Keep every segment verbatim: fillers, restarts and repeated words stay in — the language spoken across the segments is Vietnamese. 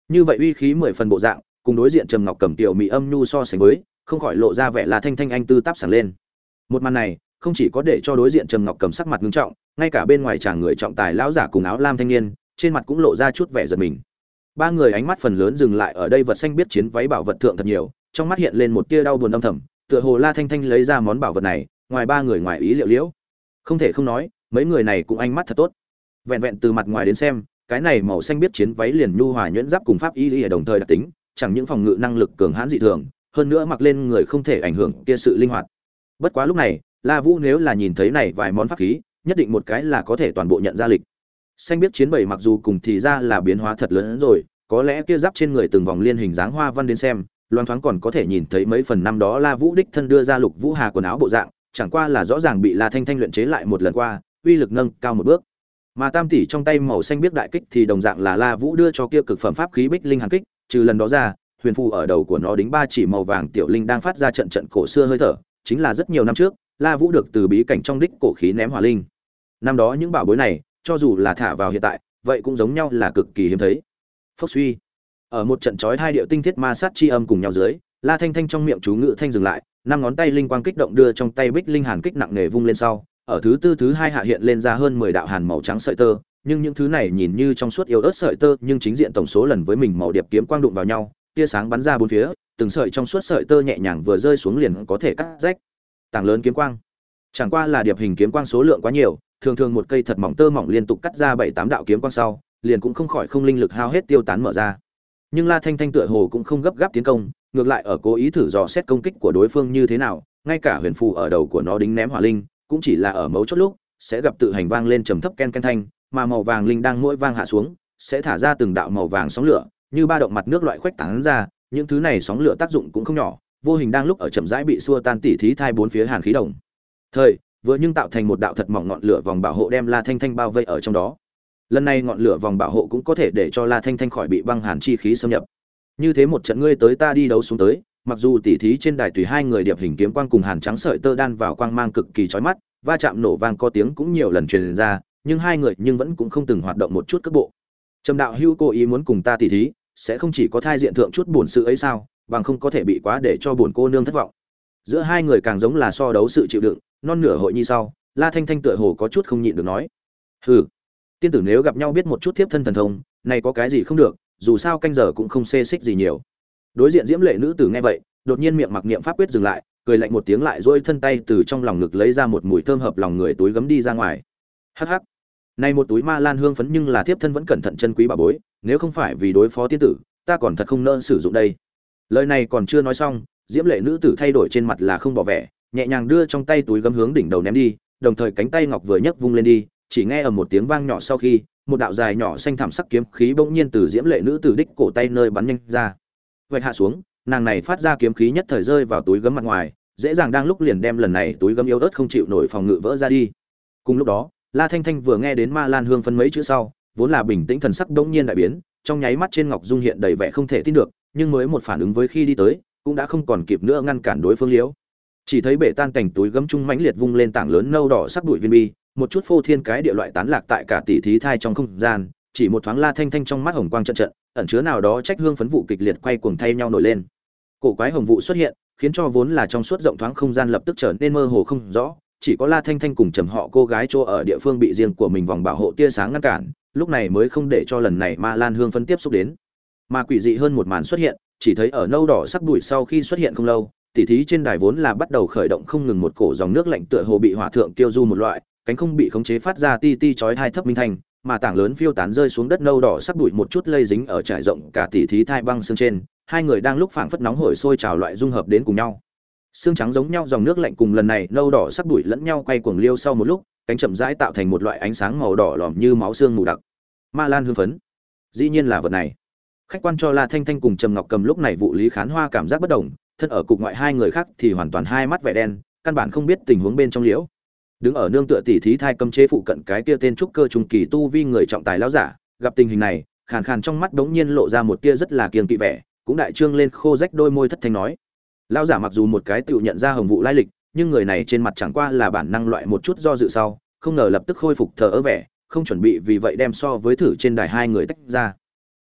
Như vậy uy khí mười phần bộ dạng, cùng đối diện Trầm Ngọc Cẩm tiểu mỹ âm nhu so sánh với, không khỏi lộ ra vẻ là thanh thanh anh tư táp sảng lên. Một màn này, không chỉ có để cho đối diện Trầm Ngọc Cẩm sắc mặt nghiêm trọng, ngay cả bên ngoài chàng người trọng tài lão giả cùng áo lam thanh niên, trên mặt cũng lộ ra chút vẻ giật mình. Ba người ánh mắt phần lớn dừng lại ở đây vật xanh biết chiến váy bảo vật thượng thật nhiều, trong mắt hiện lên một tia đau buồn âm thầm, tựa hồ La Thanh Thanh lấy ra món bảo vật này, ngoài ba người ngoài ý liệu liễu. Không thể không nói, mấy người này cũng ánh mắt thật tốt. Vẹn vẹn từ mặt ngoài đến xem, cái này màu xanh biết chiến váy liền nhu hòa nhuyễn giáp cùng pháp y ở đồng thời đặc tính, chẳng những phòng ngự năng lực cường hãn dị thường, hơn nữa mặc lên người không thể ảnh hưởng kia sự linh hoạt. Bất quá lúc này, La Vũ nếu là nhìn thấy này vài món pháp khí, nhất định một cái là có thể toàn bộ nhận ra lịch. Xanh biết chiến bầy mặc dù cùng thì ra là biến hóa thật lớn hơn rồi, có lẽ kia giáp trên người từng vòng liên hình dáng hoa văn đến xem, loan thoáng còn có thể nhìn thấy mấy phần năm đó La Vũ đích thân đưa ra Lục Vũ Hà quần áo bộ dạng, chẳng qua là rõ ràng bị La Thanh Thanh luyện chế lại một lần qua, uy lực nâng cao một bước. Mà tam tỷ trong tay màu xanh biết đại kích thì đồng dạng là La Vũ đưa cho kia cực phẩm pháp khí Bích Linh Hàn kích, trừ lần đó ra, huyền phù ở đầu của nó đính ba chỉ màu vàng tiểu linh đang phát ra trận trận cổ xưa hơi thở, chính là rất nhiều năm trước, La Vũ được từ bí cảnh trong đích cổ khí ném hỏa linh. Năm đó những bảo bối này, cho dù là thả vào hiện tại, vậy cũng giống nhau là cực kỳ hiếm thấy. Phốc suy. Ở một trận chói hai điệu tinh thiết ma sát chi âm cùng nhau dưới, La Thanh Thanh trong miệng chú ngữ thanh dừng lại, năm ngón tay linh quang kích động đưa trong tay Bích Linh Hàn kích nặng nề vung lên sau, ở thứ tư thứ hai hạ hiện lên ra hơn mười đạo hàn màu trắng sợi tơ, nhưng những thứ này nhìn như trong suốt yếu ớt sợi tơ, nhưng chính diện tổng số lần với mình màu điệp kiếm quang đụng vào nhau, tia sáng bắn ra bốn phía, từng sợi trong suốt sợi tơ nhẹ nhàng vừa rơi xuống liền có thể cắt rách. Tảng lớn kiếm quang. Chẳng qua là điệp hình kiếm quang số lượng quá nhiều, thường thường một cây thật mỏng tơ mỏng liên tục cắt ra bảy tám đạo kiếm quang sau, liền cũng không khỏi không linh lực hao hết tiêu tán mở ra. Nhưng La Thanh Thanh tựa hồ cũng không gấp gáp tiến công, ngược lại ở cố ý thử dò xét công kích của đối phương như thế nào, ngay cả huyền phù ở đầu của nó đính ném hỏa linh, cũng chỉ là ở mấu chốt lúc sẽ gặp tự hành vang lên trầm thấp ken ken thanh, mà màu vàng linh đang mỗi vang hạ xuống, sẽ thả ra từng đạo màu vàng sóng lửa, như ba động mặt nước loại khuếch tán ra, những thứ này sóng lửa tác dụng cũng không nhỏ, vô hình đang lúc ở chậm rãi bị xua tan tỉ thí thai bốn phía hàn khí đồng. Thời, vừa nhưng tạo thành một đạo thật mỏng ngọn lửa vòng bảo hộ đem La Thanh Thanh bao vây ở trong đó. Lần này ngọn lửa vòng bảo hộ cũng có thể để cho La Thanh Thanh khỏi bị băng hàn chi khí xâm nhập. Như thế một trận ngươi tới ta đi đấu xuống tới, mặc dù tỉ thí trên đài tùy hai người điệp hình kiếm quang cùng hàn trắng sợi tơ đan vào quang mang cực kỳ chói mắt, va chạm nổ vang có tiếng cũng nhiều lần truyền ra, nhưng hai người nhưng vẫn cũng không từng hoạt động một chút cước bộ. Trầm đạo hữu cố ý muốn cùng ta tỉ thí, sẽ không chỉ có thai diện thượng chút buồn sự ấy sao, bằng không có thể bị quá để cho buồn cô nương thất vọng. Giữa hai người càng giống là so đấu sự chịu đựng, non nửa hội nhi sau, La Thanh Thanh tựa hồ có chút không nhịn được nói: "Hừ, tiên tử nếu gặp nhau biết một chút tiếp thân thần thông, này có cái gì không được, dù sao canh giờ cũng không xê xích gì nhiều." Đối diện diễm lệ nữ tử nghe vậy, đột nhiên miệng mặc niệm pháp quyết dừng lại, cười lạnh một tiếng lại duỗi thân tay từ trong lòng ngực lấy ra một mùi thơm hợp lòng người túi gấm đi ra ngoài. Hắc hắc. Này một túi ma lan hương phấn nhưng là tiếp thân vẫn cẩn thận chân quý bảo bối, nếu không phải vì đối phó tiên tử, ta còn thật không nỡ sử dụng đây. Lời này còn chưa nói xong, diễm lệ nữ tử thay đổi trên mặt là không bỏ vẻ, nhẹ nhàng đưa trong tay túi gấm hướng đỉnh đầu ném đi, đồng thời cánh tay ngọc vừa nhấc vung lên đi, chỉ nghe ở một tiếng vang nhỏ sau khi, một đạo dài nhỏ xanh thẳm sắc kiếm khí bỗng nhiên từ diễm lệ nữ tử đích cổ tay nơi bắn nhanh ra. Vạch hạ xuống, nàng này phát ra kiếm khí nhất thời rơi vào túi gấm mặt ngoài, dễ dàng đang lúc liền đem lần này túi gấm yếu ớt không chịu nổi phòng ngự vỡ ra đi. Cùng lúc đó, La Thanh Thanh vừa nghe đến ma lan hương phân mấy chữ sau, vốn là bình tĩnh thần sắc bỗng nhiên đại biến, trong nháy mắt trên ngọc dung hiện đầy vẻ không thể tin được, nhưng mới một phản ứng với khi đi tới, cũng đã không còn kịp nữa ngăn cản đối phương liễu. Chỉ thấy bể tan cảnh túi gấm trung mãnh liệt vung lên tảng lớn nâu đỏ sắc bụi viên bi, một chút phô thiên cái địa loại tán lạc tại cả tỷ thí thai trong không gian, chỉ một thoáng La Thanh Thanh trong mắt hồng quang trận trận, ẩn chứa nào đó trách hương phấn vụ kịch liệt quay cuồng thay nhau nổi lên. Cổ quái hồng vụ xuất hiện, khiến cho vốn là trong suốt rộng thoáng không gian lập tức trở nên mơ hồ không rõ, chỉ có La Thanh Thanh cùng Trầm Họ cô gái chỗ ở địa phương bị riêng của mình vòng bảo hộ tia sáng ngăn cản, lúc này mới không để cho lần này ma lan hương phấn tiếp xúc đến. Mà quỷ dị hơn một màn xuất hiện, chỉ thấy ở nâu đỏ sắc bụi sau khi xuất hiện không lâu, tỷ thí trên đài vốn là bắt đầu khởi động không ngừng một cổ dòng nước lạnh tựa hồ bị hỏa thượng tiêu du một loại, cánh không bị khống chế phát ra ti ti chói tai thấp minh thành, mà tảng lớn phiêu tán rơi xuống đất nâu đỏ sắc bụi một chút lây dính ở trải rộng cả tỷ thí thai băng xương trên, hai người đang lúc phảng phất nóng hổi sôi trào loại dung hợp đến cùng nhau. Xương trắng giống nhau dòng nước lạnh cùng lần này nâu đỏ sắc bụi lẫn nhau quay cuồng liêu sau một lúc, cánh chậm rãi tạo thành một loại ánh sáng màu đỏ lòm như máu xương mù đặc. Ma lan hương phấn, dĩ nhiên là vật này. Khách quan cho La Thanh Thanh cùng Trầm Ngọc Cầm lúc này vụ Lý Khán Hoa cảm giác bất đồng, thân ở cục ngoại hai người khác thì hoàn toàn hai mắt vẻ đen, căn bản không biết tình huống bên trong liễu. Đứng ở nương tựa tỷ thí thai cấm chế phụ cận cái kia tên trúc cơ trung kỳ tu vi người trọng tài lão giả, gặp tình hình này, khàn khàn trong mắt đống nhiên lộ ra một tia rất là kiêng kỵ vẻ, cũng đại trương lên khô rách đôi môi thất thanh nói: lão giả mặc dù một cái tựu nhận ra hồng vụ lai lịch, nhưng người này trên mặt chẳng qua là bản năng loại một chút do dự sau, không ngờ lập tức khôi phục thờ ơ vẻ, không chuẩn bị vì vậy đem so với thử trên đài hai người tách ra.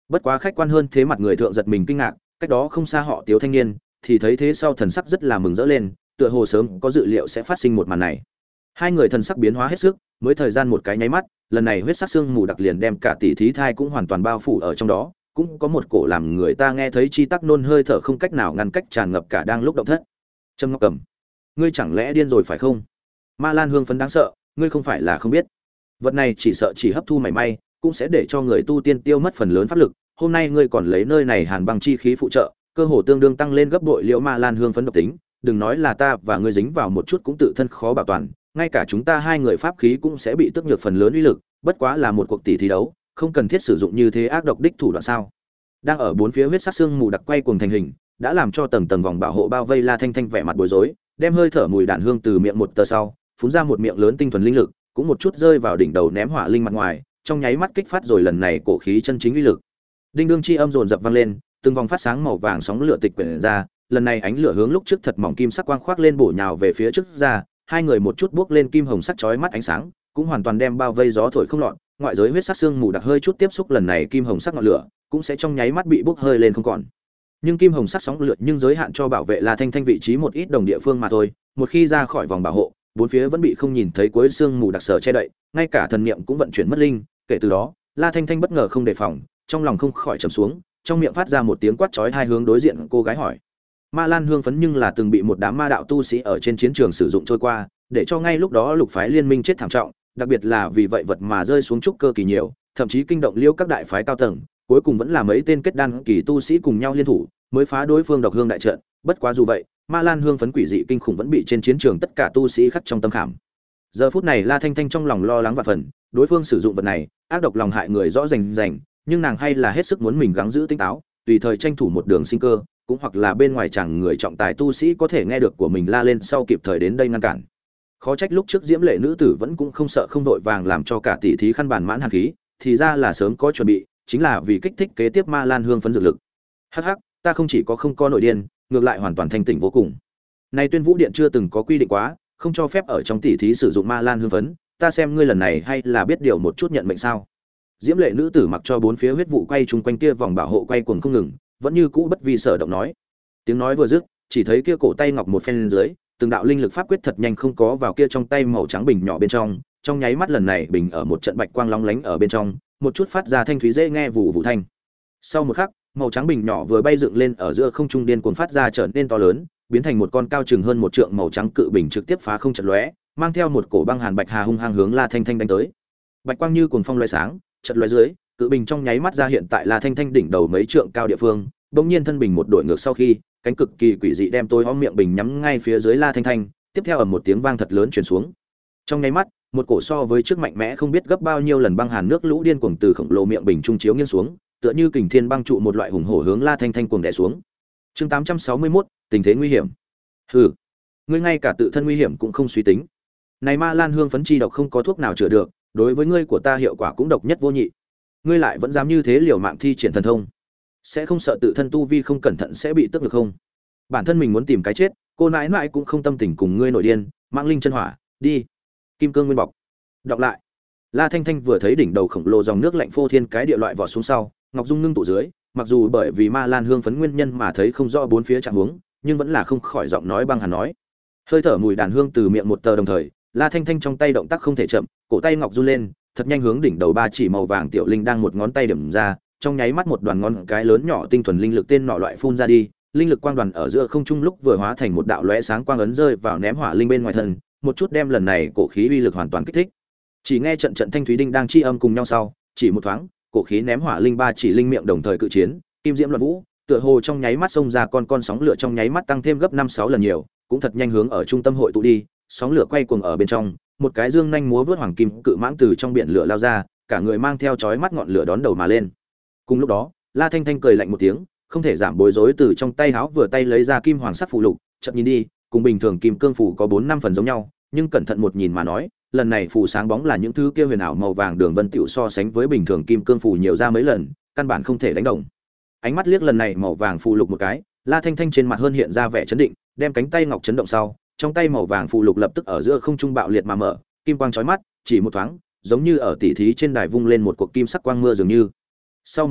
Bất quá khách quan hơn thế, mặt người thượng giật mình kinh ngạc, cách đó không xa họ Tiếu thanh niên thì thấy thế sau thần sắc rất là mừng rỡ lên, tựa hồ sớm có dự liệu sẽ phát sinh một màn này. Hai người thần sắc biến hóa hết sức, mới thời gian một cái nháy mắt, lần này huyết sắc xương mù đặc liền đem cả tỷ thí thai cũng hoàn toàn bao phủ ở trong đó, cũng có một cổ làm người ta nghe thấy chi tắc nôn hơi thở không cách nào ngăn cách tràn ngập cả đang lúc động thất. Trâm Ngọc Cầm, ngươi chẳng lẽ điên rồi phải không? Ma Lan hương phấn đáng sợ, ngươi không phải là không biết. Vật này chỉ sợ chỉ hấp thu mảy may, cũng sẽ để cho người tu tiên tiêu mất phần lớn pháp lực. Hôm nay ngươi còn lấy nơi này hàn băng chi khí phụ trợ, cơ hồ tương đương tăng lên gấp bội liễu Ma Lan hương phấn độc tính. Đừng nói là ta và ngươi dính vào một chút cũng tự thân khó bảo toàn, ngay cả chúng ta hai người pháp khí cũng sẽ bị tước nhược phần lớn uy lực. Bất quá là một cuộc tỷ thí đấu, không cần thiết sử dụng như thế ác độc đích thủ đoạn sao? Đang ở bốn phía huyết sắc xương mù đặc quay cuồng thành hình, đã làm cho tầng tầng vòng bảo hộ bao vây La Thanh Thanh vẻ mặt bối rối, đem hơi thở mùi đàn hương từ miệng một tờ sau, phun ra một miệng lớn tinh thuần linh lực, cũng một chút rơi vào đỉnh đầu ném hỏa linh mặt ngoài, trong nháy mắt kích phát rồi lần này cổ khí chân chính uy lực. Đinh đương chi âm dồn dập vang lên, từng vòng phát sáng màu vàng sóng lửa tịch quyển ra, lần này ánh lửa hướng lúc trước thật mỏng kim sắc quang khoác lên bổ nhào về phía trước ra, hai người một chút bước lên kim hồng sắc chói mắt ánh sáng, cũng hoàn toàn đem bao vây gió thổi không lọt, ngoại giới huyết sắc xương mù đặc hơi chút tiếp xúc lần này kim hồng sắc ngọn lửa, cũng sẽ trong nháy mắt bị bốc hơi lên không còn. Nhưng kim hồng sắc sóng lửa nhưng giới hạn cho bảo vệ La Thanh Thanh vị trí một ít đồng địa phương mà thôi, một khi ra khỏi vòng bảo hộ, bốn phía vẫn bị không nhìn thấy cuối xương mù đặc sở che đậy, ngay cả thần niệm cũng vận chuyển mất linh, kể từ đó, La Thanh Thanh bất ngờ không đề phòng, trong lòng không khỏi trầm xuống, trong miệng phát ra một tiếng quát chói hai hướng đối diện cô gái hỏi. Ma Lan hương phấn nhưng là từng bị một đám ma đạo tu sĩ ở trên chiến trường sử dụng trôi qua, để cho ngay lúc đó lục phái liên minh chết thảm trọng, đặc biệt là vì vậy vật mà rơi xuống trúc cơ kỳ nhiều, thậm chí kinh động liêu các đại phái cao tầng, cuối cùng vẫn là mấy tên kết đan kỳ tu sĩ cùng nhau liên thủ, mới phá đối phương độc hương đại trận. Bất quá dù vậy, Ma Lan hương phấn quỷ dị kinh khủng vẫn bị trên chiến trường tất cả tu sĩ khắc trong tâm khảm. Giờ phút này La Thanh Thanh trong lòng lo lắng vạn phần, đối phương sử dụng vật này, ác độc lòng hại người rõ rành rành, nhưng nàng hay là hết sức muốn mình gắng giữ tinh táo, tùy thời tranh thủ một đường sinh cơ, cũng hoặc là bên ngoài chẳng người trọng tài tu sĩ có thể nghe được của mình la lên sau kịp thời đến đây ngăn cản. Khó trách lúc trước diễm lệ nữ tử vẫn cũng không sợ không đội vàng làm cho cả tỷ thí khăn bàn mãn hàn khí, thì ra là sớm có chuẩn bị, chính là vì kích thích kế tiếp Ma Lan hương phấn dược lực. Hắc hắc, ta không chỉ có không có nội điên, ngược lại hoàn toàn thanh tỉnh vô cùng. Này Tuyên Vũ Điện chưa từng có quy định quá, không cho phép ở trong tỷ thí sử dụng Ma Lan hương phấn, ta xem ngươi lần này hay là biết điều một chút nhận mệnh sao? Diễm lệ nữ tử mặc cho bốn phía huyết vụ quay chung quanh kia vòng bảo hộ quay cuồng không ngừng, vẫn như cũ bất vi sở động nói. Tiếng nói vừa dứt, chỉ thấy kia cổ tay ngọc một phen lên dưới, từng đạo linh lực pháp quyết thật nhanh không có vào kia trong tay màu trắng bình nhỏ bên trong, trong nháy mắt lần này bình ở một trận bạch quang long lánh ở bên trong, một chút phát ra thanh thúy dễ nghe vụ vụ thanh. Sau một khắc, màu trắng bình nhỏ vừa bay dựng lên ở giữa không trung điên cuồng phát ra trở nên to lớn, biến thành một con cao chừng hơn một trượng màu trắng cự bình trực tiếp phá không chật lóe, mang theo một cổ băng hàn bạch hà hung hăng hướng La Thanh Thanh đánh tới. Bạch quang như cuồng phong lóe sáng, chật lóe dưới, cự bình trong nháy mắt ra hiện tại La Thanh Thanh đỉnh đầu mấy trượng cao địa phương, bỗng nhiên thân bình một đổi ngược sau khi, cánh cực kỳ quỷ dị đem tôi hóm miệng bình nhắm ngay phía dưới La Thanh Thanh, tiếp theo ở một tiếng vang thật lớn truyền xuống. Trong nháy mắt, một cổ so với trước mạnh mẽ không biết gấp bao nhiêu lần băng hàn nước lũ điên cuồng từ khổng lồ miệng bình trung chiếu nghiêng xuống, tựa như kình thiên băng trụ một loại hùng hổ hướng La Thanh Thanh cuồng đè xuống. Chương tám trăm sáu mươi mốt, tình thế nguy hiểm. Hừ, ngươi ngay cả tự thân nguy hiểm cũng không suy tính. Này Ma Lan hương phấn chi độc không có thuốc nào chữa được, đối với ngươi của ta hiệu quả cũng độc nhất vô nhị. Ngươi lại vẫn dám như thế liều mạng thi triển thần thông, sẽ không sợ tự thân tu vi không cẩn thận sẽ bị tước được không? Bản thân mình muốn tìm cái chết, cô nãi nãi cũng không tâm tình cùng ngươi nổi điên, mạng linh chân hỏa, đi. Kim cương nguyên bọc. Đọc lại. La Thanh Thanh vừa thấy đỉnh đầu khổng lồ dòng nước lạnh phô thiên cái địa loại vọt xuống sau, ngọc dung ngưng tụ dưới, mặc dù bởi vì Ma Lan hương phấn nguyên nhân mà thấy không rõ bốn phía trạng huống, nhưng vẫn là không khỏi giọng nói băng hàn nói. Hơi thở mùi đàn hương từ miệng một tờ đồng thời, La Thanh Thanh trong tay động tác không thể chậm, cổ tay ngọc run lên, thật nhanh hướng đỉnh đầu ba chỉ màu vàng tiểu linh đang một ngón tay điểm ra, trong nháy mắt một đoàn ngón cái lớn nhỏ tinh thuần linh lực tên nọ loại phun ra đi, linh lực quang đoàn ở giữa không trung lúc vừa hóa thành một đạo lóe sáng quang ấn rơi vào ném hỏa linh bên ngoài thân, một chút đem lần này cổ khí uy lực hoàn toàn kích thích. Chỉ nghe trận trận thanh thúy đinh đang chi âm cùng nhau sau, chỉ một thoáng, cổ khí ném hỏa linh ba chỉ linh miệng đồng thời cự chiến, kim diễm loạn vũ, tựa hồ trong nháy mắt xông ra con con sóng lửa trong nháy mắt tăng thêm gấp năm sáu lần nhiều, cũng thật nhanh hướng ở trung tâm hội tụ đi, sóng lửa quay cuồng ở bên trong, một cái dương nhanh múa vớt hoàng kim cự mãng từ trong biển lửa lao ra, cả người mang theo chói mắt ngọn lửa đón đầu mà lên. Cùng lúc đó, La Thanh Thanh cười lạnh một tiếng, không thể giảm bối rối từ trong tay háo vừa tay lấy ra kim hoàng sắc phù lục, chợt nhìn đi, cùng bình thường kim cương phù có bốn năm phần giống nhau, nhưng cẩn thận một nhìn mà nói, lần này phù sáng bóng là những thứ kia huyền ảo màu vàng đường vân tiểu so sánh với bình thường kim cương phù nhiều ra mấy lần, căn bản không thể đánh đồng. Ánh mắt liếc lần này màu vàng phù lục một cái, La Thanh Thanh trên mặt hơn hiện ra vẻ chấn định, đem cánh tay ngọc chấn động sau, trong tay màu vàng phù lục lập tức ở giữa không trung bạo liệt mà mở, kim quang chói mắt, chỉ một thoáng, giống như ở tỉ thí trên đài vung lên một cuộc kim sắc quang mưa dường như. Sau một khắc,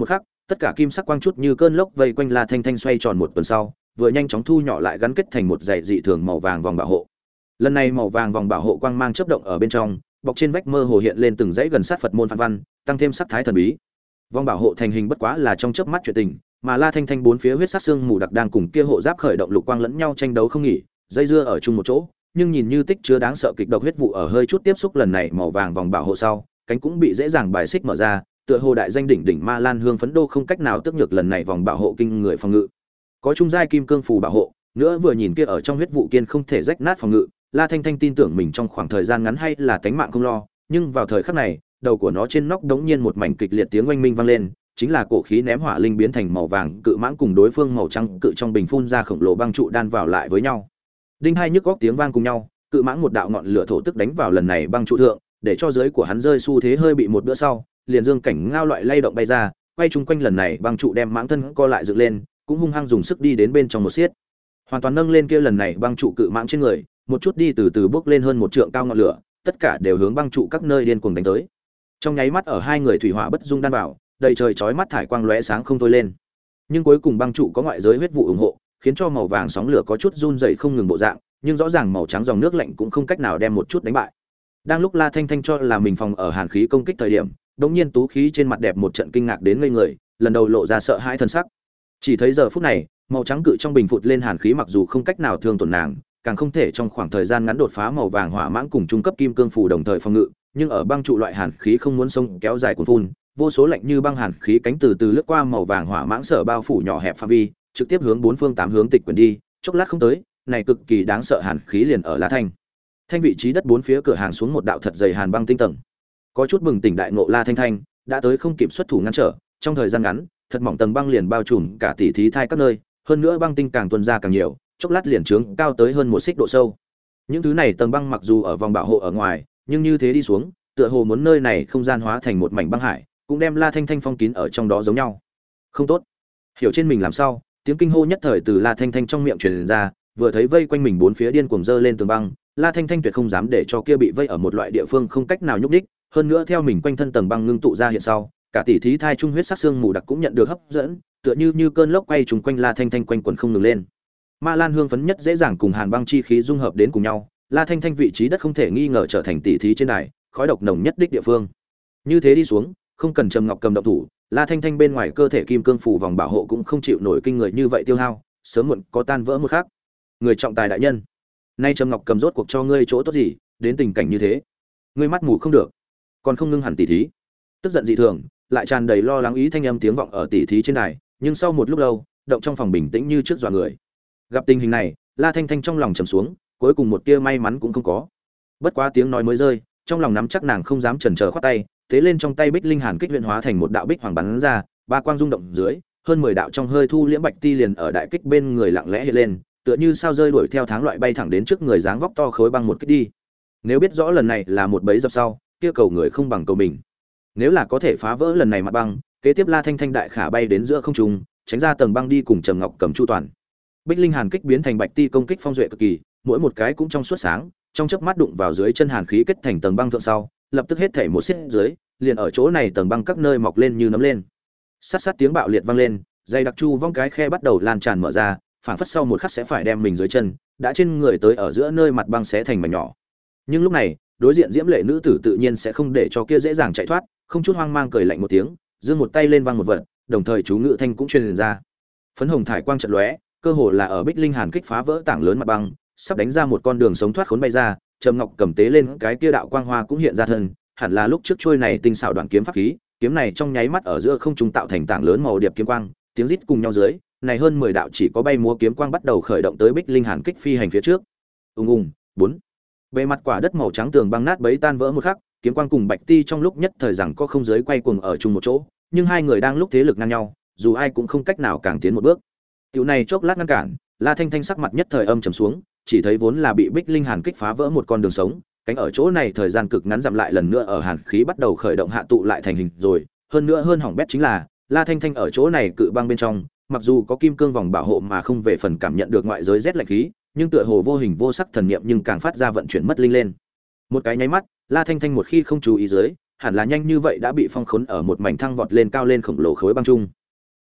tất cả kim sắc quang chút như cơn lốc vây quanh La Thanh Thanh xoay tròn một tuần sau, vừa nhanh chóng thu nhỏ lại gắn kết thành một dải dị thường màu vàng vòng bảo hộ. Lần này màu vàng vòng bảo hộ quang mang chớp động ở bên trong, bọc trên vách mơ hồ hiện lên từng dãy gần sát Phật môn phản văn, tăng thêm sắc thái thần bí. Vòng bảo hộ thành hình bất quá là trong chớp mắt chuyện tình, mà La Thanh Thanh bốn phía huyết sắc xương mù đặc đang cùng kia hộ giáp khởi động lục quang lẫn nhau tranh đấu không nghỉ, dây dưa ở chung một chỗ, nhưng nhìn như tích chứa đáng sợ kịch độc huyết vụ ở hơi chút tiếp xúc lần này màu vàng vòng bảo hộ sau, cánh cũng bị dễ dàng bài xích mở ra, tựa hồ đại danh đỉnh đỉnh Ma Lan Hương phấn đô không cách nào tức nhược lần này vòng bảo hộ kinh người phòng ngự. Có trung giai kim cương phù bảo hộ, nữa vừa nhìn kia ở trong huyết vụ kiên không thể rách nát phòng ngự, La Thanh Thanh tin tưởng mình trong khoảng thời gian ngắn hay là tánh mạng không lo, nhưng vào thời khắc này, đầu của nó trên nóc đống nhiên một mảnh kịch liệt tiếng oanh minh vang lên, chính là cổ khí ném hỏa linh biến thành màu vàng cự mãng cùng đối phương màu trắng cự trong bình phun ra khổng lồ băng trụ đan vào lại với nhau. Đinh hai nhức góc tiếng vang cùng nhau, cự mãng một đạo ngọn lửa thổ tức đánh vào lần này băng trụ thượng, để cho dưới của hắn rơi xu thế hơi bị một bữa sau, liền dương cảnh ngao loại lay động bay ra, quay chung quanh lần này băng trụ đem mãng thân co lại dựng lên, cũng hung hăng dùng sức đi đến bên trong một xiết. Hoàn toàn nâng lên kia lần này băng trụ cự mãng trên người, một chút đi từ từ bước lên hơn một trượng cao ngọn lửa, tất cả đều hướng băng trụ các nơi điên cuồng đánh tới. Trong nháy mắt ở hai người thủy hỏa bất dung đan vào, đầy trời chói mắt thải quang lóe sáng không thôi lên. Nhưng cuối cùng băng trụ có ngoại giới huyết vụ ủng hộ, khiến cho màu vàng sóng lửa có chút run rẩy không ngừng bộ dạng, nhưng rõ ràng màu trắng dòng nước lạnh cũng không cách nào đem một chút đánh bại. Đang lúc La Thanh Thanh cho là mình phòng ở hàn khí công kích thời điểm, đột nhiên tú khí trên mặt đẹp một trận kinh ngạc đến ngây người, lần đầu lộ ra sợ hãi thân sắc. Chỉ thấy giờ phút này, màu trắng cự trong bình phụt lên hàn khí mặc dù không cách nào thương tổn nàng, càng không thể trong khoảng thời gian ngắn đột phá màu vàng hỏa mãng cùng trung cấp kim cương phù đồng thời phòng ngự, nhưng ở băng trụ loại hàn khí không muốn sông kéo dài cuồn phun, vô số lạnh như băng hàn khí cánh từ từ lướt qua màu vàng hỏa mãng sở bao phủ nhỏ hẹp phạm vi, trực tiếp hướng bốn phương tám hướng tịch quyển đi, chốc lát không tới, này cực kỳ đáng sợ hàn khí liền ở La Thanh Thanh vị trí đất bốn phía cửa hàng xuống một đạo thật dày hàn băng tinh tầng. Có chút bừng tỉnh đại ngộ La Thanh Thanh, đã tới không kịp xuất thủ ngăn trở, trong thời gian ngắn, thật mỏng tầng băng liền bao trùm cả tỷ thí thai các nơi, hơn nữa băng tinh càng tuôn ra càng nhiều, chốc lát liền trướng cao tới hơn một xích độ sâu. Những thứ này tầng băng mặc dù ở vòng bảo hộ ở ngoài, nhưng như thế đi xuống, tựa hồ muốn nơi này không gian hóa thành một mảnh băng hải, cũng đem La Thanh Thanh phong kín ở trong đó giống nhau. Không tốt. Hiểu trên mình làm sao, tiếng kinh hô nhất thời từ La Thanh Thanh trong miệng truyền ra, vừa thấy vây quanh mình bốn phía điên cuồng dơ lên tường băng, La Thanh Thanh tuyệt không dám để cho kia bị vây ở một loại địa phương không cách nào nhúc nhích, hơn nữa theo mình quanh thân tầng băng ngưng tụ ra hiện sau, cả tỷ thí thai trung huyết sắc xương mù đặc cũng nhận được hấp dẫn, tựa như như cơn lốc quay trùng quanh La Thanh Thanh quanh quẩn không ngừng lên. Ma Lan hương phấn nhất dễ dàng cùng hàn băng chi khí dung hợp đến cùng nhau, La Thanh Thanh vị trí đất không thể nghi ngờ trở thành tỷ thí trên đài, khói độc nồng nhất đích địa phương. Như thế đi xuống, không cần Trầm Ngọc cầm động thủ, La Thanh Thanh bên ngoài cơ thể kim cương phủ vòng bảo hộ cũng không chịu nổi kinh người như vậy tiêu hao, sớm muộn có tan vỡ một khắc. Người trọng tài đại nhân, nay Trầm Ngọc cầm rốt cuộc cho ngươi chỗ tốt gì, đến tình cảnh như thế, ngươi mắt mù không được, còn không ngưng hẳn tỷ thí. Tức giận dị thường, lại tràn đầy lo lắng ý thanh âm tiếng vọng ở tỷ thí trên đài, nhưng sau một lúc lâu, động trong phòng bình tĩnh như trước dọa người. Gặp tình hình này, La Thanh Thanh trong lòng trầm xuống, cuối cùng một tia may mắn cũng không có. Bất quá tiếng nói mới rơi, trong lòng nắm chắc nàng không dám chần chờ khoát tay, thế lên trong tay Bích Linh Hàn kích luyện hóa thành một đạo bích hoàng bắn ra, ba quang rung động dưới, hơn mười đạo trong hơi thu liễm bạch ti liền ở đại kích bên người lặng lẽ hiện lên, tựa như sao rơi đuổi theo tháng loại bay thẳng đến trước người dáng vóc to khối băng một kích đi. Nếu biết rõ lần này là một bẫy dập sau, kia cầu người không bằng cầu mình. Nếu là có thể phá vỡ lần này mặt băng, kế tiếp La Thanh Thanh đại khả bay đến giữa không trung, tránh ra tầng băng đi cùng Trầm Ngọc cầm chu toàn. Bích Linh Hàn kích biến thành bạch ti công kích phong duệ cực kỳ, mỗi một cái cũng trong suốt sáng, trong chớp mắt đụng vào dưới chân hàn khí kết thành tầng băng thượng sau, lập tức hết thể một xiết dưới, liền ở chỗ này tầng băng các nơi mọc lên như nấm lên. Sát sát tiếng bạo liệt vang lên, dây đặc chu vong cái khe bắt đầu lan tràn mở ra, phảng phất sau một khắc sẽ phải đem mình dưới chân, đã trên người tới ở giữa nơi mặt băng xé thành mảnh nhỏ. Nhưng lúc này, đối diện diễm lệ nữ tử tự nhiên sẽ không để cho kia dễ dàng chạy thoát, không chút hoang mang cười lạnh một tiếng, giơ một tay lên vang một vật, đồng thời chú ngữ thanh cũng truyền ra. Phấn hồng thải quang chợt lóe, cơ hồ là ở Bích Linh Hàn kích phá vỡ tảng lớn mặt băng, sắp đánh ra một con đường sống thoát khốn bay ra, Trầm Ngọc cầm tế lên cái kia đạo quang hoa cũng hiện ra thân, hẳn là lúc trước trôi này tinh xảo đoạn kiếm pháp khí, kiếm này trong nháy mắt ở giữa không trung tạo thành tảng lớn màu điệp kiếm quang, tiếng rít cùng nhau dưới, này hơn mười đạo chỉ có bay múa kiếm quang bắt đầu khởi động tới Bích Linh Hàn kích phi hành phía trước. Ùng ùng, bốn. Bề mặt quả đất màu trắng tường băng nát bấy tan vỡ một khắc, kiếm quang cùng Bạch Ti trong lúc nhất thời rằng có không giới quay cuồng ở chung một chỗ, nhưng hai người đang lúc thế lực ngang nhau, dù ai cũng không cách nào càng tiến một bước. Tiểu này chốc lát ngăn cản, La Thanh Thanh sắc mặt nhất thời âm trầm xuống, chỉ thấy vốn là bị Bích Linh Hàn kích phá vỡ một con đường sống, cánh ở chỗ này thời gian cực ngắn dặm lại lần nữa ở hàn khí bắt đầu khởi động hạ tụ lại thành hình rồi, hơn nữa hơn hỏng bét chính là, La Thanh Thanh ở chỗ này cự băng bên trong, mặc dù có kim cương vòng bảo hộ mà không về phần cảm nhận được ngoại giới rét lạnh khí, nhưng tựa hồ vô hình vô sắc thần niệm nhưng càng phát ra vận chuyển mất linh lên. Một cái nháy mắt, La Thanh Thanh một khi không chú ý dưới, hẳn là nhanh như vậy đã bị phong khốn ở một mảnh thăng vọt lên cao lên khổng lồ khối băng trung.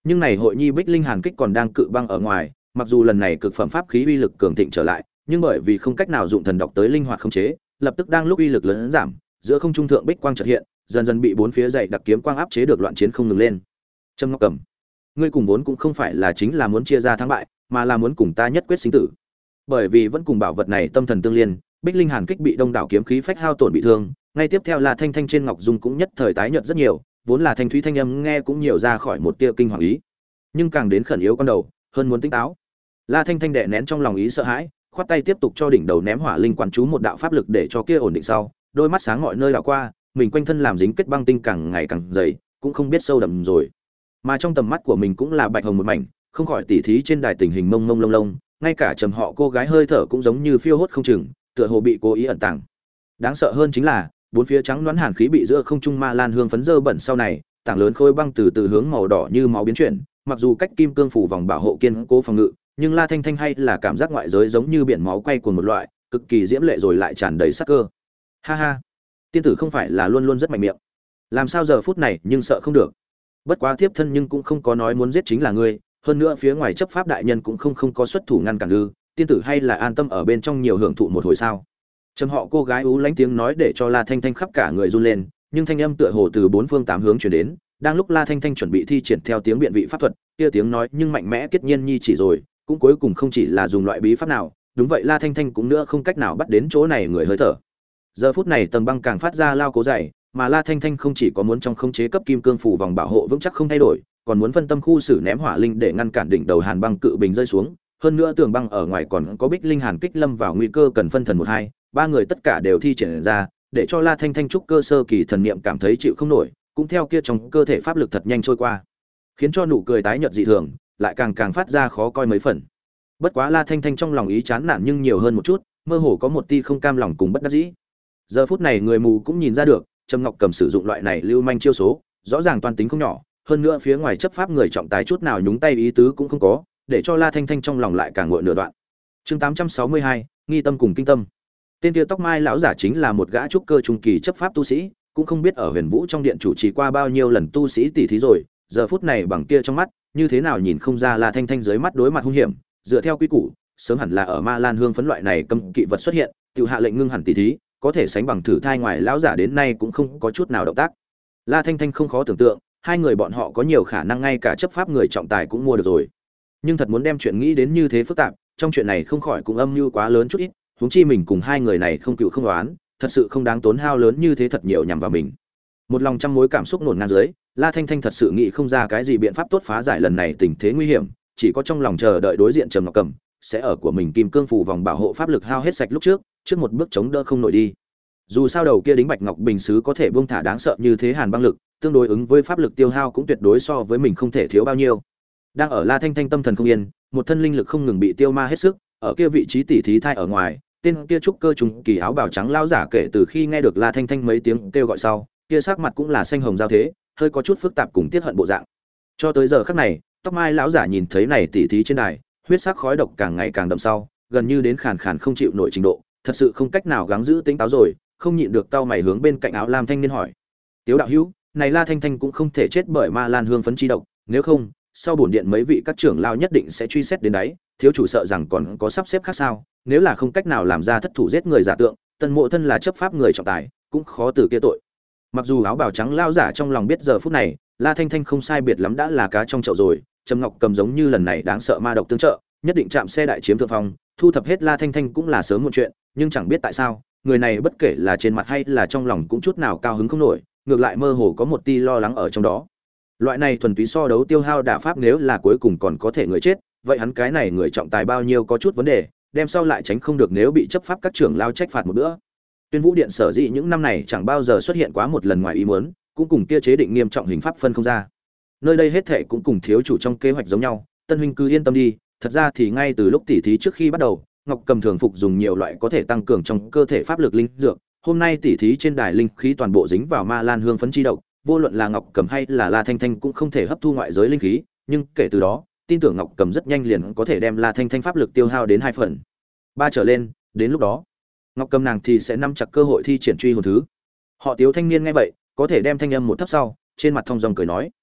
Nhưng này hội nhi Bích Linh Hàn kích còn đang cự băng ở ngoài, mặc dù lần này cực phẩm pháp khí uy lực cường thịnh trở lại, nhưng bởi vì không cách nào dụng thần độc tới linh hoạt khống chế, lập tức đang lúc uy lực lớn giảm, giữa không trung thượng bích quang chợt hiện, dần dần bị bốn phía dày đặc kiếm quang áp chế được, loạn chiến không ngừng lên. Trầm Ngọc Cầm, ngươi cùng vốn cũng không phải là chính là muốn chia ra thắng bại, mà là muốn cùng ta nhất quyết sinh tử. Bởi vì vẫn cùng bảo vật này tâm thần tương liên, Bích Linh Hàn kích bị đông đảo kiếm khí phách hao tổn bị thương, ngay tiếp theo là Thanh Thanh trên ngọc dung cũng nhất thời tái nhợt rất nhiều, vốn là thanh thúy thanh âm nghe cũng nhiều ra khỏi một tia kinh hoàng ý, nhưng càng đến khẩn yếu con đầu, hơn muốn tỉnh táo. La Thanh Thanh đè nén trong lòng ý sợ hãi, khoát tay tiếp tục cho đỉnh đầu ném hỏa linh quán chú một đạo pháp lực để cho kia ổn định sau, đôi mắt sáng mọi nơi đảo qua, mình quanh thân làm dính kết băng tinh càng ngày càng dày, cũng không biết sâu đậm rồi. Mà trong tầm mắt của mình cũng là bạch hồng một mảnh, không khỏi tỉ thí trên đài tình hình mông mông lông lông, ngay cả trầm họ cô gái hơi thở cũng giống như phiêu hốt không chừng, tựa hồ bị cố ý ẩn tàng. Đáng sợ hơn chính là, bốn phía trắng đoán hàn khí bị giữa không trung ma lan hương phấn dơ bẩn sau này, tảng lớn khối băng từ từ hướng màu đỏ như máu biến chuyển, mặc dù cách kim cương phủ vòng bảo hộ kiên cố phòng ngự, nhưng La Thanh Thanh hay là cảm giác ngoại giới giống như biển máu quay cuồng một loại, cực kỳ diễm lệ rồi lại tràn đầy sát cơ. Ha ha, tiên tử không phải là luôn luôn rất mạnh miệng, làm sao giờ phút này nhưng sợ không được. Bất quá thiếp thân nhưng cũng không có nói muốn giết chính là ngươi, hơn nữa phía ngoài chấp pháp đại nhân cũng không không có xuất thủ ngăn cản ư, tiên tử hay là an tâm ở bên trong nhiều hưởng thụ một hồi sao. Trầm họ cô gái ú lánh tiếng nói để cho La Thanh Thanh khắp cả người run lên, nhưng thanh âm tựa hồ từ bốn phương tám hướng truyền đến, đang lúc La Thanh Thanh chuẩn bị thi triển theo tiếng biện vị pháp thuật, kia tiếng nói nhưng mạnh mẽ kết nhiên nhi chỉ rồi, cũng cuối cùng không chỉ là dùng loại bí pháp nào, đúng vậy La Thanh Thanh cũng nữa không cách nào bắt đến chỗ này người hơi thở. Giờ phút này tầng băng càng phát ra lao cố dày, mà La Thanh Thanh không chỉ có muốn trong khống chế cấp kim cương phủ vòng bảo hộ vững chắc không thay đổi, còn muốn phân tâm khu xử ném hỏa linh để ngăn cản đỉnh đầu hàn băng cự bình rơi xuống, hơn nữa tường băng ở ngoài còn có Bích Linh Hàn kích lâm vào nguy cơ cần phân thần một hai, ba người tất cả đều thi triển ra, để cho La Thanh Thanh trúc cơ sơ kỳ thần niệm cảm thấy chịu không nổi, cũng theo kia trong cơ thể pháp lực thật nhanh trôi qua, khiến cho nụ cười tái nhợt dị thường, lại càng càng phát ra khó coi mấy phần. Bất quá La Thanh Thanh trong lòng ý chán nản nhưng nhiều hơn một chút, mơ hồ có một tia không cam lòng cùng bất đắc dĩ. Giờ phút này người mù cũng nhìn ra được, Trầm Ngọc Cầm sử dụng loại này lưu manh chiêu số, rõ ràng toan tính không nhỏ, hơn nữa phía ngoài chấp pháp người trọng tài chút nào nhúng tay ý tứ cũng không có, để cho La Thanh Thanh trong lòng lại càng nguội nửa đoạn. Chương tám trăm sáu mươi hai, nghi tâm cùng kinh tâm. Tên kia tóc mai lão giả chính là một gã trúc cơ trung kỳ chấp pháp tu sĩ, cũng không biết ở Huyền Vũ trong điện chủ trì qua bao nhiêu lần tu sĩ tỷ thí rồi, giờ phút này bằng kia trong mắt, như thế nào nhìn không ra La Thanh Thanh dưới mắt đối mặt hung hiểm, dựa theo quy củ, sớm hẳn là ở Ma Lan Hương phấn loại này cấm kỵ vật xuất hiện, tiểu hạ lệnh ngưng hẳn tỷ thí, có thể sánh bằng thử thai ngoài lão giả đến nay cũng không có chút nào động tác. La Thanh Thanh không khó tưởng tượng, hai người bọn họ có nhiều khả năng ngay cả chấp pháp người trọng tài cũng mua được rồi. Nhưng thật muốn đem chuyện nghĩ đến như thế phức tạp, trong chuyện này không khỏi cũng âm mưu quá lớn chút ít, huống chi mình cùng hai người này không cựu không đoán, thật sự không đáng tốn hao lớn như thế thật nhiều nhằm vào mình. Một lòng trăm mối cảm xúc nổn ngang dưới, La Thanh Thanh thật sự nghĩ không ra cái gì biện pháp tốt phá giải lần này tình thế nguy hiểm, chỉ có trong lòng chờ đợi đối diện Trầm Ngọc Cầm sẽ ở của mình kim cương phủ vòng bảo hộ pháp lực hao hết sạch lúc trước, trước một bước chống đỡ không nổi đi. Dù sao đầu kia đính bạch ngọc bình sứ có thể buông thả đáng sợ như thế hàn băng lực, tương đối ứng với pháp lực tiêu hao cũng tuyệt đối so với mình không thể thiếu bao nhiêu. Đang ở La Thanh Thanh tâm thần không yên, một thân linh lực không ngừng bị tiêu ma hết sức, ở kia vị trí tỷ thí thai ở ngoài, tên kia trúc cơ trùng kỳ áo bào trắng lão giả kể từ khi nghe được La Thanh Thanh mấy tiếng kêu gọi sau, kia sắc mặt cũng là xanh hồng giao thế, hơi có chút phức tạp cùng tiết hận bộ dạng. Cho tới giờ khắc này, tóc mai lão giả nhìn thấy này tỷ thí trên đài, huyết sắc khói độc càng ngày càng đậm sau, gần như đến khàn khàn không chịu nổi trình độ, thật sự không cách nào gắng giữ tính táo rồi, không nhịn được cau mày hướng bên cạnh áo lam thanh niên hỏi: "Tiếu đạo hữu, này La Thanh Thanh cũng không thể chết bởi ma lan hương phấn chi độc, nếu không, sau bổn điện mấy vị các trưởng lao nhất định sẽ truy xét đến đấy, thiếu chủ sợ rằng còn có sắp xếp khác sao? Nếu là không cách nào làm ra thất thủ giết người giả tượng, Tần Mộ thân là chấp pháp người trọng tài, cũng khó từ kia tội." Mặc dù áo bào trắng lao giả trong lòng biết giờ phút này, La Thanh Thanh không sai biệt lắm đã là cá trong chậu rồi, Trầm Ngọc Cầm giống như lần này đáng sợ ma độc tương trợ, nhất định chạm xe đại chiếm thượng phong, thu thập hết La Thanh Thanh cũng là sớm một chuyện, nhưng chẳng biết tại sao, người này bất kể là trên mặt hay là trong lòng cũng chút nào cao hứng không nổi, ngược lại mơ hồ có một tia lo lắng ở trong đó. Loại này thuần túy so đấu tiêu hao đả pháp nếu là cuối cùng còn có thể người chết, vậy hắn cái này người trọng tài bao nhiêu có chút vấn đề, đem sau lại tránh không được nếu bị chấp pháp các trưởng lao trách phạt một bữa. Tuyên Vũ Điện sở dĩ những năm này chẳng bao giờ xuất hiện quá một lần ngoài ý muốn, cũng cùng kia chế định nghiêm trọng hình pháp phân không ra. Nơi đây hết thệ cũng cùng thiếu chủ trong kế hoạch giống nhau, Tân huynh cứ yên tâm đi, thật ra thì ngay từ lúc tỉ thí trước khi bắt đầu, Ngọc Cầm thường phục dùng nhiều loại có thể tăng cường trong cơ thể pháp lực linh dược, hôm nay tỉ thí trên đài linh khí toàn bộ dính vào ma lan hương phấn chi độc, vô luận là Ngọc Cầm hay là La Thanh Thanh cũng không thể hấp thu ngoại giới linh khí, nhưng kể từ đó, tin tưởng Ngọc Cầm rất nhanh liền có thể đem La Thanh Thanh pháp lực tiêu hao đến hai phần ba trở lên, đến lúc đó, Ngọc Cầm nàng thì sẽ nắm chặt cơ hội thi triển truy hồn thứ. Họ Tiếu thanh niên nghe vậy, có thể đem thanh âm một thấp sau, trên mặt thông dong cười nói: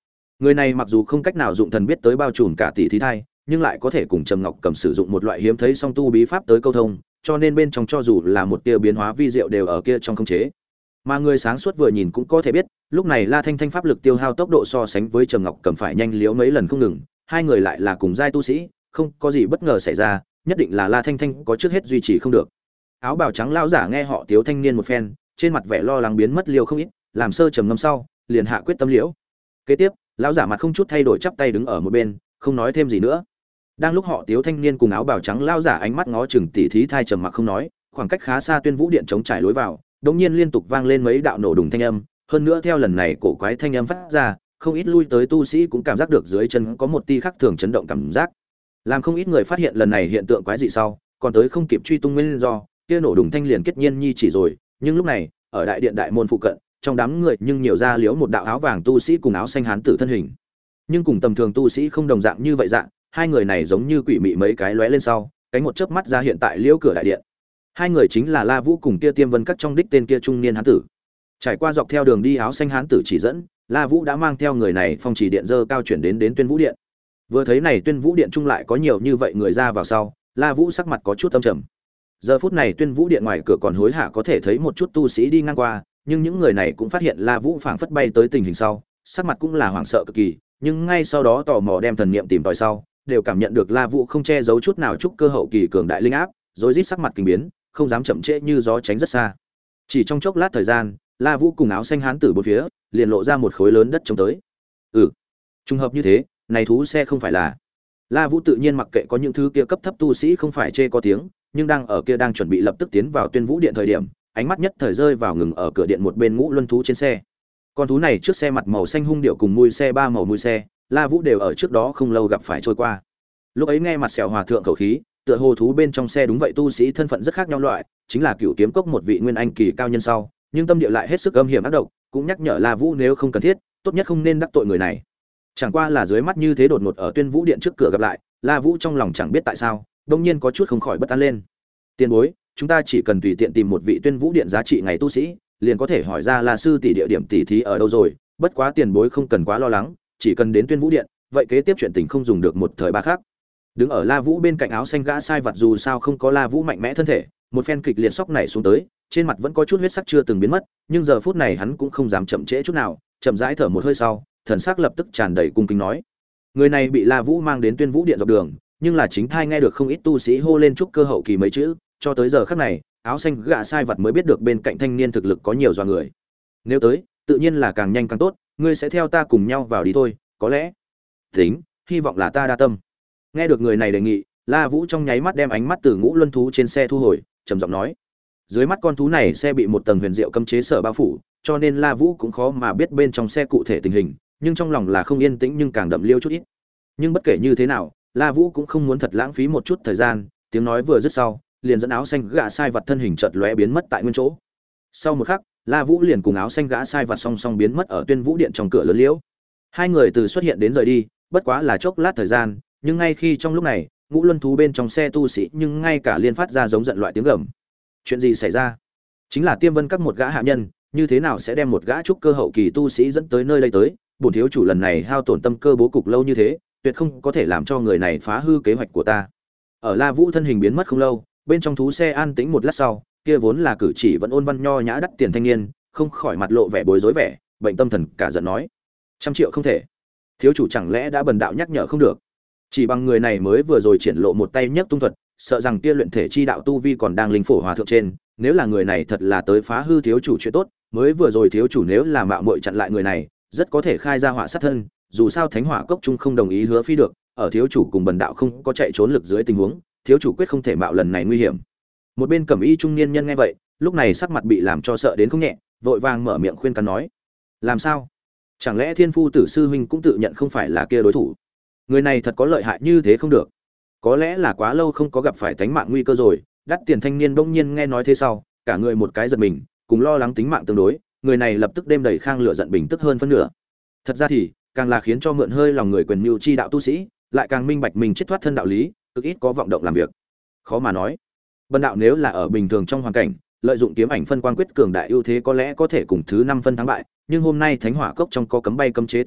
Người này mặc dù không cách nào dụng thần biết tới bao trùm cả tỷ thí thai, nhưng lại có thể cùng Trầm Ngọc Cầm sử dụng một loại hiếm thấy song tu bí pháp tới câu thông, cho nên bên trong cho dù là một tia biến hóa vi diệu đều ở kia trong khống chế. Mà người sáng suốt vừa nhìn cũng có thể biết, lúc này La Thanh Thanh pháp lực tiêu hao tốc độ so sánh với Trầm Ngọc Cầm phải nhanh liếu mấy lần không ngừng, hai người lại là cùng giai tu sĩ, không có gì bất ngờ xảy ra, nhất định là La Thanh Thanh có trước hết duy trì không được. Áo bào trắng lão giả nghe họ Tiếu thanh niên một phen, trên mặt vẻ lo lắng biến mất liều không ít, làm sơ trầm ngâm sau, liền hạ quyết tâm liễu. Kế tiếp, lão giả mặt không chút thay đổi chắp tay đứng ở một bên, không nói thêm gì nữa. Đang lúc họ Tiếu thanh niên cùng áo bào trắng lão giả ánh mắt ngó chừng tỉ thí thai trầm mặc không nói, khoảng cách khá xa Tuyên Vũ điện chống trải lối vào, đột nhiên liên tục vang lên mấy đạo nổ đùng thanh âm, hơn nữa theo lần này cổ quái thanh âm phát ra, không ít lui tới tu sĩ cũng cảm giác được dưới chân có một tia khác thường chấn động cảm giác. Làm không ít người phát hiện lần này hiện tượng quái dị sau, còn tới không kịp truy tung nguyên do, kia nổ đùng thanh liền kết nhiên nhi chỉ rồi, nhưng lúc này, ở đại điện đại môn phụ cận, trong đám người nhưng nhiều ra liếu một đạo áo vàng tu sĩ cùng áo xanh hán tử thân hình. Nhưng cùng tầm thường tu sĩ không đồng dạng như vậy dạng, hai người này giống như quỷ mị mấy cái lóe lên sau, cánh một chớp mắt ra hiện tại liễu cửa đại điện. Hai người chính là La Vũ cùng kia Tiêm Vân Các trong đích tên kia trung niên hán tử. Trải qua dọc theo đường đi áo xanh hán tử chỉ dẫn, La Vũ đã mang theo người này phong chỉ điện dơ cao chuyển đến đến Tuyên Vũ điện. Vừa thấy này Tuyên Vũ điện trung lại có nhiều như vậy người ra vào sau, La Vũ sắc mặt có chút âm trầm. Giờ phút này Tuyên Vũ điện ngoài cửa còn hối hả có thể thấy một chút tu sĩ đi ngang qua, nhưng những người này cũng phát hiện La Vũ phảng phất bay tới tình hình sau, sắc mặt cũng là hoảng sợ cực kỳ, nhưng ngay sau đó tò mò đem thần niệm tìm tòi sau, đều cảm nhận được La Vũ không che giấu chút nào chút cơ hậu kỳ cường đại linh áp, rối rít sắc mặt kinh biến, không dám chậm trễ như gió tránh rất xa. Chỉ trong chốc lát thời gian, La Vũ cùng áo xanh hán tử bốn phía, liền lộ ra một khối lớn đất trống tới. Ừ, trùng hợp như thế, này thú xe không phải là. La Vũ tự nhiên mặc kệ có những thứ kia cấp thấp tu sĩ không phải chê có tiếng, nhưng đang ở kia đang chuẩn bị lập tức tiến vào Tuyên Vũ điện thời điểm, ánh mắt nhất thời rơi vào ngừng ở cửa điện một bên ngũ luân thú trên xe. Con thú này trước xe mặt màu xanh hung điệu cùng mùi xe ba màu mùi xe, La Vũ đều ở trước đó không lâu gặp phải trôi qua. Lúc ấy nghe mặt sẹo hòa thượng khẩu khí, tựa hồ thú bên trong xe đúng vậy tu sĩ thân phận rất khác nhau loại, chính là Cửu Kiếm Cốc một vị nguyên anh kỳ cao nhân sau, nhưng tâm địa lại hết sức âm hiểm ác độc, cũng nhắc nhở La Vũ nếu không cần thiết, tốt nhất không nên đắc tội người này. Chẳng qua là dưới mắt như thế đột ngột ở Tuyên Vũ điện trước cửa gặp lại, La Vũ trong lòng chẳng biết tại sao, đột nhiên có chút không khỏi bất an lên. Tiền bối, chúng ta chỉ cần tùy tiện tìm một vị Tuyên Vũ điện giá trị ngày tu sĩ, liền có thể hỏi ra La sư tỷ địa điểm tỷ thí ở đâu rồi, bất quá tiền bối không cần quá lo lắng, chỉ cần đến Tuyên Vũ điện, vậy kế tiếp chuyện tình không dùng được một thời ba khác. Đứng ở La Vũ bên cạnh áo xanh gã sai vật dù sao không có La Vũ mạnh mẽ thân thể, một phen kịch liệt sốc này xuống tới, trên mặt vẫn có chút huyết sắc chưa từng biến mất, nhưng giờ phút này hắn cũng không dám chậm trễ chút nào, chậm rãi thở một hơi sau, thần sắc lập tức tràn đầy cung kính nói: người này bị La Vũ mang đến Tuyên Vũ điện dọc đường, nhưng là chính thai nghe được không ít tu sĩ hô lên chúc cơ hậu kỳ mấy chữ, cho tới giờ khắc này, áo xanh gã sai vật mới biết được bên cạnh thanh niên thực lực có nhiều dọa người. Nếu tới, tự nhiên là càng nhanh càng tốt, ngươi sẽ theo ta cùng nhau vào đi thôi, có lẽ. Tính, hy vọng là ta đa tâm. Nghe được người này đề nghị, La Vũ trong nháy mắt đem ánh mắt từ ngũ luân thú trên xe thu hồi, trầm giọng nói: dưới mắt con thú này xe bị một tầng huyền diệu cấm chế sở bao phủ, cho nên La Vũ cũng khó mà biết bên trong xe cụ thể tình hình, nhưng trong lòng là không yên tĩnh nhưng càng đậm liêu chút ít. Nhưng bất kể như thế nào, La Vũ cũng không muốn thật lãng phí một chút thời gian, tiếng nói vừa dứt sau, liền dẫn áo xanh gã sai vật thân hình chợt lóe biến mất tại nguyên chỗ. Sau một khắc, La Vũ liền cùng áo xanh gã sai vật song song biến mất ở Tuyên Vũ điện trong cửa lớn liễu. Hai người từ xuất hiện đến rời đi, bất quá là chốc lát thời gian, nhưng ngay khi trong lúc này, ngũ luân thú bên trong xe tu sĩ nhưng ngay cả liên phát ra giống giận loại tiếng gầm. Chuyện gì xảy ra? Chính là Tiêm Vân Các một gã hạ nhân, như thế nào sẽ đem một gã trúc cơ hậu kỳ tu sĩ dẫn tới nơi đây tới? Bổn thiếu chủ lần này hao tổn tâm cơ bố cục lâu như thế, tuyệt không có thể làm cho người này phá hư kế hoạch của ta. Ở La Vũ thân hình biến mất không lâu, bên trong thú xe an tĩnh một lát sau, kia vốn là cử chỉ vẫn ôn văn nho nhã đắt tiền thanh niên, không khỏi mặt lộ vẻ bối rối vẻ, bệnh tâm thần cả giận nói: trăm triệu không thể. Thiếu chủ chẳng lẽ đã bần đạo nhắc nhở không được? Chỉ bằng người này mới vừa rồi triển lộ một tay nhất tung thuật, sợ rằng kia luyện thể chi đạo tu vi còn đang linh phổ hòa thượng trên, nếu là người này thật là tới phá hư thiếu chủ chuyện tốt, mới vừa rồi thiếu chủ nếu là mạo muội chặn lại người này, rất có thể khai ra họa sát thân, dù sao Thánh Hỏa Cốc trung không đồng ý hứa phi được, ở thiếu chủ cùng bần đạo không có chạy trốn lực dưới tình huống, thiếu chủ quyết không thể mạo lần này nguy hiểm. Một bên cẩm y trung niên nhân nghe vậy, lúc này sắc mặt bị làm cho sợ đến không nhẹ, vội vàng mở miệng khuyên can nói: làm sao? Chẳng lẽ Thiên Phu tử sư huynh cũng tự nhận không phải là kia đối thủ? Người này thật có lợi hại như thế không được. Có lẽ là quá lâu không có gặp phải tánh mạng nguy cơ rồi. Đắt tiền thanh niên bỗng nhiên nghe nói thế sau, cả người một cái giật mình, cùng lo lắng tính mạng tương đối, người này lập tức đêm đầy khang lửa giận bình tức hơn phân nửa. Thật ra thì, càng là khiến cho mượn hơi lòng người quyền mưu chi đạo tu sĩ, lại càng minh bạch mình chết thoát thân đạo lý, cực ít có vọng động làm việc. Khó mà nói, bần đạo nếu là ở bình thường trong hoàn cảnh, lợi dụng kiếm ảnh phân quang quyết cường đại ưu thế có lẽ có thể cùng thứ năm phân thắng bại, nhưng hôm nay Thánh Hỏa Cốc trong có cấm bay cấm chế tồn tại,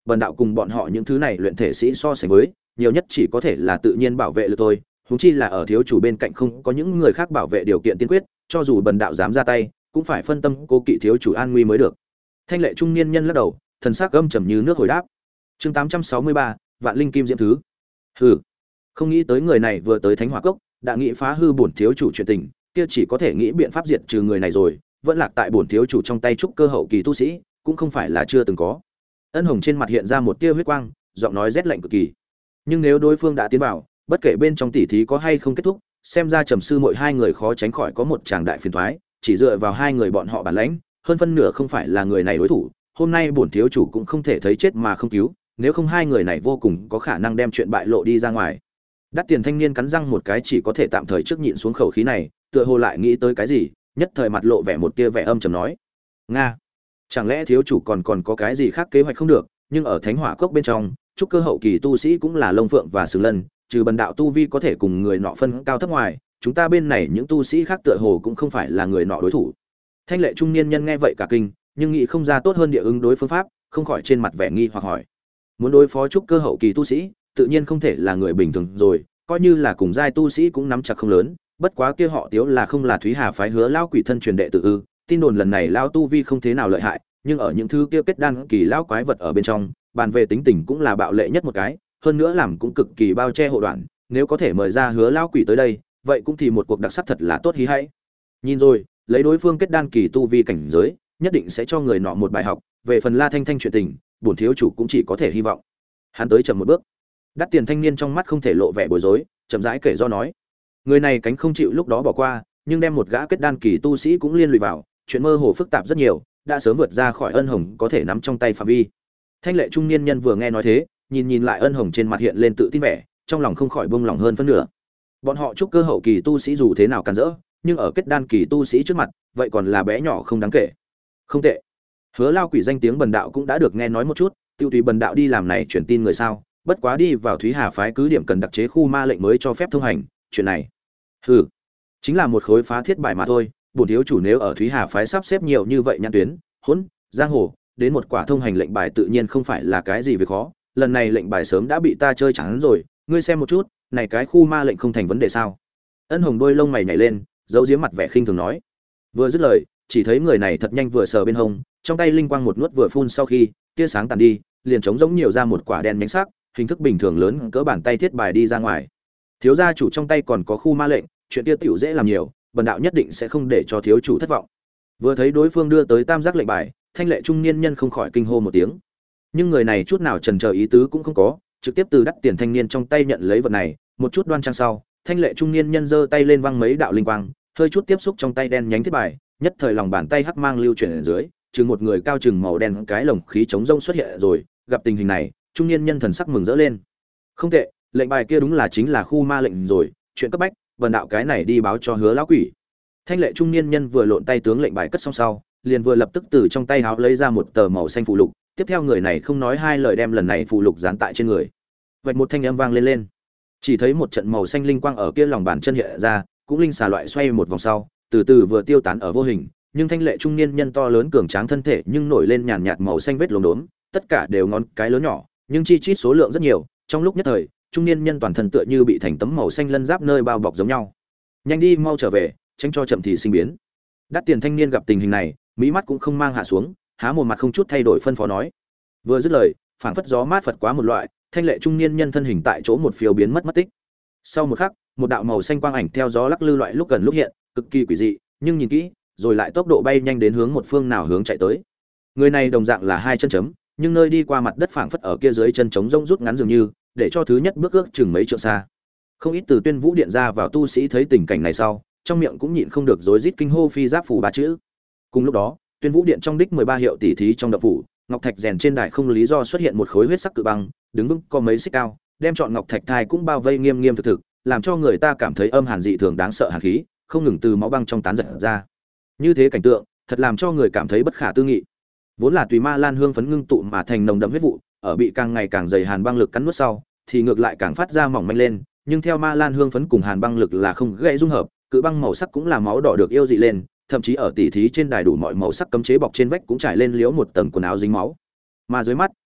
bần đạo cùng bọn họ những thứ này luyện thể sĩ so sánh với, nhiều nhất chỉ có thể là tự nhiên bảo vệ lực thôi, huống chi là ở thiếu chủ bên cạnh không có những người khác bảo vệ điều kiện tiên quyết, cho dù bần đạo dám ra tay, cũng phải phân tâm cố kỵ thiếu chủ an nguy mới được. Thanh lệ trung niên nhân lắc đầu, thần sắc gâm trầm như nước hồi đáp. Chương tám trăm sáu mươi ba, Vạn Linh Kim Diễm Thứ. Hừ, không nghĩ tới người này vừa tới Thánh Hỏa Cốc, đã nghĩ phá hư bổn thiếu chủ chuyện tình, kia chỉ có thể nghĩ biện pháp diệt trừ người này rồi, vẫn lạc tại bổn thiếu chủ trong tay trúc cơ hậu kỳ tu sĩ, cũng không phải là chưa từng có. Ân Hồng trên mặt hiện ra một tia huyết quang, giọng nói rét lạnh cực kỳ. Nhưng nếu đối phương đã tiến vào, bất kể bên trong tỉ thí có hay không kết thúc, xem ra Trầm sư muội hai người khó tránh khỏi có một tràng đại phiền toái, chỉ dựa vào hai người bọn họ bản lãnh, hơn phân nửa không phải là người này đối thủ, hôm nay bổn thiếu chủ cũng không thể thấy chết mà không cứu, nếu không hai người này vô cùng có khả năng đem chuyện bại lộ đi ra ngoài. Đắt Tiền thanh niên cắn răng một cái, chỉ có thể tạm thời trước nhịn xuống khẩu khí này, tựa hồ lại nghĩ tới cái gì, nhất thời mặt lộ vẻ một tia vẻ âm trầm nói: "Nga, chẳng lẽ thiếu chủ còn còn có cái gì khác kế hoạch không được?" Nhưng ở Thánh Hỏa Cốc bên trong, trúc cơ hậu kỳ tu sĩ cũng là lông phượng và sừng lân, trừ bần đạo tu vi có thể cùng người nọ phân cao thấp ngoài, chúng ta bên này những tu sĩ khác tựa hồ cũng không phải là người nọ đối thủ. Thanh lệ trung niên nhân nghe vậy cả kinh, nhưng nghĩ không ra tốt hơn địa ứng đối phương pháp, không khỏi trên mặt vẻ nghi hoặc hỏi: "Muốn đối phó trúc cơ hậu kỳ tu sĩ, tự nhiên không thể là người bình thường rồi, coi như là cùng giai tu sĩ cũng nắm chặt không lớn, bất quá kia họ Tiếu là không là Thúy Hà phái Hứa lão quỷ thân truyền đệ tử ư? Tin đồn lần này lão tu vi không thế nào lợi hại, nhưng ở những thứ kia kết đan kỳ lão quái vật ở bên trong, bàn về tính tình cũng là bạo lệ nhất một cái, hơn nữa làm cũng cực kỳ bao che hộ đoạn, nếu có thể mời ra Hứa lão quỷ tới đây, vậy cũng thì một cuộc đặc sắc thật là tốt hí hay." Nhìn rồi, lấy đối phương kết đan kỳ tu vi cảnh giới, nhất định sẽ cho người nọ một bài học, về phần La Thanh Thanh chuyện tình, bổn thiếu chủ cũng chỉ có thể hy vọng. Hắn tới chậm một bước. Đắt Tiền thanh niên trong mắt không thể lộ vẻ bối rối, chậm rãi kể do nói: "Người này cánh không chịu lúc đó bỏ qua, nhưng đem một gã kết đan kỳ tu sĩ cũng liên lụy vào, chuyện mơ hồ phức tạp rất nhiều, đã sớm vượt ra khỏi Ân Hồng có thể nắm trong tay phạm vi." Thanh lệ trung niên nhân vừa nghe nói thế, nhìn nhìn lại Ân Hồng trên mặt hiện lên tự tin vẻ, trong lòng không khỏi buông lòng hơn phân nửa. Bọn họ trúc cơ hậu kỳ tu sĩ dù thế nào càn rỡ, nhưng ở kết đan kỳ tu sĩ trước mặt, vậy còn là bé nhỏ không đáng kể. Không tệ. Hứa Lao quỷ danh tiếng bần đạo cũng đã được nghe nói một chút, tiêu tùy bần đạo đi làm này truyền tin người sao, bất quá đi vào Thúy Hà phái cứ điểm cần đặc chế khu ma lệnh mới cho phép thông hành, chuyện này hừ, chính là một khối phá thiết bài mà thôi. Bổn thiếu chủ nếu ở Thúy Hà phái sắp xếp nhiều như vậy nhãn tuyến, hỗn, giang hồ, đến một quả thông hành lệnh bài tự nhiên không phải là cái gì việc khó, lần này lệnh bài sớm đã bị ta chơi chán rồi, ngươi xem một chút, này cái khu ma lệnh không thành vấn đề sao? Ân Hồng đôi lông mày nhảy lên, giấu giếm mặt vẻ khinh thường nói. Vừa dứt lời, chỉ thấy người này thật nhanh vừa sờ bên hông, trong tay linh quang một nuốt vừa phun, sau khi tia sáng tàn đi, liền trống giống nhiều ra một quả đen nhánh sắc, hình thức bình thường lớn cỡ bàn tay thiết bài đi ra ngoài. Thiếu gia chủ trong tay còn có khu ma lệnh, chuyện kia tiểu dễ làm nhiều, bần đạo nhất định sẽ không để cho thiếu chủ thất vọng. Vừa thấy đối phương đưa tới tam giác lệnh bài, thanh lệ trung niên nhân không khỏi kinh hô một tiếng. Nhưng người này chút nào chần chờ ý tứ cũng không có, trực tiếp từ Đắt Tiền thanh niên trong tay nhận lấy vật này, một chút đoan trang sau, thanh lệ trung niên nhân giơ tay lên văng mấy đạo linh quang, hơi chút tiếp xúc trong tay đen nhánh thiết bài, nhất thời lòng bàn tay hắc mang lưu chuyển ở dưới, chừng một người cao chừng màu đen cái lồng khí chống rông xuất hiện rồi, gặp tình hình này, trung niên nhân thần sắc mừng rỡ lên. Không tệ, lệnh bài kia đúng là chính là khu ma lệnh rồi, chuyện cấp bách, bần đạo cái này đi báo cho Hứa lão quỷ. Thanh lệ trung niên nhân vừa lộn tay tướng lệnh bài cất xong sau, liền vừa lập tức từ trong tay háo lấy ra một tờ màu xanh phù lục, tiếp theo người này không nói hai lời đem lần này phù lục dán tại trên người. Vạch một thanh âm vang lên lên. Chỉ thấy một trận màu xanh linh quang ở kia lòng bàn chân hiện ra, cũng linh xà loại xoay một vòng sau, từ từ vừa tiêu tán ở vô hình, nhưng thanh lệ trung niên nhân to lớn cường tráng thân thể nhưng nổi lên nhàn nhạt màu xanh vết lốm đốm, tất cả đều ngón cái lớn nhỏ, nhưng chi chít số lượng rất nhiều, trong lúc nhất thời, trung niên nhân toàn thân tựa như bị thành tấm màu xanh lân giáp nơi bao bọc giống nhau. Nhanh đi mau trở về, tránh cho chậm thì sinh biến. Đắt Tiền thanh niên gặp tình hình này, mỹ mắt cũng không mang hạ xuống, há mồm mặt không chút thay đổi phân phó nói. Vừa dứt lời, phảng phất gió mát phật quá một loại, thanh lệ trung niên nhân thân hình tại chỗ một phiêu biến mất mất tích. Sau một khắc, một đạo màu xanh quang ảnh theo gió lắc lư loại lúc gần lúc hiện, cực kỳ quỷ dị, nhưng nhìn kỹ, rồi lại tốc độ bay nhanh đến hướng một phương nào hướng chạy tới. Người này đồng dạng là hai chân chấm, nhưng nơi đi qua mặt đất phảng phất ở kia dưới chân trống rông rút ngắn dường như, để cho thứ nhất bước ước chừng mấy trượng xa. Không ít từ Tuyên Vũ điện ra vào tu sĩ thấy tình cảnh này sau, trong miệng cũng nhịn không được rối rít kinh hô phi giáp phù ba chữ. Cùng lúc đó, Tuyên Vũ điện trong đích mười ba hiệu tỷ thí trong động phủ, ngọc thạch rèn trên đài không lý do xuất hiện một khối huyết sắc cự băng, đứng vững có mấy xích cao, đem trọn ngọc thạch thai cũng bao vây nghiêm nghiêm thực thực, làm cho người ta cảm thấy âm hàn dị thường đáng sợ hàn khí, không ngừng từ máu băng trong tán giật ra. Như thế cảnh tượng, thật làm cho người cảm thấy bất khả tư nghị. Vốn là tùy ma lan hương phấn ngưng tụ mà thành nồng đậm huyết vụ, ở bị càng ngày càng dày hàn băng lực cắn nuốt sau, thì ngược lại càng phát ra mỏng manh lên, nhưng theo ma lan hương phấn cùng hàn băng lực là không gãy dung hợp, cự băng màu sắc cũng là máu đỏ được yêu dị lên, thậm chí ở tỉ thí trên đài đủ mọi màu sắc cấm chế bọc trên vách cũng trải lên liếu một tầng quần áo dính máu. Mà dưới mắt,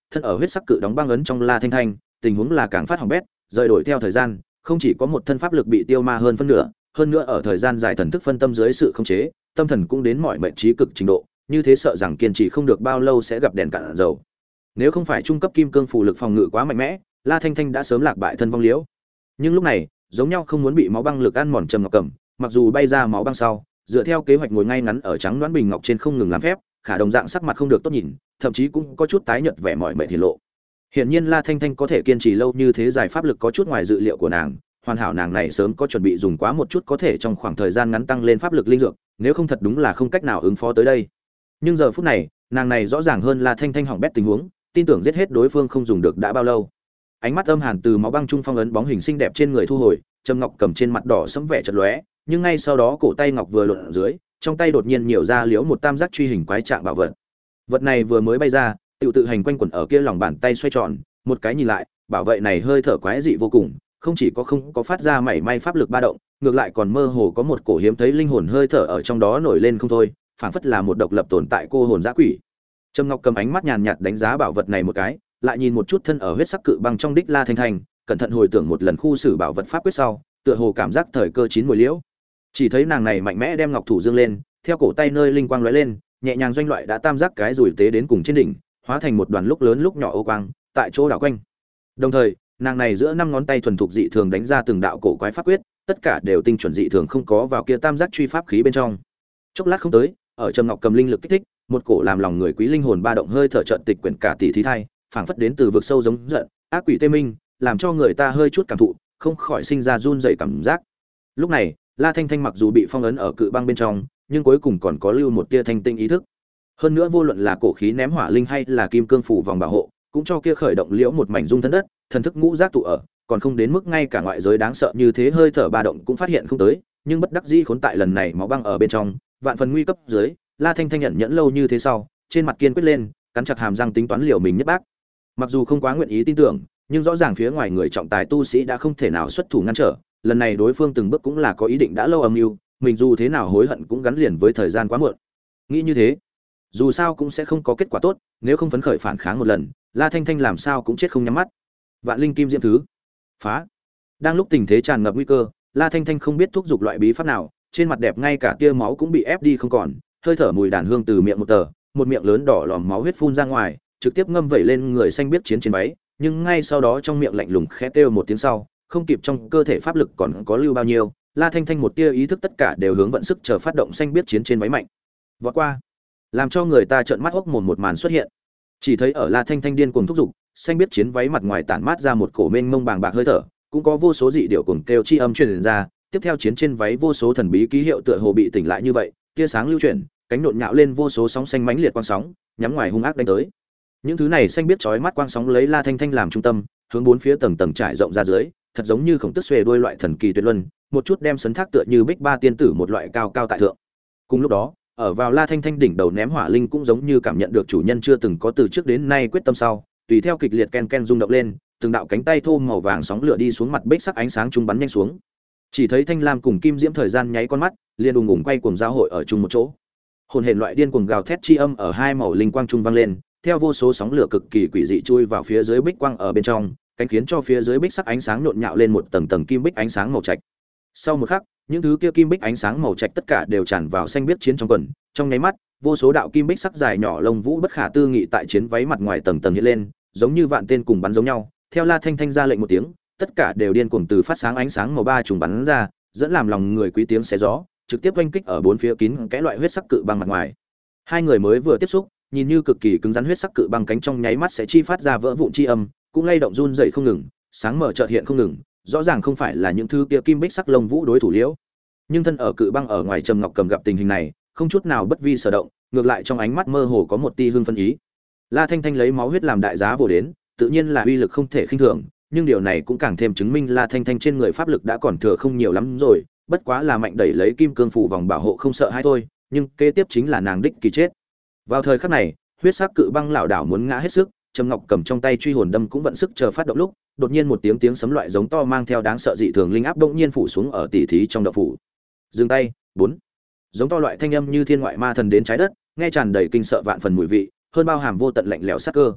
thân ở huyết sắc cự đóng băng ấn trong La Thanh Thanh, tình huống là càng phát hỏng bét, rời đổi theo thời gian, không chỉ có một thân pháp lực bị tiêu ma hơn phân nửa, hơn nữa ở thời gian dài thần thức phân tâm dưới sự khống chế, tâm thần cũng đến mọi mệnh trí cực trình độ, như thế sợ rằng kiên trì không được bao lâu sẽ gặp đèn cạn dầu. Nếu không phải trung cấp kim cương phù lực phòng ngự quá mạnh mẽ, La Thanh Thanh đã sớm lạc bại thân vong liễu. Nhưng lúc này, giống nhau không muốn bị máu băng lực ăn mòn Trầm Ngọc Cẩm, mặc dù bay ra máu băng sau, dựa theo kế hoạch ngồi ngay ngắn ở trắng đoán bình ngọc trên không ngừng làm phép, khả đồng dạng sắc mặt không được tốt nhìn, thậm chí cũng có chút tái nhợt vẻ mỏi mệt hiển lộ. Hiển nhiên La Thanh Thanh có thể kiên trì lâu như thế giải pháp lực có chút ngoài dự liệu của nàng, hoàn hảo nàng này sớm có chuẩn bị dùng quá một chút có thể trong khoảng thời gian ngắn tăng lên pháp lực linh dược, nếu không thật đúng là không cách nào ứng phó tới đây. Nhưng giờ phút này, nàng này rõ ràng hơn La Thanh Thanh hỏng bét tình huống, tin tưởng giết hết đối phương không dùng được đã bao lâu. Ánh mắt âm hàn từ máu băng trung phong ấn bóng hình xinh đẹp trên người thu hồi, Trầm Ngọc Cầm trên mặt đỏ sẫm vẻ chật lóe, nhưng ngay sau đó cổ tay ngọc vừa lộn ở dưới, trong tay đột nhiên nhiều ra liễu một tam giác truy hình quái trạng bảo vật. Vật này vừa mới bay ra, tự tự hành quanh quẩn ở kia lòng bàn tay xoay tròn, một cái nhìn lại, bảo vệ này hơi thở quái dị vô cùng, không chỉ có không có phát ra mảy may pháp lực ba động, ngược lại còn mơ hồ có một cổ hiếm thấy linh hồn hơi thở ở trong đó nổi lên không thôi, phảng phất là một độc lập tồn tại cô hồn dã quỷ. Trầm Ngọc Cầm ánh mắt nhàn nhạt đánh giá bảo vật này một cái, lại nhìn một chút thân ở huyết sắc cự băng trong đích La Thanh Thanh, cẩn thận hồi tưởng một lần khu xử bảo vật pháp quyết sau, tựa hồ cảm giác thời cơ chín mùi liễu. Chỉ thấy nàng này mạnh mẽ đem ngọc thủ dương lên, theo cổ tay nơi linh quang lóe lên, nhẹ nhàng doanh loại đã tam giác cái rùi tế đến cùng trên đỉnh, hóa thành một đoàn lúc lớn lúc nhỏ ô quang, tại chỗ đảo quanh. Đồng thời, nàng này giữa năm ngón tay thuần thục dị thường đánh ra từng đạo cổ quái pháp quyết, tất cả đều tinh chuẩn dị thường không có vào kia tam giác truy pháp khí bên trong. Chốc lát không tới, ở Trầm Ngọc Cầm linh lực kích thích, một cổ làm lòng người quý linh hồn ba động hơi thở trận tịch quyển cả tỷ thí thai, phảng phất đến từ vực sâu giống giận, ác quỷ tê minh, làm cho người ta hơi chút cảm thụ, không khỏi sinh ra run rẩy cảm giác. Lúc này, La Thanh Thanh mặc dù bị phong ấn ở cự băng bên trong, nhưng cuối cùng còn có lưu một tia thanh tinh ý thức. Hơn nữa vô luận là cổ khí ném hỏa linh hay là kim cương phủ vòng bảo hộ, cũng cho kia khởi động liễu một mảnh dung thân đất, thần thức ngũ giác tụ ở, còn không đến mức ngay cả ngoại giới đáng sợ như thế hơi thở ba động cũng phát hiện không tới, nhưng bất đắc dĩ khốn tại lần này máu băng ở bên trong, vạn phần nguy cấp dưới, La Thanh Thanh nhận nhẫn lâu như thế sau, trên mặt kiên quyết lên, cắn chặt hàm răng tính toán liều mình nhất bác. Mặc dù không quá nguyện ý tin tưởng, nhưng rõ ràng phía ngoài người trọng tài tu sĩ đã không thể nào xuất thủ ngăn trở, lần này đối phương từng bước cũng là có ý định đã lâu âm mưu, mình dù thế nào hối hận cũng gắn liền với thời gian quá muộn. Nghĩ như thế, dù sao cũng sẽ không có kết quả tốt, nếu không phấn khởi phản kháng một lần, La Thanh Thanh làm sao cũng chết không nhắm mắt. Vạn linh kim diễm thứ, phá. Đang lúc tình thế tràn ngập nguy cơ, La Thanh Thanh không biết thúc giục loại bí pháp nào, trên mặt đẹp ngay cả tia máu cũng bị ép đi không còn, hơi thở mùi đàn hương từ miệng một tờ, một miệng lớn đỏ lòm máu huyết phun ra ngoài, trực tiếp ngâm vẩy lên người xanh biết chiến trên váy, nhưng ngay sau đó trong miệng lạnh lùng khẽ kêu một tiếng sau, không kịp trong cơ thể pháp lực còn có lưu bao nhiêu, La Thanh Thanh một tia ý thức tất cả đều hướng vận sức chờ phát động xanh biết chiến trên váy mạnh. Vọt qua, làm cho người ta trợn mắt hốc mồm một màn xuất hiện. Chỉ thấy ở La Thanh Thanh điên cuồng thúc giục, xanh biết chiến váy mặt ngoài tản mát ra một cổ mênh mông bàng bạc hơi thở, cũng có vô số dị điệu cuồng kêu chi âm truyền ra, tiếp theo chiến trên váy vô số thần bí ký hiệu tựa hồ bị tỉnh lại như vậy, tia sáng lưu chuyển, cánh nộn nhạo lên vô số sóng xanh mãnh liệt quang sóng, nhắm ngoài hung ác đánh tới. Những thứ này xanh biết chói mắt quang sóng lấy La Thanh Thanh làm trung tâm, hướng bốn phía tầng tầng trải rộng ra dưới, thật giống như khổng tức xuề đuôi loại thần kỳ tuyệt luân, một chút đem sấn thác tựa như bích ba tiên tử một loại cao cao tại thượng. Cùng lúc đó, ở vào La Thanh Thanh đỉnh đầu ném hỏa linh cũng giống như cảm nhận được chủ nhân chưa từng có từ trước đến nay quyết tâm sau, tùy theo kịch liệt ken ken rung động lên, từng đạo cánh tay thô màu vàng sóng lửa đi xuống mặt bích sắc ánh sáng trung bắn nhanh xuống. Chỉ thấy Thanh Lam cùng Kim Diễm thời gian nháy con mắt, liền ùng ùng quay cuồng giao hội ở chung một chỗ. Hồn hển loại điên cuồng gào thét chi âm ở hai màu linh quang trung vang lên, theo vô số sóng lửa cực kỳ quỷ dị chui vào phía dưới bích quang ở bên trong, cánh khiến cho phía dưới bích sắc ánh sáng nhộn nhạo lên một tầng tầng kim bích ánh sáng màu trạch. Sau một khắc, những thứ kia kim bích ánh sáng màu trạch tất cả đều tràn vào xanh biết chiến trong quần, trong nháy mắt, vô số đạo kim bích sắc dài nhỏ lông vũ bất khả tư nghị tại chiến váy mặt ngoài tầng tầng hiện lên, giống như vạn tên cùng bắn giống nhau. Theo La Thanh Thanh ra lệnh một tiếng, tất cả đều điên cuồng từ phát sáng ánh sáng màu ba trùng bắn ra, dẫn làm lòng người quý tiếng xé gió, trực tiếp oanh kích ở bốn phía kín cái loại huyết sắc cự băng mặt ngoài. Hai người mới vừa tiếp xúc, nhìn như cực kỳ cứng rắn huyết sắc cự băng cánh trong nháy mắt sẽ chi phát ra vỡ vụn chi âm, cũng lay động run rẩy không ngừng, sáng mở chợt hiện không ngừng, rõ ràng không phải là những thứ kia kim bích sắc lông vũ đối thủ liễu. Nhưng thân ở cự băng ở ngoài Trầm Ngọc Cầm gặp tình hình này, không chút nào bất vi sở động, ngược lại trong ánh mắt mơ hồ có một tia hưng phân ý. La Thanh Thanh lấy máu huyết làm đại giá vồ đến, tự nhiên là uy lực không thể khinh thường, nhưng điều này cũng càng thêm chứng minh La Thanh Thanh trên người pháp lực đã còn thừa không nhiều lắm rồi, bất quá là mạnh đẩy lấy kim cương phủ vòng bảo hộ không sợ hay thôi, nhưng kế tiếp chính là nàng đích kỳ chết. Vào thời khắc này, huyết sắc cự băng lảo đảo muốn ngã hết sức, Trầm Ngọc Cầm trong tay truy hồn đâm cũng vận sức chờ phát động lúc, đột nhiên một tiếng tiếng sấm loại giống to mang theo đáng sợ dị thường linh áp bỗng nhiên phủ xuống ở tỉ thí trong động phủ. Dừng tay, bốn. Giống to loại thanh âm như thiên ngoại ma thần đến trái đất, nghe tràn đầy kinh sợ vạn phần mùi vị, hơn bao hàm vô tận lạnh lẽo sắc cơ.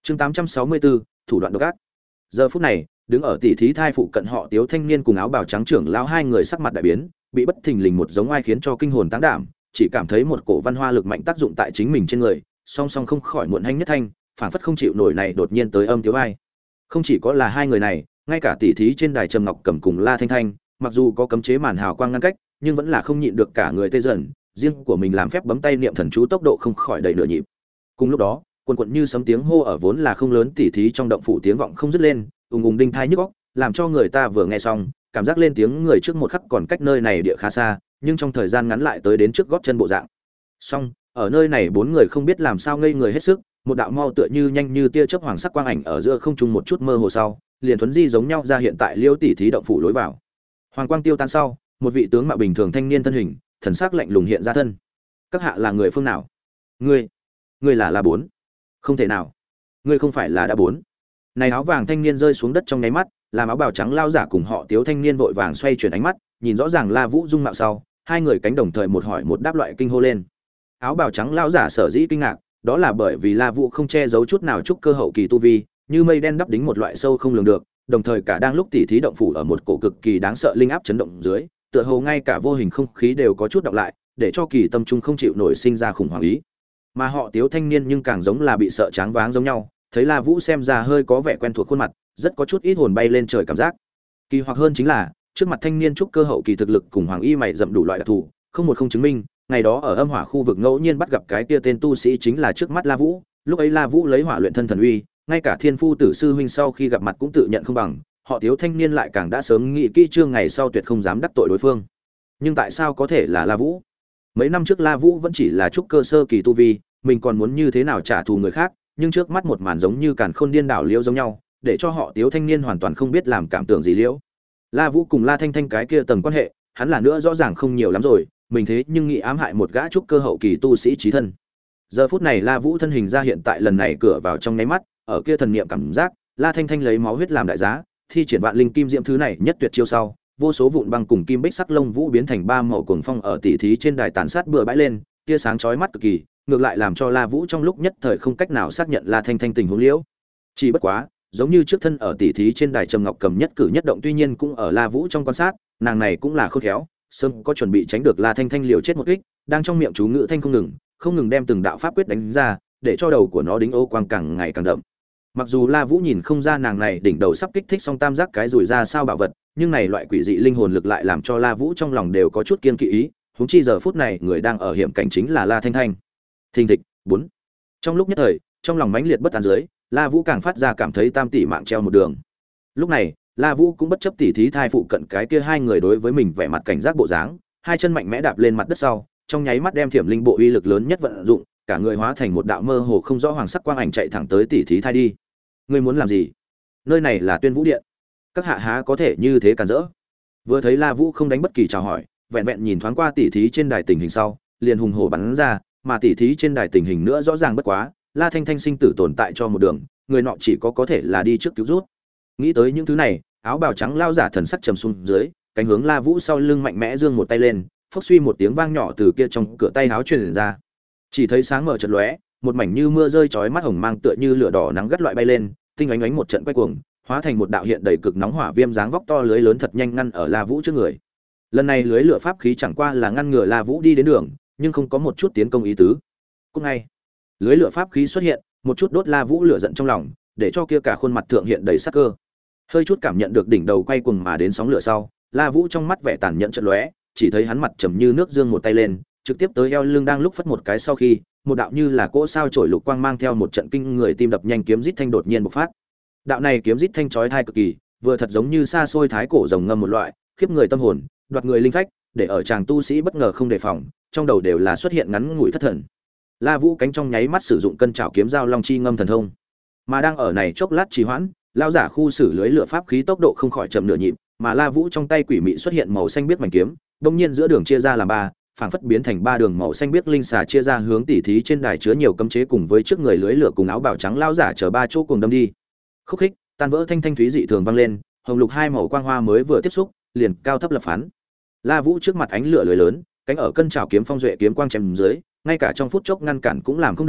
Chương tám trăm sáu mươi bốn, thủ đoạn độc ác. Giờ phút này, đứng ở tỷ thí thai phụ cận họ Tiếu thanh niên cùng áo bào trắng trưởng lão hai người sắc mặt đại biến, bị bất thình lình một giống ai khiến cho kinh hồn táng đảm, chỉ cảm thấy một cổ văn hoa lực mạnh tác dụng tại chính mình trên người, song song không khỏi muộn hanh nhất thanh, phảng phất không chịu nổi này đột nhiên tới âm tiếu ai. Không chỉ có là hai người này, ngay cả tỷ thí trên đài Trầm Ngọc Cầm cùng La Thanh Thanh, mặc dù có cấm chế màn hào quang ngăn cách, nhưng vẫn là không nhịn được cả người tê dần, riêng của mình làm phép bấm tay niệm thần chú tốc độ không khỏi đầy nửa nhịp. Cùng lúc đó, quần quần như sấm tiếng hô ở vốn là không lớn tỷ thí trong động phủ tiếng vọng không dứt lên, ùng ùng đinh tai nhức óc, làm cho người ta vừa nghe xong, cảm giác lên tiếng người trước một khắc còn cách nơi này địa khá xa, nhưng trong thời gian ngắn lại tới đến trước gót chân bộ dạng. Song, ở nơi này bốn người không biết làm sao ngây người hết sức, một đạo mau tựa như nhanh như tia chớp hoàng sắc quang ảnh ở giữa không trung một chút mơ hồ sau, liền thuấn di giống nhau ra hiện tại Liêu tỷ thí động phủ lối vào. Hoàng quang tiêu tan sau, một vị tướng mạo bình thường thanh niên thân hình, thần sắc lạnh lùng hiện ra thân. Các hạ là người phương nào? Ngươi, ngươi là La Bốn? Không thể nào, ngươi không phải là đã Bốn? Này áo vàng thanh niên rơi xuống đất trong nháy mắt, làm áo bào trắng lao giả cùng họ Tiếu thanh niên vội vàng xoay chuyển ánh mắt, nhìn rõ ràng La Vũ dung mạo sau, hai người cánh đồng thời một hỏi một đáp loại kinh hô lên. Áo bào trắng lao giả sở dĩ kinh ngạc, đó là bởi vì La Vũ không che giấu chút nào trúc cơ hậu kỳ tu vi, như mây đen đắp đính một loại sâu không lường được, đồng thời cả đang lúc tỉ thí động phủ ở một cổ cực kỳ đáng sợ linh áp chấn động dưới, tựa hồ ngay cả vô hình không khí đều có chút động lại, để cho kỳ tâm trung không chịu nổi sinh ra khủng hoảng ý. Mà họ Tiếu thanh niên nhưng càng giống là bị sợ tráng váng giống nhau, thấy La Vũ xem ra hơi có vẻ quen thuộc khuôn mặt, rất có chút ít hồn bay lên trời cảm giác. Kỳ hoặc hơn chính là, trước mặt thanh niên trúc cơ hậu kỳ thực lực cùng hoàng y mày dậm đủ loại đặc thù, không một không chứng minh, ngày đó ở âm hỏa khu vực ngẫu nhiên bắt gặp cái kia tên tu sĩ chính là trước mắt La Vũ, lúc ấy La Vũ lấy hỏa luyện thân thần uy, ngay cả Thiên Phu tử sư huynh sau khi gặp mặt cũng tự nhận không bằng, họ Tiếu thanh niên lại càng đã sớm nghĩ kỹ chương ngày sau tuyệt không dám đắc tội đối phương. Nhưng tại sao có thể là La Vũ? Mấy năm trước La Vũ vẫn chỉ là trúc cơ sơ kỳ tu vi, mình còn muốn như thế nào trả thù người khác, nhưng trước mắt một màn giống như càn khôn điên đảo liễu giống nhau, để cho họ Tiếu thanh niên hoàn toàn không biết làm cảm tưởng gì liễu. La Vũ cùng La Thanh Thanh cái kia tầng quan hệ, hắn là nữa rõ ràng không nhiều lắm rồi, mình thế nhưng nghĩ ám hại một gã trúc cơ hậu kỳ tu sĩ chí thân. Giờ phút này La Vũ thân hình ra hiện tại lần này cửa vào trong nháy mắt, ở kia thần niệm cảm giác, La Thanh Thanh lấy máu huyết làm đại giá, thi triển vạn linh kim diễm thứ này nhất tuyệt chiêu sau, vô số vụn băng cùng kim bích sắc lông vũ biến thành ba màu cuồng phong ở tỉ thí trên đài tàn sát bừa bãi lên, tia sáng chói mắt cực kỳ, ngược lại làm cho La Vũ trong lúc nhất thời không cách nào xác nhận La Thanh Thanh tình huống liễu. Chỉ bất quá, giống như trước thân ở tỉ thí trên đài Trầm Ngọc Cầm nhất cử nhất động tuy nhiên cũng ở La Vũ trong quan sát, nàng này cũng là khôn khéo, sớm có chuẩn bị tránh được La Thanh Thanh liều chết một kích, đang trong miệng chú ngữ thanh không ngừng, không ngừng đem từng đạo pháp quyết đánh ra, để cho đầu của nó đính ô quang càng ngày càng đậm. Mặc dù La Vũ nhìn không ra nàng này đỉnh đầu sắp kích thích xong tam giác cái rủi ra sao bảo vật, nhưng này loại quỷ dị linh hồn lực lại làm cho La Vũ trong lòng đều có chút kiên kỵ ý, huống chi giờ phút này người đang ở hiểm cảnh chính là La Thanh Thanh. Thình thịch, bốn. Trong lúc nhất thời, trong lòng mãnh liệt bất an dưới, La Vũ càng phát ra cảm thấy tam tỷ mạng treo một đường. Lúc này, La Vũ cũng bất chấp tỷ thí thai phụ cận cái kia hai người đối với mình vẻ mặt cảnh giác bộ dáng, hai chân mạnh mẽ đạp lên mặt đất sau, trong nháy mắt đem Thiểm Linh bộ uy lực lớn nhất vận dụng, cả người hóa thành một đạo mơ hồ không rõ hoàng sắc quang ảnh chạy thẳng tới tỷ thí thai đi. Ngươi muốn làm gì? Nơi này là Tuyên Vũ Điện. Các hạ há có thể như thế cản rỡ? Vừa thấy La Vũ không đánh bất kỳ chào hỏi, vẹn vẹn nhìn thoáng qua tỷ thí trên đài tình hình sau, liền hùng hổ bắn ra, mà tỷ thí trên đài tình hình nữa rõ ràng bất quá, La Thanh Thanh sinh tử tồn tại cho một đường, người nọ chỉ có có thể là đi trước cứu rút. Nghĩ tới những thứ này, áo bào trắng lao giả thần sắc trầm xuống dưới, cánh hướng La Vũ sau lưng mạnh mẽ giương một tay lên, phốc suy một tiếng vang nhỏ từ kia trong cửa tay áo truyền ra. Chỉ thấy sáng mở chợt lóe, một mảnh như mưa rơi chói mắt hồng mang tựa như lửa đỏ nắng gắt loại bay lên, tinh ánh ánh một trận quay cuồng, hóa thành một đạo hiện đầy cực nóng hỏa viêm dáng vóc to lưới lớn thật nhanh ngăn ở La Vũ trước người. Lần này lưới lửa pháp khí chẳng qua là ngăn ngừa La Vũ đi đến đường, nhưng không có một chút tiến công ý tứ. Cũng ngay, lưới lửa pháp khí xuất hiện, một chút đốt La Vũ lửa giận trong lòng, để cho kia cả khuôn mặt thượng hiện đầy sắc cơ. Hơi chút cảm nhận được đỉnh đầu quay cuồng mà đến sóng lửa sau, La Vũ trong mắt vẻ tàn nhẫn chợt lóe, chỉ thấy hắn mặt trầm như nước dương một tay lên, trực tiếp tới eo lưng đang lúc phất một cái sau khi, một đạo như là cỗ sao chổi lục quang mang theo một trận kinh người tim đập nhanh kiếm rít thanh đột nhiên bộc phát. Đạo này kiếm rít thanh chói tai cực kỳ, vừa thật giống như xa xôi thái cổ rồng ngâm một loại, khiếp người tâm hồn, đoạt người linh phách, để ở chàng tu sĩ bất ngờ không đề phòng, trong đầu đều là xuất hiện ngắn ngủi thất thần. La Vũ cánh trong nháy mắt sử dụng cân trảo kiếm giao long chi ngâm thần thông, mà đang ở này chốc lát trì hoãn, lao giả khu xử lưới lửa pháp khí tốc độ không khỏi chậm nửa nhịp, mà La Vũ trong tay quỷ mị xuất hiện màu xanh biếc mảnh kiếm, đột nhiên giữa đường chia ra làm ba, phảng phất biến thành ba đường màu xanh biếc linh xà chia ra hướng tỉ thí trên đài chứa nhiều cấm chế cùng với trước người lưới lửa cùng áo bào trắng lao giả chờ ba chỗ cùng đâm đi. Khúc khích, tan vỡ thanh thanh thúy dị thường vang lên, hồng lục hai màu quang hoa mới vừa tiếp xúc, liền cao thấp lập phán. La Vũ trước mặt ánh lửa lưới lớn, cánh ở cân trảo kiếm phong duệ kiếm quang chém dưới, ngay cả trong phút chốc ngăn cản cũng làm không được,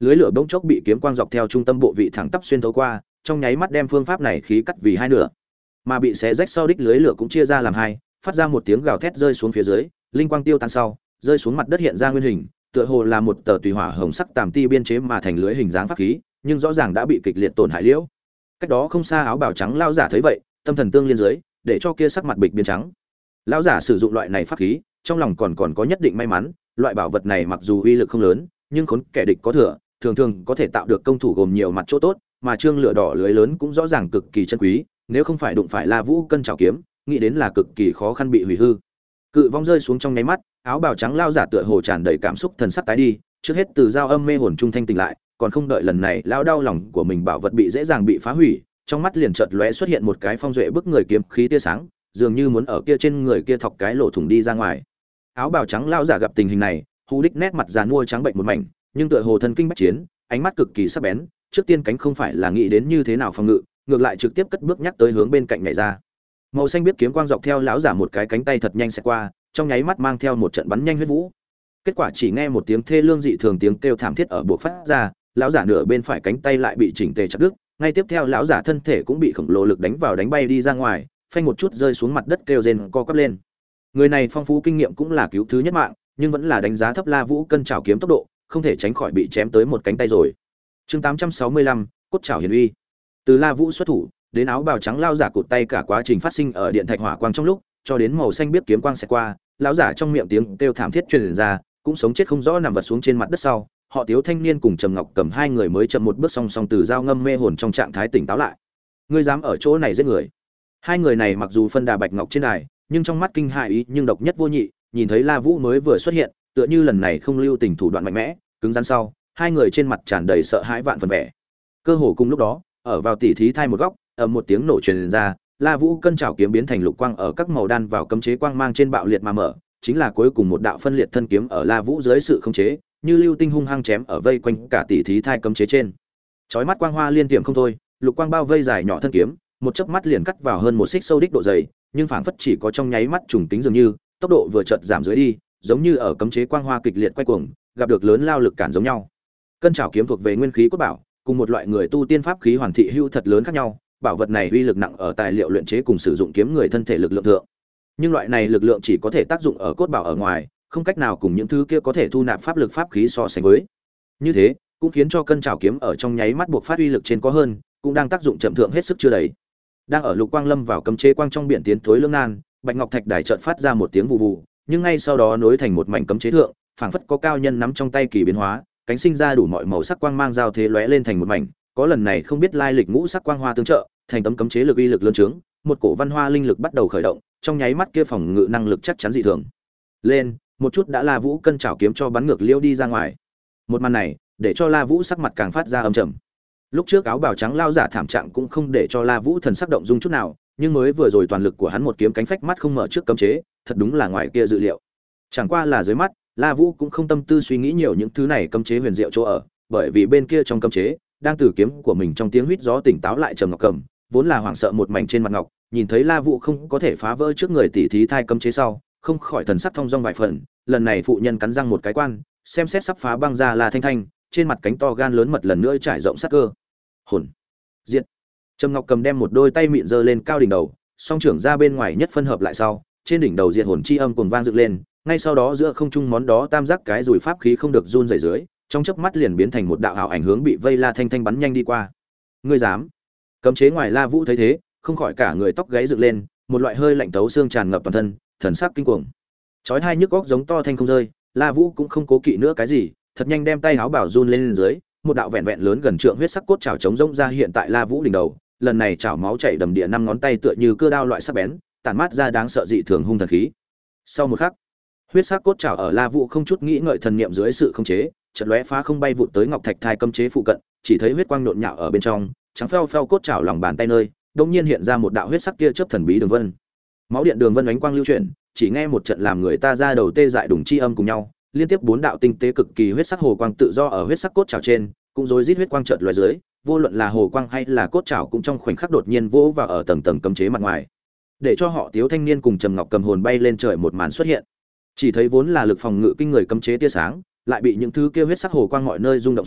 lưới lửa bỗng chốc bị kiếm quang dọc theo trung tâm bộ vị thẳng tắp xuyên thấu qua, trong nháy mắt đem phương pháp này khí cắt vì hai nửa. Mà bị xé rách sau đích lưới lửa cũng chia ra làm hai, phát ra một tiếng gào thét rơi xuống phía dưới, linh quang tiêu tan sau, rơi xuống mặt đất hiện ra nguyên hình, tựa hồ là một tờ tùy hỏa hồng sắc tàm ti biên chế mà thành lưới hình dáng pháp khí, nhưng rõ ràng đã bị kịch liệt tổn hại liễu. Cách đó không xa áo bào trắng lão giả thấy vậy, tâm thần tương liên dưới, để cho kia sắc mặt bịch biến trắng. Lão giả sử dụng loại này pháp khí, trong lòng còn còn có nhất định may mắn, loại bảo vật này mặc dù uy lực không lớn, nhưng khốn kẻ địch có thừa, thường thường có thể tạo được công thủ gồm nhiều mặt chỗ tốt, mà trương lửa đỏ lưới lớn cũng rõ ràng cực kỳ chân quý, nếu không phải đụng phải La Vũ cân trảo kiếm, nghĩ đến là cực kỳ khó khăn bị hủy hư. Cự vong rơi xuống trong nháy mắt, áo bào trắng lao giả tựa hồ tràn đầy cảm xúc thần sắc tái đi, trước hết từ giao âm mê hồn trung thanh tỉnh lại, còn không đợi lần này lao đau lòng của mình bảo vật bị dễ dàng bị phá hủy, trong mắt liền chợt lóe xuất hiện một cái phong duệ bức người kiếm khí tia sáng, dường như muốn ở kia trên người kia thọc cái lỗ thủng đi ra ngoài. Áo bào trắng lao giả gặp tình hình này, hù đích nét mặt già nua trắng bệnh một mảnh, nhưng tựa hồ thân kinh bách chiến, ánh mắt cực kỳ sắc bén, trước tiên cánh không phải là nghĩ đến như thế nào phòng ngự, ngược lại trực tiếp cất bước nhắc tới hướng bên cạnh nhảy ra. Màu xanh biết kiếm quang dọc theo lão giả một cái cánh tay thật nhanh sẽ qua, trong nháy mắt mang theo một trận bắn nhanh huyết vũ. Kết quả chỉ nghe một tiếng thê lương dị thường tiếng kêu thảm thiết ở buộc phát ra, lão giả nửa bên phải cánh tay lại bị chỉnh tề chặt đứt, ngay tiếp theo lão giả thân thể cũng bị khổng lồ lực đánh vào đánh bay đi ra ngoài, phanh một chút rơi xuống mặt đất kêu rên co quắp lên. Người này phong phú kinh nghiệm cũng là cứu thứ nhất mạng, nhưng vẫn là đánh giá thấp La Vũ cân trảo kiếm tốc độ, không thể tránh khỏi bị chém tới một cánh tay rồi. Chương tám trăm sáu mươi lăm, cốt trảo hiển uy. Từ La Vũ xuất thủ, đến áo bào trắng lao giả cụt tay cả quá trình phát sinh ở điện thạch hỏa quang trong lúc, cho đến màu xanh biết kiếm quang sẽ qua, lão giả trong miệng tiếng kêu thảm thiết truyền ra, cũng sống chết không rõ nằm vật xuống trên mặt đất sau, họ Tiếu thanh niên cùng Trầm Ngọc Cầm hai người mới chậm một bước song song từ giao ngâm mê hồn trong trạng thái tỉnh táo lại. Ngươi dám ở chỗ này giết người? Hai người này mặc dù phân đà bạch ngọc trên đài, nhưng trong mắt kinh hại ý nhưng độc nhất vô nhị, nhìn thấy La Vũ mới vừa xuất hiện, tựa như lần này không lưu tình thủ đoạn mạnh mẽ, cứng rắn sau, hai người trên mặt tràn đầy sợ hãi vạn phần vẻ. Cơ hồ cùng lúc đó, ở vào tỉ thí thai một góc, ầm một tiếng nổ truyền ra, La Vũ cân trảo kiếm biến thành lục quang ở các màu đan vào cấm chế quang mang trên bạo liệt mà mở, chính là cuối cùng một đạo phân liệt thân kiếm ở La Vũ dưới sự khống chế, như lưu tinh hung hăng chém ở vây quanh cả tỉ thí thai cấm chế trên. Chói mắt quang hoa liên tiệm không thôi, lục quang bao vây dài nhỏ thân kiếm, một chớp mắt liền cắt vào hơn một xích sâu đích độ dày, nhưng phảng phất chỉ có trong nháy mắt trùng tính dường như, tốc độ vừa chợt giảm dưới đi, giống như ở cấm chế quang hoa kịch liệt quay cuồng, gặp được lớn lao lực cản giống nhau. Cân trảo kiếm thuộc về nguyên khí cốt bảo, cùng một loại người tu tiên pháp khí hoàn thị hữu thật lớn khác nhau, bảo vật này uy lực nặng ở tài liệu luyện chế cùng sử dụng kiếm người thân thể lực lượng thượng. Nhưng loại này lực lượng chỉ có thể tác dụng ở cốt bảo ở ngoài, không cách nào cùng những thứ kia có thể thu nạp pháp lực pháp khí so sánh với. Như thế, cũng khiến cho cân trảo kiếm ở trong nháy mắt buộc phát uy lực trên có hơn, cũng đang tác dụng chậm thượng hết sức chưa đầy. Đang ở lục quang lâm vào cấm chế quang trong biển tiến thối lưỡng nan, bạch ngọc thạch đài chợt phát ra một tiếng vụ vụ, nhưng ngay sau đó nối thành một mảnh cấm chế thượng, phảng phất có cao nhân nắm trong tay kỳ biến hóa, cánh sinh ra đủ mọi màu sắc quang mang giao thế lóe lên thành một mảnh, có lần này không biết lai lịch ngũ sắc quang hoa tương trợ, thành tấm cấm chế lực uy lực lớn trướng, một cổ văn hoa linh lực bắt đầu khởi động, trong nháy mắt kia phòng ngự năng lực chắc chắn dị thường. Lên, một chút đã La Vũ cân trảo kiếm cho bắn ngược liêu đi ra ngoài. Một màn này, để cho La Vũ sắc mặt càng phát ra âm trầm. Lúc trước áo bào trắng lao giả thảm trạng cũng không để cho La Vũ thần sắc động dung chút nào, nhưng mới vừa rồi toàn lực của hắn một kiếm cánh phách mắt không mở trước cấm chế, thật đúng là ngoài kia dự liệu. Chẳng qua là dưới mắt, La Vũ cũng không tâm tư suy nghĩ nhiều những thứ này cấm chế huyền diệu chỗ ở, bởi vì bên kia trong cấm chế, đang từ kiếm của mình trong tiếng huýt gió tỉnh táo lại Trầm Ngọc Cầm, vốn là hoảng sợ một mảnh trên mặt ngọc, nhìn thấy La Vũ không có thể phá vỡ trước người tỷ thí thai cấm chế sau, không khỏi thần sắc thông dong vài phần, lần này phụ nhân cắn răng một cái quan, xem xét sắp phá băng ra La Thanh Thanh, trên mặt cánh to gan lớn mật lần nữa trải rộng sát cơ. Hồn. Diệt. Trầm Ngọc Cầm đem một đôi tay mịn giơ lên cao đỉnh đầu, song trưởng ra bên ngoài nhất phân hợp lại sau, trên đỉnh đầu diệt hồn chi âm cuồng vang dựng lên, ngay sau đó giữa không trung món đó tam giác cái rùi pháp khí không được run rẩy dưới, trong chớp mắt liền biến thành một đạo ảo ảnh hướng bị vây La Thanh Thanh bắn nhanh đi qua. Ngươi dám? Cấm chế ngoài La Vũ thấy thế, không khỏi cả người tóc gáy dựng lên, một loại hơi lạnh tấu xương tràn ngập toàn thân, thần sắc kinh cuồng. Chói tai nhức óc giống to thanh không rơi, La Vũ cũng không cố kỵ nữa cái gì, thật nhanh đem tay áo bảo run lên, lên dưới, một đạo vẹn vẹn lớn gần trượng huyết sắc cốt chảo chống rỗng ra hiện tại La Vũ đỉnh đầu, lần này chảo máu chảy đầm địa, năm ngón tay tựa như cưa đao loại sắc bén, tản mát ra đáng sợ dị thường hung thần khí. Sau một khắc, huyết sắc cốt chảo ở La Vũ không chút nghĩ ngợi thần niệm dưới sự khống chế, chợt lóe phá không bay vụt tới ngọc thạch thai cấm chế phụ cận, chỉ thấy huyết quang nhộn nhạo ở bên trong, trắng phèo phèo cốt chảo lòng bàn tay nơi, đột nhiên hiện ra một đạo huyết sắc tia chớp thần bí đường vân. Máu điện đường vân ánh quang lưu chuyển, chỉ nghe một trận làm người ta ra đầu tê dại đùng chi âm cùng nhau, liên tiếp bốn đạo tinh tế cực kỳ huyết sắc hồ quang tự do ở huyết sắc cốt chảo trên, cũng rối rít huyết quang chợt lóe dưới, vô luận là hồ quang hay là cốt chảo cũng trong khoảnh khắc đột nhiên vỗ vào ở tầng tầng cấm chế mặt ngoài, để cho họ Tiếu thanh niên cùng Trầm Ngọc Cầm hồn bay lên trời một màn xuất hiện. Chỉ thấy vốn là lực phòng ngự kinh người cấm chế tia sáng, lại bị những thứ kia huyết sắc hồ quang mọi nơi rung động sau,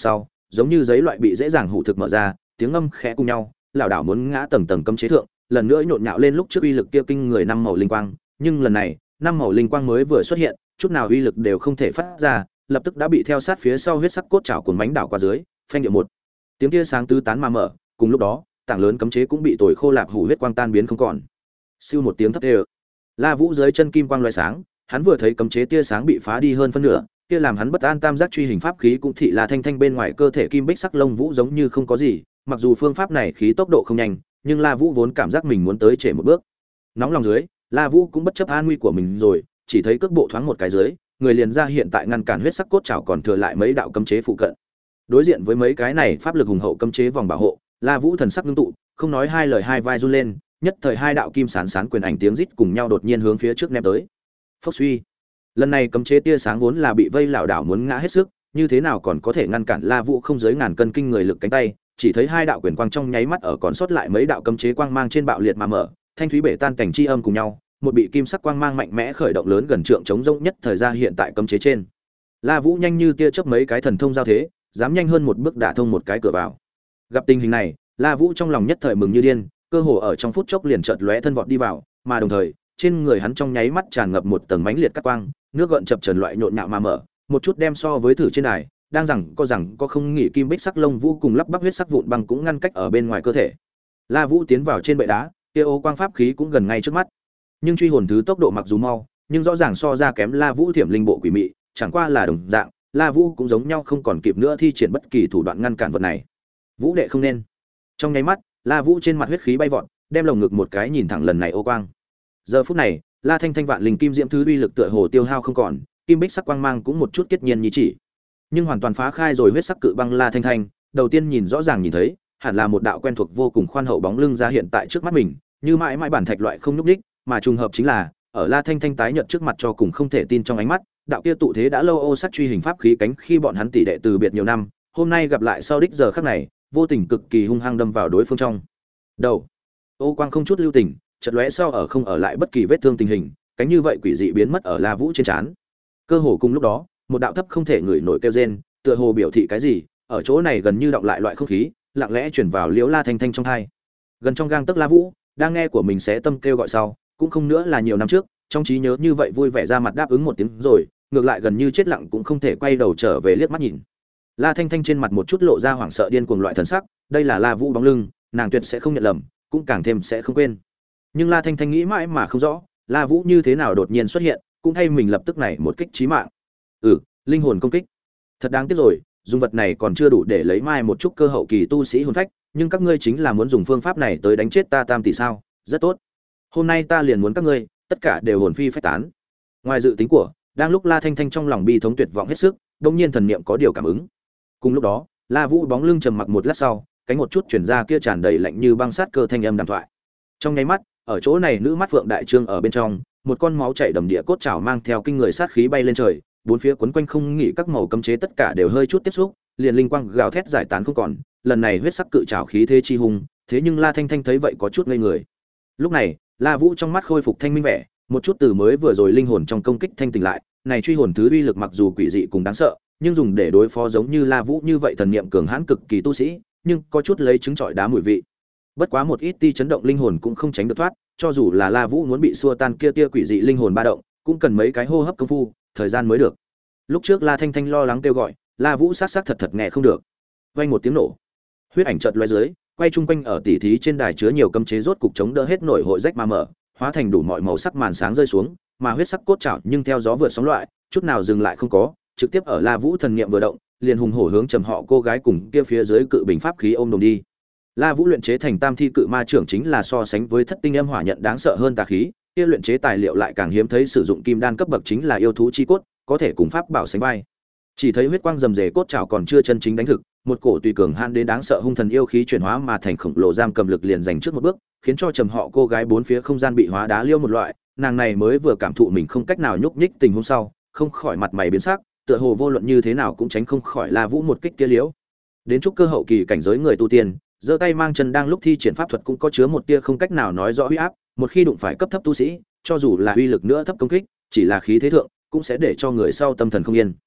giống như giấy loại bị dễ dàng hủ thực mở ra, tiếng ngâm khẽ cùng nhau, lảo đảo muốn ngã tầng tầng cấm chế thượng, lần nữa nhộn nhạo lên lúc trước uy lực kia kinh người năm màu linh quang, nhưng lần này, năm màu linh quang mới vừa xuất hiện, chút nào uy lực đều không thể phát ra, lập tức đã bị theo sát phía sau huyết sắc cốt trảo cuốn bánh đảo qua dưới, phanh điệu một. Tiếng kia sáng tứ tán mà mở, cùng lúc đó, tảng lớn cấm chế cũng bị tồi khô lạp hủ huyết quang tan biến không còn. Siêu một tiếng thấp đều. La Vũ dưới chân kim quang lóe sáng, hắn vừa thấy cấm chế tia sáng bị phá đi hơn phân nửa, kia làm hắn bất an tam giác truy hình pháp khí cũng thị La Thanh Thanh bên ngoài cơ thể kim bích sắc lông vũ giống như không có gì, mặc dù phương pháp này khí tốc độ không nhanh, nhưng La Vũ vốn cảm giác mình muốn tới trễ một bước. Nóng lòng dưới, La Vũ cũng bất chấp an nguy của mình rồi, chỉ thấy cước bộ thoáng một cái dưới, người liền ra hiện tại ngăn cản huyết sắc cốt trảo còn thừa lại mấy đạo cấm chế phụ cận. Đối diện với mấy cái này pháp lực hùng hậu cấm chế vòng bảo hộ, La Vũ thần sắc ngưng tụ, không nói hai lời hai vai run lên, nhất thời hai đạo kim sán sán quyền ảnh tiếng rít cùng nhau đột nhiên hướng phía trước ném tới. Phốc suy. Lần này cấm chế tia sáng vốn là bị vây lảo đảo muốn ngã hết sức, như thế nào còn có thể ngăn cản La Vũ không giới ngàn cân kinh người lực cánh tay, chỉ thấy hai đạo quyền quang trong nháy mắt ở còn sót lại mấy đạo cấm chế quang mang trên bạo liệt mà mở, thanh thúy bể tan cảnh chi âm cùng nhau, một bị kim sắc quang mang mạnh mẽ khởi động lớn gần trượng chống rông nhất thời ra hiện tại cấm chế trên. La Vũ nhanh như tia chớp mấy cái thần thông giao thế, dám nhanh hơn một bước đả thông một cái cửa vào. Gặp tình hình này, La Vũ trong lòng nhất thời mừng như điên, cơ hồ ở trong phút chốc liền chợt lóe thân vọt đi vào, mà đồng thời, trên người hắn trong nháy mắt tràn ngập một tầng mãnh liệt cắt quang, nước gợn chập chờn loại nhộn nhạo mà mở, một chút đem so với thử trên đài, đang rằng có rằng có không nghỉ kim bích sắc lông vũ cùng lắp bắp huyết sắc vụn băng cũng ngăn cách ở bên ngoài cơ thể. La Vũ tiến vào trên bệ đá, kia ô quang pháp khí cũng gần ngay trước mắt. Nhưng truy hồn thứ tốc độ mặc dù mau, nhưng rõ ràng so ra kém La Vũ thiểm linh bộ quỷ mị, chẳng qua là đồng dạng, La Vũ cũng giống nhau không còn kịp nữa thi triển bất kỳ thủ đoạn ngăn cản vật này. Vũ đệ không nên. Trong nháy mắt, La Vũ trên mặt huyết khí bay vọt, đem lồng ngực một cái nhìn thẳng lần này ô quang. Giờ phút này, La Thanh Thanh vạn linh kim diễm thứ uy lực tựa hồ tiêu hao không còn, kim bích sắc quang mang cũng một chút kết nhiên như chỉ. Nhưng hoàn toàn phá khai rồi huyết sắc cự băng La Thanh Thanh, đầu tiên nhìn rõ ràng nhìn thấy, hẳn là một đạo quen thuộc vô cùng khoan hậu bóng lưng ra hiện tại trước mắt mình, như mãi mãi bản thạch loại không nhúc nhích, mà trùng hợp chính là, ở La Thanh Thanh tái nhợt trước mặt cho cùng không thể tin trong ánh mắt, đạo kia tụ thế đã lâu ô sắc truy hình pháp khí cánh khi bọn hắn tỷ đệ từ biệt nhiều năm, hôm nay gặp lại sau đích giờ khắc này, vô tình cực kỳ hung hăng đâm vào đối phương trong đầu. Ô quang không chút lưu tình, chợt lóe sau ở không ở lại bất kỳ vết thương tình hình, cánh như vậy quỷ dị biến mất ở La Vũ trên trán. Cơ hồ cùng lúc đó, một đạo thấp không thể ngửi nổi kêu rên, tựa hồ biểu thị cái gì, ở chỗ này gần như động lại loại không khí, lặng lẽ truyền vào Liễu La Thanh Thanh trong tai. Gần trong gang tấc La Vũ, đang nghe của mình sẽ tâm kêu gọi sau, cũng không nữa là nhiều năm trước, trong trí nhớ như vậy vui vẻ ra mặt đáp ứng một tiếng rồi, ngược lại gần như chết lặng cũng không thể quay đầu trở về liếc mắt nhìn. La Thanh Thanh trên mặt một chút lộ ra hoảng sợ điên cuồng loại thần sắc, đây là La Vũ bóng lưng, nàng tuyệt sẽ không nhận lầm, cũng càng thêm sẽ không quên. Nhưng La Thanh Thanh nghĩ mãi mà không rõ, La Vũ như thế nào đột nhiên xuất hiện, cũng thay mình lập tức này một kích chí mạng. Ừ, linh hồn công kích. Thật đáng tiếc rồi, dùng vật này còn chưa đủ để lấy mai một chút cơ hậu kỳ tu sĩ hồn phách, nhưng các ngươi chính là muốn dùng phương pháp này tới đánh chết ta tam tỷ sao? Rất tốt. Hôm nay ta liền muốn các ngươi, tất cả đều hồn phi phách tán. Ngoài dự tính của, đang lúc La Thanh Thanh trong lòng bi thống tuyệt vọng hết sức, đột nhiên thần niệm có điều cảm ứng. Cùng lúc đó, La Vũ bóng lưng trầm mặc một lát sau, cánh một chút chuyển ra kia tràn đầy lạnh như băng sát cơ thanh âm đàm thoại. Trong nháy mắt, ở chỗ này nữ mắt phượng đại trương ở bên trong, một con máu chảy đầm địa cốt trảo mang theo kinh người sát khí bay lên trời, bốn phía quấn quanh không nghỉ các màu cấm chế tất cả đều hơi chút tiếp xúc, liền linh quang gào thét giải tán không còn, lần này huyết sắc cự trảo khí thế chi hùng, thế nhưng La Thanh Thanh thấy vậy có chút ngây người. Lúc này, La Vũ trong mắt khôi phục thanh minh vẻ, một chút từ mới vừa rồi linh hồn trong công kích thanh tỉnh lại, này truy hồn thứ uy lực mặc dù quỷ dị cùng đáng sợ, nhưng dùng để đối phó giống như La Vũ như vậy thần niệm cường hãn cực kỳ tu sĩ, nhưng có chút lấy trứng trọi đá mùi vị. Bất quá một ít ti chấn động linh hồn cũng không tránh được thoát, cho dù là La Vũ muốn bị xua tan kia tia quỷ dị linh hồn ba động, cũng cần mấy cái hô hấp công phu, thời gian mới được. Lúc trước La Thanh Thanh lo lắng kêu gọi, La Vũ sát sát thật thật nghe không được. Vang một tiếng nổ, huyết ảnh chợt lóe dưới, quay chung quanh ở tỉ thí trên đài chứa nhiều cấm chế rốt cục chống đỡ hết nổi hội rách mà mở, hóa thành đủ mọi màu sắc màn sáng rơi xuống, mà huyết sắc cốt trảo nhưng theo gió vượt sóng loại, chút nào dừng lại không có, trực tiếp ở La Vũ thần niệm vừa động, liền hùng hổ hướng trầm họ cô gái cùng kia phía dưới cự bình pháp khí ôm đồng đi. La Vũ luyện chế thành tam thi cự ma trưởng chính là so sánh với thất tinh âm hỏa nhận đáng sợ hơn tà khí, kia luyện chế tài liệu lại càng hiếm thấy, sử dụng kim đan cấp bậc chính là yêu thú chi cốt, có thể cùng pháp bảo sánh vai. Chỉ thấy huyết quang rầm rề cốt trảo còn chưa chân chính đánh thực, một cổ tùy cường han đến đáng sợ hung thần yêu khí chuyển hóa mà thành khổng lồ giam cầm lực liền giành trước một bước, khiến cho trầm họ cô gái bốn phía không gian bị hóa đá liêu một loại, nàng này mới vừa cảm thụ mình không cách nào nhúc nhích tình huống sau, không khỏi mặt mày biến sắc, tựa hồ vô luận như thế nào cũng tránh không khỏi La Vũ một kích kia liễu. Đến chúc cơ hậu kỳ cảnh giới người tu tiên, giơ tay mang chân đang lúc thi triển pháp thuật cũng có chứa một tia không cách nào nói rõ uy áp, một khi đụng phải cấp thấp tu sĩ, cho dù là uy lực nữa thấp công kích, chỉ là khí thế thượng, cũng sẽ để cho người sau tâm thần không yên.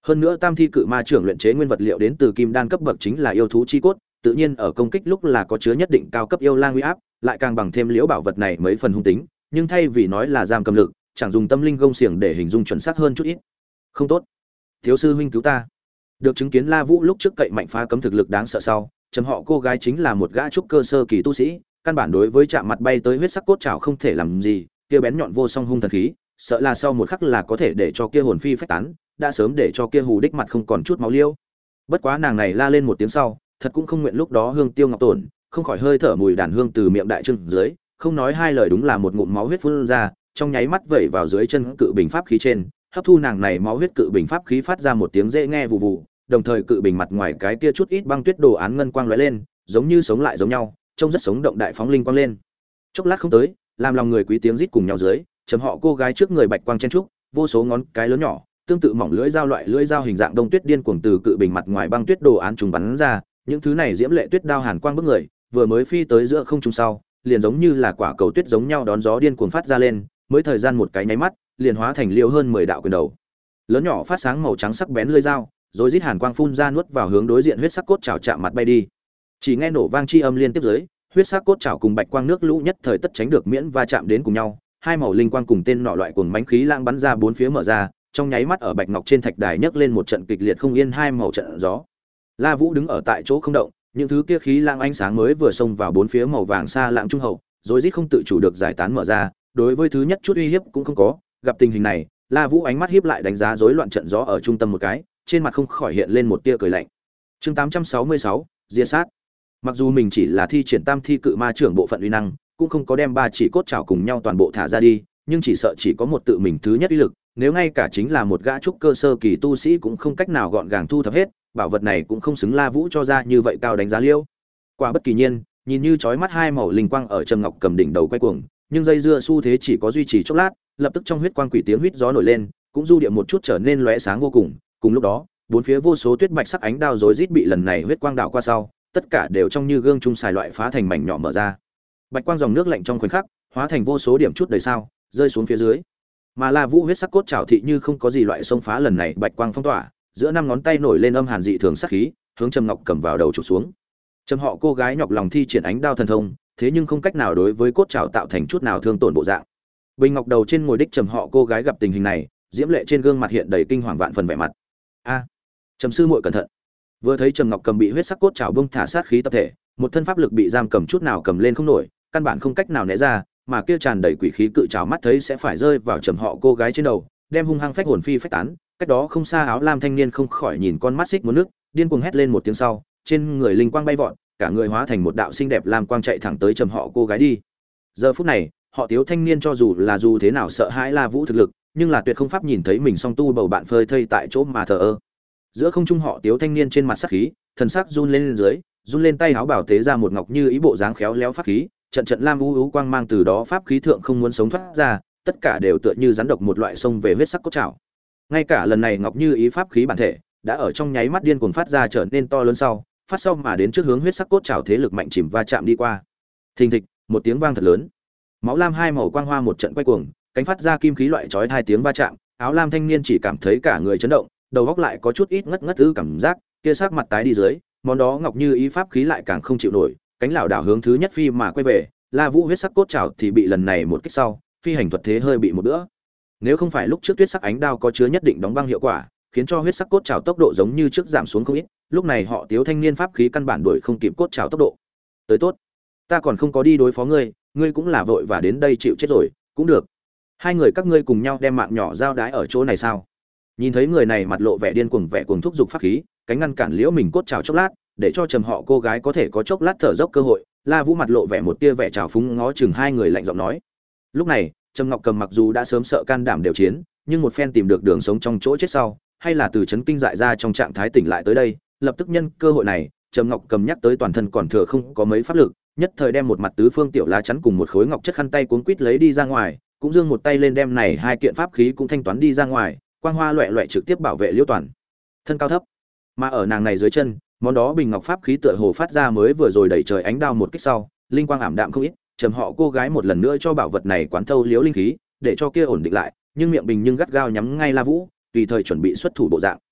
Hơn nữa tam thi cự ma trưởng luyện chế nguyên vật liệu đến từ kim đan cấp bậc chính là yêu thú chi cốt, tự nhiên ở công kích lúc là có chứa nhất định cao cấp yêu lang uy áp, lại càng bằng thêm liễu bảo vật này mấy phần hung tính, nhưng thay vì nói là giam cầm lực, chẳng dùng tâm linh gông xiềng để hình dung chuẩn xác hơn chút ít. Không tốt, thiếu sư huynh cứu ta. Được chứng kiến La Vũ lúc trước cậy mạnh phá cấm thực lực đáng sợ sau, trầm họ cô gái chính là một gã trúc cơ sơ kỳ tu sĩ, căn bản đối với chạm mặt bay tới huyết sắc cốt trảo không thể làm gì, kia bén nhọn vô song hung thần khí, sợ là sau một khắc là có thể để cho kia hồn phi phách tán, đã sớm để cho kia hù đích mặt không còn chút máu liêu. Bất quá nàng này la lên một tiếng sau, thật cũng không nguyện lúc đó hương tiêu ngọc tổn, không khỏi hơi thở mùi đàn hương từ miệng đại trưng dưới, không nói hai lời đúng là một ngụm máu huyết phun ra, trong nháy mắt vẩy vào dưới chân cự bình pháp khí trên, hấp thu nàng này máu huyết cự bình pháp khí phát ra một tiếng dễ nghe vù vù, đồng thời cự bình mặt ngoài cái kia chút ít băng tuyết đồ án ngân quang lóe lên, giống như sống lại giống nhau, trông rất sống động đại phóng linh quang lên. Chốc lát không tới, làm lòng người quý tiếng rít cùng nhau dưới, chấm họ cô gái trước người bạch quang chen trúc, vô số ngón cái lớn nhỏ, tương tự mỏng lưỡi dao loại lưỡi dao hình dạng đông tuyết điên cuồng từ cự bình mặt ngoài băng tuyết đồ án trùng bắn ra, những thứ này diễm lệ tuyết đao hàn quang bức người, vừa mới phi tới giữa không trung sau, liền giống như là quả cầu tuyết giống nhau đón gió điên cuồng phát ra lên, mới thời gian một cái nháy mắt, liền hóa thành liêu hơn mười đạo quyền đầu. Lớn nhỏ phát sáng màu trắng sắc bén lưỡi dao, rồi rít hàn quang phun ra nuốt vào hướng đối diện huyết sắc cốt chảo chạm mặt bay đi. Chỉ nghe nổ vang chi âm liên tiếp dưới, huyết sắc cốt chảo cùng bạch quang nước lũ nhất thời tất tránh được miễn va chạm đến cùng nhau, hai màu linh quang cùng tên nọ loại cuồng mãnh khí lang bắn ra bốn phía mở ra, trong nháy mắt ở bạch ngọc trên thạch đài nhấc lên một trận kịch liệt không yên hai màu trận gió. La Vũ đứng ở tại chỗ không động, những thứ kia khí lang ánh sáng mới vừa xông vào bốn phía màu vàng xa lạng trung hậu, rồi rít không tự chủ được giải tán mở ra, đối với thứ nhất chút uy hiếp cũng không có. Gặp tình hình này, La Vũ ánh mắt híp lại đánh giá rối loạn trận gió ở trung tâm một cái, trên mặt không khỏi hiện lên một tia cười lạnh. Chương tám trăm sáu mươi sáu, diệt sát. Mặc dù mình chỉ là thi triển tam thi cự ma trưởng bộ phận uy năng, cũng không có đem ba chỉ cốt trảo cùng nhau toàn bộ thả ra đi, nhưng chỉ sợ chỉ có một tự mình thứ nhất uy lực, nếu ngay cả chính là một gã trúc cơ sơ kỳ tu sĩ cũng không cách nào gọn gàng thu thập hết, bảo vật này cũng không xứng La Vũ cho ra như vậy cao đánh giá liêu. Quả bất kỳ nhiên, nhìn như chói mắt hai màu linh quang ở trầm ngọc cầm đỉnh đầu quay cuồng, nhưng dây dưa xu thế chỉ có duy trì chốc lát, lập tức trong huyết quang quỷ tiếng huýt gió nổi lên, cũng du điệu một chút trở nên lóe sáng vô cùng, cùng lúc đó, bốn phía vô số tuyết bạch sắc ánh đao rối rít bị lần này huyết quang đảo qua sau, tất cả đều trong như gương trung xài loại phá thành mảnh nhỏ mở ra. Bạch quang dòng nước lạnh trong khoảnh khắc, hóa thành vô số điểm chút đầy sao, rơi xuống phía dưới. Mà La Vũ huyết sắc cốt trảo thị như không có gì loại xông phá lần này bạch quang phong tỏa, giữa năm ngón tay nổi lên âm hàn dị thường sắc khí, hướng Trầm Ngọc cầm vào đầu chụp xuống. Trầm họ cô gái nhọc lòng thi triển ánh đao thần thông, thế nhưng không cách nào đối với cốt trảo tạo thành chút nào thương tổn bộ dạng. Bình ngọc đầu trên ngồi đích Trầm họ cô gái gặp tình hình này, diễm lệ trên gương mặt hiện đầy kinh hoàng vạn phần vẻ mặt. A, Trầm sư muội cẩn thận. Vừa thấy Trầm Ngọc cầm bị huyết sắc cốt trảo bung thả sát khí tập thể, một thân pháp lực bị giam cầm chút nào cầm lên không nổi, căn bản không cách nào né ra, mà kia tràn đầy quỷ khí cự trảo mắt thấy sẽ phải rơi vào Trầm họ cô gái trên đầu, đem hung hăng phách hồn phi phách tán. Cách đó không xa áo lam thanh niên không khỏi nhìn con mắt xích muốn nước, điên cuồng hét lên một tiếng sau, trên người linh quang bay vọt, cả người hóa thành một đạo xinh đẹp lam quang chạy thẳng tới Trầm họ cô gái đi. Giờ phút này, họ Tiếu thanh niên cho dù là dù thế nào sợ hãi La Vũ thực lực, nhưng là tuyệt không pháp nhìn thấy mình song tu bầu bạn phơi thây tại chỗ mà thờ ơ. Giữa không trung họ Tiếu thanh niên trên mặt sắc khí, thần sắc run lên dưới, run lên tay áo bảo tế ra một ngọc như ý bộ dáng khéo léo pháp khí, trận trận lam u u quang mang từ đó pháp khí thượng không muốn sống thoát ra, tất cả đều tựa như rắn độc một loại sông về huyết sắc cốt trảo. Ngay cả lần này ngọc như ý pháp khí bản thể đã ở trong nháy mắt điên cuồng phát ra trở nên to lớn sau, phát sau mà đến trước hướng huyết sắc cốt trảo thế lực mạnh chìm va chạm đi qua. Thình thịch, một tiếng vang thật lớn. Máu lam hai màu quang hoa một trận quay cuồng, cánh phát ra kim khí loại chói hai tiếng va chạm, áo lam thanh niên chỉ cảm thấy cả người chấn động, đầu óc lại có chút ít ngất ngất ư cảm giác, kia sắc mặt tái đi dưới, món đó ngọc như ý pháp khí lại càng không chịu nổi, cánh lão đảo hướng thứ nhất phi mà quay về, La Vũ huyết sắc cốt trảo thì bị lần này một kích sau, phi hành thuật thế hơi bị một nữa. Nếu không phải lúc trước tuyết sắc ánh đao có chứa nhất định đóng băng hiệu quả, khiến cho huyết sắc cốt trảo tốc độ giống như trước giảm xuống không ít, lúc này họ Tiếu thanh niên pháp khí căn bản đuổi không kịp cốt trảo tốc độ. Tới tốt, ta còn không có đi đối phó ngươi, ngươi cũng là vội và đến đây chịu chết rồi, cũng được. Hai người các ngươi cùng nhau đem mạng nhỏ giao đái ở chỗ này sao? Nhìn thấy người này mặt lộ vẻ điên cuồng vẻ cuồng thúc giục pháp khí, cánh ngăn cản liễu mình cốt trảo chốc lát, để cho Trầm họ cô gái có thể có chốc lát thở dốc cơ hội. La Vũ mặt lộ vẻ một tia vẻ trào phúng ngó chừng hai người lạnh giọng nói. Lúc này, Trầm Ngọc Cầm mặc dù đã sớm sợ can đảm đều chiến, nhưng một phen tìm được đường sống trong chỗ chết sau, hay là từ chấn kinh dại ra trong trạng thái tỉnh lại tới đây, lập tức nhân cơ hội này, Trầm Ngọc Cầm nhắc tới toàn thân còn thừa không có mấy pháp lực, nhất thời đem một mặt tứ phương tiểu lá chắn cùng một khối ngọc chất khăn tay cuốn quít lấy đi ra ngoài, cũng giương một tay lên đem này hai kiện pháp khí cũng thanh toán đi ra ngoài, quang hoa loẹt loẹt trực tiếp bảo vệ Liễu Toàn thân cao thấp. Mà ở nàng này dưới chân, món đó bình ngọc pháp khí tựa hồ phát ra mới vừa rồi đẩy trời ánh đao một kích sau, linh quang ảm đạm không ít, Trầm họ cô gái một lần nữa cho bảo vật này quán thâu liễu linh khí, để cho kia ổn định lại, nhưng miệng bình nhưng gắt gao nhắm ngay La Vũ, tùy thời chuẩn bị xuất thủ bộ dạng.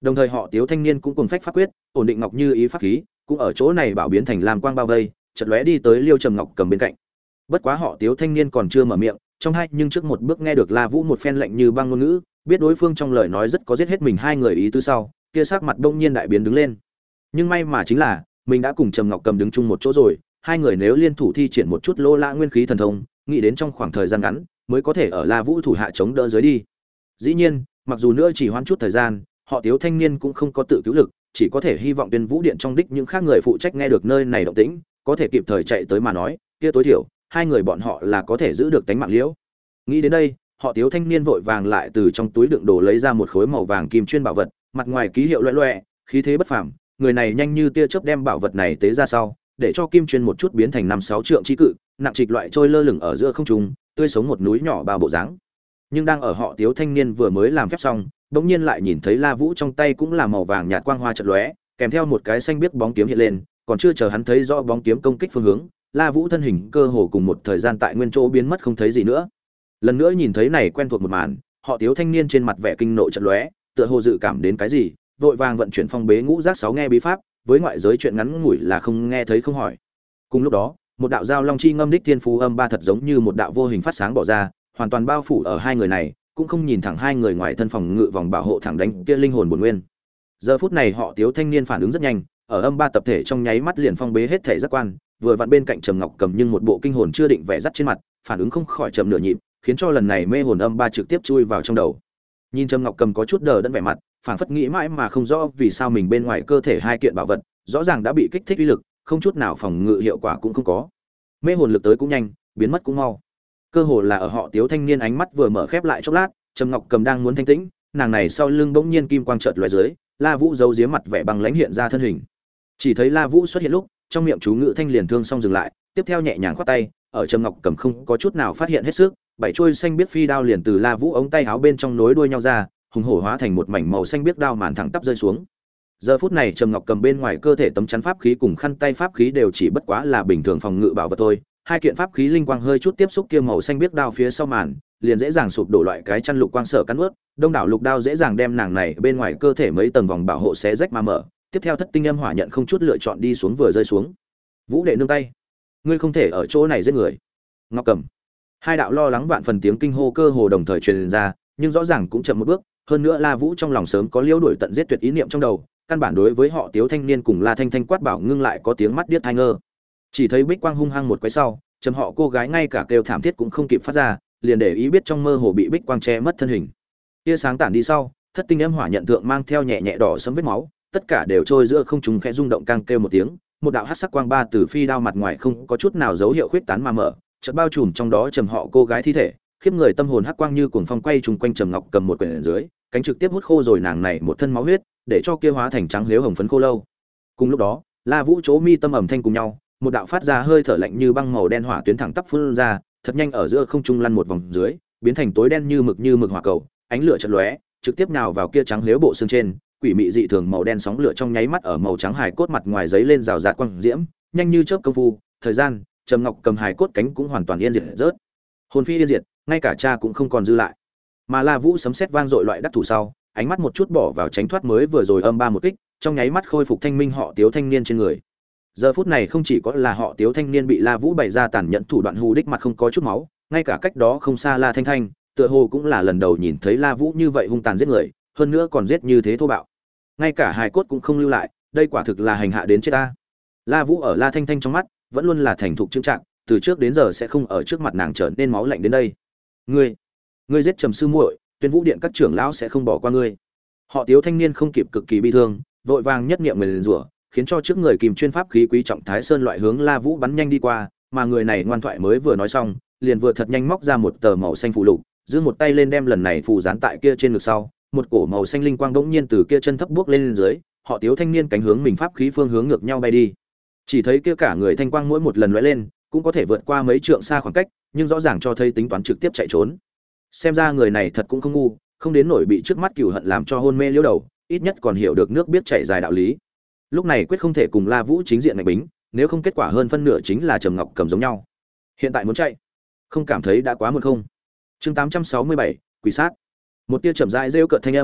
Đồng thời họ Tiếu thanh niên cũng cùng phách pháp quyết, ổn định Ngọc Như Ý pháp khí, cũng ở chỗ này bảo biến thành lam quang bao vây, chợt lóe đi tới Liêu Trầm Ngọc Cầm bên cạnh. Bất quá họ Tiếu thanh niên còn chưa mở miệng, trong hai nhưng trước một bước nghe được La Vũ một phen lệnh như băng ngôn ngữ, biết đối phương trong lời nói rất có giết hết mình hai người ý tứ sau, kia sắc mặt đông nhiên đại biến đứng lên. Nhưng may mà chính là mình đã cùng Trầm Ngọc Cầm đứng chung một chỗ rồi, hai người nếu liên thủ thi triển một chút lô lã nguyên khí thần thông, nghĩ đến trong khoảng thời gian ngắn mới có thể ở La Vũ thủ hạ chống đỡ dưới đi. Dĩ nhiên, mặc dù nữa chỉ hoãn chút thời gian, họ Tiếu thanh niên cũng không có tự cứu lực, chỉ có thể hy vọng Tuyên Vũ điện trong đích những khác người phụ trách nghe được nơi này động tĩnh, có thể kịp thời chạy tới mà nói, kia tối thiểu hai người bọn họ là có thể giữ được tánh mạng liễu. Nghĩ đến đây, họ Tiếu thanh niên vội vàng lại từ trong túi đựng đồ lấy ra một khối màu vàng kim chuyên bảo vật, mặt ngoài ký hiệu loẻ loẻ, khí thế bất phàm, người này nhanh như tia chớp đem bảo vật này tế ra sau, để cho kim chuyên một chút biến thành năm sáu trượng chi cự, nặng trịch loại trôi lơ lửng ở giữa không trung, tươi sống một núi nhỏ bao bộ dáng. Nhưng đang ở họ Tiếu thanh niên vừa mới làm phép xong, bỗng nhiên lại nhìn thấy La Vũ trong tay cũng là màu vàng nhạt quang hoa chợt lóe, kèm theo một cái xanh biếc bóng kiếm hiện lên, còn chưa chờ hắn thấy rõ bóng kiếm công kích phương hướng, La Vũ thân hình cơ hồ cùng một thời gian tại nguyên chỗ biến mất không thấy gì nữa. Lần nữa nhìn thấy này quen thuộc một màn, họ Tiếu thanh niên trên mặt vẻ kinh nộ chợt lóe, tựa hồ dự cảm đến cái gì, vội vàng vận chuyển phong bế ngũ giác sáu nghe bí pháp, với ngoại giới chuyện ngắn ngủi là không nghe thấy không hỏi. Cùng lúc đó, một đạo giao long chi ngâm đích thiên phú âm ba thật giống như một đạo vô hình phát sáng bỏ ra, hoàn toàn bao phủ ở hai người này, cũng không nhìn thẳng hai người ngoài thân phòng ngự vòng bảo hộ thẳng đánh kia linh hồn bổn nguyên. Giờ phút này họ Tiếu thanh niên phản ứng rất nhanh, ở âm ba tập thể trong nháy mắt liền phong bế hết thể giác quan, vừa vặn bên cạnh Trầm Ngọc Cầm nhưng một bộ kinh hồn chưa định vẻ dắt trên mặt, phản ứng không khỏi chậm nửa nhịp, khiến cho lần này mê hồn âm ba trực tiếp chui vào trong đầu. Nhìn Trầm Ngọc Cầm có chút đờ đẫn vẻ mặt, phảng phất nghĩ mãi mà không rõ vì sao mình bên ngoài cơ thể hai kiện bảo vật, rõ ràng đã bị kích thích uy lực, không chút nào phòng ngự hiệu quả cũng không có. Mê hồn lực tới cũng nhanh, biến mất cũng mau. Cơ hồ là ở họ Tiếu thanh niên ánh mắt vừa mở khép lại chốc lát, Trầm Ngọc Cầm đang muốn thanh tĩnh, nàng này sau lưng bỗng nhiên kim quang chợt lóe dưới, La Vũ giấu giếm mặt vẻ băng lãnh hiện ra thân hình. Chỉ thấy La Vũ xuất hiện lúc, trong miệng chú ngự thanh liền thương xong dừng lại, tiếp theo nhẹ nhàng khoát tay, ở Trầm Ngọc Cầm không có chút nào phát hiện hết sức, bảy chuôi xanh biếc phi đao liền từ La Vũ ống tay áo bên trong nối đuôi nhau ra, hùng hổ hóa thành một mảnh màu xanh biếc đao màn thẳng tắp rơi xuống. Giờ phút này Trầm Ngọc Cầm bên ngoài cơ thể tấm chắn pháp khí cùng khăn tay pháp khí đều chỉ bất quá là bình thường phòng ngự bảo vật thôi, hai kiện pháp khí linh quang hơi chút tiếp xúc kia màu xanh biếc đao phía sau màn, liền dễ dàng sụp đổ loại cái chăn lục quang sở cắn nuốt, đông đảo lục đao dễ dàng đem nàng này bên ngoài cơ thể mấy tầng vòng bảo hộ xé rách mà mở. Tiếp theo thất tinh âm hỏa nhận không chút lựa chọn đi xuống vừa rơi xuống. Vũ đệ nương tay, ngươi không thể ở chỗ này giết người. Ngọc Cầm, hai đạo lo lắng vạn phần tiếng kinh hô cơ hồ đồng thời truyền ra, nhưng rõ ràng cũng chậm một bước. Hơn nữa La Vũ trong lòng sớm có liêu đuổi tận giết tuyệt ý niệm trong đầu, căn bản đối với họ Tiếu thanh niên cùng La Thanh Thanh quát bảo ngưng lại có tiếng mắt điếc tai ngơ. Chỉ thấy bích quang hung hăng một quấy sau, chầm họ cô gái ngay cả kêu thảm thiết cũng không kịp phát ra, liền để ý biết trong mơ hồ bị bích quang che mất thân hình. Tia sáng tản đi sau, thất tinh âm hỏa nhận tượng mang theo nhẹ nhẹ đỏ sẫm vết máu, tất cả đều trôi giữa không trung khẽ rung động càng kêu một tiếng, một đạo hắc sắc quang ba từ phi đao mặt ngoài không có chút nào dấu hiệu khuyết tán mà mở, chợt bao trùm trong đó trầm họ cô gái thi thể, khiếp người tâm hồn hắc quang như cuồng phong quay trùng quanh Trầm Ngọc Cầm một quyển dưới, cánh trực tiếp hút khô rồi nàng này một thân máu huyết, để cho kia hóa thành trắng liếu hồng phấn khô lâu. Cùng lúc đó, La Vũ chỗ mi tâm ẩm thanh cùng nhau, một đạo phát ra hơi thở lạnh như băng màu đen hỏa tuyến thẳng tắp phun ra, thật nhanh ở giữa không trung lăn một vòng dưới, biến thành tối đen như mực như mực hỏa cầu, ánh lửa chợt lóe, trực tiếp nhào vào kia trắng liếu bộ xương trên, quỷ mị dị thường màu đen sóng lửa trong nháy mắt ở màu trắng hài cốt mặt ngoài giấy lên rào rạt quang diễm, nhanh như chớp công phu, thời gian, Trầm Ngọc Cầm hài cốt cánh cũng hoàn toàn yên diệt rớt. Hồn phi yên diệt, ngay cả cha cũng không còn dư lại. Mà La Vũ sấm sét vang dội loại đắc thủ sau, ánh mắt một chút bỏ vào tránh thoát mới vừa rồi âm ba một kích, trong nháy mắt khôi phục thanh minh họ Tiếu thanh niên trên người. Giờ phút này không chỉ có là họ Tiếu thanh niên bị La Vũ bày ra tàn nhẫn thủ đoạn hù đích mặt không có chút máu, ngay cả cách đó không xa La Thanh Thanh, tựa hồ cũng là lần đầu nhìn thấy La Vũ như vậy hung tàn giết người, hơn nữa còn giết như thế thô bạo. Ngay cả hài cốt cũng không lưu lại, đây quả thực là hành hạ đến chết ta. La Vũ ở La Thanh Thanh trong mắt, vẫn luôn là thành thục trưng trạng, từ trước đến giờ sẽ không ở trước mặt nàng trở nên máu lạnh đến đây. Ngươi, ngươi giết Trầm sư muội, Tuyên Vũ điện các trưởng lão sẽ không bỏ qua ngươi. Họ Tiếu thanh niên không kịp cực kỳ bi thương, vội vàng nhất niệm nguyền rủa, khiến cho trước người kìm chuyên pháp khí quý trọng Thái Sơn loại hướng La Vũ bắn nhanh đi qua, mà người này ngoan thoại mới vừa nói xong, liền vừa thật nhanh móc ra một tờ màu xanh phù lục, giương một tay lên đem lần này phù dán tại kia trên ngực sau, một cổ màu xanh linh quang đống nhiên từ kia chân thấp bước lên, lên dưới, họ Tiếu thanh niên cánh hướng mình pháp khí phương hướng ngược nhau bay đi. Chỉ thấy kia cả người thanh quang mỗi một lần lóe lên, cũng có thể vượt qua mấy trượng xa khoảng cách, nhưng rõ ràng cho thấy tính toán trực tiếp chạy trốn. Xem ra người này thật cũng không ngu, không đến nổi bị trước mắt cừu hận làm cho hôn mê liễu đầu, ít nhất còn hiểu được nước biết chảy dài đạo lý. Lúc này quyết không thể cùng La Vũ chính diện ngạch bính, nếu không kết quả hơn phân nửa chính là Trầm Ngọc Cầm giống nhau. Hiện tại muốn chạy, không cảm thấy đã quá muộn không? Chương tám trăm sáu mươi bảy, quỷ sát. Một tia chậm rãi rêu cợt thanh âm,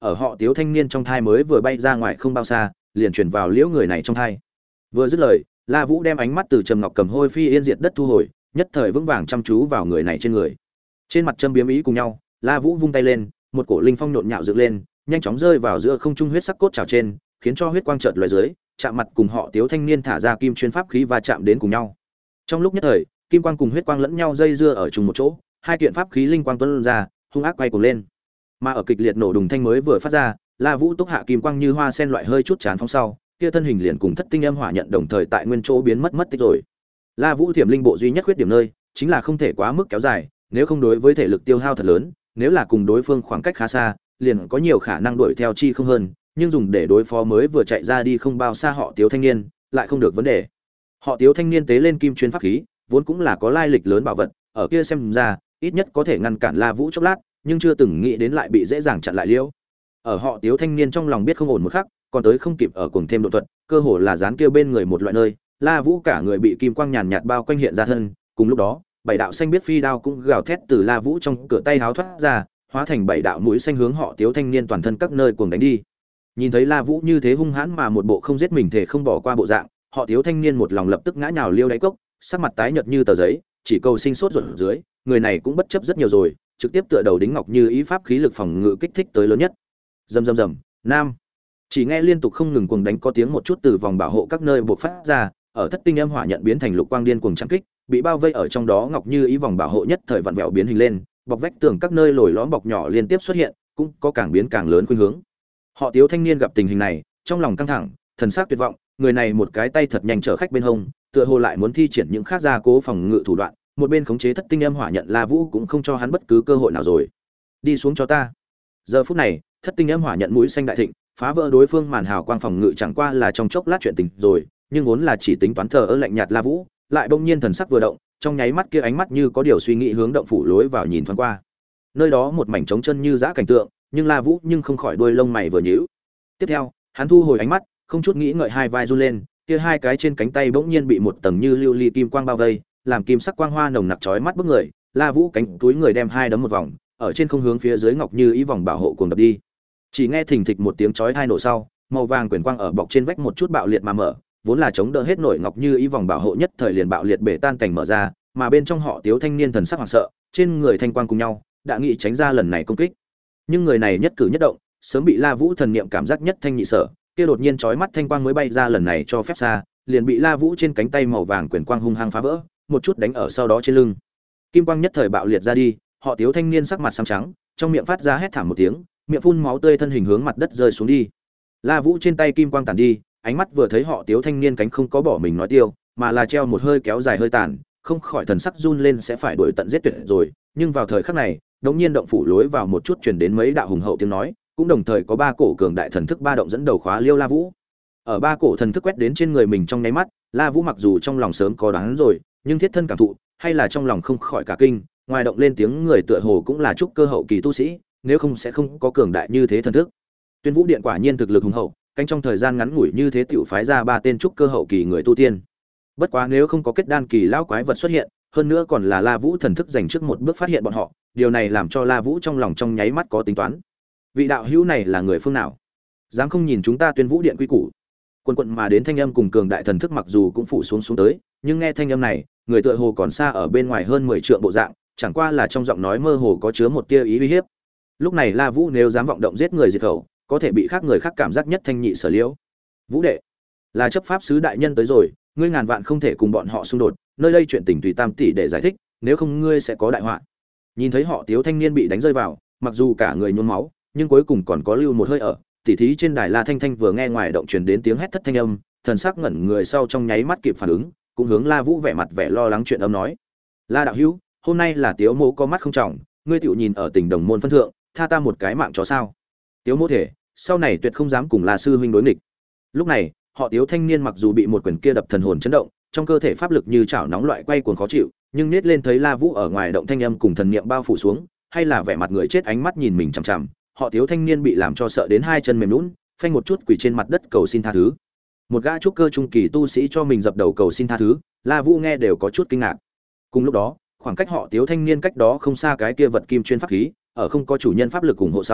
ở họ Tiếu thanh niên trong thai mới vừa bay ra ngoài không bao xa, liền truyền vào liễu người này trong thai. Vừa dứt lời, La Vũ đem ánh mắt từ Trầm Ngọc Cầm hôi phi yên diệt đất thu hồi, nhất thời vững vàng chăm chú vào người này trên người. Trên mặt châm biếm ý cùng nhau, La Vũ vung tay lên, một cổ linh phong nhộn nhạo dựng lên, nhanh chóng rơi vào giữa không trung huyết sắc cốt trào trên, khiến cho huyết quang chợt lóe dưới, chạm mặt cùng họ Tiếu thanh niên thả ra kim chuyên pháp khí và chạm đến cùng nhau. Trong lúc nhất thời, kim quang cùng huyết quang lẫn nhau dây dưa ở chung một chỗ, hai kiện pháp khí linh quang tuôn ra, hung ác quay cuồng lên. Mà ở kịch liệt nổ đùng thanh mới vừa phát ra, La Vũ túc hạ kim quang như hoa sen loại hơi chút chán phóng sau, kia thân hình liền cùng thất tinh âm hỏa nhận đồng thời tại nguyên chỗ biến mất mất tích rồi. La Vũ Thiểm linh bộ duy nhất khuyết điểm nơi, chính là không thể quá mức kéo dài, nếu không đối với thể lực tiêu hao thật lớn, nếu là cùng đối phương khoảng cách khá xa, liền có nhiều khả năng đuổi theo chi không hơn, nhưng dùng để đối phó mới vừa chạy ra đi không bao xa họ Tiếu thanh niên, lại không được vấn đề. Họ Tiếu thanh niên tế lên kim chuyên pháp khí, vốn cũng là có lai lịch lớn bảo vật, ở kia xem ra, ít nhất có thể ngăn cản La Vũ chốc lát, nhưng chưa từng nghĩ đến lại bị dễ dàng chặn lại liễu. Ở họ Tiếu thanh niên trong lòng biết không ổn một khắc, còn tới không kịp ở cùng thêm độ thuật, cơ hồ là dán kia bên người một loại nơi, La Vũ cả người bị kim quang nhàn nhạt bao quanh hiện ra thân, cùng lúc đó, bảy đạo xanh biết phi đao cũng gào thét từ La Vũ trong cửa tay háo thoát ra, hóa thành bảy đạo mũi xanh hướng họ Tiếu thanh niên toàn thân các nơi cuồng đánh đi. Nhìn thấy La Vũ như thế hung hãn mà một bộ không giết mình thể không bỏ qua bộ dạng, họ Tiếu thanh niên một lòng lập tức ngã nhào liêu đáy cốc, sắc mặt tái nhợt như tờ giấy, chỉ cầu sinh sốt ruột ở dưới, người này cũng bất chấp rất nhiều rồi, trực tiếp tựa đầu đính ngọc như ý pháp khí lực phòng ngự kích thích tới lớn nhất. Rầm rầm rầm, nam. Chỉ nghe liên tục không ngừng cuồng đánh có tiếng một chút từ vòng bảo hộ các nơi bộc phát ra, ở thất tinh âm hỏa nhận biến thành lục quang điên cuồng chạm kích, bị bao vây ở trong đó ngọc như ý vòng bảo hộ nhất thời vặn vẹo biến hình lên, bọc vách tường các nơi lồi lõm bọc nhỏ liên tiếp xuất hiện, cũng có càng biến càng lớn khuynh hướng. Họ Tiếu thanh niên gặp tình hình này, trong lòng căng thẳng, thần sắc tuyệt vọng, người này một cái tay thật nhanh chở khách bên hông, tựa hồ lại muốn thi triển những khác gia cố phòng ngự thủ đoạn, một bên khống chế thất tinh âm hỏa nhận La Vũ cũng không cho hắn bất cứ cơ hội nào rồi. Đi xuống cho ta. Giờ phút này, thất tinh âm hỏa nhận mũi xanh đại thịnh, phá vỡ đối phương màn hào quang phòng ngự chẳng qua là trong chốc lát chuyện tình rồi, nhưng vốn là chỉ tính toán thờ ơ lạnh nhạt La Vũ, lại bỗng nhiên thần sắc vừa động, trong nháy mắt kia ánh mắt như có điều suy nghĩ hướng động phủ lối vào nhìn thoáng qua. Nơi đó một mảnh trống chân như dã cảnh tượng, nhưng La Vũ nhưng không khỏi đuôi lông mày vừa nhíu. Tiếp theo, hắn thu hồi ánh mắt, không chút nghĩ ngợi hai vai run lên, kia hai cái trên cánh tay bỗng nhiên bị một tầng như lưu ly kim quang bao vây, làm kim sắc quang hoa nồng nặc chói mắt bức người. La Vũ cánh túi người đem hai đấm một vòng, ở trên không hướng phía dưới ngọc như ý vòng bảo hộ cuồng đập đi. Chỉ nghe thình thịch một tiếng chói tai nổ sau, màu vàng quyển quang ở bọc trên vách một chút bạo liệt mà mở, vốn là chống đỡ hết nổi ngọc như ý vòng bảo hộ nhất thời liền bạo liệt bể tan cảnh mở ra, mà bên trong họ Tiếu thanh niên thần sắc hoảng sợ, trên người thanh quang cùng nhau, đã nghĩ tránh ra lần này công kích. Nhưng người này nhất cử nhất động, sớm bị La Vũ thần niệm cảm giác nhất thanh nhị sở, kia đột nhiên chói mắt thanh quang mới bay ra lần này cho phép xa, liền bị La Vũ trên cánh tay màu vàng quyển quang hung hăng phá vỡ, một chút đánh ở sau đó trên lưng. Kim quang nhất thời bạo liệt ra đi, họ Tiếu thanh niên sắc mặt xám trắng, trong miệng phát ra hét thảm một tiếng, miệng phun máu tươi thân hình hướng mặt đất rơi xuống đi. La Vũ trên tay kim quang tản đi, ánh mắt vừa thấy họ Tiếu thanh niên cánh không có bỏ mình nói tiêu, mà là treo một hơi kéo dài hơi tàn, không khỏi thần sắc run lên sẽ phải đuổi tận giết tuyệt rồi, nhưng vào thời khắc này, đống nhiên động phủ lối vào một chút truyền đến mấy đạo hùng hậu tiếng nói, cũng đồng thời có ba cổ cường đại thần thức ba động dẫn đầu khóa liêu La Vũ. Ở ba cổ thần thức quét đến trên người mình trong nháy mắt, La Vũ mặc dù trong lòng sớm có đoán rồi, nhưng thiết thân cảm thụ, hay là trong lòng không khỏi cả kinh, ngoài động lên tiếng người tựa hồ cũng là trúc cơ hậu kỳ tu sĩ, nếu không sẽ không có cường đại như thế thần thức. Tuyên Vũ Điện quả nhiên thực lực hùng hậu, canh trong thời gian ngắn ngủi như thế tiểu phái ra ba tên trúc cơ hậu kỳ người tu tiên. Bất quá nếu không có kết đan kỳ lão quái vật xuất hiện, hơn nữa còn là La Vũ thần thức dành trước một bước phát hiện bọn họ, điều này làm cho La Vũ trong lòng trong nháy mắt có tính toán. Vị đạo hữu này là người phương nào? Dám không nhìn chúng ta Tuyên Vũ Điện quy củ? Quân quận mà đến thanh âm cùng cường đại thần thức mặc dù cũng phủ xuống xuống tới, nhưng nghe thanh âm này, người tựa hồ còn xa ở bên ngoài hơn mười trượng bộ dạng, chẳng qua là trong giọng nói mơ hồ có chứa một tia ý uy hiếp. Lúc này La Vũ nếu dám vọng động giết người diệt khẩu, có thể bị khác người khác cảm giác nhất thanh nhị sở liễu. Vũ đệ, là chấp pháp sứ đại nhân tới rồi, ngươi ngàn vạn không thể cùng bọn họ xung đột, nơi đây chuyện tình tùy tam tỷ để giải thích, nếu không ngươi sẽ có đại họa. Nhìn thấy họ Tiếu thanh niên bị đánh rơi vào, mặc dù cả người nhuốm máu, nhưng cuối cùng còn có lưu một hơi ở. Tỷ thí trên đài La Thanh Thanh vừa nghe ngoài động truyền đến tiếng hét thất thanh âm, thần sắc ngẩn người sau trong nháy mắt kịp phản ứng, cũng hướng La Vũ vẻ mặt vẻ lo lắng chuyện âm nói: "La đạo hữu, hôm nay là Tiếu mỗ có mắt không trọng, ngươi tiểu nhìn ở tình đồng môn phân thượng, tha ta một cái mạng chó sao?" Tiếu mỗ thể, sau này tuyệt không dám cùng La sư huynh đối nghịch. Lúc này, họ Tiếu thanh niên mặc dù bị một quyền kia đập thần hồn chấn động, trong cơ thể pháp lực như chảo nóng loại quay cuồng khó chịu, nhưng nết lên thấy La Vũ ở ngoài động thanh âm cùng thần niệm bao phủ xuống, hay là vẻ mặt người chết ánh mắt nhìn mình chằm chằm, họ Tiếu thanh niên bị làm cho sợ đến hai chân mềm nhũn, phanh một chút quỳ trên mặt đất cầu xin tha thứ. Một gã trúc cơ trung kỳ tu sĩ cho mình dập đầu cầu xin tha thứ, La Vũ nghe đều có chút kinh ngạc. Cùng lúc đó, khoảng cách họ Tiếu thanh niên cách đó không xa cái kia vật kim chuyên pháp khí, ở không có chủ nhân pháp lực ủng hộ sau,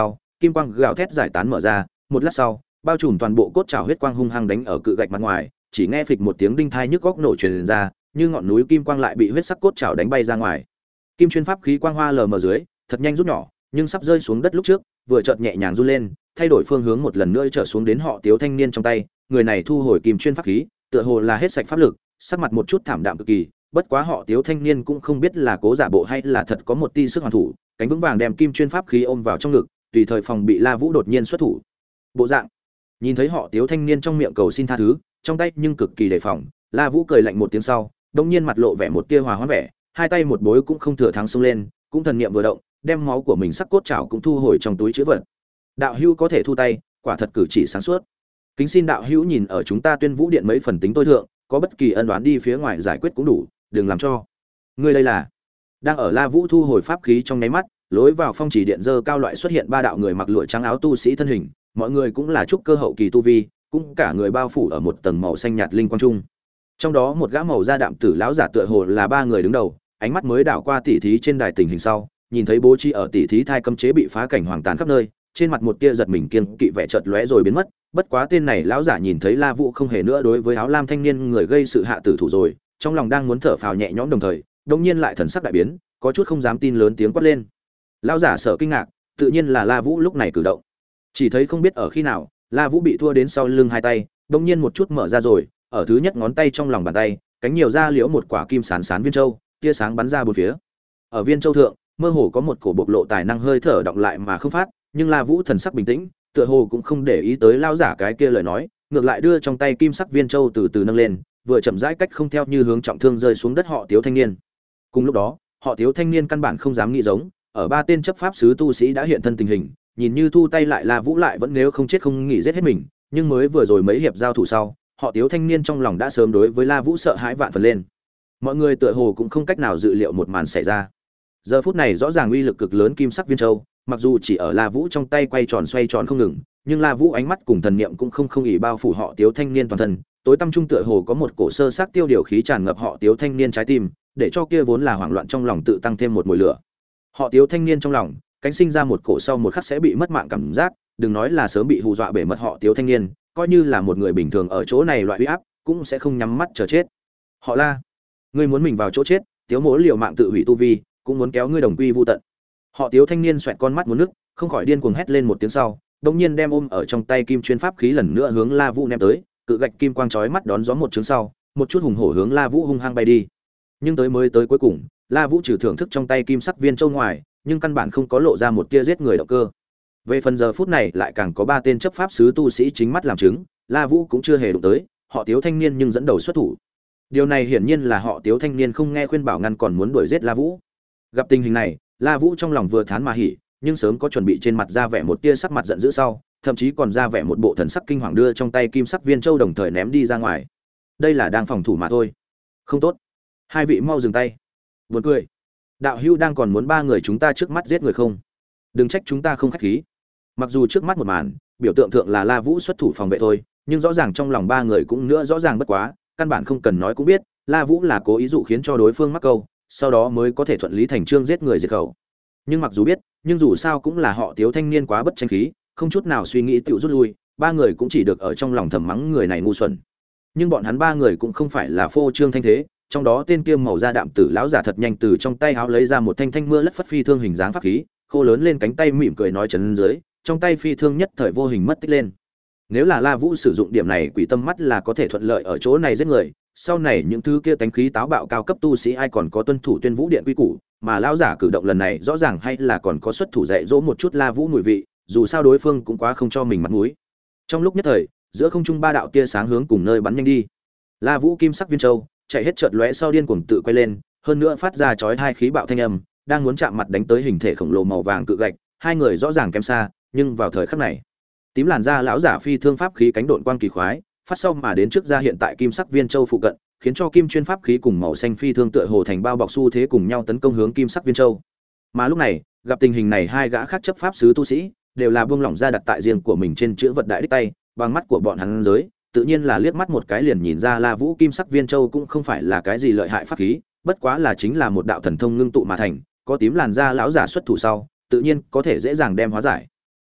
kim quang gào thét giải tán mở ra, một lát sau, bao trùm toàn bộ cốt trảo huyết quang hung hăng đánh ở cự gạch mặt ngoài, chỉ nghe phịch một tiếng đinh thai nhức góc nổ truyền ra, như ngọn núi kim quang lại bị huyết sắc cốt trảo đánh bay ra ngoài. Kim chuyên pháp khí quang hoa lờ mờ dưới, thật nhanh rút nhỏ, nhưng sắp rơi xuống đất lúc trước, vừa chợt nhẹ nhàng run lên, thay đổi phương hướng một lần nữa trở xuống đến họ Tiếu thanh niên trong tay, người này thu hồi kim chuyên pháp khí, tựa hồ là hết sạch pháp lực, sắc mặt một chút thảm đạm cực kỳ, bất quá họ Tiếu thanh niên cũng không biết là cố giả bộ hay là thật có một tia sức hoàn thủ, cánh vững vàng đem kim chuyên pháp khí ôm vào trong ngực, tùy thời phòng bị La Vũ đột nhiên xuất thủ. Bộ dạng, nhìn thấy họ Tiếu thanh niên trong miệng cầu xin tha thứ, trong tay nhưng cực kỳ đề phòng, La Vũ cười lạnh một tiếng sau, đột nhiên mặt lộ vẻ một tia hòa hoãn vẻ, hai tay một bối cũng không thừa thắng xông lên, cũng thần niệm vừa động, đem máu của mình sắc cốt trảo cũng thu hồi trong túi trữ vật. Đạo hữu có thể thu tay, quả thật cử chỉ sáng suốt. Kính xin đạo hữu nhìn ở chúng ta Tuyên Vũ Điện mấy phần tính tôi thượng, có bất kỳ ân oán đi phía ngoài giải quyết cũng đủ, đừng làm cho. Ngươi đây là? Đang ở La Vũ thu hồi pháp khí trong nháy mắt, lối vào phong chỉ điện dơ cao loại xuất hiện ba đạo người mặc lụa trắng áo tu sĩ thân hình, mọi người cũng là trúc cơ hậu kỳ tu vi, cũng cả người bao phủ ở một tầng màu xanh nhạt linh quang trung. Trong đó một gã màu da đạm tử lão giả tựa hồ là ba người đứng đầu, ánh mắt mới đảo qua tỉ thí trên đài tình hình sau, nhìn thấy bố trí ở tỉ thí thai cấm chế bị phá cảnh hoàng tàn khắp nơi, trên mặt một tia giật mình kiêng kỵ vẻ chợt lóe rồi biến mất. Bất quá tên này lão giả nhìn thấy La Vũ không hề nữa đối với áo lam thanh niên người gây sự hạ tử thủ rồi, trong lòng đang muốn thở phào nhẹ nhõm đồng thời, đột nhiên lại thần sắc đại biến, có chút không dám tin lớn tiếng quát lên. Lão giả sợ kinh ngạc, tự nhiên là La Vũ lúc này cử động. Chỉ thấy không biết ở khi nào, La Vũ bị thua đến sau lưng hai tay, đột nhiên một chút mở ra rồi, ở thứ nhất ngón tay trong lòng bàn tay, cánh nhiều ra liễu một quả kim sán sán viên châu, tia sáng bắn ra bốn phía. Ở viên châu thượng, mơ hồ có một cổ bộc lộ tài năng hơi thở động lại mà không phát, nhưng La Vũ thần sắc bình tĩnh, tựa hồ cũng không để ý tới lão giả cái kia lời nói, ngược lại đưa trong tay kim sắc viên châu từ từ nâng lên, vừa chậm rãi cách không theo như hướng trọng thương rơi xuống đất họ Tiếu thanh niên. Cùng lúc đó, họ Tiếu thanh niên căn bản không dám nghĩ giống, ở ba tên chấp pháp sứ tu sĩ đã hiện thân tình hình, nhìn như thu tay lại La Vũ lại vẫn nếu không chết không nghỉ giết hết mình, nhưng mới vừa rồi mấy hiệp giao thủ sau, họ Tiếu thanh niên trong lòng đã sớm đối với La Vũ sợ hãi vạn phần lên. Mọi người tựa hồ cũng không cách nào dự liệu một màn xảy ra. Giờ phút này rõ ràng uy lực cực lớn kim sắc viên châu, mặc dù chỉ ở La Vũ trong tay quay tròn xoay tròn không ngừng, nhưng La Vũ ánh mắt cùng thần niệm cũng không không ỷ bao phủ họ Tiếu thanh niên toàn thân, tối tâm trung tựa hồ có một cổ sơ sắc tiêu điều khí tràn ngập họ Tiếu thanh niên trái tim, để cho kia vốn là hoảng loạn trong lòng tự tăng thêm một mùi lửa. Họ Tiếu thanh niên trong lòng, cánh sinh ra một cổ sau một khắc sẽ bị mất mạng cảm giác, đừng nói là sớm bị hù dọa bể mật họ Tiếu thanh niên, coi như là một người bình thường ở chỗ này loại uy áp, cũng sẽ không nhắm mắt chờ chết. Họ La, ngươi muốn mình vào chỗ chết, Tiếu Mỗ liều mạng tự hủy tu vi, cũng muốn kéo ngươi đồng quy vu tận. Họ Tiếu thanh niên xoẹt con mắt muốn nước, không khỏi điên cuồng hét lên một tiếng sau, đột nhiên đem ôm ở trong tay kim chuyên pháp khí lần nữa hướng La Vũ ném tới, cự gạch kim quang chói mắt đón gió một chướng sau, một chút hùng hổ hướng La Vũ hung hăng bay đi. Nhưng tới mới tới cuối cùng, La Vũ trừ thưởng thức trong tay kim sắc viên châu ngoài, nhưng căn bản không có lộ ra một tia giết người động cơ. Về phần giờ phút này lại càng có ba tên chấp pháp sứ tu sĩ chính mắt làm chứng, La Vũ cũng chưa hề đụng tới, họ Tiếu thanh niên nhưng dẫn đầu xuất thủ. Điều này hiển nhiên là họ Tiếu thanh niên không nghe khuyên bảo ngăn còn muốn đuổi giết La Vũ. Gặp tình hình này, La Vũ trong lòng vừa thán mà hỉ, nhưng sớm có chuẩn bị trên mặt ra vẻ một tia sắc mặt giận dữ sau, thậm chí còn ra vẻ một bộ thần sắc kinh hoàng đưa trong tay kim sắc viên châu đồng thời ném đi ra ngoài. Đây là đang phòng thủ mà thôi. Không tốt. Hai vị mau dừng tay. Buồn cười. Đạo hữu đang còn muốn ba người chúng ta trước mắt giết người không? Đừng trách chúng ta không khách khí. Mặc dù trước mắt một màn, biểu tượng thượng là La Vũ xuất thủ phòng vệ thôi, nhưng rõ ràng trong lòng ba người cũng nữa rõ ràng bất quá, căn bản không cần nói cũng biết, La Vũ là cố ý dụ khiến cho đối phương mắc câu, sau đó mới có thể thuận lý thành chương giết người diệt khẩu. Nhưng mặc dù biết, nhưng dù sao cũng là họ Tiếu thanh niên quá bất tranh khí, không chút nào suy nghĩ tự rút lui, ba người cũng chỉ được ở trong lòng thầm mắng người này ngu xuẩn. Nhưng bọn hắn ba người cũng không phải là phô trương thanh thế, trong đó tên kia màu da đạm tử lão giả thật nhanh từ trong tay áo lấy ra một thanh thanh mưa lất phất phi thương hình dáng pháp khí, khô lớn lên cánh tay mỉm cười nói chấn dưới, trong tay phi thương nhất thời vô hình mất tích lên. Nếu là La Vũ sử dụng điểm này quỷ tâm mắt là có thể thuận lợi ở chỗ này giết người, sau này những thứ kia tánh khí táo bạo cao cấp tu sĩ ai còn có tuân thủ Tuyên Vũ Điện quy củ, mà lão giả cử động lần này rõ ràng hay là còn có xuất thủ dạy dỗ một chút La Vũ mùi vị, dù sao đối phương cũng quá không cho mình mặt mũi. Trong lúc nhất thời, giữa không trung ba đạo tia sáng hướng cùng nơi bắn nhanh đi. La Vũ kim sắc viên châu, chạy hết chợt lóe sau điên cuồng tự quay lên, hơn nữa phát ra chói hai khí bạo thanh âm, đang muốn chạm mặt đánh tới hình thể khổng lồ màu vàng cự gạch, hai người rõ ràng kém xa, nhưng vào thời khắc này, tím làn da lão giả phi thương pháp khí cánh độn quang kỳ khoái, phát sau mà đến trước ra hiện tại kim sắc viên châu phụ cận, khiến cho kim chuyên pháp khí cùng màu xanh phi thương tựa hồ thành bao bọc xu thế cùng nhau tấn công hướng kim sắc viên châu. Mà lúc này, gặp tình hình này hai gã khác chấp pháp sứ tu sĩ đều là buông lỏng ra đặt tại riêng của mình trên chữ vật đại đích tay, bằng mắt của bọn hắn giới, tự nhiên là liếc mắt một cái liền nhìn ra La Vũ kim sắc viên châu cũng không phải là cái gì lợi hại pháp khí, bất quá là chính là một đạo thần thông ngưng tụ mà thành, có tím làn da lão giả xuất thủ sau, tự nhiên có thể dễ dàng đem hóa giải.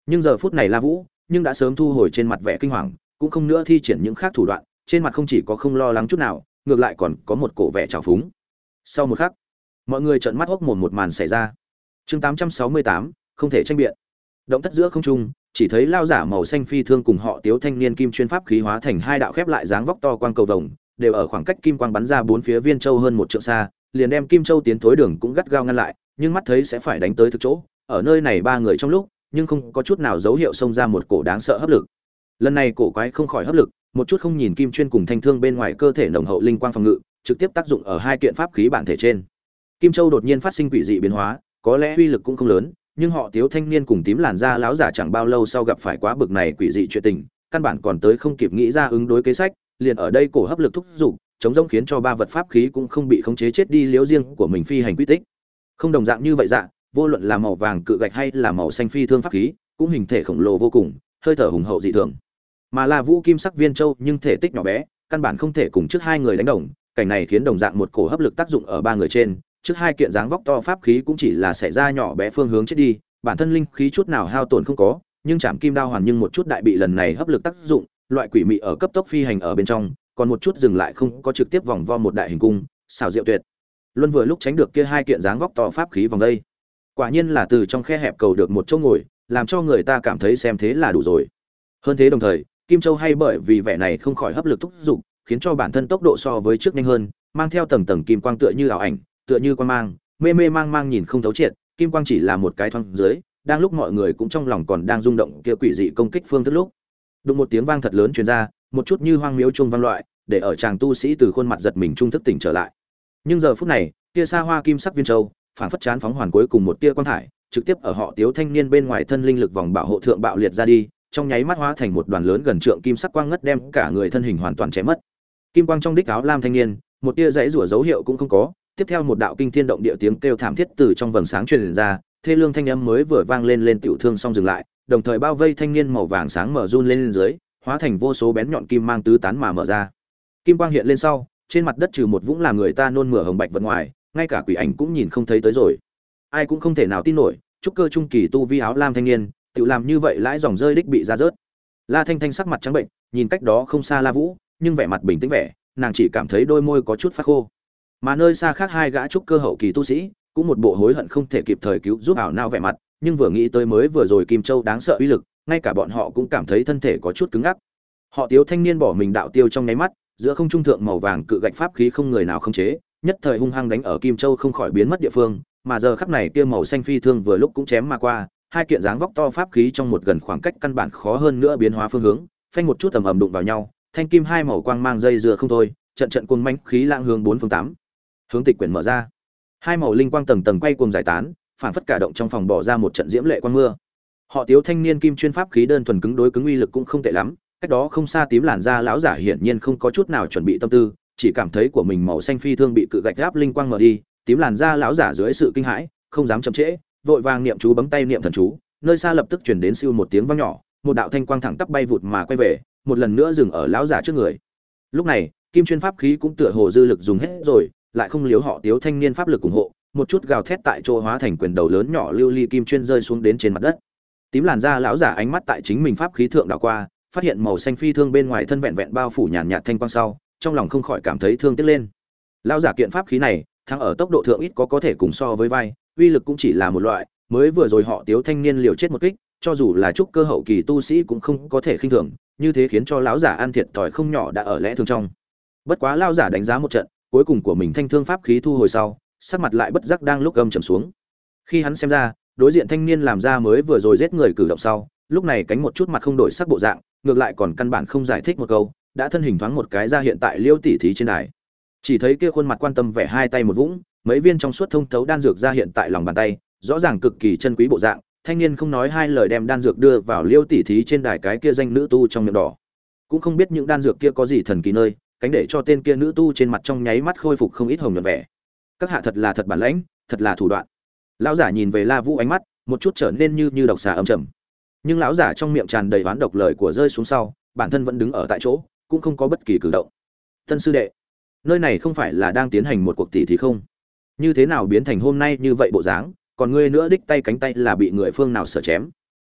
Nhưng giờ phút này La Vũ nhưng đã sớm thu hồi trên mặt vẻ kinh hoàng, cũng không nữa thi triển những khác thủ đoạn, trên mặt không chỉ có không lo lắng chút nào, ngược lại còn có một cổ vẻ trào phúng. Sau một khắc, mọi người trợn mắt hốc mồm một màn xảy ra. Chương tám trăm sáu mươi tám, không thể tranh biện. Động thất giữa không trung, chỉ thấy lao giả màu xanh phi thương cùng họ Tiếu thanh niên kim chuyên pháp khí hóa thành hai đạo khép lại dáng vóc to quang cầu vồng, đều ở khoảng cách kim quang bắn ra bốn phía viên châu hơn một trượng xa, liền đem kim châu tiến thối đường cũng gắt gao ngăn lại, nhưng mắt thấy sẽ phải đánh tới thực chỗ, ở nơi này ba người trong lúc, nhưng không có chút nào dấu hiệu xông ra một cổ đáng sợ hấp lực. Lần này cổ quái không khỏi hấp lực, một chút không nhìn kim chuyên cùng thanh thương bên ngoài cơ thể nồng hậu linh quang phòng ngự, trực tiếp tác dụng ở hai kiện pháp khí bản thể trên. Kim châu đột nhiên phát sinh quỷ dị biến hóa, có lẽ uy lực cũng không lớn, nhưng họ Tiếu thanh niên cùng tím làn da láo giả chẳng bao lâu sau gặp phải quá bực này quỷ dị chuyện tình, căn bản còn tới không kịp nghĩ ra ứng đối kế sách, liền ở đây cổ hấp lực thúc giục, chống rỗng khiến cho ba vật pháp khí cũng không bị khống chế chết đi liễu riêng của mình phi hành quy tích. Không đồng dạng như vậy dạ, vô luận là màu vàng cự gạch hay là màu xanh phi thương pháp khí, cũng hình thể khổng lồ vô cùng, hơi thở hùng hậu dị thường. Mà là Vũ kim sắc viên châu nhưng thể tích nhỏ bé, căn bản không thể cùng trước hai người đánh đồng, cảnh này khiến đồng dạng một cổ hấp lực tác dụng ở ba người trên, trước hai kiện dáng vóc to pháp khí cũng chỉ là xảy ra nhỏ bé phương hướng chết đi, bản thân linh khí chút nào hao tổn không có, nhưng chạm kim đao hoàn nhưng một chút đại bị lần này hấp lực tác dụng, loại quỷ mị ở cấp tốc phi hành ở bên trong, còn một chút dừng lại không có trực tiếp vòng vo một đại hình cung, xảo diệu tuyệt. Luân vừa lúc tránh được kia hai kiện dáng vóc to pháp khí vòng đây. Quả nhiên là từ trong khe hẹp cầu được một chỗ ngồi, làm cho người ta cảm thấy xem thế là đủ rồi. Hơn thế đồng thời, Kim Châu hay bởi vì vẻ này không khỏi hấp lực thúc giục, khiến cho bản thân tốc độ so với trước nhanh hơn, mang theo tầng tầng kim quang tựa như ảo ảnh, tựa như quang mang, mê mê mang mang nhìn không thấu triệt, kim quang chỉ là một cái thoáng dưới, đang lúc mọi người cũng trong lòng còn đang rung động kia quỷ dị công kích phương thức lúc. Đùng một tiếng vang thật lớn truyền ra, một chút như hoang miếu chuông vang loại, để ở chàng tu sĩ từ khuôn mặt giật mình trung thức tỉnh trở lại. Nhưng giờ phút này, kia xa hoa kim sắc viên châu, phảng phất chán phóng hoàn cuối cùng một tia quang thải, trực tiếp ở họ Tiếu thanh niên bên ngoài thân linh lực vòng bảo hộ thượng bạo liệt ra đi, trong nháy mắt hóa thành một đoàn lớn gần trượng kim sắc quang ngất đem cả người thân hình hoàn toàn chém mất. Kim quang trong đích áo lam thanh niên, một tia rãy rủa dấu hiệu cũng không có, tiếp theo một đạo kinh thiên động địa tiếng kêu thảm thiết từ trong vầng sáng truyền ra, thê lương thanh âm mới vừa vang lên lên tiểu thương xong dừng lại, đồng thời bao vây thanh niên màu vàng sáng mở run lên, lên dưới, hóa thành vô số bén nhọn kim mang tứ tán mà mở ra. Kim quang hiện lên sau, trên mặt đất trừ một vũng làm người ta nôn mửa hồng bạch vật ngoài, ngay cả quỷ ảnh cũng nhìn không thấy tới rồi. Ai cũng không thể nào tin nổi, trúc cơ trung kỳ tu vi áo lam thanh niên, tự làm như vậy lãi dòng rơi đích bị ra rớt. La Thanh Thanh sắc mặt trắng bệnh, nhìn cách đó không xa La Vũ, nhưng vẻ mặt bình tĩnh vẻ, nàng chỉ cảm thấy đôi môi có chút phát khô. Mà nơi xa khác hai gã trúc cơ hậu kỳ tu sĩ, cũng một bộ hối hận không thể kịp thời cứu giúp ảo nao vẻ mặt, nhưng vừa nghĩ tới mới vừa rồi Kim Châu đáng sợ uy lực, ngay cả bọn họ cũng cảm thấy thân thể có chút cứng ngắc. Họ Tiếu thanh niên bỏ mình đạo tiêu trong nháy mắt, giữa không trung thượng màu vàng cự gạch pháp khí không người nào khống chế, nhất thời hung hăng đánh ở Kim Châu không khỏi biến mất địa phương, mà giờ khắc này kia màu xanh phi thương vừa lúc cũng chém mà qua, hai kiện dáng vóc to pháp khí trong một gần khoảng cách căn bản khó hơn nữa biến hóa phương hướng, phanh một chút ầm ầm đụng vào nhau, thanh kim hai màu quang mang dây dưa không thôi, trận trận cuồng mãnh khí lãng hướng bốn phương tám hướng tịch quyển mở ra. Hai màu linh quang tầng tầng quay cuồng giải tán, phản phất cả động trong phòng bỏ ra một trận diễm lệ quang mưa. Họ Tiếu thanh niên kim chuyên pháp khí đơn thuần cứng đối cứng uy lực cũng không tệ lắm, cách đó không xa tím làn da lão giả hiển nhiên không có chút nào chuẩn bị tâm tư, chỉ cảm thấy của mình màu xanh phi thương bị cự gạch áp linh quang mở đi, tím làn da lão giả dưới sự kinh hãi, không dám chậm trễ, vội vàng niệm chú bấm tay niệm thần chú, nơi xa lập tức truyền đến siêu một tiếng vang nhỏ, một đạo thanh quang thẳng tắp bay vụt mà quay về, một lần nữa dừng ở lão giả trước người. Lúc này, kim chuyên pháp khí cũng tựa hồ dư lực dùng hết rồi, lại không liếu họ Tiếu thanh niên pháp lực ủng hộ, một chút gào thét tại chỗ hóa thành quyền đầu lớn nhỏ lưu ly kim chuyên rơi xuống đến trên mặt đất. Tím làn da lão giả ánh mắt tại chính mình pháp khí thượng đảo qua, phát hiện màu xanh phi thương bên ngoài thân vẹn vẹn bao phủ nhàn nhạt thanh quang sau, trong lòng không khỏi cảm thấy thương tiếc lên. Lão giả kiện pháp khí này, thắng ở tốc độ thượng ít có có thể cùng so với vai, uy lực cũng chỉ là một loại, mới vừa rồi họ Tiếu thanh niên liều chết một kích, cho dù là trúc cơ hậu kỳ tu sĩ cũng không có thể khinh thường, như thế khiến cho lão giả ăn thiệt thòi không nhỏ đã ở lẽ thường trong. Bất quá lão giả đánh giá một trận, cuối cùng của mình thanh thương pháp khí thu hồi sau, sắc mặt lại bất giác đang lúc gầm trầm xuống. Khi hắn xem ra, đối diện thanh niên làm ra mới vừa rồi giết người cử động sau, lúc này cánh một chút mặt không đổi sắc bộ dạng, ngược lại còn căn bản không giải thích một câu, đã thân hình thoáng một cái ra hiện tại Liêu tỷ thí trên đài. Chỉ thấy kia khuôn mặt quan tâm vẻ hai tay một vũng, mấy viên trong suốt thông thấu đan dược ra hiện tại lòng bàn tay, rõ ràng cực kỳ chân quý bộ dạng, thanh niên không nói hai lời đem đan dược đưa vào Liêu tỷ thí trên đài cái kia danh nữ tu trong miệng đỏ. Cũng không biết những đan dược kia có gì thần kỳ nơi, cánh để cho tên kia nữ tu trên mặt trong nháy mắt khôi phục không ít hồng nhuận vẻ. Các hạ thật là thật bản lãnh, thật là thủ đoạn. Lão giả nhìn về La Vũ ánh mắt, một chút trở nên như như độc xà âm trầm. Nhưng lão giả trong miệng tràn đầy oán độc lời của rơi xuống sau, bản thân vẫn đứng ở tại chỗ, cũng không có bất kỳ cử động. Tân sư đệ, nơi này không phải là đang tiến hành một cuộc tỷ thí không? Như thế nào biến thành hôm nay như vậy bộ dáng, còn ngươi nữa đích tay cánh tay là bị người phương nào sở chém?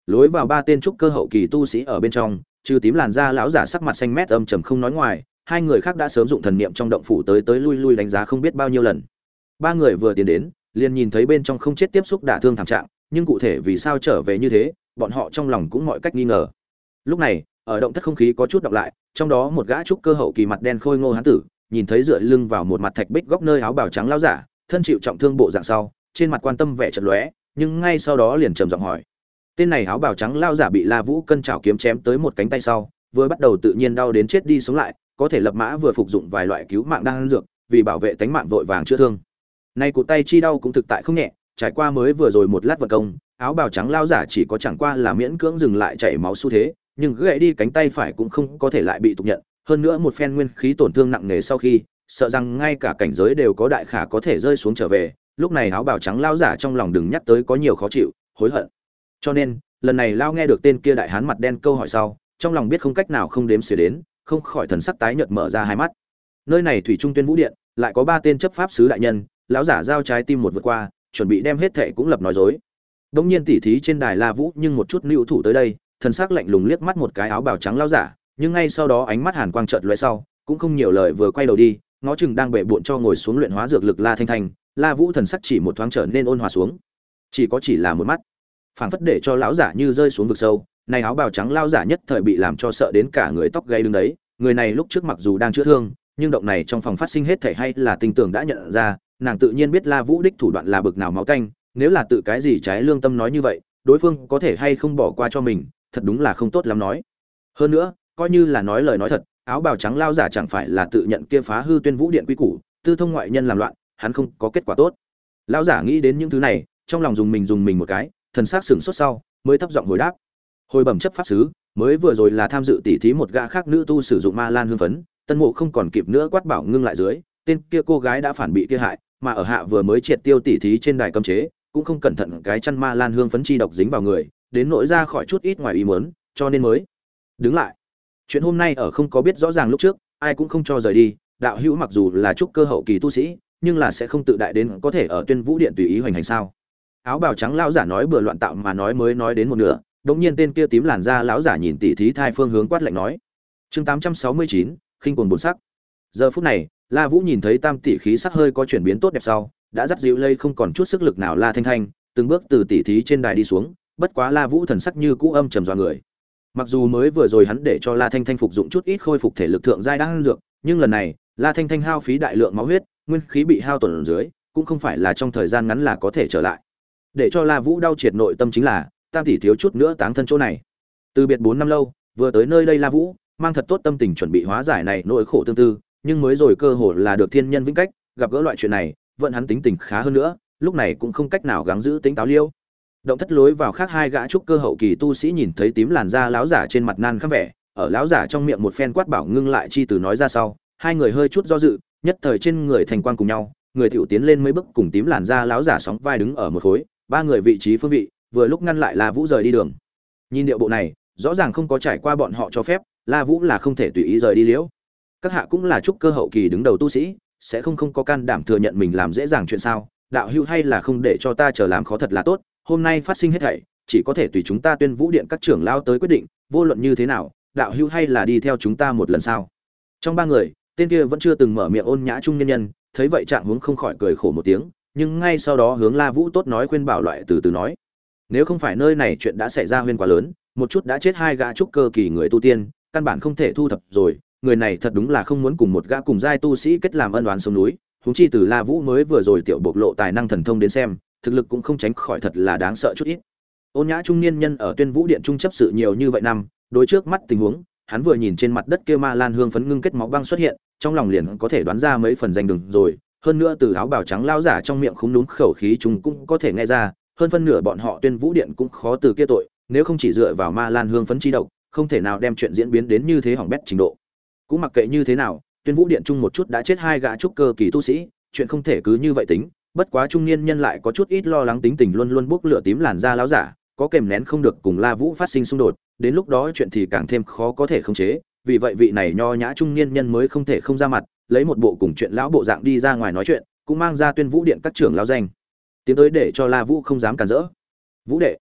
lối vào ba tên trúc cơ hậu kỳ tu sĩ ở bên trong, trừ tím làn da lão giả sắc mặt xanh mét âm trầm không nói ngoài, hai người khác đã sớm dụng thần niệm trong động phủ tới tới lui lui đánh giá không biết bao nhiêu lần. Ba người vừa tiến đến, liền nhìn thấy bên trong không chết tiếp xúc đả thương thảm trạng, nhưng cụ thể vì sao trở về như thế, bọn họ trong lòng cũng mọi cách nghi ngờ. Lúc này, ở động thất không khí có chút đọc lại, trong đó một gã trúc cơ hậu kỳ mặt đen khôi ngô hán tử, nhìn thấy dựa lưng vào một mặt thạch bích góc nơi áo bào trắng lão giả, thân chịu trọng thương bộ dạng sau, trên mặt quan tâm vẻ chợt lóe, nhưng ngay sau đó liền trầm giọng hỏi. Tên này áo bào trắng lão giả bị La Vũ cân chảo kiếm chém tới một cánh tay sau, vừa bắt đầu tự nhiên đau đến chết đi sống lại, có thể lập mã vừa phục dụng vài loại cứu mạng đan dược, vì bảo vệ tính mạng vội vàng chữa thương. Nay cụ tay chi đau cũng thực tại không nhẹ, trải qua mới vừa rồi một lát vận công, áo bào trắng lão giả chỉ có chẳng qua là miễn cưỡng dừng lại chảy máu xu thế, nhưng gãy đi cánh tay phải cũng không có thể lại bị tục nhận, hơn nữa một phen nguyên khí tổn thương nặng nề sau khi, sợ rằng ngay cả cảnh giới đều có đại khả có thể rơi xuống trở về, lúc này áo bào trắng lão giả trong lòng đừng nhắc tới có nhiều khó chịu, hối hận. Cho nên, lần này lao nghe được tên kia đại hán mặt đen câu hỏi sau, trong lòng biết không cách nào không đếm xỉa đến, không khỏi thần sắc tái nhợt mở ra hai mắt. Nơi này thủy trung tuyên vũ điện, lại có ba tên chấp pháp sứ đại nhân, lão giả giao trái tim một vượt qua, chuẩn bị đem hết thệ cũng lập nói dối. Đống nhiên tỉ thí trên đài La Vũ nhưng một chút lưu thủ tới đây, thần sắc lạnh lùng liếc mắt một cái áo bào trắng lão giả, nhưng ngay sau đó ánh mắt hàn quang chợt lóe sau, cũng không nhiều lời vừa quay đầu đi, ngó chừng đang bệ bội cho ngồi xuống luyện hóa dược lực La Thanh Thanh, La Vũ thần sắc chỉ một thoáng trở nên ôn hòa xuống. Chỉ có chỉ là một mắt, phảng phất để cho lão giả như rơi xuống vực sâu. Này áo bào trắng lão giả nhất thời bị làm cho sợ đến cả người tóc gáy đứng đấy, người này lúc trước mặc dù đang chữa thương, nhưng động này trong phòng phát sinh hết thảy hay là tinh tường đã nhận ra, nàng tự nhiên biết La Vũ đích thủ đoạn là bực nào máu tanh, nếu là tự cái gì trái lương tâm nói như vậy, đối phương có thể hay không bỏ qua cho mình, thật đúng là không tốt lắm nói. Hơn nữa, coi như là nói lời nói thật, áo bào trắng lão giả chẳng phải là tự nhận kia phá hư tuyên vũ điện quy củ, tư thông ngoại nhân làm loạn, hắn không có kết quả tốt. Lão giả nghĩ đến những thứ này, trong lòng dùng mình dùng mình một cái, thần sắc sửng sốt sau, mới thấp giọng hồi đáp. Hồi bẩm chấp pháp sứ, mới vừa rồi là tham dự tỉ thí một gã khác nữ tu sử dụng ma lan hương phấn, Tân Mộ không còn kịp nữa quát bảo ngưng lại dưới, tên kia cô gái đã phản bị kia hại, mà ở hạ vừa mới triệt tiêu tỉ thí trên đài cấm chế, cũng không cẩn thận cái chăn ma lan hương phấn chi độc dính vào người, đến nỗi ra khỏi chút ít ngoài ý muốn, cho nên mới đứng lại. Chuyện hôm nay ở không có biết rõ ràng lúc trước, ai cũng không cho rời đi, đạo hữu mặc dù là trúc cơ hậu kỳ tu sĩ, nhưng là sẽ không tự đại đến có thể ở Tuyên Vũ điện tùy ý hoành hành sao? Áo bào trắng lão giả nói bừa loạn tạo mà nói mới nói đến một nửa, đột nhiên tên kia tím làn da lão giả nhìn tỉ thí thai phương hướng quát lạnh nói. Chương tám trăm sáu mươi chín, khinh cuồng buồn sắc. Giờ phút này, La Vũ nhìn thấy tam tỷ khí sắc hơi có chuyển biến tốt đẹp sau, đã dắt dịu lây không còn chút sức lực nào La Thanh Thanh, từng bước từ tỉ thí trên đài đi xuống, bất quá La Vũ thần sắc như cũ âm trầm dọa người. Mặc dù mới vừa rồi hắn để cho La Thanh Thanh phục dụng chút ít khôi phục thể lực thượng giai đang dược, nhưng lần này, La Thanh Thanh hao phí đại lượng máu huyết, nguyên khí bị hao tổn ở dưới, cũng không phải là trong thời gian ngắn là có thể trở lại. Để cho La Vũ đau triệt nội tâm chính là, tam tỷ thiếu chút nữa táng thân chỗ này. Từ biệt bốn năm lâu, vừa tới nơi đây La Vũ, mang thật tốt tâm tình chuẩn bị hóa giải này nỗi khổ tương tư, nhưng mới rồi cơ hội là được thiên nhân vĩnh cách, gặp gỡ loại chuyện này, vận hắn tính tình khá hơn nữa, lúc này cũng không cách nào gắng giữ tính táo liêu. Động thất lối vào khác hai gã trúc cơ hậu kỳ tu sĩ nhìn thấy tím làn da lão giả trên mặt nan khăm vẻ, ở lão giả trong miệng một phen quát bảo ngưng lại chi từ nói ra sau, hai người hơi chút do dự, nhất thời trên người thành quang cùng nhau, người tiểu tiến lên mấy bước cùng tím làn da lão giả sóng vai đứng ở một khối, ba người vị trí phương vị, vừa lúc ngăn lại La Vũ rời đi đường. Nhìn điệu bộ này, rõ ràng không có trải qua bọn họ cho phép, La Vũ là không thể tùy ý rời đi liễu. Các hạ cũng là trúc cơ hậu kỳ đứng đầu tu sĩ, sẽ không không có can đảm thừa nhận mình làm dễ dàng chuyện sao? Đạo hữu hay là không để cho ta chờ làm khó thật là tốt, hôm nay phát sinh hết thảy, chỉ có thể tùy chúng ta Tuyên Vũ điện các trưởng lao tới quyết định, vô luận như thế nào, đạo hữu hay là đi theo chúng ta một lần sao? Trong ba người, tên kia vẫn chưa từng mở miệng ôn nhã trung nhân nhân, thấy vậy trạng huống không khỏi cười khổ một tiếng, nhưng ngay sau đó hướng La Vũ tốt nói khuyên bảo loại từ từ nói: nếu không phải nơi này chuyện đã xảy ra huyên quá lớn, một chút đã chết hai gã trúc cơ kỳ người tu tiên, căn bản không thể thu thập rồi, người này thật đúng là không muốn cùng một gã cùng giai tu sĩ kết làm ân oán sống núi, huống chi từ La Vũ mới vừa rồi tiểu bộc lộ tài năng thần thông đến xem, thực lực cũng không tránh khỏi thật là đáng sợ chút ít. Ôn nhã trung niên nhân ở Tuyên Vũ điện trung chấp sự nhiều như vậy năm, đối trước mắt tình huống, hắn vừa nhìn trên mặt đất kia ma lan hương phấn ngưng kết máu băng xuất hiện, trong lòng liền có thể đoán ra mấy phần danh đường rồi, hơn nữa từ áo bào trắng lao giả trong miệng khúm núm khẩu khí chúng cũng có thể nghe ra, hơn phân nửa bọn họ Tuyên Vũ điện cũng khó từ kia tội, nếu không chỉ dựa vào ma lan hương phấn chi độc, không thể nào đem chuyện diễn biến đến như thế hỏng bét trình độ. Cũng mặc kệ như thế nào, Tuyên Vũ điện chung một chút đã chết hai gã trúc cơ kỳ tu sĩ, chuyện không thể cứ như vậy tính, bất quá trung niên nhân lại có chút ít lo lắng tính tình luôn luôn bốc lửa tím làn da láo giả, có kềm nén không được cùng La Vũ phát sinh xung đột, đến lúc đó chuyện thì càng thêm khó có thể khống chế, vì vậy vị này nho nhã trung niên nhân mới không thể không ra mặt, lấy một bộ cùng chuyện lão bộ dạng đi ra ngoài nói chuyện, cũng mang ra Tuyên Vũ điện các trưởng lão danh. Tiến tới để cho La Vũ không dám cản rỡ. Vũ đệ,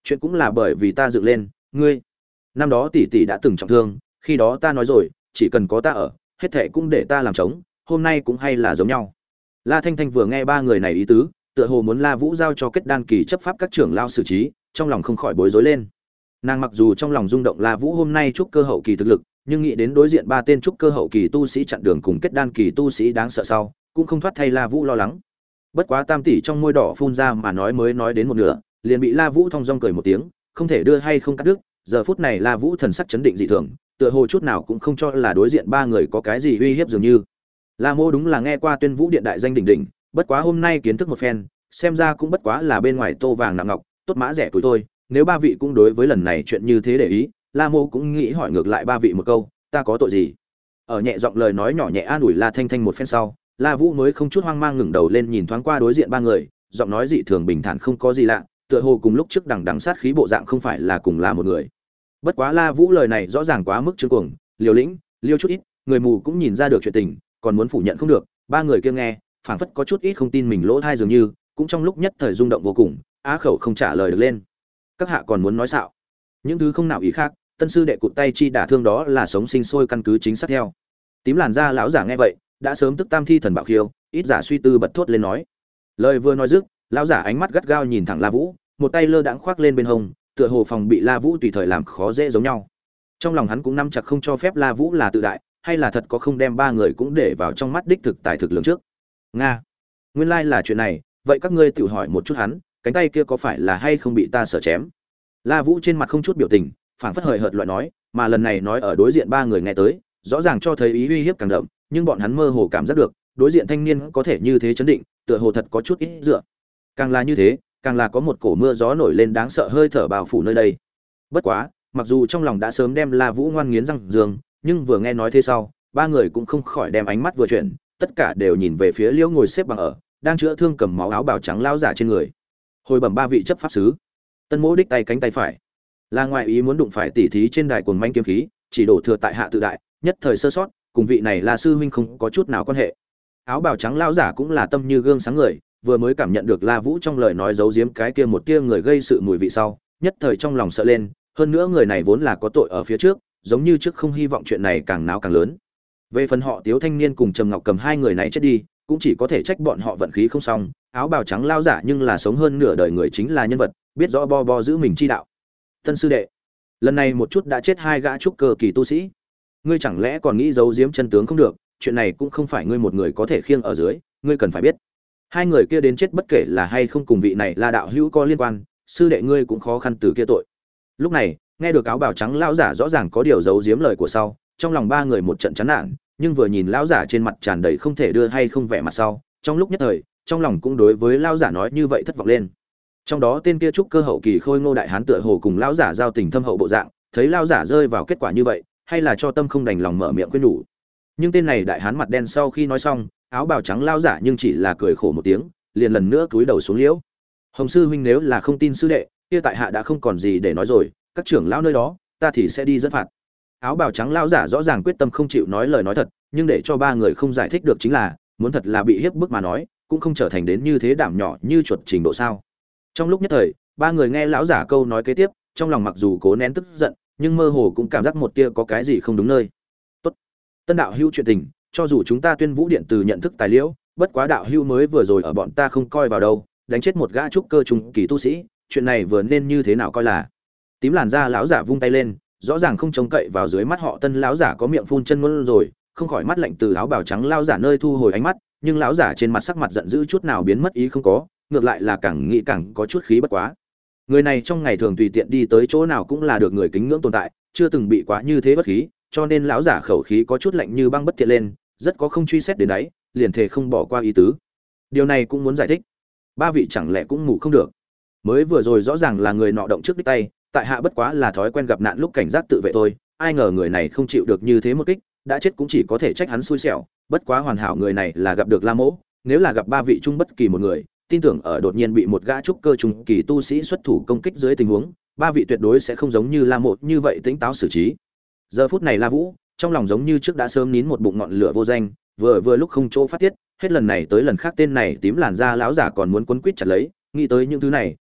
Chuyện cũng là bởi vì ta dựng lên, ngươi. Năm đó tỷ tỷ đã từng trọng thương, khi đó ta nói rồi, chỉ cần có ta ở, hết thảy cũng để ta làm trống, hôm nay cũng hay là giống nhau. La Thanh Thanh vừa nghe ba người này ý tứ, tựa hồ muốn La Vũ giao cho kết đan kỳ chấp pháp các trưởng lao xử trí, trong lòng không khỏi bối rối lên. Nàng mặc dù trong lòng rung động La Vũ hôm nay trúc cơ hậu kỳ thực lực, nhưng nghĩ đến đối diện ba tên trúc cơ hậu kỳ tu sĩ chặn đường cùng kết đan kỳ tu sĩ đáng sợ sau, cũng không thoát thay La Vũ lo lắng. Bất quá tam tỷ trong môi đỏ phun ra mà nói mới nói đến một nửa, liền bị La Vũ thong dong cười một tiếng, không thể đưa hay không cắt đứt. Giờ phút này La Vũ thần sắc chấn định dị thường, tựa hồ chút nào cũng không cho là đối diện ba người có cái gì uy hiếp dường như. La Mô đúng là nghe qua Tuyên Vũ Điện đại danh đỉnh đỉnh, bất quá hôm nay kiến thức một phen, xem ra cũng bất quá là bên ngoài tô vàng nạm ngọc, tốt mã rẻ tuổi thôi. Nếu ba vị cũng đối với lần này chuyện như thế để ý, La Mô cũng nghĩ hỏi ngược lại ba vị một câu, ta có tội gì? Ở nhẹ giọng lời nói nhỏ nhẹ an ủi La Thanh Thanh một phen sau, La Vũ mới không chút hoang mang ngẩng đầu lên nhìn thoáng qua đối diện ba người, giọng nói dị thường bình thản không có gì lạ, tựa hồ cùng lúc trước đằng đằng sát khí bộ dạng không phải là cùng là một người. Bất quá La Vũ lời này rõ ràng quá mức trương cuồng, liều lĩnh, liêu chút ít, người mù cũng nhìn ra được chuyện tình, còn muốn phủ nhận không được. Ba người kia nghe, phảng phất có chút ít không tin mình lỗ tai dường như, cũng trong lúc nhất thời rung động vô cùng, á khẩu không trả lời được lên. Các hạ còn muốn nói xạo? Những thứ không nào ý khác, tân sư đệ cụt tay chi đả thương đó là sống sinh sôi căn cứ chính xác theo. Tím làn da lão giả nghe vậy, đã sớm tức tam thi thần bạo khiêu, ít giả suy tư bật thốt lên nói. Lời vừa nói dứt, lão giả ánh mắt gắt gao nhìn thẳng La Vũ, một tay lơ đãng khoác lên bên hông, tựa hồ phòng bị La Vũ tùy thời làm khó dễ giống nhau. Trong lòng hắn cũng nắm chặt không cho phép La Vũ là tự đại, hay là thật có không đem ba người cũng để vào trong mắt đích thực tài thực lượng trước. Nga, nguyên lai là chuyện này, vậy các ngươi tự hỏi một chút hắn, cánh tay kia có phải là hay không bị ta sở chém? La Vũ trên mặt không chút biểu tình, phảng phất hời hợt loại nói, mà lần này nói ở đối diện ba người nghe tới, rõ ràng cho thấy ý uy hiếp càng đậm, nhưng bọn hắn mơ hồ cảm giác được, đối diện thanh niên có thể như thế chấn định, tựa hồ thật có chút ít dựa. Càng là như thế, càng là có một cổ mưa gió nổi lên đáng sợ hơi thở bao phủ nơi đây. Bất quá, mặc dù trong lòng đã sớm đem La Vũ ngoan nghiến răng dương, nhưng vừa nghe nói thế sau, ba người cũng không khỏi đem ánh mắt vừa chuyển, tất cả đều nhìn về phía Liễu ngồi xếp bằng ở, đang chữa thương cầm máu áo bào trắng lão giả trên người. Hồi bẩm ba vị chấp pháp sứ, Tân Mỗ đích tay cánh tay phải, là ngoại ý muốn đụng phải tỉ thí trên đài cuồng manh kiếm khí, chỉ đổ thừa tại hạ tự đại, nhất thời sơ sót, cùng vị này là sư huynh không có chút nào quan hệ. Áo bào trắng lão giả cũng là tâm như gương sáng người, vừa mới cảm nhận được La Vũ trong lời nói giấu giếm cái kia một tia người gây sự mùi vị sau, nhất thời trong lòng sợ lên, hơn nữa người này vốn là có tội ở phía trước, giống như trước không hy vọng chuyện này càng náo càng lớn. Về phần họ Tiếu thanh niên cùng Trầm Ngọc Cầm hai người này chết đi, cũng chỉ có thể trách bọn họ vận khí không xong, áo bào trắng lão giả nhưng là sống hơn nửa đời người chính là nhân vật, biết rõ bo bo giữ mình chi đạo. Tân sư đệ, lần này một chút đã chết hai gã trúc cơ kỳ tu sĩ, ngươi chẳng lẽ còn nghĩ giấu giếm chân tướng không được? Chuyện này cũng không phải ngươi một người có thể khiêng ở dưới, ngươi cần phải biết, hai người kia đến chết bất kể là hay không cùng vị này là đạo hữu có liên quan, sư đệ ngươi cũng khó khăn từ kia tội. Lúc này, nghe được áo bào trắng lão giả rõ ràng có điều giấu giếm lời của sau, trong lòng ba người một trận chán nản, nhưng vừa nhìn lão giả trên mặt tràn đầy không thể đưa hay không vẻ mặt sau, trong lúc nhất thời, trong lòng cũng đối với lão giả nói như vậy thất vọng lên. Trong đó tên kia trúc cơ hậu kỳ khôi ngô đại hán tựa hồ cùng lão giả giao tình thâm hậu bộ dạng, thấy lão giả rơi vào kết quả như vậy, hay là cho tâm không đành lòng mở miệng khuyên nhủ. Nhưng tên này đại hán mặt đen sau khi nói xong, áo bào trắng lão giả nhưng chỉ là cười khổ một tiếng, liền lần nữa cúi đầu xuống liễu. Hồng sư huynh nếu là không tin sư đệ, kia tại hạ đã không còn gì để nói rồi, các trưởng lão nơi đó, ta thì sẽ đi dẫn phạt. Áo bào trắng lão giả rõ ràng quyết tâm không chịu nói lời nói thật, nhưng để cho ba người không giải thích được chính là, muốn thật là bị hiếp bức mà nói, cũng không trở thành đến như thế đảm nhỏ như chuột trình độ sao? Trong lúc nhất thời, ba người nghe lão giả câu nói kế tiếp, trong lòng mặc dù cố nén tức giận, nhưng mơ hồ cũng cảm giác một tia có cái gì không đúng nơi. Tốt, Tân đạo hữu chuyện tình, cho dù chúng ta Tuyên Vũ Điện từ nhận thức tài liễu, bất quá đạo hữu mới vừa rồi ở bọn ta không coi vào đâu, đánh chết một gã trúc cơ trung kỳ tu sĩ, chuyện này vừa nên như thế nào coi là? Tím làn da lão giả vung tay lên, rõ ràng không trông cậy vào dưới mắt họ Tân lão giả có miệng phun chân ngôn rồi, không khỏi mắt lạnh từ áo bào trắng lão giả nơi thu hồi ánh mắt, nhưng lão giả trên mặt sắc mặt giận dữ chút nào biến mất ý không có, ngược lại là càng nghĩ càng có chút khí bất quá. Người này trong ngày thường tùy tiện đi tới chỗ nào cũng là được người kính ngưỡng tồn tại, chưa từng bị quá như thế bất khí, cho nên lão giả khẩu khí có chút lạnh như băng bất thiện lên, rất có không truy xét đến đấy, liền thề không bỏ qua ý tứ. Điều này cũng muốn giải thích. Ba vị chẳng lẽ cũng ngủ không được? Mới vừa rồi rõ ràng là người nọ động trước đích tay, tại hạ bất quá là thói quen gặp nạn lúc cảnh giác tự vệ thôi, ai ngờ người này không chịu được như thế một kích, đã chết cũng chỉ có thể trách hắn xui xẻo, bất quá hoàn hảo người này là gặp được La Mỗ, nếu là gặp ba vị chung bất kỳ một người, tin tưởng ở đột nhiên bị một gã trúc cơ trung kỳ tu sĩ xuất thủ công kích dưới tình huống, ba vị tuyệt đối sẽ không giống như La Mộ như vậy tính táo xử trí. Giờ phút này La Vũ, trong lòng giống như trước đã sớm nín một bụng ngọn lửa vô danh, vừa vừa lúc không chỗ phát tiết, hết lần này tới lần khác tên này tím làn da lão giả còn muốn quấn quýt chặt lấy, nghĩ tới những thứ này,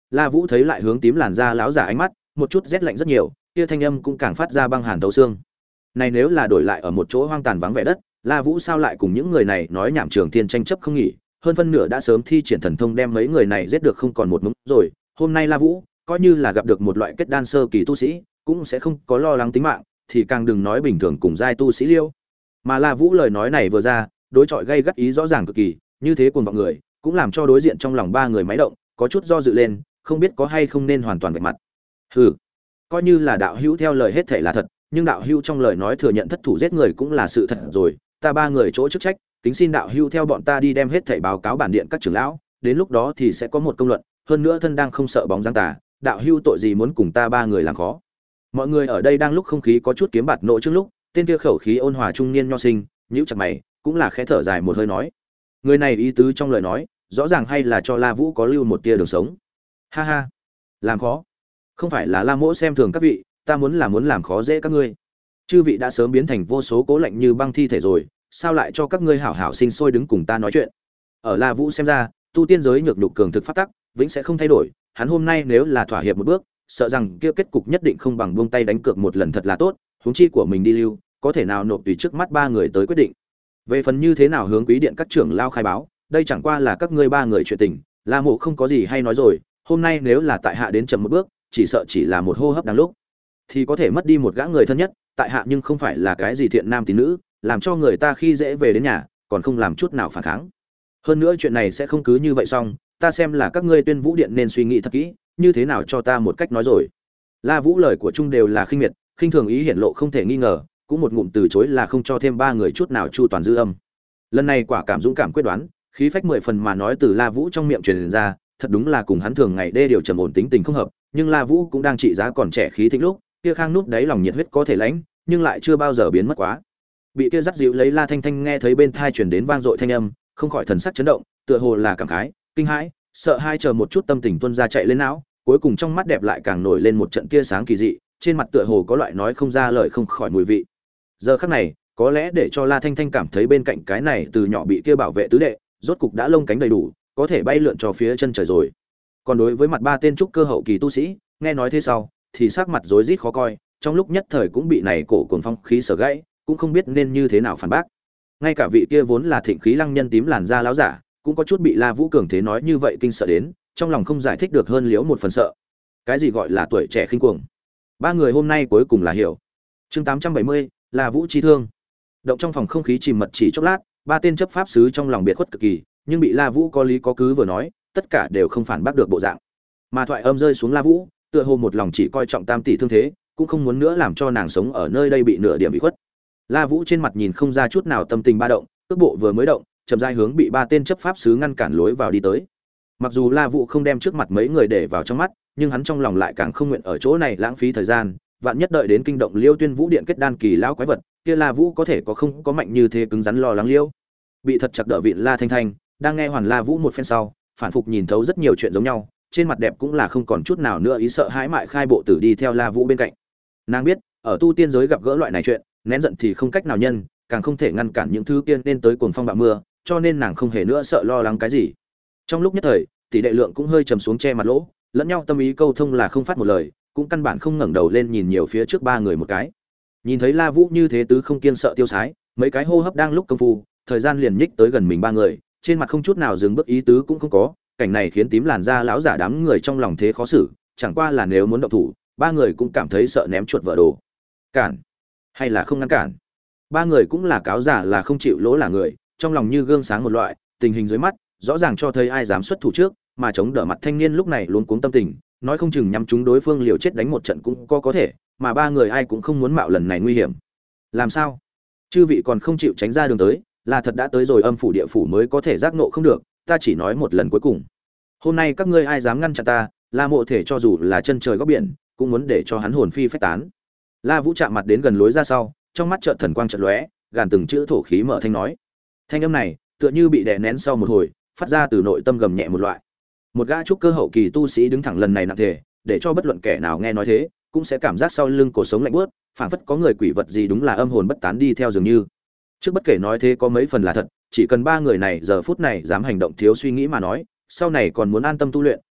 La Vũ thấy lại hướng tím làn da lão giả ánh mắt, một chút rét lạnh rất nhiều, kia thanh âm cũng càng phát ra băng hàn thấu xương. Này nếu là đổi lại ở một chỗ hoang tàn vắng vẻ đất, La Vũ sao lại cùng những người này nói nhảm trường thiên tranh chấp không nghỉ, hơn phân nửa đã sớm thi triển thần thông đem mấy người này giết được không còn một mống rồi, hôm nay La Vũ coi như là gặp được một loại kết đan sơ kỳ tu sĩ, cũng sẽ không có lo lắng tính mạng, thì càng đừng nói bình thường cùng giai tu sĩ liêu. Mà La Vũ lời nói này vừa ra, đối chọi gây gắt ý rõ ràng cực kỳ, như thế cuồng vọng người, cũng làm cho đối diện trong lòng ba người máy động, có chút do dự lên, không biết có hay không nên hoàn toàn vạch mặt. Hừ, coi như là đạo hữu theo lời hết thảy là thật, nhưng đạo hữu trong lời nói thừa nhận thất thủ giết người cũng là sự thật rồi, ta ba người chỗ chức trách, kính xin đạo hữu theo bọn ta đi đem hết thảy báo cáo bản điện các trưởng lão, đến lúc đó thì sẽ có một công luận, hơn nữa thân đang không sợ bóng dáng tà, đạo hữu tội gì muốn cùng ta ba người làm khó. Mọi người ở đây đang lúc không khí có chút kiếm bạt nộ trước lúc, tên kia khẩu khí ôn hòa trung niên nho sinh, nhíu chặt mày, cũng là khẽ thở dài một hơi nói. Người này ý tứ trong lời nói, rõ ràng hay là cho La Vũ có lưu một tia đường sống. Ha ha, làm khó. Không phải là La Mỗ xem thường các vị, ta muốn là muốn làm khó dễ các ngươi. Chư vị đã sớm biến thành vô số cố lạnh như băng thi thể rồi, sao lại cho các ngươi hảo hảo sinh sôi đứng cùng ta nói chuyện? Ở La Vũ xem ra, tu tiên giới nhược nhục cường thực pháp tắc, vĩnh sẽ không thay đổi, hắn hôm nay nếu là thỏa hiệp một bước, sợ rằng kia kết cục nhất định không bằng buông tay đánh cược một lần thật là tốt, huống chi của mình đi lưu, có thể nào nộp tùy trước mắt ba người tới quyết định. Về phần như thế nào hướng quý điện các trưởng lao khai báo, đây chẳng qua là các ngươi ba người chuyện tình, La Mộ không có gì hay nói rồi, hôm nay nếu là tại hạ đến chậm một bước, chỉ sợ chỉ là một hô hấp đáng lúc, thì có thể mất đi một gã người thân nhất, tại hạ nhưng không phải là cái gì thiện nam tín nữ, làm cho người ta khi dễ về đến nhà, còn không làm chút nào phản kháng. Hơn nữa chuyện này sẽ không cứ như vậy xong, ta xem là các ngươi Tuyên Vũ điện nên suy nghĩ thật kỹ, như thế nào cho ta một cách nói rồi. La Vũ lời của trung đều là khinh miệt, khinh thường ý hiển lộ không thể nghi ngờ, cũng một ngụm từ chối là không cho thêm ba người chút nào chu toàn dư âm. Lần này quả cảm dũng cảm quyết đoán, khí phách mười phần mà nói từ La Vũ trong miệng truyền ra, thật đúng là cùng hắn thường ngày đê điều trầm ổn tính tình không hợp, nhưng La Vũ cũng đang trị giá còn trẻ khí thịnh lúc, kia khang nút đáy lòng nhiệt huyết có thể lãnh, nhưng lại chưa bao giờ biến mất quá. Bị kia dắt dịu lấy La Thanh Thanh nghe thấy bên tai truyền đến vang dội thanh âm, không khỏi thần sắc chấn động, tựa hồ là cảm khái, kinh hãi, sợ hai chờ một chút tâm tình tuôn ra chạy lên não, cuối cùng trong mắt đẹp lại càng nổi lên một trận tia sáng kỳ dị, trên mặt tựa hồ có loại nói không ra lời không khỏi mùi vị. Giờ khắc này, có lẽ để cho La Thanh Thanh cảm thấy bên cạnh cái này từ nhỏ bị kia bảo vệ tứ đệ, rốt cục đã lông cánh đầy đủ, có thể bay lượn cho phía chân trời rồi. Còn đối với mặt ba tên trúc cơ hậu kỳ tu sĩ, nghe nói thế sau, thì sắc mặt rối rít khó coi, trong lúc nhất thời cũng bị này cổ cuồng phong khí sở gãy, cũng không biết nên như thế nào phản bác. Ngay cả vị kia vốn là thịnh khí lăng nhân tím làn da láo giả, cũng có chút bị La Vũ cường thế nói như vậy kinh sợ đến, trong lòng không giải thích được hơn liếu một phần sợ. Cái gì gọi là tuổi trẻ khinh cuồng? Ba người hôm nay cuối cùng là hiểu. Chương tám trăm bảy mươi, La Vũ chi thương. Động trong phòng không khí chìm mật chỉ chốc lát, ba tên chấp pháp sứ trong lòng biệt khuất cực kỳ, nhưng bị La Vũ có lý có cứ vừa nói, tất cả đều không phản bác được bộ dạng. Mà thoại âm rơi xuống La Vũ, tựa hồ một lòng chỉ coi trọng Tam tỷ thương thế, cũng không muốn nữa làm cho nàng sống ở nơi đây bị nửa điểm bị khuất. La Vũ trên mặt nhìn không ra chút nào tâm tình ba động, cước bộ vừa mới động, chậm rãi hướng bị ba tên chấp pháp sứ ngăn cản lối vào đi tới. Mặc dù La Vũ không đem trước mặt mấy người để vào trong mắt, nhưng hắn trong lòng lại càng không nguyện ở chỗ này lãng phí thời gian, vạn nhất đợi đến kinh động Liêu Tuyên Vũ điện kết đan kỳ lão quái vật, kia La Vũ có thể có không có mạnh như thế cứng rắn lo lắng Liêu. Bị thật chặt đỡ vịn La Thanh Thanh, đang nghe Hoàn La Vũ một phen sau, phản phục nhìn thấu rất nhiều chuyện giống nhau, trên mặt đẹp cũng là không còn chút nào nữa ý sợ hãi mại khai bộ tử đi theo La Vũ bên cạnh. Nàng biết, ở tu tiên giới gặp gỡ loại này chuyện, nén giận thì không cách nào nhân, càng không thể ngăn cản những thứ kia nên tới cuồng phong bạo mưa, cho nên nàng không hề nữa sợ lo lắng cái gì. Trong lúc nhất thời, tỷ đệ lượng cũng hơi trầm xuống che mặt lỗ, lẫn nhau tâm ý câu thông là không phát một lời, cũng căn bản không ngẩng đầu lên nhìn nhiều phía trước ba người một cái. Nhìn thấy La Vũ như thế tứ không kiên sợ tiêu sái, mấy cái hô hấp đang lúc công phu, thời gian liền nhích tới gần mình ba người, trên mặt không chút nào dừng bước ý tứ cũng không có, cảnh này khiến tím làn da lão giả đám người trong lòng thế khó xử, chẳng qua là nếu muốn động thủ, ba người cũng cảm thấy sợ ném chuột vỡ đồ. Cản hay là không ngăn cản? Ba người cũng là cáo giả là không chịu lỗ là người, trong lòng như gương sáng một loại, tình hình dưới mắt, rõ ràng cho thấy ai dám xuất thủ trước, mà chống đỡ mặt thanh niên lúc này luôn cuống tâm tình, nói không chừng nhắm chúng đối phương liều chết đánh một trận cũng có có thể, mà ba người ai cũng không muốn mạo lần này nguy hiểm. Làm sao? Chư vị còn không chịu tránh ra đường tới, là thật đã tới rồi âm phủ địa phủ mới có thể giác nộ không được, ta chỉ nói một lần cuối cùng. Hôm nay các ngươi ai dám ngăn chặn ta, La Mộ thể cho dù là chân trời góc biển, cũng muốn để cho hắn hồn phi phách tán. La Vũ chạm mặt đến gần lối ra sau, trong mắt chợt thần quang chợt lóe, gàn từng chữ thổ khí mở thanh nói. Thanh âm này, tựa như bị đè nén sau một hồi, phát ra từ nội tâm gầm nhẹ một loại. Một gã trúc cơ hậu kỳ tu sĩ đứng thẳng lần này nặng thể, để cho bất luận kẻ nào nghe nói thế, cũng sẽ cảm giác sau lưng cổ sống lạnh buốt, phảng phất có người quỷ vật gì đúng là âm hồn bất tán đi theo dường như. Trước bất kể nói thế có mấy phần là thật, chỉ cần ba người này giờ phút này dám hành động thiếu suy nghĩ mà nói, sau này còn muốn an tâm tu luyện,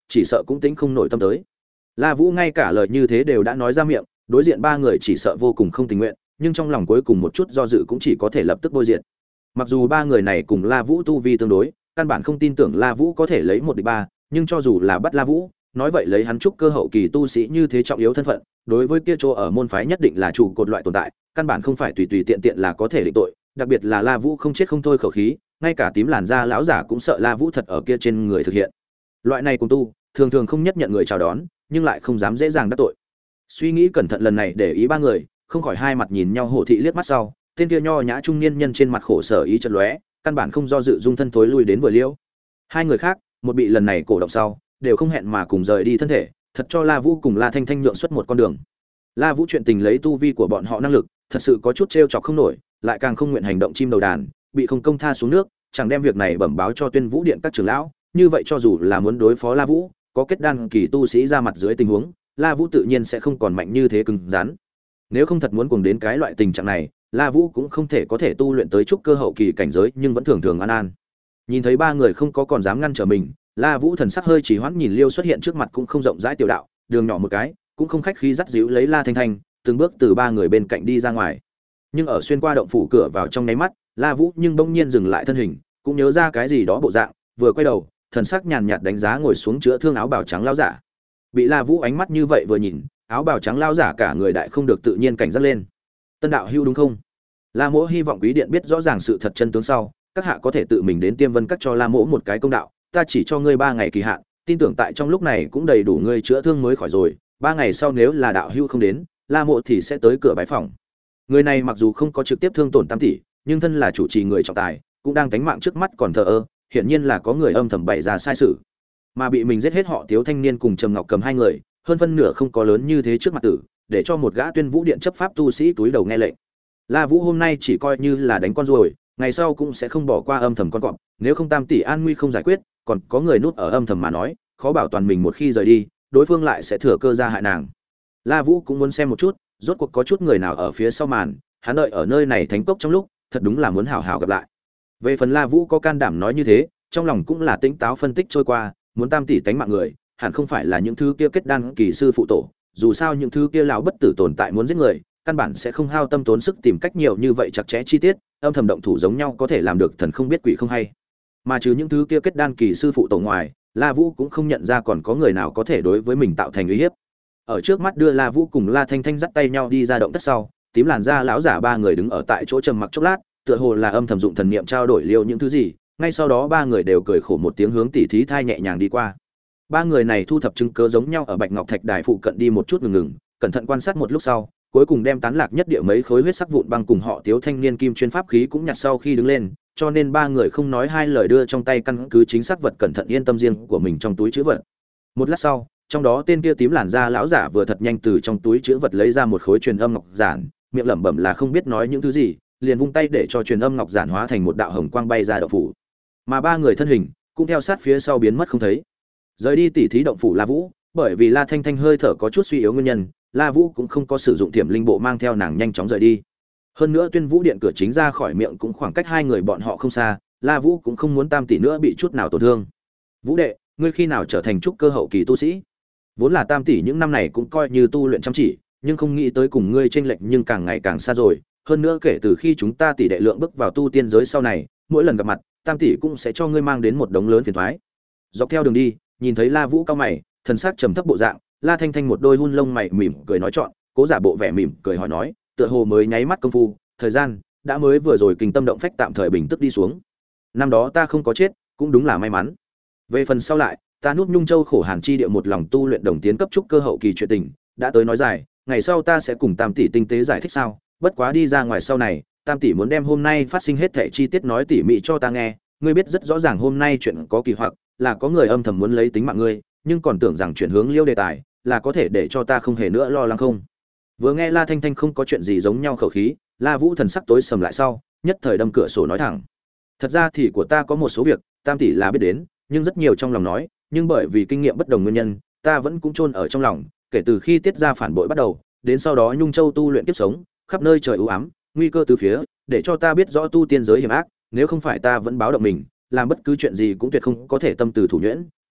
chỉ sợ cũng tính không nổi tâm tới. La Vũ ngay cả lời như thế đều đã nói ra miệng, đối diện ba người chỉ sợ vô cùng không tình nguyện, nhưng trong lòng cuối cùng một chút do dự cũng chỉ có thể lập tức bôi diện. Mặc dù ba người này cùng La Vũ tu vi tương đối, căn bản không tin tưởng La Vũ có thể lấy một địch ba, nhưng cho dù là bắt La Vũ, nói vậy lấy hắn trúc cơ hậu kỳ tu sĩ như thế trọng yếu thân phận, đối với kia chỗ ở môn phái nhất định là trụ cột loại tồn tại, căn bản không phải tùy tùy tiện tiện là có thể định tội, đặc biệt là La Vũ không chết không thôi khẩu khí, ngay cả tím làn da lão giả cũng sợ La Vũ thật ở kia trên người thực hiện. Loại này cùng tu, thường thường không nhất nhận người chào đón, nhưng lại không dám dễ dàng đắc tội. Suy nghĩ cẩn thận lần này để ý ba người, không khỏi hai mặt nhìn nhau hổ thị liếc mắt sau, tên kia nho nhã trung niên nhân trên mặt khổ sở ý chợt lóe, căn bản không do dự dung thân thối lui đến vừa liễu. Hai người khác, một bị lần này cổ động sau, đều không hẹn mà cùng rời đi thân thể, thật cho La Vũ cùng La Thanh Thanh nhượng xuất một con đường. La Vũ chuyện tình lấy tu vi của bọn họ năng lực, thật sự có chút trêu chọc không nổi, lại càng không nguyện hành động chim đầu đàn, bị không công tha xuống nước, chẳng đem việc này bẩm báo cho Tuyên Vũ Điện các trưởng lão, như vậy cho dù là muốn đối phó La Vũ, có kết đan kỳ tu sĩ ra mặt dưới tình huống, La Vũ tự nhiên sẽ không còn mạnh như thế cứng rắn. Nếu không thật muốn cuồng đến cái loại tình trạng này, La Vũ cũng không thể có thể tu luyện tới trúc cơ hậu kỳ cảnh giới, nhưng vẫn thường thường an an. Nhìn thấy ba người không có còn dám ngăn trở mình, La Vũ thần sắc hơi chỉ hoãn, nhìn Liêu xuất hiện trước mặt cũng không rộng rãi tiểu đạo, đường nhỏ một cái, cũng không khách khí dắt dịu lấy La Thanh Thanh, từng bước từ ba người bên cạnh đi ra ngoài. Nhưng ở xuyên qua động phủ cửa vào trong nháy mắt, La Vũ nhưng bỗng nhiên dừng lại thân hình, cũng nhớ ra cái gì đó bộ dạng, vừa quay đầu, thần sắc nhàn nhạt đánh giá ngồi xuống chữa thương áo bào trắng lão giả. Bị La Vũ ánh mắt như vậy vừa nhìn, áo bào trắng lão giả cả người đại không được tự nhiên cảnh giác lên. Tân đạo hữu đúng không? La Mỗ hy vọng quý điện biết rõ ràng sự thật chân tướng sau, các hạ có thể tự mình đến Tiêm Vân Các cho La Mỗ một cái công đạo, ta chỉ cho ngươi ba ngày kỳ hạn, tin tưởng tại trong lúc này cũng đầy đủ ngươi chữa thương mới khỏi rồi, ba ngày sau nếu là đạo hữu không đến, La Mỗ thì sẽ tới cửa bái phòng. Người này mặc dù không có trực tiếp thương tổn Tam tỷ, nhưng thân là chủ trì người trọng tài, cũng đang tánh mạng trước mắt còn thờ ơ, hiển nhiên là có người âm thầm bày ra sai sự. Mà bị mình giết hết họ Tiếu thanh niên cùng Trầm Ngọc Cầm hai người, hơn phân nửa không có lớn như thế trước mặt tử, để cho một gã Tuyên Vũ Điện chấp pháp tu sĩ túi đầu nghe lệnh. La Vũ hôm nay chỉ coi như là đánh con ruồi, ngày sau cũng sẽ không bỏ qua âm thầm con cọp, nếu không Tam tỷ an nguy không giải quyết, còn có người núp ở âm thầm mà nói, khó bảo toàn mình một khi rời đi, đối phương lại sẽ thừa cơ ra hại nàng. La Vũ cũng muốn xem một chút, rốt cuộc có chút người nào ở phía sau màn, hắn đợi ở nơi này thánh cốc trong lúc, thật đúng là muốn hảo hảo gặp lại. Về phần La Vũ có can đảm nói như thế, trong lòng cũng là tĩnh táo phân tích trôi qua, muốn Tam tỷ tánh mạng người, hẳn không phải là những thứ kia kết đan kỳ sư phụ tổ, dù sao những thứ kia lão bất tử tồn tại muốn giết người, căn bản sẽ không hao tâm tốn sức tìm cách nhiều như vậy chặt chẽ chi tiết, âm thầm động thủ giống nhau có thể làm được thần không biết quỷ không hay. Mà trừ những thứ kia kết đan kỳ sư phụ tổ ngoài, La Vũ cũng không nhận ra còn có người nào có thể đối với mình tạo thành uy hiếp. Ở trước mắt đưa La Vũ cùng La Thanh Thanh dắt tay nhau đi ra động tất sau, tím làn da lão giả ba người đứng ở tại chỗ trầm mặc chốc lát, tựa hồ là âm thầm dụng thần niệm trao đổi liêu những thứ gì, ngay sau đó ba người đều cười khổ một tiếng hướng tỉ thí thai nhẹ nhàng đi qua. Ba người này thu thập chứng cứ giống nhau ở Bạch Ngọc Thạch Đài phụ cận đi một chút ngừng ngừng, cẩn thận quan sát một lúc sau, cuối cùng đem tán lạc nhất địa mấy khối huyết sắc vụn băng cùng họ Tiếu thanh niên kim chuyên pháp khí cũng nhặt sau khi đứng lên, cho nên ba người không nói hai lời đưa trong tay căn cứ chính xác vật cẩn thận yên tâm riêng của mình trong túi trữ vật. Một lát sau, trong đó tên kia tím làn da lão giả vừa thật nhanh từ trong túi trữ vật lấy ra một khối truyền âm ngọc giản, miệng lẩm bẩm là không biết nói những thứ gì, liền vung tay để cho truyền âm ngọc giản hóa thành một đạo hồng quang bay ra động phủ. Mà ba người thân hình cũng theo sát phía sau biến mất không thấy. Rời đi tỉ thí động phủ La Vũ, bởi vì La Thanh Thanh hơi thở có chút suy yếu nguyên nhân, La Vũ cũng không có sử dụng Tiềm Linh Bộ mang theo nàng nhanh chóng rời đi. Hơn nữa Tuyên Vũ Điện cửa chính ra khỏi miệng cũng khoảng cách hai người bọn họ không xa, La Vũ cũng không muốn Tam tỷ nữa bị chút nào tổn thương. Vũ đệ, ngươi khi nào trở thành trúc cơ hậu kỳ tu sĩ? Vốn là Tam tỷ những năm này cũng coi như tu luyện chăm chỉ, nhưng không nghĩ tới cùng ngươi chênh lệch nhưng càng ngày càng xa rồi, hơn nữa kể từ khi chúng ta tỷ đệ lượng bước vào tu tiên giới sau này, mỗi lần gặp mặt, Tam tỷ cũng sẽ cho ngươi mang đến một đống lớn phiền toái. Dọc theo đường đi, nhìn thấy La Vũ cao mày, thần sắc trầm thấp bộ dạng, La Thanh Thanh một đôi hun lông mày mỉm cười nói chọn, cố giả bộ vẻ mỉm cười hỏi nói, tựa hồ mới nháy mắt công phu, thời gian đã mới vừa rồi kinh tâm động phách tạm thời bình tức đi xuống. Năm đó ta không có chết, cũng đúng là may mắn. Về phần sau lại, ta núp Nhung Châu khổ hàn chi địa một lòng tu luyện đồng tiến cấp trúc cơ hậu kỳ chuyện tình, đã tới nói dài, ngày sau ta sẽ cùng Tam tỷ tinh tế giải thích sao, bất quá đi ra ngoài sau này, Tam tỷ muốn đem hôm nay phát sinh hết thảy chi tiết nói tỉ mỉ cho ta nghe, ngươi biết rất rõ ràng hôm nay chuyện có kỳ hoặc, là có người âm thầm muốn lấy tính mạng ngươi, nhưng còn tưởng rằng chuyển hướng liêu đề tài, là có thể để cho ta không hề nữa lo lắng không. Vừa nghe La Thanh Thanh không có chuyện gì giống nhau khẩu khí, La Vũ thần sắc tối sầm lại sau, nhất thời đâm cửa sổ nói thẳng. Thật ra thì của ta có một số việc, Tam tỷ là biết đến, nhưng rất nhiều trong lòng nói, nhưng bởi vì kinh nghiệm bất đồng nguyên nhân, ta vẫn cũng chôn ở trong lòng, kể từ khi tiết ra phản bội bắt đầu, đến sau đó Nhung Châu tu luyện kiếp sống, khắp nơi trời u ám, nguy cơ từ phía, để cho ta biết rõ tu tiên giới hiểm ác, nếu không phải ta vẫn báo động mình, làm bất cứ chuyện gì cũng tuyệt không có thể tâm từ thủ nhuyễn,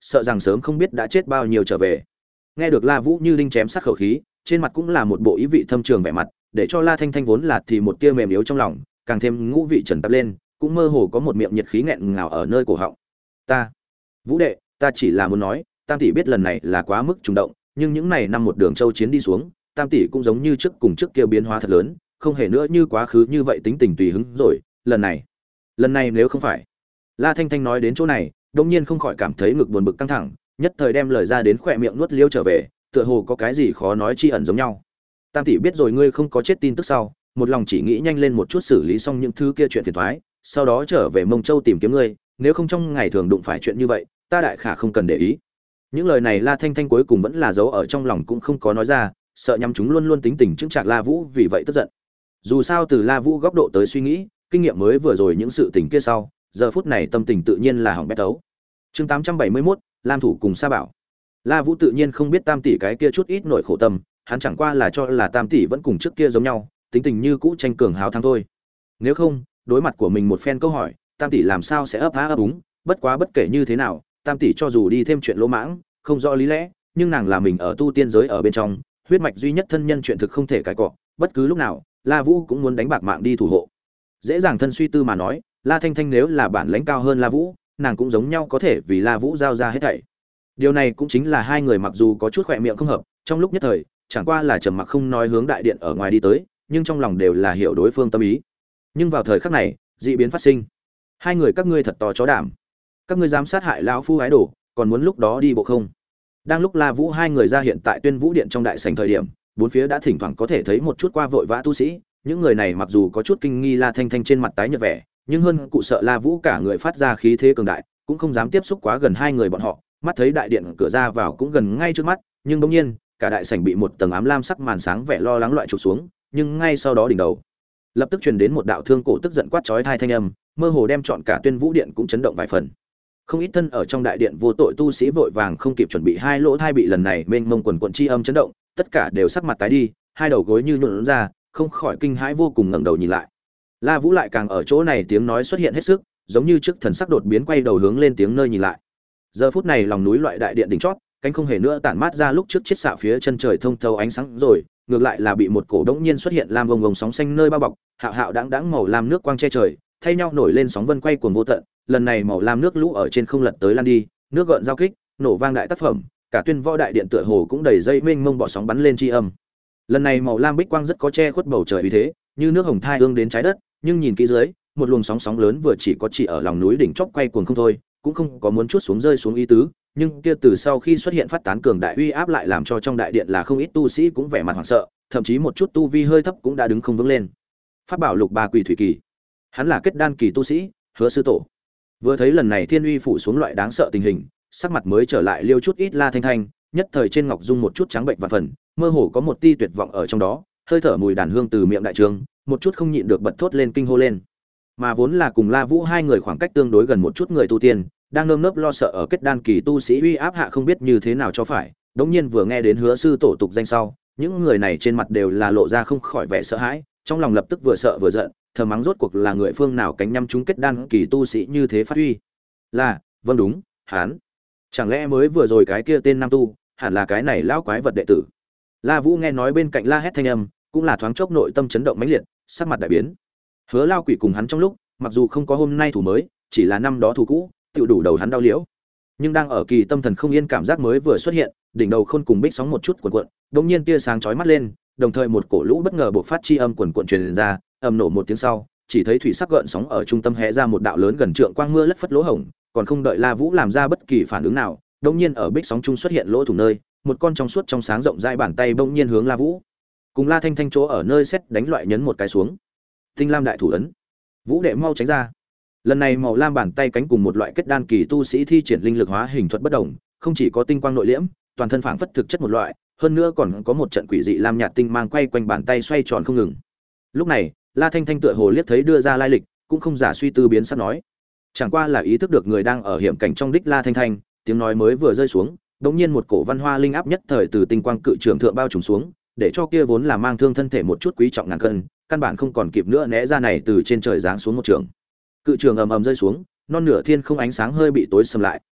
sợ rằng sớm không biết đã chết bao nhiêu trở về. Nghe được La Vũ như đinh chém sát khẩu khí, trên mặt cũng là một bộ ý vị thâm trường vẻ mặt, để cho La Thanh Thanh vốn là thì một tia mềm yếu trong lòng, càng thêm ngũ vị trần tập lên, cũng mơ hồ có một miệng nhiệt khí nghẹn ngào ở nơi cổ họng. Ta, Vũ đệ, ta chỉ là muốn nói, Tam tỷ biết lần này là quá mức trùng động, nhưng những này năm một đường châu chiến đi xuống, Tam tỷ cũng giống như trước cùng trước kia biến hóa thật lớn, không hề nữa như quá khứ như vậy tính tình tùy hứng rồi, lần này, lần này nếu không phải. La Thanh Thanh nói đến chỗ này, đột nhiên không khỏi cảm thấy ngực buồn bực căng thẳng, nhất thời đem lời ra đến khỏe miệng nuốt liêu trở về, tựa hồ có cái gì khó nói chi ẩn giống nhau. Tam tỷ biết rồi ngươi không có chết tin tức sau, một lòng chỉ nghĩ nhanh lên một chút xử lý xong những thứ kia chuyện phiền toái, sau đó trở về Mông Châu tìm kiếm ngươi, nếu không trong ngày thường đụng phải chuyện như vậy, ta đại khả không cần để ý. Những lời này La Thanh Thanh cuối cùng vẫn là giấu ở trong lòng cũng không có nói ra, sợ nhắm chúng luôn luôn tính tình chững chạc La Vũ vì vậy tức giận. Dù sao từ La Vũ góc độ tới suy nghĩ, kinh nghiệm mới vừa rồi những sự tình kia sau, giờ phút này tâm tình tự nhiên là hỏng bét tấu. Chương tám trăm bảy mươi mốt, Lam thủ cùng Sa Bảo. La Vũ tự nhiên không biết Tam tỷ cái kia chút ít nỗi khổ tâm, hắn chẳng qua là cho là Tam tỷ vẫn cùng trước kia giống nhau, tính tình như cũ tranh cường hào thắng thôi. Nếu không, đối mặt của mình một phen câu hỏi, Tam tỷ làm sao sẽ ấp á ấp úng, bất quá bất kể như thế nào, Tam tỷ cho dù đi thêm chuyện lỗ mãng, không rõ lý lẽ, nhưng nàng là mình ở tu tiên giới ở bên trong, huyết mạch duy nhất thân nhân chuyện thực không thể cãi cọ, bất cứ lúc nào, La Vũ cũng muốn đánh bạc mạng đi thủ hộ. Dễ dàng thân suy tư mà nói, La Thanh Thanh nếu là bản lãnh cao hơn La Vũ, nàng cũng giống nhau có thể vì La Vũ giao ra hết thảy. Điều này cũng chính là hai người mặc dù có chút khỏe miệng không hợp, trong lúc nhất thời, chẳng qua là trầm mặc không nói hướng đại điện ở ngoài đi tới, nhưng trong lòng đều là hiểu đối phương tâm ý. Nhưng vào thời khắc này, dị biến phát sinh. Hai người các ngươi thật to chó đảm. Các ngươi dám sát hại lão phu ái đồ, còn muốn lúc đó đi bộ không? Đang lúc La Vũ hai người ra hiện tại Tuyên Vũ điện trong đại sảnh thời điểm, bốn phía đã thỉnh thoảng có thể thấy một chút qua vội vã tu sĩ, những người này mặc dù có chút kinh nghi La Thanh Thanh trên mặt tái nhợt vẻ, nhưng hơn cụ sợ La Vũ cả người phát ra khí thế cường đại, cũng không dám tiếp xúc quá gần hai người bọn họ, mắt thấy đại điện cửa ra vào cũng gần ngay trước mắt, nhưng bỗng nhiên, cả đại sảnh bị một tầng ám lam sắc màn sáng vẻ lo lắng loại chụp xuống, nhưng ngay sau đó đỉnh đầu, lập tức truyền đến một đạo thương cổ tức giận quát chói tai thanh âm, mơ hồ đem trọn cả Tuyên Vũ điện cũng chấn động vài phần. Không ít thân ở trong đại điện vô tội tu sĩ vội vàng không kịp chuẩn bị, hai lỗ tai bị lần này mênh mông quần quần chi âm chấn động, tất cả đều sắc mặt tái đi, hai đầu gối như nhũn ra, không khỏi kinh hãi vô cùng ngẩng đầu nhìn lại. La Vũ lại càng ở chỗ này tiếng nói xuất hiện hết sức, giống như trước thần sắc đột biến quay đầu hướng lên tiếng nơi nhìn lại. Giờ phút này lòng núi loại đại điện đỉnh chót, cánh không hề nữa tản mát ra lúc trước chiết xạ phía chân trời thông thấu ánh sáng rồi, ngược lại là bị một cổ đống nhiên xuất hiện lam vông vông sóng xanh nơi bao bọc, hạo hạo đãng đãng màu lam nước quang che trời, thay nhau nổi lên sóng vân quay cuồng vô tận, lần này màu lam nước lũ ở trên không lật tới lan đi, nước gợn giao kích, nổ vang đại tác phẩm, cả Tuyên Võ đại điện tựa hồ cũng đầy dây mênh mông bọ sóng bắn lên chi âm. Lần này màu lam bích quang rất có che khuất bầu trời uy thế, như nước hồng thai ương đến trái đất, nhưng nhìn kỹ dưới, một luồng sóng sóng lớn vừa chỉ có chỉ ở lòng núi đỉnh chóp quay cuồng không thôi, cũng không có muốn chút xuống rơi xuống ý tứ, nhưng kia từ sau khi xuất hiện phát tán cường đại uy áp lại làm cho trong đại điện là không ít tu sĩ cũng vẻ mặt hoảng sợ, thậm chí một chút tu vi hơi thấp cũng đã đứng không vững lên. Pháp bảo lục ba quỷ thủy kỳ, hắn là kết đan kỳ tu sĩ, Hứa sư tổ. Vừa thấy lần này thiên uy phủ xuống loại đáng sợ tình hình, sắc mặt mới trở lại liêu chút ít La Thanh Thanh, nhất thời trên ngọc dung một chút trắng bệnh và phần, mơ hồ có một tia tuyệt vọng ở trong đó, hơi thở mùi đàn hương từ miệng đại trường, một chút không nhịn được bật thốt lên kinh hô lên. Mà vốn là cùng La Vũ hai người khoảng cách tương đối gần một chút người tu tiên, đang nơm nớp lo sợ ở kết đan kỳ tu sĩ uy áp hạ không biết như thế nào cho phải, đống nhiên vừa nghe đến Hứa sư tổ tục danh sau, những người này trên mặt đều là lộ ra không khỏi vẻ sợ hãi, trong lòng lập tức vừa sợ vừa giận, thầm mắng rốt cuộc là người phương nào cánh nhắm chúng kết đan kỳ tu sĩ như thế phát huy. Là, vâng đúng, hắn. Chẳng lẽ mới vừa rồi cái kia tên nam tu, hẳn là cái này lão quái vật đệ tử. La Vũ nghe nói bên cạnh la hét thanh âm, cũng là thoáng chốc nội tâm chấn động mãnh liệt, sắc mặt đại biến. Hứa Lao Quỷ cùng hắn trong lúc, mặc dù không có hôm nay thủ mới, chỉ là năm đó thủ cũ, tựu đủ đầu hắn đau liễu. Nhưng đang ở kỳ tâm thần không yên cảm giác mới vừa xuất hiện, đỉnh đầu khôn cùng bích sóng một chút cuộn cuộn, đột nhiên tia sáng chói mắt lên, đồng thời một cổ lũ bất ngờ bộc phát chi âm cuộn cuộn truyền ra, ầm nổ một tiếng sau, chỉ thấy thủy sắc gợn sóng ở trung tâm hé ra một đạo lớn gần trượng quang mưa lất phất lỗ hổng, còn không đợi La Vũ làm ra bất kỳ phản ứng nào, đột nhiên ở bích sóng trung xuất hiện lỗ thủng nơi, một con trong suốt trong sáng rộng rãi bàn tay bỗng nhiên hướng La Vũ. Cùng La Thanh Thanh chỗ ở nơi xét đánh loại nhấn một cái xuống. Tinh Lam đại thủ ấn. Vũ đệ mau tránh ra. Lần này màu lam bàn tay cánh cùng một loại kết đan kỳ tu sĩ thi triển linh lực hóa hình thuật bất đồng, không chỉ có tinh quang nội liễm, toàn thân phảng phất thực chất một loại, hơn nữa còn có một trận quỷ dị lam nhạt tinh mang quay quanh bàn tay xoay tròn không ngừng. Lúc này, La Thanh Thanh tựa hồ liếc thấy đưa ra lai lịch, cũng không giả suy tư biến sắc nói, chẳng qua là ý thức được người đang ở hiểm cảnh trong đích La Thanh Thanh, tiếng nói mới vừa rơi xuống, đột nhiên một cổ văn hoa linh áp nhất thời từ tinh quang cự trường thượng bao trùm xuống, để cho kia vốn là mang thương thân thể một chút quý trọng ngàn cân, căn bản không còn kịp nữa né ra này từ trên trời giáng xuống một trường. Cự trường ầm ầm rơi xuống, non nửa thiên không ánh sáng hơi bị tối sầm lại,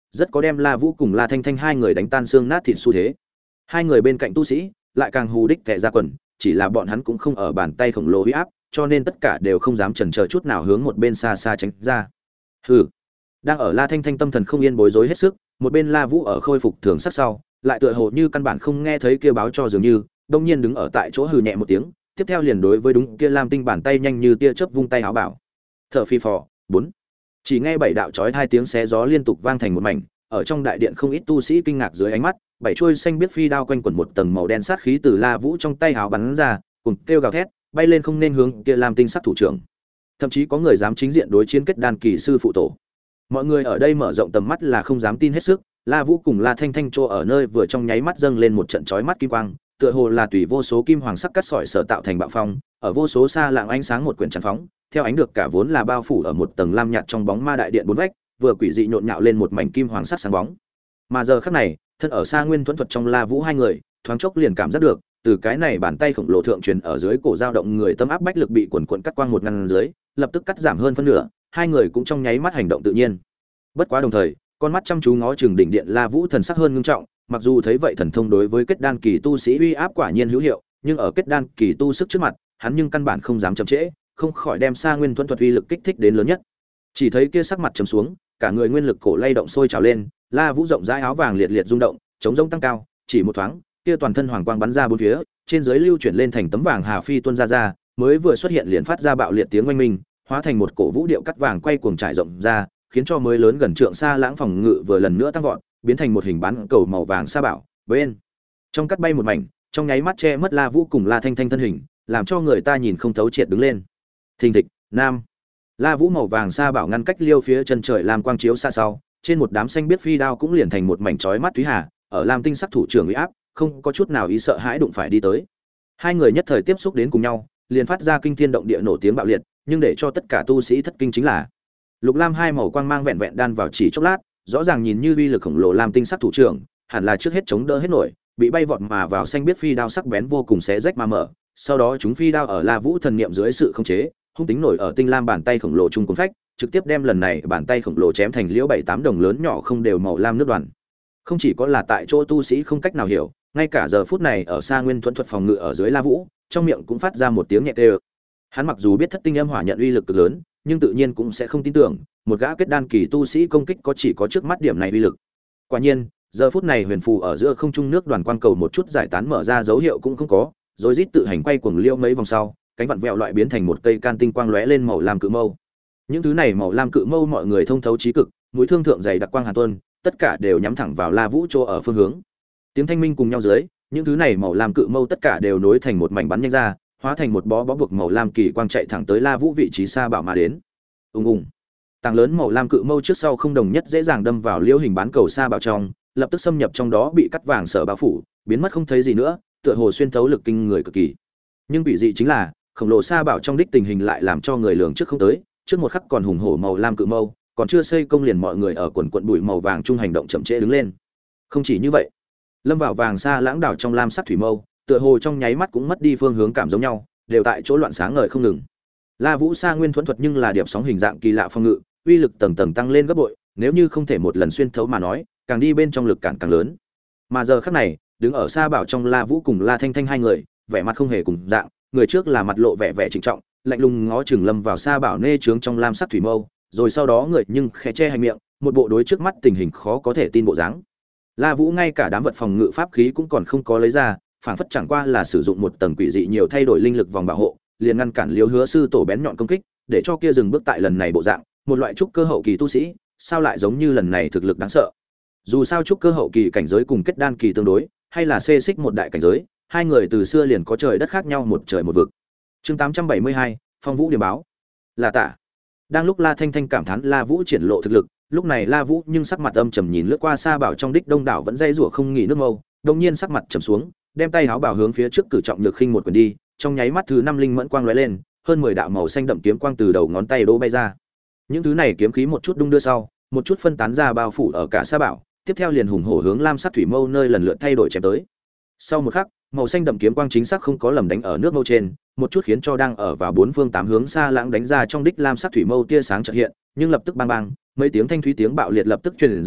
rất có đem La Vũ cùng La Thanh Thanh hai người đánh tan xương nát thịt xu thế. Hai người bên cạnh tu sĩ lại càng hù đích kẻ ra quần, chỉ là bọn hắn cũng không ở bàn tay khổng lồ uy áp, cho nên tất cả đều không dám chần chờ chút nào hướng một bên xa xa tránh ra. Hừ. Đang ở La Thanh Thanh tâm thần không yên bối rối hết sức, một bên La Vũ ở khôi phục thường sắc sau, lại tựa hồ như căn bản không nghe thấy kia báo cho dường như, đông nhiên đứng ở tại chỗ hừ nhẹ một tiếng, tiếp theo liền đối với đúng kia lam tinh bàn tay nhanh như tia chớp vung tay áo bảo. Thở phi phò, bốn. Chỉ nghe bảy đạo chói hai tiếng xé gió liên tục vang thành một mảnh, ở trong đại điện không ít tu sĩ kinh ngạc dưới ánh mắt, bảy chuôi xanh biết phi đao quanh quẩn một tầng màu đen sát khí từ La Vũ trong tay áo bắn ra, cùng kêu gào thét, bay lên không nên hướng kia lam tinh sắc thủ trưởng. Thậm chí có người dám chính diện đối chiến kết đan kỳ sư phụ tổ. Mọi người ở đây mở rộng tầm mắt là không dám tin hết sức, La Vũ cùng La Thanh Thanh trô ở nơi vừa trong nháy mắt dâng lên một trận chói mắt kim quang, tựa hồ là tùy vô số kim hoàng sắc cắt sỏi sở tạo thành bạo phong, ở vô số xa lạng ánh sáng một quyển tràn phóng, theo ánh được cả vốn là bao phủ ở một tầng lam nhạt trong bóng ma đại điện bốn vách, vừa quỷ dị nhộn nhạo lên một mảnh kim hoàng sắc sáng bóng. Mà giờ khắc này, thân ở xa nguyên thuẫn thuật trong La Vũ hai người, thoáng chốc liền cảm giác được, từ cái này bàn tay khổng lồ thượng truyền ở dưới cổ dao động người tâm áp bách lực bị quần quần cắt quang một ngăn dưới, lập tức cắt giảm hơn phân nửa, hai người cũng trong nháy mắt hành động tự nhiên. Bất quá đồng thời, con mắt chăm chú ngó chừng đỉnh điện La Vũ thần sắc hơn ngưng trọng, mặc dù thấy vậy thần thông đối với kết đan kỳ tu sĩ uy áp quả nhiên hữu hiệu, nhưng ở kết đan kỳ tu sức trước mặt, hắn nhưng căn bản không dám chậm trễ, không khỏi đem xa nguyên thuẫn thuật uy lực kích thích đến lớn nhất. Chỉ thấy kia sắc mặt trầm xuống, cả người nguyên lực cổ lay động sôi trào lên, La Vũ rộng rãi áo vàng liệt liệt rung động, chống rông tăng cao, chỉ một thoáng, kia toàn thân hoàng quang bắn ra bốn phía, trên dưới lưu chuyển lên thành tấm vàng hà phi tuôn ra ra, mới vừa xuất hiện liền phát ra bạo liệt tiếng oanh minh, hóa thành một cổ vũ điệu cắt vàng quay cuồng trải rộng ra, khiến cho mới lớn gần trượng xa lãng phòng ngự vừa lần nữa tăng vọt, biến thành một hình bán cầu màu vàng sa bảo, bên trong cắt bay một mảnh, trong nháy mắt che mất La Vũ cùng La Thanh Thanh thân hình, làm cho người ta nhìn không thấu triệt đứng lên. Thình thịch, nam. La Vũ màu vàng sa bảo ngăn cách liêu phía chân trời làm quang chiếu xa sau, trên một đám xanh biết phi đao cũng liền thành một mảnh chói mắt thúy hà, ở lam tinh sắc thủ trưởng uy áp, không có chút nào ý sợ hãi đụng phải đi tới. Hai người nhất thời tiếp xúc đến cùng nhau, liền phát ra kinh thiên động địa nổ tiếng bạo liệt, nhưng để cho tất cả tu sĩ thất kinh chính là lục lam hai màu quang mang vẹn vẹn đan vào chỉ chốc lát, rõ ràng nhìn như uy lực khổng lồ lam tinh sắc thủ trưởng, hẳn là trước hết chống đỡ hết nổi, bị bay vọt mà vào xanh biết phi đao sắc bén vô cùng xé rách mà mở, sau đó chúng phi đao ở La Vũ thần niệm dưới sự khống chế, hung tính nổi ở tinh lam bàn tay khổng lồ trung cuốn phách, trực tiếp đem lần này bàn tay khổng lồ chém thành liễu bảy tám đồng lớn nhỏ không đều màu lam nước đoàn. Không chỉ có là tại chỗ tu sĩ không cách nào hiểu, ngay cả giờ phút này ở xa nguyên thuẫn thuật phòng ngự ở dưới La Vũ, trong miệng cũng phát ra một tiếng nhẹ kêu. Hắn mặc dù biết thất tinh âm hỏa nhận uy lực cực lớn, nhưng tự nhiên cũng sẽ không tin tưởng, một gã kết đan kỳ tu sĩ công kích có chỉ có trước mắt điểm này uy lực. Quả nhiên, giờ phút này huyền phù ở giữa không trung nước đoàn quang cầu một chút giải tán mở ra dấu hiệu cũng không có, rồi rít tự hành quay cuồng liêu mấy vòng sau, cánh vặn vẹo loại biến thành một cây can tinh quang lóe lên màu lam cự mâu. Những thứ này màu lam cự mâu mọi người thông thấu trí cực, mũi thương thượng dày đặc quang hàn tuôn, tất cả đều nhắm thẳng vào La Vũ chỗ ở phương hướng. Tiếng thanh minh cùng nhau dưới, những thứ này màu lam cự mâu tất cả đều nối thành một mảnh bắn nhanh ra, hóa thành một bó bó buộc màu lam kỳ quang chạy thẳng tới La Vũ vị trí xa bảo mà đến. Ùng ùng. Tàng lớn màu lam cự mâu trước sau không đồng nhất dễ dàng đâm vào liễu hình bán cầu xa bảo trong, lập tức xâm nhập trong đó bị cắt vàng sở bao phủ, biến mất không thấy gì nữa, tựa hồ xuyên thấu lực kinh người cực kỳ. Nhưng bị dị chính là, khổng lồ xa bảo trong đích tình hình lại làm cho người lường trước không tới, trước một khắc còn hùng hổ màu lam cự mâu, còn chưa xây công liền mọi người ở quần quần bụi màu vàng trung hành động chậm trễ đứng lên. Không chỉ như vậy, lâm vào vàng xa lãng đảo trong lam sắc thủy mâu, tựa hồ trong nháy mắt cũng mất đi phương hướng cảm giống nhau, đều tại chỗ loạn sáng ngời không ngừng. La Vũ Sa Nguyên thuẫn thuật nhưng là điệp sóng hình dạng kỳ lạ phong ngự, uy lực tầng tầng tăng lên gấp bội, nếu như không thể một lần xuyên thấu mà nói, càng đi bên trong lực cản càng lớn. Mà giờ khắc này, đứng ở xa bảo trong La Vũ cùng La Thanh Thanh hai người, vẻ mặt không hề cùng dạng, người trước là mặt lộ vẻ vẻ trịnh trọng, lạnh lùng ngó chừng lâm vào xa bảo nê trướng trong lam sắc thủy mâu, rồi sau đó người nhưng khẽ che hai miệng, một bộ đối trước mắt tình hình khó có thể tin bộ dáng. La Vũ ngay cả đám vật phòng ngự pháp khí cũng còn không có lấy ra, phảng phất chẳng qua là sử dụng một tầng quỷ dị nhiều thay đổi linh lực vòng bảo hộ, liền ngăn cản Liễu Hứa sư tổ bén nhọn công kích, để cho kia dừng bước tại lần này bộ dạng, một loại trúc cơ hậu kỳ tu sĩ, sao lại giống như lần này thực lực đáng sợ. Dù sao trúc cơ hậu kỳ cảnh giới cùng kết đan kỳ tương đối, hay là xê xích một đại cảnh giới, hai người từ xưa liền có trời đất khác nhau một trời một vực. Chương tám trăm bảy mươi hai, Phong Vũ điểm báo. Là tạ. Đang lúc La Thanh Thanh cảm thán La Vũ triển lộ thực lực, lúc này La Vũ nhưng sắc mặt âm trầm nhìn lướt qua xa bảo trong đích đông đảo vẫn dây rủa không nghỉ nước mâu, đột nhiên sắc mặt trầm xuống, đem tay áo bảo hướng phía trước cử trọng nhược khinh một quyền đi, trong nháy mắt thứ năm linh mẫn quang lóe lên, hơn mười đạo màu xanh đậm kiếm quang từ đầu ngón tay đỗ bay ra. Những thứ này kiếm khí một chút đung đưa sau, một chút phân tán ra bao phủ ở cả xa bảo, tiếp theo liền hùng hổ hướng lam sắc thủy mâu nơi lần lượt thay đổi chém tới. Sau một khắc, màu xanh đậm kiếm quang chính xác không có lầm đánh ở nước mâu trên, một chút khiến cho đang ở vào bốn phương tám hướng xa lãng đánh ra trong đích lam sắc thủy mâu tia sáng chợt hiện, nhưng lập tức bang bang, mấy tiếng thanh thúy tiếng bạo liệt lập tức truyền ra,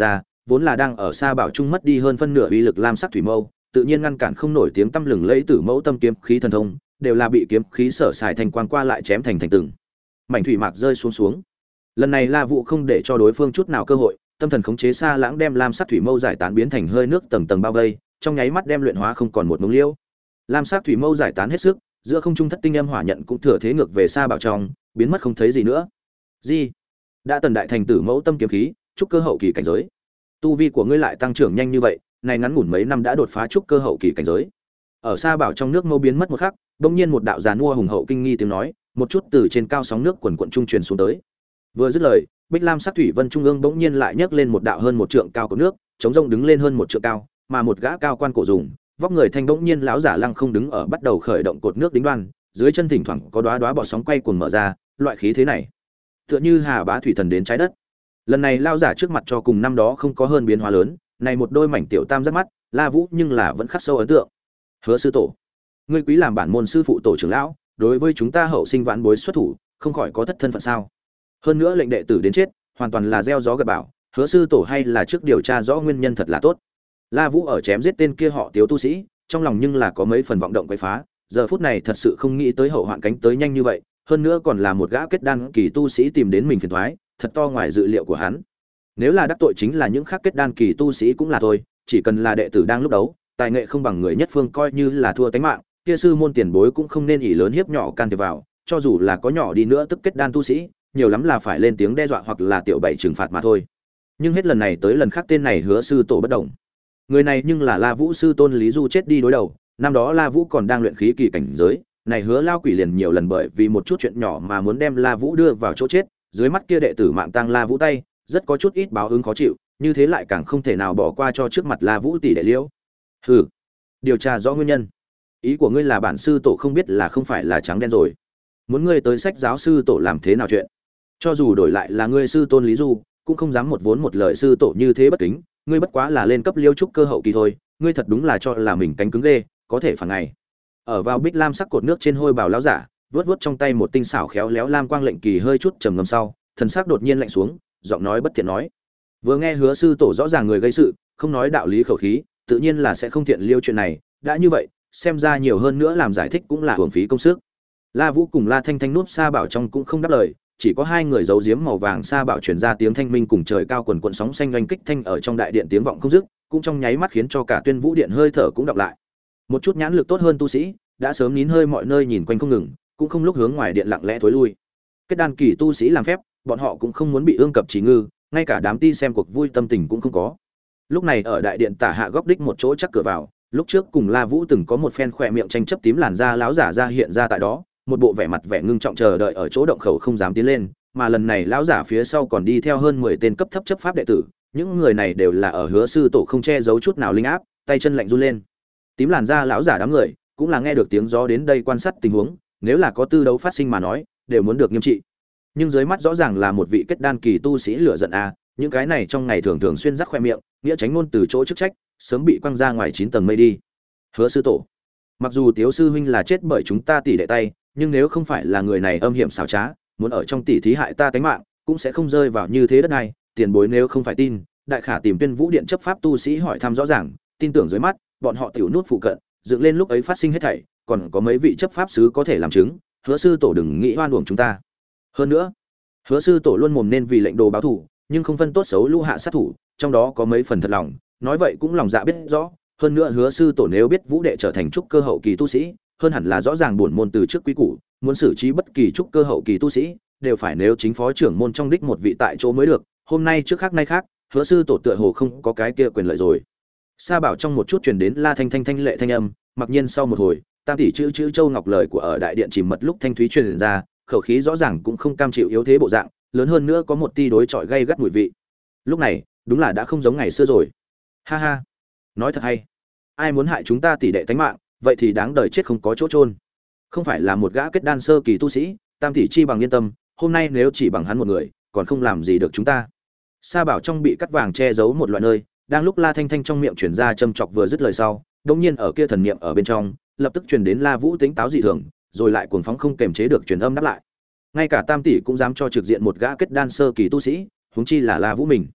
vốn là đang ở xa bảo trung mất đi hơn phân nửa uy lực lam sắc thủy mâu, tự nhiên ngăn cản không nổi tiếng tăm lừng lẫy tử mẫu tâm kiếm khí thần thông, đều là bị kiếm khí sở xài thành quang qua lại chém thành thành từng mảnh thủy mạc rơi xuống xuống. Lần này La Vũ không để cho đối phương chút nào cơ hội, tâm thần khống chế xa lãng đem lam sắc thủy mâu giải tán biến thành hơi nước tầng tầng bao vây, trong nháy mắt đem luyện hóa không còn một mống liêu. Lam sắc thủy mâu giải tán hết sức, giữa không trung thất tinh âm hỏa nhận cũng thừa thế ngược về xa bảo trong, biến mất không thấy gì nữa. Gì? Đã tần đại thành tử mẫu tâm kiếm khí, trúc cơ hậu kỳ cảnh giới. Tu vi của ngươi lại tăng trưởng nhanh như vậy, này ngắn ngủn mấy năm đã đột phá trúc cơ hậu kỳ cảnh giới. Ở xa bảo trong nước mâu biến mất một khắc, bỗng nhiên một đạo giàn mua hùng hậu kinh nghi tiếng nói, một chút từ trên cao sóng nước quần quần trung truyền xuống tới. Vừa dứt lời, bích lam sắc thủy vân trung ương bỗng nhiên lại nhấc lên một đạo hơn một trượng cao của nước, chống rông đứng lên hơn một trượng cao, mà một gã cao quan cổ dùng, vóc người thanh bỗng nhiên lão giả lăng không đứng ở bắt đầu khởi động cột nước đính đoan, dưới chân thỉnh thoảng có đóa đóa bọt sóng quay cuồng mở ra, loại khí thế này, tựa như Hà Bá thủy thần đến trái đất. Lần này lão giả trước mặt cho cùng năm đó không có hơn biến hóa lớn, này một đôi mảnh tiểu tam giác mắt, La Vũ nhưng là vẫn khắc sâu ấn tượng. Hứa sư tổ, ngươi quý làm bản môn sư phụ tổ trưởng lão, đối với chúng ta hậu sinh vãn bối xuất thủ, không khỏi có thất thân phận sao? Hơn nữa lệnh đệ tử đến chết, hoàn toàn là gieo gió gặt bão, Hứa sư tổ hay là trước điều tra rõ nguyên nhân thật là tốt. La Vũ ở chém giết tên kia họ Tiếu tu sĩ, trong lòng nhưng là có mấy phần vọng động quấy phá, giờ phút này thật sự không nghĩ tới hậu hoạn cánh tới nhanh như vậy, hơn nữa còn là một gã kết đan kỳ tu sĩ tìm đến mình phiền toái, thật to ngoài dự liệu của hắn. Nếu là đắc tội chính là những khác kết đan kỳ tu sĩ cũng là thôi, chỉ cần là đệ tử đang lúc đấu, tài nghệ không bằng người nhất phương coi như là thua tánh mạng, kia sư môn tiền bối cũng không nên ỷ lớn hiếp nhỏ can thiệp vào, cho dù là có nhỏ đi nữa tức kết đan tu sĩ, nhiều lắm là phải lên tiếng đe dọa hoặc là tiểu bảy trừng phạt mà thôi. Nhưng hết lần này tới lần khác tên này Hứa sư tổ bất động. Người này nhưng là La Vũ sư tôn Lý Du chết đi đối đầu, năm đó La Vũ còn đang luyện khí kỳ cảnh giới, này Hứa lao quỷ liền nhiều lần bởi vì một chút chuyện nhỏ mà muốn đem La Vũ đưa vào chỗ chết, dưới mắt kia đệ tử mạng tăng La Vũ tay, rất có chút ít báo ứng khó chịu, như thế lại càng không thể nào bỏ qua cho trước mặt La Vũ tỷ đệ liễu. Hừ, điều tra rõ nguyên nhân. Ý của ngươi là bản sư tổ không biết là không phải là trắng đen rồi, muốn ngươi tới sách giáo sư tổ làm thế nào chuyện? Cho dù đổi lại là ngươi sư tôn Lý Du, cũng không dám một vốn một lời sư tổ như thế bất kính, ngươi bất quá là lên cấp liêu trúc cơ hậu kỳ thôi, ngươi thật đúng là cho là mình cánh cứng ghê, có thể phản ngày. Ở vào bích lam sắc cột nước trên hôi bào lão giả, vớt vớt trong tay một tinh xảo khéo léo lam quang lệnh kỳ hơi chút trầm ngâm sau, thần sắc đột nhiên lạnh xuống, giọng nói bất thiện nói: vừa nghe Hứa sư tổ rõ ràng người gây sự, không nói đạo lý khẩu khí, tự nhiên là sẽ không thiện liêu chuyện này, đã như vậy, xem ra nhiều hơn nữa làm giải thích cũng là hưởng phí công sức. La Vũ cùng La Thanh Thanh núp xa bảo trong cũng không đáp lời, chỉ có hai người giấu giếm màu vàng xa bảo truyền ra tiếng thanh minh cùng trời cao quần quần sóng xanh oanh kích thanh ở trong đại điện tiếng vọng không dứt, cũng trong nháy mắt khiến cho cả Tuyên Vũ điện hơi thở cũng đọc lại. Một chút nhãn lực tốt hơn tu sĩ, đã sớm nín hơi mọi nơi nhìn quanh không ngừng, cũng không lúc hướng ngoài điện lặng lẽ thối lui. Kết đan kỳ tu sĩ làm phép, bọn họ cũng không muốn bị ương cập chỉ ngư, ngay cả đám ti xem cuộc vui tâm tình cũng không có. Lúc này ở đại điện tả hạ góc đích một chỗ chắc cửa vào, lúc trước cùng La Vũ từng có một phen khỏe miệng tranh chấp tím làn da lão giả ra hiện ra tại đó, một bộ vẻ mặt vẻ ngưng trọng chờ đợi ở chỗ động khẩu không dám tiến lên, mà lần này lão giả phía sau còn đi theo hơn mười tên cấp thấp chấp pháp đệ tử, những người này đều là ở Hứa sư tổ không che giấu chút nào linh áp, tay chân lạnh run lên. Tím làn da lão giả đám người cũng là nghe được tiếng gió đến đây quan sát tình huống, nếu là có tư đấu phát sinh mà nói, đều muốn được nghiêm trị. Nhưng dưới mắt rõ ràng là một vị kết đan kỳ tu sĩ lửa giận a, những cái này trong ngày thường thường xuyên rắc khoe miệng, nghĩa tránh ngôn từ chỗ chức trách, sớm bị quăng ra ngoài chín tầng mây đi. Hứa sư tổ, mặc dù Tiếu sư huynh là chết bởi chúng ta tỷ đệ tay, nhưng nếu không phải là người này âm hiểm xảo trá, muốn ở trong tỷ thí hại ta tánh mạng, cũng sẽ không rơi vào như thế đất này. Tiền bối nếu không phải tin, đại khả tìm Tuyên Vũ điện chấp pháp tu sĩ hỏi thăm rõ ràng, tin tưởng dưới mắt, bọn họ tiểu nút phụ cận, dựng lên lúc ấy phát sinh hết thảy, còn có mấy vị chấp pháp sứ có thể làm chứng, Hứa sư tổ đừng nghĩ oan uổng chúng ta. Hơn nữa, Hứa sư tổ luôn mồm nên vì lệnh đồ báo thủ, nhưng không phân tốt xấu lũ hạ sát thủ, trong đó có mấy phần thật lòng, nói vậy cũng lòng dạ biết rõ. Hơn nữa Hứa sư tổ nếu biết Vũ đệ trở thành trúc cơ hậu kỳ tu sĩ, hơn hẳn là rõ ràng buồn môn từ trước quý củ, muốn xử trí bất kỳ trúc cơ hậu kỳ tu sĩ, đều phải nếu chính phó trưởng môn trong đích một vị tại chỗ mới được. Hôm nay trước khác nay khác, Hứa sư tổ tựa hồ không có cái kia quyền lợi rồi. Sa bảo trong một chút truyền đến La Thanh Thanh thanh lệ thanh âm, mặc nhiên sau một hồi, tam tỷ chữ chữ châu ngọc lời của ở đại điện chìm mật lúc thanh thúy truyền ra, khẩu khí rõ ràng cũng không cam chịu yếu thế bộ dạng, lớn hơn nữa có một tia đối chọi gay gắt mùi vị. Lúc này, đúng là đã không giống ngày xưa rồi. Ha ha, nói thật hay. Ai muốn hại chúng ta tỷ đệ tánh mạng, vậy thì đáng đời chết không có chỗ chôn. Không phải là một gã kết đan sơ kỳ tu sĩ, tam tỷ chi bằng yên tâm, hôm nay nếu chỉ bằng hắn một người, còn không làm gì được chúng ta. Sa bảo trong bị cắt vàng che giấu một loại nơi, đang lúc La Thanh Thanh trong miệng truyền ra châm chọc vừa dứt lời sau, đột nhiên ở kia thần niệm ở bên trong, lập tức truyền đến La Vũ tính táo dị thường, rồi lại cuồng phóng không kềm chế được truyền âm đáp lại. Ngay cả tam tỷ cũng dám cho trực diện một gã kết đan sơ kỳ tu sĩ, huống chi là La Vũ mình.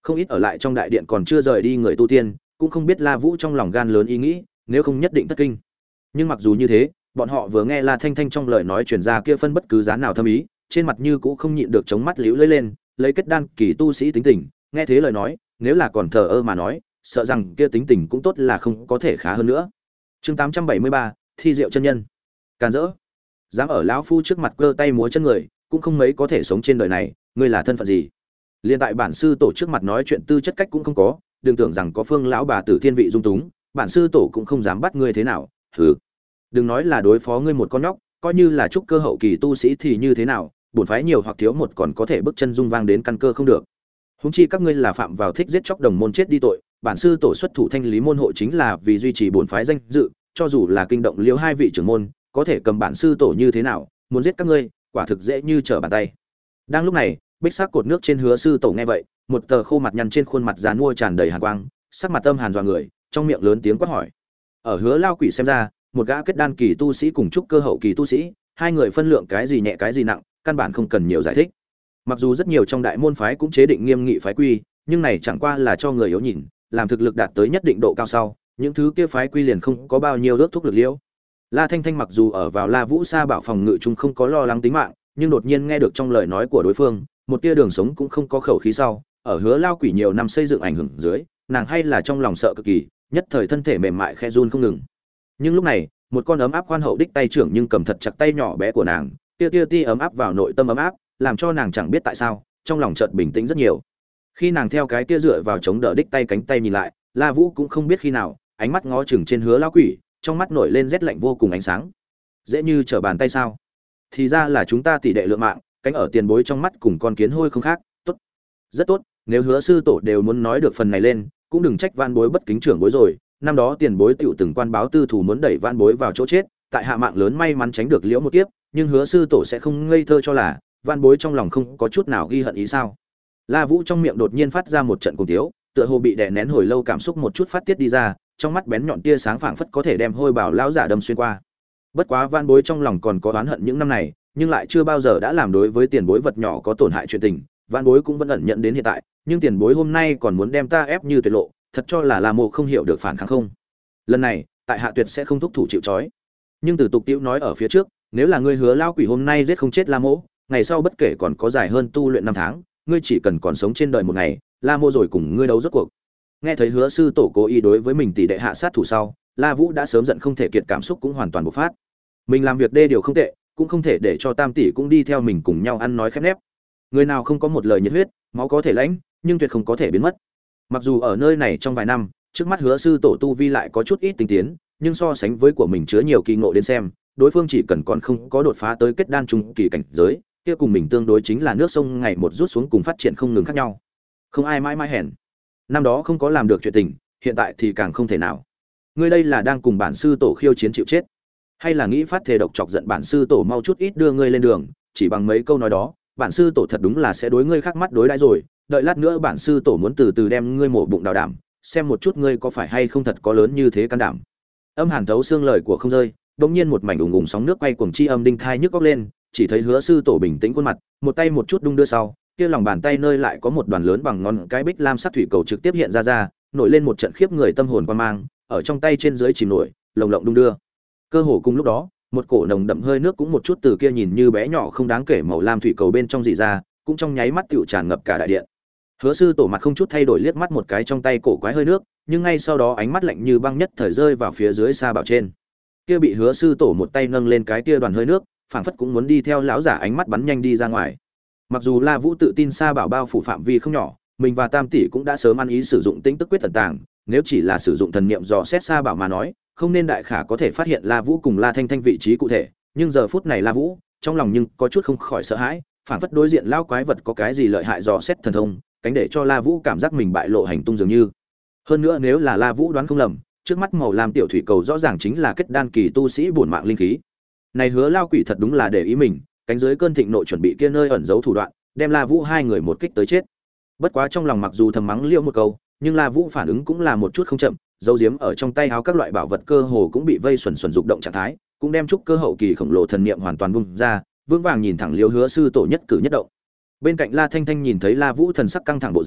Không ít ở lại trong đại điện còn chưa rời đi người tu tiên, cũng không biết La Vũ trong lòng gan lớn ý nghĩ, nếu không nhất định thất kinh. Nhưng mặc dù như thế, bọn họ vừa nghe La Thanh Thanh trong lời nói truyền ra kia phân bất cứ giá nào thâm ý, trên mặt như cũng không nhịn được chống mắt liễu lưỡi lên, lấy kết đan kỳ tu sĩ tính tình, nghe thế lời nói, nếu là còn thờ ơ mà nói, sợ rằng kia tính tình cũng tốt là không có thể khá hơn nữa. Chương tám trăm bảy mươi ba, thi diệu chân nhân. Càn rỡ. Dám ở lão phu trước mặt cơ tay múa chân người, cũng không mấy có thể sống trên đời này, ngươi là thân phận gì? Liên tại bản sư tổ trước mặt nói chuyện tư chất cách cũng không có, đừng tưởng rằng có Phương lão bà tử thiên vị dung túng, bản sư tổ cũng không dám bắt ngươi thế nào. Hừ. Đừng nói là đối phó ngươi một con nhóc, coi như là trúc cơ hậu kỳ tu sĩ thì như thế nào, bổn phái nhiều hoặc thiếu một còn có thể bước chân dung vang đến căn cơ không được. Huống chi các ngươi là phạm vào thích giết chóc đồng môn chết đi tội, bản sư tổ xuất thủ thanh lý môn hộ chính là vì duy trì bổn phái danh dự, cho dù là kinh động liễu hai vị trưởng môn, có thể cầm bản sư tổ như thế nào, muốn giết các ngươi, quả thực dễ như trở bàn tay. Đang lúc này, bích sắc cột nước trên Hứa sư tổ nghe vậy, một tờ khô mặt nhăn trên khuôn mặt già nua tràn đầy hàn quang, sắc mặt âm hàn dọa người, trong miệng lớn tiếng quát hỏi. Ở Hứa lao quỷ xem ra, một gã kết đan kỳ tu sĩ cùng trúc cơ hậu kỳ tu sĩ, hai người phân lượng cái gì nhẹ cái gì nặng, căn bản không cần nhiều giải thích. Mặc dù rất nhiều trong đại môn phái cũng chế định nghiêm nghị phái quy, nhưng này chẳng qua là cho người yếu nhìn, làm thực lực đạt tới nhất định độ cao sau, những thứ kia phái quy liền không có bao nhiêu ước thúc lực liễu. La Thanh Thanh mặc dù ở vào La Vũ Sa bảo phòng ngự chung không có lo lắng tính mạng, nhưng đột nhiên nghe được trong lời nói của đối phương, một tia đường sống cũng không có khẩu khí sau, ở Hứa lao quỷ nhiều năm xây dựng ảnh hưởng dưới, nàng hay là trong lòng sợ cực kỳ, nhất thời thân thể mềm mại khẽ run không ngừng. Nhưng lúc này, một con ấm áp khoan hậu đích tay trưởng nhưng cầm thật chặt tay nhỏ bé của nàng, tia tia ti ấm áp vào nội tâm ấm áp, làm cho nàng chẳng biết tại sao, trong lòng chợt bình tĩnh rất nhiều. Khi nàng theo cái tia dựa vào chống đỡ đích tay cánh tay nhìn lại, La Vũ cũng không biết khi nào, ánh mắt ngó chừng trên Hứa lao quỷ, trong mắt nổi lên rét lạnh vô cùng ánh sáng. Dễ như trở bàn tay sao? Thì ra là chúng ta tỷ đệ lượng mạng, cánh ở tiền bối trong mắt cùng con kiến hôi không khác, tốt. Rất tốt, nếu Hứa sư tổ đều muốn nói được phần này lên, cũng đừng trách van bối bất kính trưởng bối rồi, năm đó tiền bối tiểu từng quan báo tư thủ muốn đẩy van bối vào chỗ chết, tại hạ mạng lớn may mắn tránh được liễu một kiếp, nhưng Hứa sư tổ sẽ không ngây thơ cho là van bối trong lòng không có chút nào ghi hận ý sao? La Vũ trong miệng đột nhiên phát ra một trận cuồng tiếu, tựa hồ bị đè nén hồi lâu cảm xúc một chút phát tiết đi ra, trong mắt bén nhọn tia sáng phảng phất có thể đem hôi bảo lão giả đâm xuyên qua. Bất quá van bối trong lòng còn có oán hận những năm này, nhưng lại chưa bao giờ đã làm đối với tiền bối vật nhỏ có tổn hại chuyện tình, van bối cũng vẫn ẩn nhận đến hiện tại, nhưng tiền bối hôm nay còn muốn đem ta ép như tuyệt lộ, thật cho là La Mộ không hiểu được phản kháng không? Lần này, tại hạ tuyệt sẽ không thúc thủ chịu trói. Nhưng từ tục tiểu nói ở phía trước, nếu là ngươi Hứa lao quỷ hôm nay giết không chết La Mộ, ngày sau bất kể còn có dài hơn tu luyện năm tháng, ngươi chỉ cần còn sống trên đời một ngày, La Mộ rồi cùng ngươi đấu rốt cuộc. Nghe thấy Hứa sư tổ cố ý đối với mình tỷ đệ hạ sát thủ sau, La Vũ đã sớm giận không thể kiệt, cảm xúc cũng hoàn toàn bộc phát. Mình làm việc đê điều không tệ, cũng không thể để cho Tam tỷ cũng đi theo mình cùng nhau ăn nói khép nép. Người nào không có một lời nhiệt huyết, máu có thể lãnh, nhưng tuyệt không có thể biến mất. Mặc dù ở nơi này trong vài năm, trước mắt Hứa sư tổ tu vi lại có chút ít tinh tiến, nhưng so sánh với của mình chứa nhiều kỳ ngộ đến xem, đối phương chỉ cần còn không có đột phá tới kết đan trung kỳ cảnh giới, kia cùng mình tương đối chính là nước sông ngày một rút xuống cùng phát triển không ngừng khác nhau. Không ai mãi mãi hèn. Năm đó không có làm được chuyện tình, hiện tại thì càng không thể nào. Ngươi đây là đang cùng bản sư tổ khiêu chiến chịu chết, hay là nghĩ phát thề độc chọc giận bản sư tổ mau chút ít đưa ngươi lên đường, chỉ bằng mấy câu nói đó, bản sư tổ thật đúng là sẽ đối ngươi khác mắt đối đãi rồi, đợi lát nữa bản sư tổ muốn từ từ đem ngươi mổ bụng đào đảm, xem một chút ngươi có phải hay không thật có lớn như thế can đảm. Âm hàn thấu xương lời của không rơi, đột nhiên một mảnh ùng ùng sóng nước quay cuồng chi âm đinh thai nhức óc lên, chỉ thấy Hứa sư tổ bình tĩnh khuôn mặt, một tay một chút đung đưa sau, kia lòng bàn tay nơi lại có một đoàn lớn bằng ngón cái bích lam sắc thủy cầu trực tiếp hiện ra ra, nổi lên một trận khiếp người tâm hồn quan mang, ở trong tay trên dưới chìm nổi, lồng lộng đung đưa. Cơ hồ cùng lúc đó, một cổ nồng đậm hơi nước cũng một chút từ kia nhìn như bé nhỏ không đáng kể màu lam thủy cầu bên trong rỉ ra, cũng trong nháy mắt tựu tràn ngập cả đại điện. Hứa sư tổ mặt không chút thay đổi liếc mắt một cái trong tay cổ quái hơi nước, nhưng ngay sau đó ánh mắt lạnh như băng nhất thời rơi vào phía dưới sa bảo trên. Kia bị Hứa sư tổ một tay nâng lên cái kia đoàn hơi nước, phảng phất cũng muốn đi theo lão giả ánh mắt bắn nhanh đi ra ngoài. Mặc dù La Vũ tự tin sa bảo bao phủ phạm vi không nhỏ, mình và Tam tỷ cũng đã sớm ăn ý sử dụng tinh tức quyết thần tàng, nếu chỉ là sử dụng thần niệm dò xét sa bảo mà nói, không nên đại khả có thể phát hiện La Vũ cùng La Thanh Thanh vị trí cụ thể, nhưng giờ phút này La Vũ, trong lòng nhưng có chút không khỏi sợ hãi, phảng phất đối diện lao quái vật có cái gì lợi hại dò xét thần thông, cánh để cho La Vũ cảm giác mình bại lộ hành tung dường như. Hơn nữa nếu là La Vũ đoán không lầm, trước mắt màu lam tiểu thủy cầu rõ ràng chính là kết đan kỳ tu sĩ bổn mạng linh khí. Này Hứa lao quỷ thật đúng là để ý mình, cánh dưới cơn thịnh nộ chuẩn bị kia nơi ẩn giấu thủ đoạn, đem La Vũ hai người một kích tới chết. Bất quá trong lòng mặc dù thầm mắng liêu một câu, nhưng La Vũ phản ứng cũng là một chút không chậm, dấu diếm ở trong tay áo các loại bảo vật cơ hồ cũng bị vây xuẩn xuẩn dục động trạng thái, cũng đem trúc cơ hậu kỳ khổng lồ thần niệm hoàn toàn bung ra, vững vàng nhìn thẳng Liêu Hứa sư tổ nhất cử nhất động. Bên cạnh La Thanh Thanh nhìn thấy La Vũ thần sắc căng thẳng bộ dạng,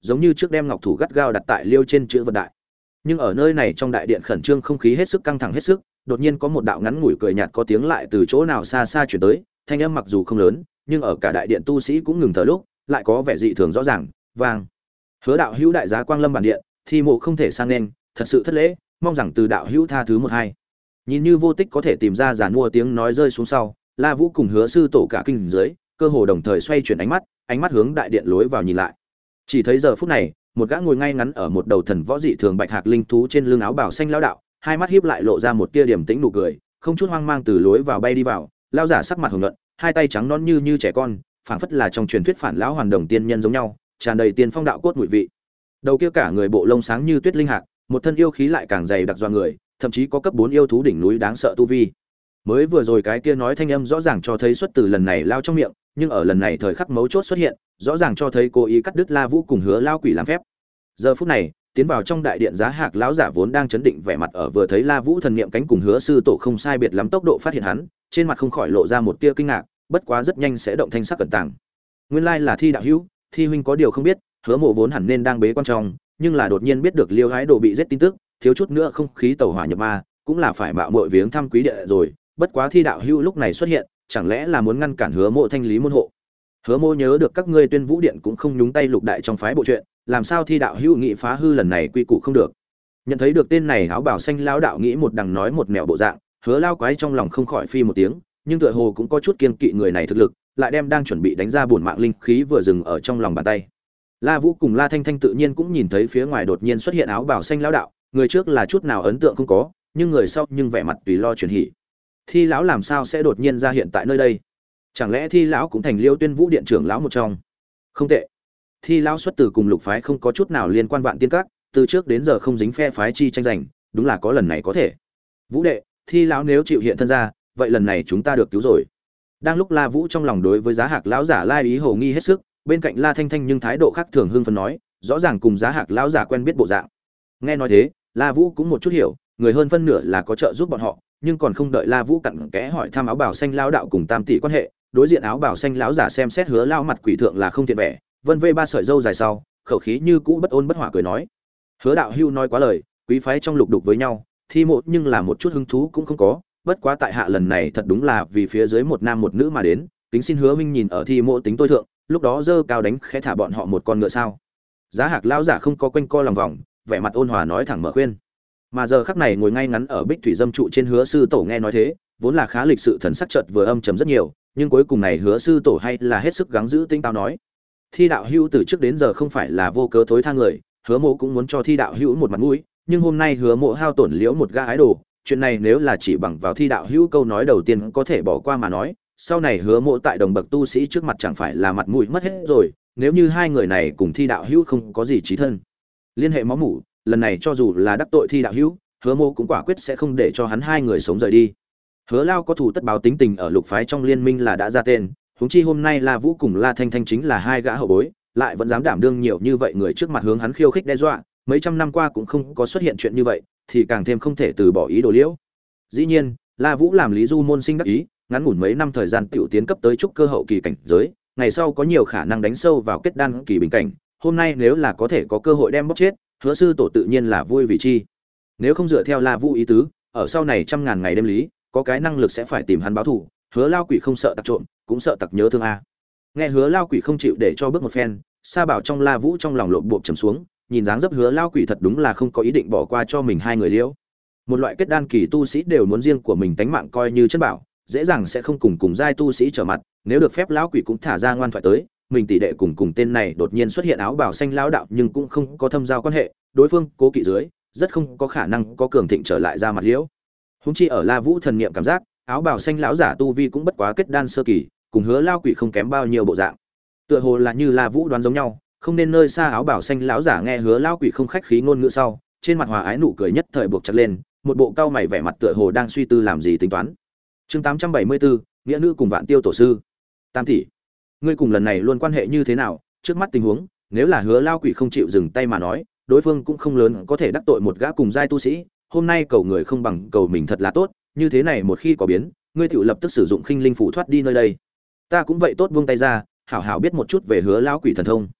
giống như trước đem ngọc thủ gắt gao đặt tại liêu trên chữ vật đại. Nhưng ở nơi này trong đại điện khẩn trương không khí hết sức căng thẳng hết sức, đột nhiên có một đạo ngắn ngủi cười nhạt có tiếng lại từ chỗ nào xa xa chuyển tới, thanh âm mặc dù không lớn, nhưng ở cả đại điện tu sĩ cũng ngừng thở lúc, lại có vẻ dị thường rõ ràng, vang. Hứa đạo hữu đại giá quang lâm bản điện, thi mộ không thể sang nên, thật sự thất lễ, mong rằng từ đạo hữu tha thứ một hai. Nhìn như vô tích có thể tìm ra giàn mua tiếng nói rơi xuống sau, La Vũ cùng Hứa sư tổ cả kinh dưới, cơ hồ đồng thời xoay chuyển ánh mắt, ánh mắt hướng đại điện lối vào nhìn lại. Chỉ thấy giờ phút này, một gã ngồi ngay ngắn ở một đầu thần võ dị thường bạch hạc linh thú trên lưng áo bào xanh lão đạo, hai mắt híp lại lộ ra một tia điềm tĩnh nụ cười, không chút hoang mang từ lối vào bay đi vào, lão giả sắc mặt hồng nhuận, hai tay trắng nõn như như trẻ con, phảng phất là trong truyền thuyết phản lão hoàn đồng tiên nhân giống nhau, tràn đầy tiên phong đạo cốt mùi vị. Đầu kia cả người bộ lông sáng như tuyết linh hạc, một thân yêu khí lại càng dày đặc doa người, thậm chí có cấp bốn yêu thú đỉnh núi đáng sợ tu vi. Mới vừa rồi cái kia nói thanh âm rõ ràng cho thấy xuất từ lần này lao trong miệng, nhưng ở lần này thời khắc mấu chốt xuất hiện, rõ ràng cho thấy cố ý cắt đứt La Vũ cùng Hứa lao quỷ làm phép. Giờ phút này, tiến vào trong đại điện giá hạc lão giả vốn đang chấn định vẻ mặt ở vừa thấy La Vũ thần niệm cánh cùng Hứa sư tổ không sai biệt lắm tốc độ phát hiện hắn, trên mặt không khỏi lộ ra một tia kinh ngạc, bất quá rất nhanh sẽ động thanh sắc cẩn tàng. Nguyên lai là Thi đạo hữu, Thi huynh có điều không biết, Hứa Mộ vốn hẳn nên đang bế quan trọng, nhưng là đột nhiên biết được Liêu Hái Đồ bị giết tin tức, thiếu chút nữa không khí tẩu hỏa nhập ma, cũng là phải mạo muội viếng thăm quý địa rồi, bất quá Thi đạo hữu lúc này xuất hiện, chẳng lẽ là muốn ngăn cản Hứa Mộ thanh lý môn hộ. Hứa Mộ nhớ được các ngươi Tuyên Vũ điện cũng không nhúng tay lục đại trong phái bộ chuyện, làm sao Thi đạo hữu nghị phá hư lần này quy củ không được. Nhận thấy được tên này áo bào xanh lão đạo nghĩ một đằng nói một mẹo bộ dạng, Hứa lao quái trong lòng không khỏi phi một tiếng, nhưng tựa hồ cũng có chút kiên kỵ người này thực lực, lại đem đang chuẩn bị đánh ra bổn mạng linh khí vừa dừng ở trong lòng bàn tay. La Vũ cùng La Thanh Thanh tự nhiên cũng nhìn thấy phía ngoài đột nhiên xuất hiện áo bào xanh lão đạo, người trước là chút nào ấn tượng không có, nhưng người sau nhưng vẻ mặt tùy lo chuyển hỉ. Thi lão làm sao sẽ đột nhiên ra hiện tại nơi đây? Chẳng lẽ Thi lão cũng thành Liêu Tuyên Vũ điện trưởng lão một trong? Không tệ. Thi lão xuất từ cùng lục phái không có chút nào liên quan vạn tiên các, từ trước đến giờ không dính phe phái chi tranh giành, đúng là có lần này có thể. Vũ đệ, Thi lão nếu chịu hiện thân ra, vậy lần này chúng ta được cứu rồi. Đang lúc La Vũ trong lòng đối với giá hạc lão giả lai ý hồ nghi hết sức, bên cạnh La Thanh Thanh nhưng thái độ khác thường hưng phấn nói, rõ ràng cùng giá hạc lão giả quen biết bộ dạng. Nghe nói thế, La Vũ cũng một chút hiểu, người hơn phân nửa là có trợ giúp bọn họ, nhưng còn không đợi La Vũ cặn kẽ hỏi thăm áo bào xanh lão đạo cùng Tam tỷ quan hệ, đối diện áo bào xanh lão giả xem xét Hứa lao mặt quỷ thượng là không thiện vẻ, vân vê ba sợi râu dài sau, khẩu khí như cũ bất ôn bất hỏa cười nói: "Hứa đạo hưu nói quá lời, quý phái trong lục đục với nhau, Thi mộ nhưng là một chút hứng thú cũng không có, bất quá tại hạ lần này thật đúng là vì phía dưới một nam một nữ mà đến, kính xin Hứa huynh nhìn ở Thi mộ tính tôi thượng, lúc đó dơ cao đánh khẽ thả bọn họ một con ngựa sao?" Giá hạc lão giả không có quanh co lòng vòng, vẻ mặt ôn hòa nói thẳng mở khuyên. Mà giờ khắc này ngồi ngay ngắn ở Bích Thủy Dâm trụ trên Hứa sư tổ nghe nói thế, vốn là khá lịch sự thần sắc chợt vừa âm trầm rất nhiều, nhưng cuối cùng này Hứa sư tổ hay là hết sức gắng giữ tinh táo nói: "Thi đạo hữu từ trước đến giờ không phải là vô cớ thối tha người, Hứa mộ cũng muốn cho Thi đạo hữu một mặt mũi, nhưng hôm nay Hứa mộ hao tổn liễu một gã ái đồ, chuyện này nếu là chỉ bằng vào Thi đạo hữu câu nói đầu tiên có thể bỏ qua mà nói, sau này Hứa mộ tại đồng bậc tu sĩ trước mặt chẳng phải là mặt mũi mất hết rồi, nếu như hai người này cùng Thi đạo hữu không có gì chí thân liên hệ máu mủ, lần này cho dù là đắc tội Thi đạo hữu, Hứa mộ cũng quả quyết sẽ không để cho hắn hai người sống rời đi." Hứa lao có thủ tất báo tính tình ở lục phái trong liên minh là đã ra tên, huống chi hôm nay La Vũ cùng La Thanh Thanh chính là hai gã hậu bối, lại vẫn dám đảm đương nhiều như vậy người trước mặt hướng hắn khiêu khích đe dọa, mấy trăm năm qua cũng không có xuất hiện chuyện như vậy, thì càng thêm không thể từ bỏ ý đồ liễu. Dĩ nhiên, La Vũ làm Lý Du môn sinh đắc ý, ngắn ngủn mấy năm thời gian tiểu tiến cấp tới trúc cơ hậu kỳ cảnh giới, ngày sau có nhiều khả năng đánh sâu vào kết đan kỳ bình cảnh, hôm nay nếu là có thể có cơ hội đem bóc chết, Hứa sư tổ tự nhiên là vui vì chi. Nếu không dựa theo La Vũ ý tứ, ở sau này trăm ngàn ngày đêm lý, có cái năng lực sẽ phải tìm hắn báo thù, Hứa lao quỷ không sợ tặc trộm, cũng sợ tặc nhớ thương a. Nghe Hứa lao quỷ không chịu để cho bước một phen, Sa Bảo trong La Vũ trong lòng lộn bộp trầm xuống, nhìn dáng dấp Hứa lao quỷ thật đúng là không có ý định bỏ qua cho mình hai người liễu. Một loại kết đan kỳ tu sĩ đều muốn riêng của mình tánh mạng coi như chân bảo, dễ dàng sẽ không cùng cùng giai tu sĩ trở mặt, nếu được phép lão quỷ cũng thả ra ngoan thoại tới, mình tỷ đệ cùng cùng tên này đột nhiên xuất hiện áo bào xanh lão đạo nhưng cũng không có thâm giao quan hệ, đối phương cố kỵ dưới, rất không có khả năng có cường thịnh trở lại ra mặt liễu. Huống chi ở La Vũ thần niệm cảm giác, áo bào xanh lão giả tu vi cũng bất quá kết đan sơ kỳ, cùng Hứa lao quỷ không kém bao nhiêu bộ dạng. Tựa hồ là như La Vũ đoán giống nhau, không nên nơi xa áo bào xanh lão giả nghe Hứa lao quỷ không khách khí ngôn ngữ sau, trên mặt hòa ái nụ cười nhất thời buộc chặt lên, một bộ cau mày vẻ mặt tựa hồ đang suy tư làm gì tính toán. Chương tám trăm bảy mươi bốn, nghĩa nữ cùng Vạn Tiêu tổ sư. Tam tỷ, ngươi cùng lần này luôn quan hệ như thế nào? Trước mắt tình huống, nếu là Hứa lao quỷ không chịu dừng tay mà nói, đối phương cũng không lớn có thể đắc tội một gã cùng giai tu sĩ, hôm nay cầu người không bằng cầu mình thật là tốt, như thế này một khi có biến, ngươi tiểu lập tức sử dụng khinh linh phủ thoát đi nơi đây. Ta cũng vậy tốt buông tay ra, hảo hảo biết một chút về Hứa lão quỷ thần thông.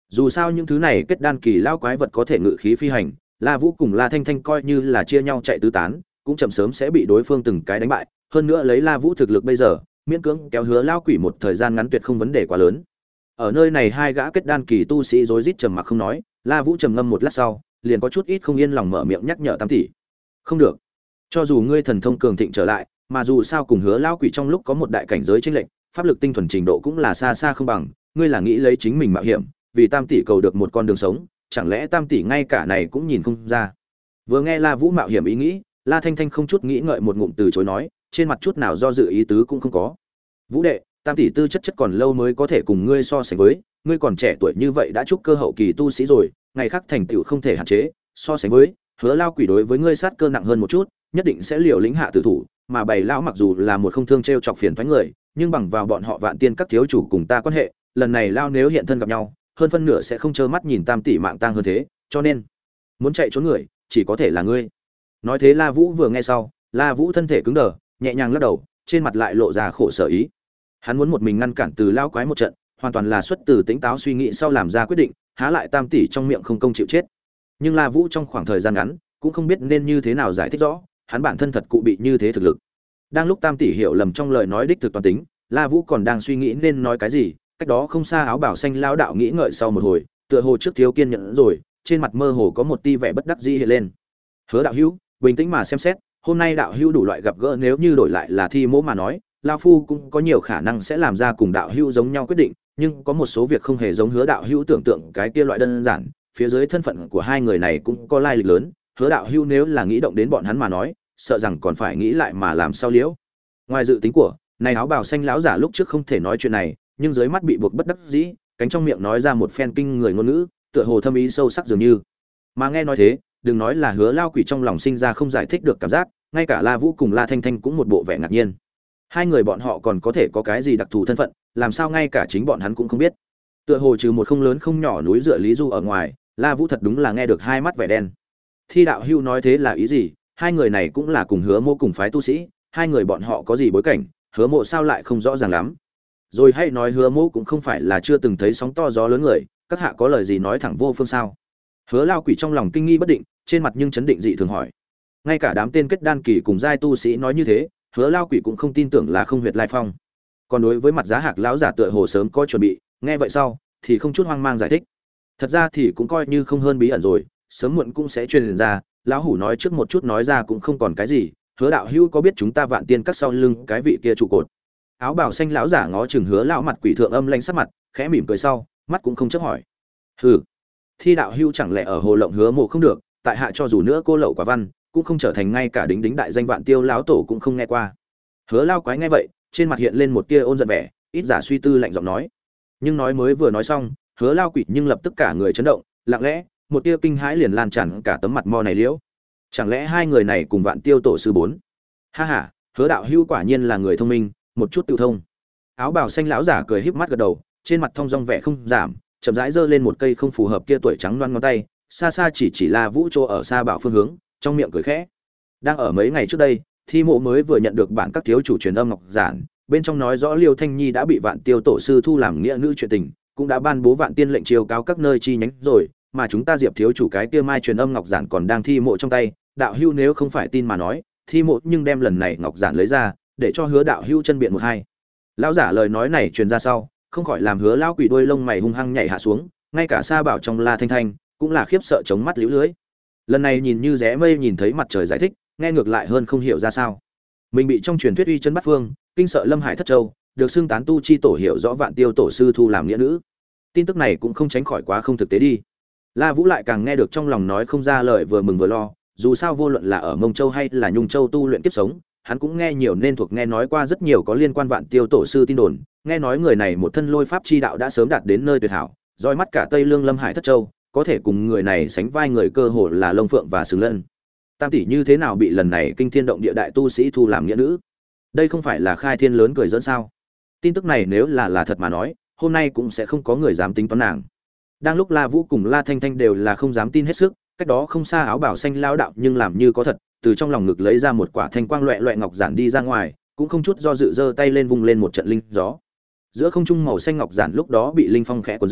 Dù sao những thứ này kết đan kỳ lao quái vật có thể ngự khí phi hành, La Vũ cùng La Thanh Thanh coi như là chia nhau chạy tứ tán, cũng chậm sớm sẽ bị đối phương từng cái đánh bại, hơn nữa lấy La Vũ thực lực bây giờ, miễn cưỡng kéo Hứa lao quỷ một thời gian ngắn tuyệt không vấn đề quá lớn. Ở nơi này hai gã kết đan kỳ tu sĩ rối rít trầm mặc không nói, La Vũ trầm ngâm một lát sau, liền có chút ít không yên lòng mở miệng nhắc nhở Tam tỷ. Không được, cho dù ngươi thần thông cường thịnh trở lại, mà dù sao cùng Hứa lao quỷ trong lúc có một đại cảnh giới chênh lệch, pháp lực tinh thuần trình độ cũng là xa xa không bằng, ngươi là nghĩ lấy chính mình mạo hiểm, vì Tam tỷ cầu được một con đường sống, chẳng lẽ Tam tỷ ngay cả này cũng nhìn không ra? Vừa nghe La Vũ mạo hiểm ý nghĩ, La Thanh Thanh không chút nghĩ ngợi một ngụm từ chối nói, trên mặt chút nào do dự ý tứ cũng không có. Vũ đệ, Tam tỷ tư chất chất còn lâu mới có thể cùng ngươi so sánh với, ngươi còn trẻ tuổi như vậy đã trúc cơ hậu kỳ tu sĩ rồi, ngày khác thành tựu không thể hạn chế, so sánh với, Hứa lao quỷ đối với ngươi sát cơ nặng hơn một chút, nhất định sẽ liều lĩnh hạ tử thủ, mà Bảy lão mặc dù là một không thương trêu chọc phiền toái người, nhưng bằng vào bọn họ Vạn Tiên các thiếu chủ cùng ta quan hệ, lần này lao nếu hiện thân gặp nhau, hơn phân nửa sẽ không trơ mắt nhìn Tam tỷ mạng tang hơn thế, cho nên muốn chạy trốn người, chỉ có thể là ngươi. Nói thế La Vũ vừa nghe sau, La Vũ thân thể cứng đờ, nhẹ nhàng lắc đầu, trên mặt lại lộ ra khổ sở ý. Hắn muốn một mình ngăn cản từ lao quái một trận, hoàn toàn là xuất từ tính táo suy nghĩ sau làm ra quyết định, há lại Tam tỷ trong miệng không công chịu chết. Nhưng La Vũ trong khoảng thời gian ngắn, cũng không biết nên như thế nào giải thích rõ, hắn bản thân thật cụ bị như thế thực lực. Đang lúc Tam tỷ hiểu lầm trong lời nói đích thực toàn tính, La Vũ còn đang suy nghĩ nên nói cái gì, cách đó không xa áo bảo xanh lão đạo nghĩ ngợi sau một hồi, tựa hồ trước thiếu kiên nhẫn rồi, trên mặt mơ hồ có một tia vẻ bất đắc dĩ hiện lên. Hứa đạo hữu, bình tĩnh mà xem xét, hôm nay đạo hữu đủ loại gặp gỡ, nếu như đổi lại là thi mỗ mà nói, lão phu cũng có nhiều khả năng sẽ làm ra cùng đạo hữu giống nhau quyết định, nhưng có một số việc không hề giống Hứa đạo hữu tưởng tượng cái kia loại đơn giản, phía dưới thân phận của hai người này cũng có lai lịch lớn, Hứa đạo hữu nếu là nghĩ động đến bọn hắn mà nói, sợ rằng còn phải nghĩ lại mà làm sao liễu. Ngoài dự tính của, này áo bào xanh lão giả lúc trước không thể nói chuyện này, nhưng dưới mắt bị buộc bất đắc dĩ, cánh trong miệng nói ra một phen kinh người ngôn ngữ, tựa hồ thâm ý sâu sắc dường như. Mà nghe nói thế, đừng nói là Hứa lao quỷ trong lòng sinh ra không giải thích được cảm giác, ngay cả La Vũ cùng La Thanh Thanh cũng một bộ vẻ ngạc nhiên. Hai người bọn họ còn có thể có cái gì đặc thù thân phận, làm sao ngay cả chính bọn hắn cũng không biết. Tựa hồ trừ một không lớn không nhỏ núi dựa Lý Du ở ngoài, La Vũ thật đúng là nghe được hai mắt vẻ đen. Thi đạo hưu nói thế là ý gì? Hai người này cũng là cùng Hứa Mộ cùng phái tu sĩ, hai người bọn họ có gì bối cảnh, Hứa Mộ sao lại không rõ ràng lắm. Rồi hay nói Hứa Mộ cũng không phải là chưa từng thấy sóng to gió lớn người, các hạ có lời gì nói thẳng vô phương sao? Hứa lao quỷ trong lòng kinh nghi bất định, trên mặt nhưng chấn định dị thường hỏi. Ngay cả đám tên kết đan kỳ cùng giai tu sĩ nói như thế, Hứa lao quỷ cũng không tin tưởng là không huyệt lai phong. Còn đối với mặt giá hạc lão giả tựa hồ sớm có chuẩn bị, nghe vậy sau thì không chút hoang mang giải thích. Thật ra thì cũng coi như không hơn bí ẩn rồi, sớm muộn cũng sẽ truyền ra, lão hủ nói trước một chút nói ra cũng không còn cái gì. Hứa đạo hữu có biết chúng ta Vạn Tiên các sau lưng cái vị kia trụ cột? Áo bào xanh lão giả ngó chừng Hứa lão mặt quỷ thượng âm lanh sắc mặt, khẽ mỉm cười sau, mắt cũng không chấp hỏi. Hừ, Thi đạo hữu chẳng lẽ ở hồ lộng Hứa Mộ không được, tại hạ cho dù nữa cô lậu quả văn, cũng không trở thành ngay cả đính đính đại danh Vạn Tiêu lão tổ cũng không nghe qua. Hứa lao quái nghe vậy, trên mặt hiện lên một tia ôn giận vẻ, ít giả suy tư lạnh giọng nói. Nhưng nói mới vừa nói xong, Hứa lao quỷ nhưng lập tức cả người chấn động, lặng lẽ, một tia kinh hãi liền lan tràn cả tấm mặt mo này liễu. Chẳng lẽ hai người này cùng Vạn Tiêu tổ sư bốn? Ha ha, Hứa đạo hữu quả nhiên là người thông minh, một chút tự thông. Áo bào xanh lão giả cười híp mắt gật đầu, trên mặt thông dong vẻ không giảm, chậm rãi giơ lên một cây không phù hợp kia tuổi trắng loan ngón tay, xa xa chỉ chỉ La Vũ chỗ ở xa bảo phương hướng, trong miệng cười khẽ. Đang ở mấy ngày trước đây, Thi Mộ mới vừa nhận được bản các thiếu chủ truyền âm ngọc giản, bên trong nói rõ Liêu Thanh Nhi đã bị Vạn Tiêu tổ sư thu làm nghĩa nữ chuyện tình, cũng đã ban bố Vạn Tiên lệnh chiêu cáo các nơi chi nhánh rồi, mà chúng ta Diệp thiếu chủ cái kia mai truyền âm ngọc giản còn đang Thi Mộ trong tay, đạo hữu nếu không phải tin mà nói, Thi Mộ nhưng đem lần này ngọc giản lấy ra, để cho Hứa đạo hữu chân biện một hai. Lão giả lời nói này truyền ra sau, không khỏi làm Hứa lão quỷ đuôi lông mày hung hăng nhảy hạ xuống, ngay cả Sa Bảo trong La Thanh Thanh cũng là khiếp sợ chống mắt liễu lưới. Lần này nhìn như rẽ mây nhìn thấy mặt trời giải thích, nghe ngược lại hơn không hiểu ra sao. Mình bị trong truyền thuyết uy chân bắt phương, kinh sợ Lâm Hải Thất Châu, được xưng tán tu chi tổ hiểu rõ Vạn Tiêu tổ sư thu làm nghĩa nữ. Tin tức này cũng không tránh khỏi quá không thực tế đi. La Vũ lại càng nghe được trong lòng nói không ra lời, vừa mừng vừa lo, dù sao vô luận là ở Mông Châu hay là Nhung Châu tu luyện kiếp sống, hắn cũng nghe nhiều nên thuộc nghe nói qua rất nhiều có liên quan Vạn Tiêu tổ sư tin đồn, nghe nói người này một thân lôi pháp chi đạo đã sớm đạt đến nơi tuyệt hảo, roi mắt cả Tây Lương Lâm Hải Thất Châu, có thể cùng người này sánh vai người cơ hồ là Long Phượng và Sừng Lân. Tam tỷ như thế nào bị lần này kinh thiên động địa đại tu sĩ thu làm nghĩa nữ? Đây không phải là khai thiên lớn cười dẫn sao? Tin tức này nếu là là thật mà nói, hôm nay cũng sẽ không có người dám tính toán nàng. Đang lúc La Vũ cùng La Thanh Thanh đều là không dám tin hết sức, cách đó không xa áo bảo xanh lao đạo nhưng làm như có thật, từ trong lòng ngực lấy ra một quả thanh quang loẹt loẹt ngọc giản đi ra ngoài, cũng không chút do dự giơ tay lên vung lên một trận linh gió. Giữa không trung màu xanh ngọc giản lúc đó bị linh phong khẽ cuốn dưới,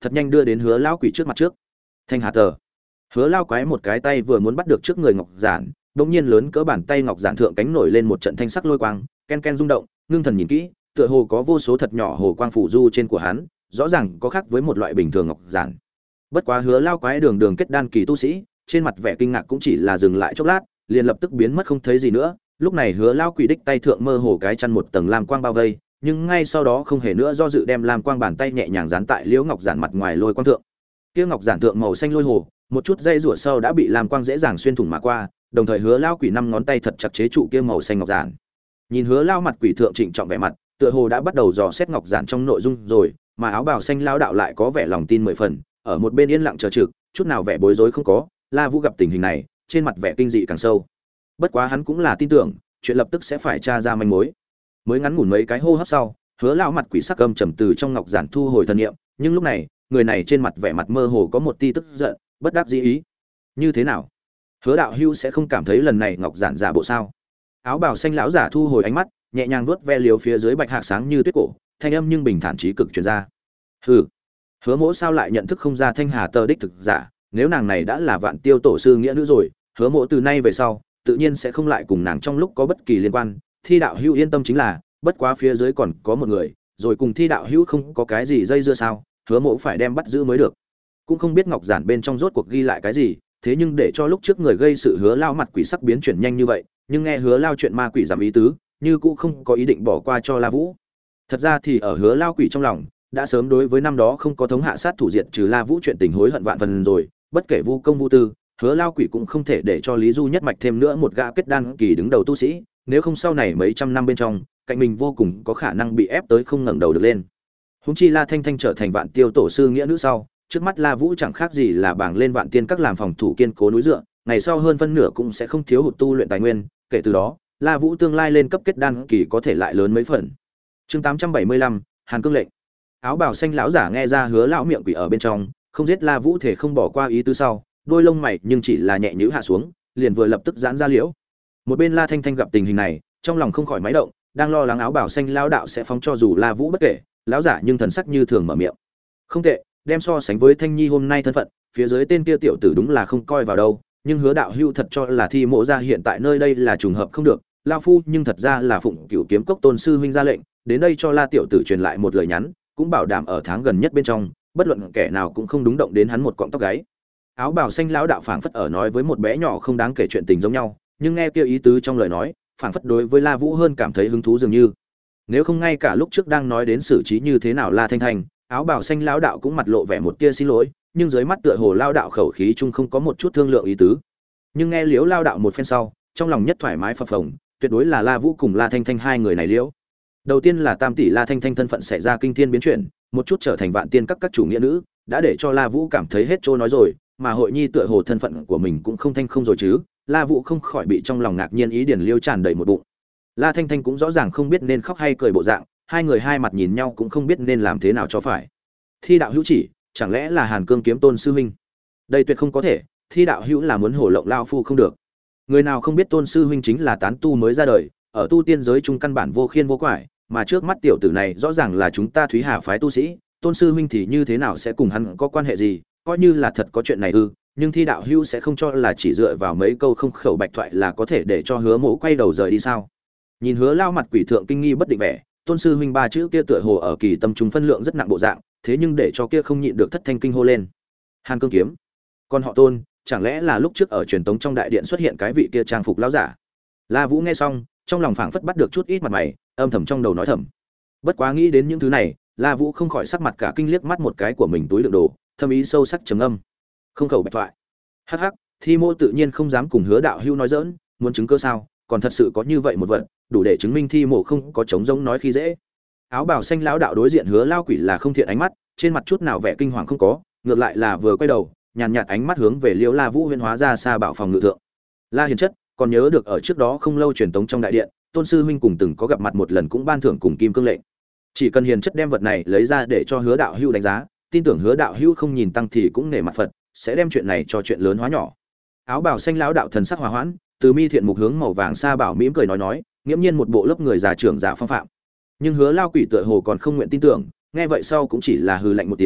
thật nhanh đưa đến hứa lao quỷ trước mặt trước. Thanh hà tờ. Hứa lao quái một cái tay vừa muốn bắt được trước người ngọc giản, đột nhiên lớn cỡ bàn tay ngọc giản thượng cánh nổi lên một trận thanh sắc lôi quang, ken ken rung động, ngưng thần nhìn kỹ, tựa hồ có vô số thật nhỏ hồ quang phủ du trên của hắn, rõ ràng có khác với một loại bình thường ngọc giản. Bất quá hứa lao quái đường đường kết đan kỳ tu sĩ, trên mặt vẻ kinh ngạc cũng chỉ là dừng lại chốc lát, liền lập tức biến mất không thấy gì nữa. Lúc này hứa lao quỷ đích tay thượng mơ hồ cái chăn một tầng lam quang bao vây, nhưng ngay sau đó không hề nữa do dự đem lam quang bàn tay nhẹ nhàng dán tại liễu ngọc giản mặt ngoài lôi quang thượng. Kia ngọc giản thượng màu xanh lôi hồ, một chút dây rủa sau đã bị lam quang dễ dàng xuyên thủng mà qua, đồng thời hứa lao quỷ năm ngón tay thật chặt chế trụ kia màu xanh ngọc giản. Nhìn hứa lao mặt quỷ thượng trịnh trọng vẻ mặt, tựa hồ đã bắt đầu dò xét ngọc giản trong nội dung rồi, mà áo bào xanh lao đạo lại có vẻ lòng tin mười phần, ở một bên yên lặng chờ trực, chút nào vẻ bối rối không có. La Vũ gặp tình hình này, trên mặt vẻ kinh dị càng sâu. Bất quá hắn cũng là tin tưởng, chuyện lập tức sẽ phải tra ra manh mối. Mới ngắn ngủn mấy cái hô hấp sau, hứa lão mặt quỷ sắc âm trầm từ trong ngọc giản thu hồi thần niệm, nhưng lúc này, người này trên mặt vẻ mặt mơ hồ có một tia tức giận, bất đắc dĩ ý. Như thế nào? Hứa đạo hữu sẽ không cảm thấy lần này ngọc giản giả bộ sao? Áo bào xanh lão giả thu hồi ánh mắt, nhẹ nhàng vuốt ve liều phía dưới bạch hạc sáng như tuyết cổ, thanh âm nhưng bình thản trí cực truyền ra. Hừ, hứa mỗ sao lại nhận thức không ra thanh hà tờ đích thực giả? Nếu nàng này đã là vạn tiêu tổ sư nghĩa nữ rồi, hứa mỗ từ nay về sau tự nhiên sẽ không lại cùng nàng trong lúc có bất kỳ liên quan. Thi đạo hữu yên tâm chính là, bất quá phía dưới còn có một người, rồi cùng thi đạo hữu không có cái gì dây dưa sao? Hứa mỗ phải đem bắt giữ mới được. Cũng không biết ngọc giản bên trong rốt cuộc ghi lại cái gì, thế nhưng để cho lúc trước người gây sự hứa lao mặt quỷ sắc biến chuyển nhanh như vậy, nhưng nghe hứa lao chuyện ma quỷ giảm ý tứ, như cũng không có ý định bỏ qua cho La Vũ. Thật ra thì ở hứa lao quỷ trong lòng, đã sớm đối với năm đó không có thống hạ sát thủ diệt trừ La Vũ chuyện tình hối hận vạn phần rồi, bất kể vu công vu tư, hứa lao quỷ cũng không thể để cho Lý Du nhất mạch thêm nữa một gã kết đan kỳ đứng đầu tu sĩ, nếu không sau này mấy trăm năm bên trong, cạnh mình vô cùng có khả năng bị ép tới không ngẩng đầu được lên. Huống chi La Thanh Thanh trở thành vạn tiêu tổ sư nghĩa nữ sau, trước mắt La Vũ chẳng khác gì là bảng lên vạn tiên các làm phòng thủ kiên cố núi dựa, ngày sau hơn phân nửa cũng sẽ không thiếu hụt tu luyện tài nguyên, kể từ đó, La Vũ tương lai lên cấp kết đan kỳ có thể lại lớn mấy phần. Chương tám trăm bảy mươi lăm, Hàn Cương lệnh. Áo bào xanh lão giả nghe ra hứa lão miệng quỷ ở bên trong, không giết La Vũ thể không bỏ qua ý tứ sau, đôi lông mày nhưng chỉ là nhẹ nhữ hạ xuống, liền vừa lập tức giãn ra liễu. Một bên La Thanh Thanh gặp tình hình này, trong lòng không khỏi máy động, đang lo lắng áo bào xanh lão đạo sẽ phóng cho dù La Vũ bất kể, lão giả nhưng thần sắc như thường mở miệng. Không tệ, đem so sánh với Thanh Nhi hôm nay thân phận, phía dưới tên kia tiểu tử đúng là không coi vào đâu, nhưng hứa đạo hưu thật cho là thi mộ ra hiện tại nơi đây là trùng hợp không được, lão phu nhưng thật ra là phụng cửu kiếm cốc tôn sư huynh ra lệnh, đến đây cho La tiểu tử truyền lại một lời nhắn, cũng bảo đảm ở tháng gần nhất bên trong, bất luận kẻ nào cũng không đúng động đến hắn một cọng tóc gáy. Áo bào xanh lão đạo phảng phất ở nói với một bé nhỏ không đáng kể chuyện tình giống nhau, nhưng nghe kia ý tứ trong lời nói, phảng phất đối với La Vũ hơn cảm thấy hứng thú dường như. Nếu không ngay cả lúc trước đang nói đến xử trí như thế nào La Thanh Thanh, áo bào xanh lão đạo cũng mặt lộ vẻ một tia xin lỗi, nhưng dưới mắt tựa hồ lao đạo khẩu khí chung không có một chút thương lượng ý tứ. Nhưng nghe liễu lao đạo một phen sau, trong lòng nhất thoải mái phập phồng, tuyệt đối là La Vũ cùng La Thanh Thanh hai người này liễu. Đầu tiên là tam tỷ La Thanh Thanh thân phận xảy ra kinh thiên biến chuyển, một chút trở thành vạn tiên các các chủ nghĩa nữ, đã để cho La Vũ cảm thấy hết trôi nói rồi, mà hội nhi tựa hồ thân phận của mình cũng không thanh không rồi chứ, La Vũ không khỏi bị trong lòng ngạc nhiên ý điển liêu tràn đầy một bụng. La Thanh Thanh cũng rõ ràng không biết nên khóc hay cười bộ dạng, hai người hai mặt nhìn nhau cũng không biết nên làm thế nào cho phải. Thi đạo hữu chỉ, chẳng lẽ là Hàn Cương kiếm tôn sư huynh? Đây tuyệt không có thể, thi đạo hữu là muốn hổ lộng lao phu không được. Người nào không biết tôn sư huynh chính là tán tu mới ra đời, ở tu tiên giới trung căn bản vô khiên vô quải, mà trước mắt tiểu tử này rõ ràng là chúng ta Thúy Hà phái tu sĩ, tôn sư huynh thì như thế nào sẽ cùng hắn có quan hệ gì, coi như là thật có chuyện này ư, nhưng thi đạo hữu sẽ không cho là chỉ dựa vào mấy câu không khẩu bạch thoại là có thể để cho Hứa Mộ quay đầu rời đi sao? Nhìn Hứa lao mặt quỷ thượng kinh nghi bất định vẻ, tôn sư huynh ba chữ kia tựa hồ ở kỳ tâm trung phân lượng rất nặng bộ dạng, thế nhưng để cho kia không nhịn được thất thanh kinh hô lên. Hàn Cương kiếm, con họ Tôn, chẳng lẽ là lúc trước ở truyền tống trong đại điện xuất hiện cái vị kia trang phục lão giả? La Vũ nghe xong, trong lòng phảng phất bắt được chút ít mặt mày, âm thầm trong đầu nói thầm. Bất quá nghĩ đến những thứ này, La Vũ không khỏi sắc mặt cả kinh liếc mắt một cái của mình túi đựng đồ, thâm ý sâu sắc trầm âm. Không khẩu bạch thoại. Hắc hắc, Thi Mô tự nhiên không dám cùng Hứa đạo hữu nói giỡn, muốn chứng cơ sao? Còn thật sự có như vậy một vật, đủ để chứng minh Thi Mộ không có chống giống nói khi dễ. Áo bào xanh lão đạo đối diện Hứa lao quỷ là không thiện ánh mắt, trên mặt chút nào vẻ kinh hoàng không có, ngược lại là vừa quay đầu, nhàn nhạt ánh mắt hướng về Liễu La Vũ huyễn hóa ra xa bảo phòng ngự thượng. La hiền chất, còn nhớ được ở trước đó không lâu truyền tống trong đại điện, tôn sư huynh cùng từng có gặp mặt một lần cũng ban thưởng cùng kim cương lệnh. Chỉ cần hiền chất đem vật này lấy ra để cho Hứa đạo hữu đánh giá, tin tưởng Hứa đạo hữu không nhìn tăng thì cũng nể mặt Phật, sẽ đem chuyện này cho chuyện lớn hóa nhỏ. Áo bào xanh lão đạo thần sắc hòa hoãn, từ mi thiện mục hướng màu vàng xa bảo mỉm cười nói nói, nghiễm nhiên một bộ lớp người già trưởng giả phong phạm. Nhưng Hứa lao quỷ tựa hồ còn không nguyện tin tưởng, nghe vậy sau cũng chỉ là hừ lạnh một tiếng,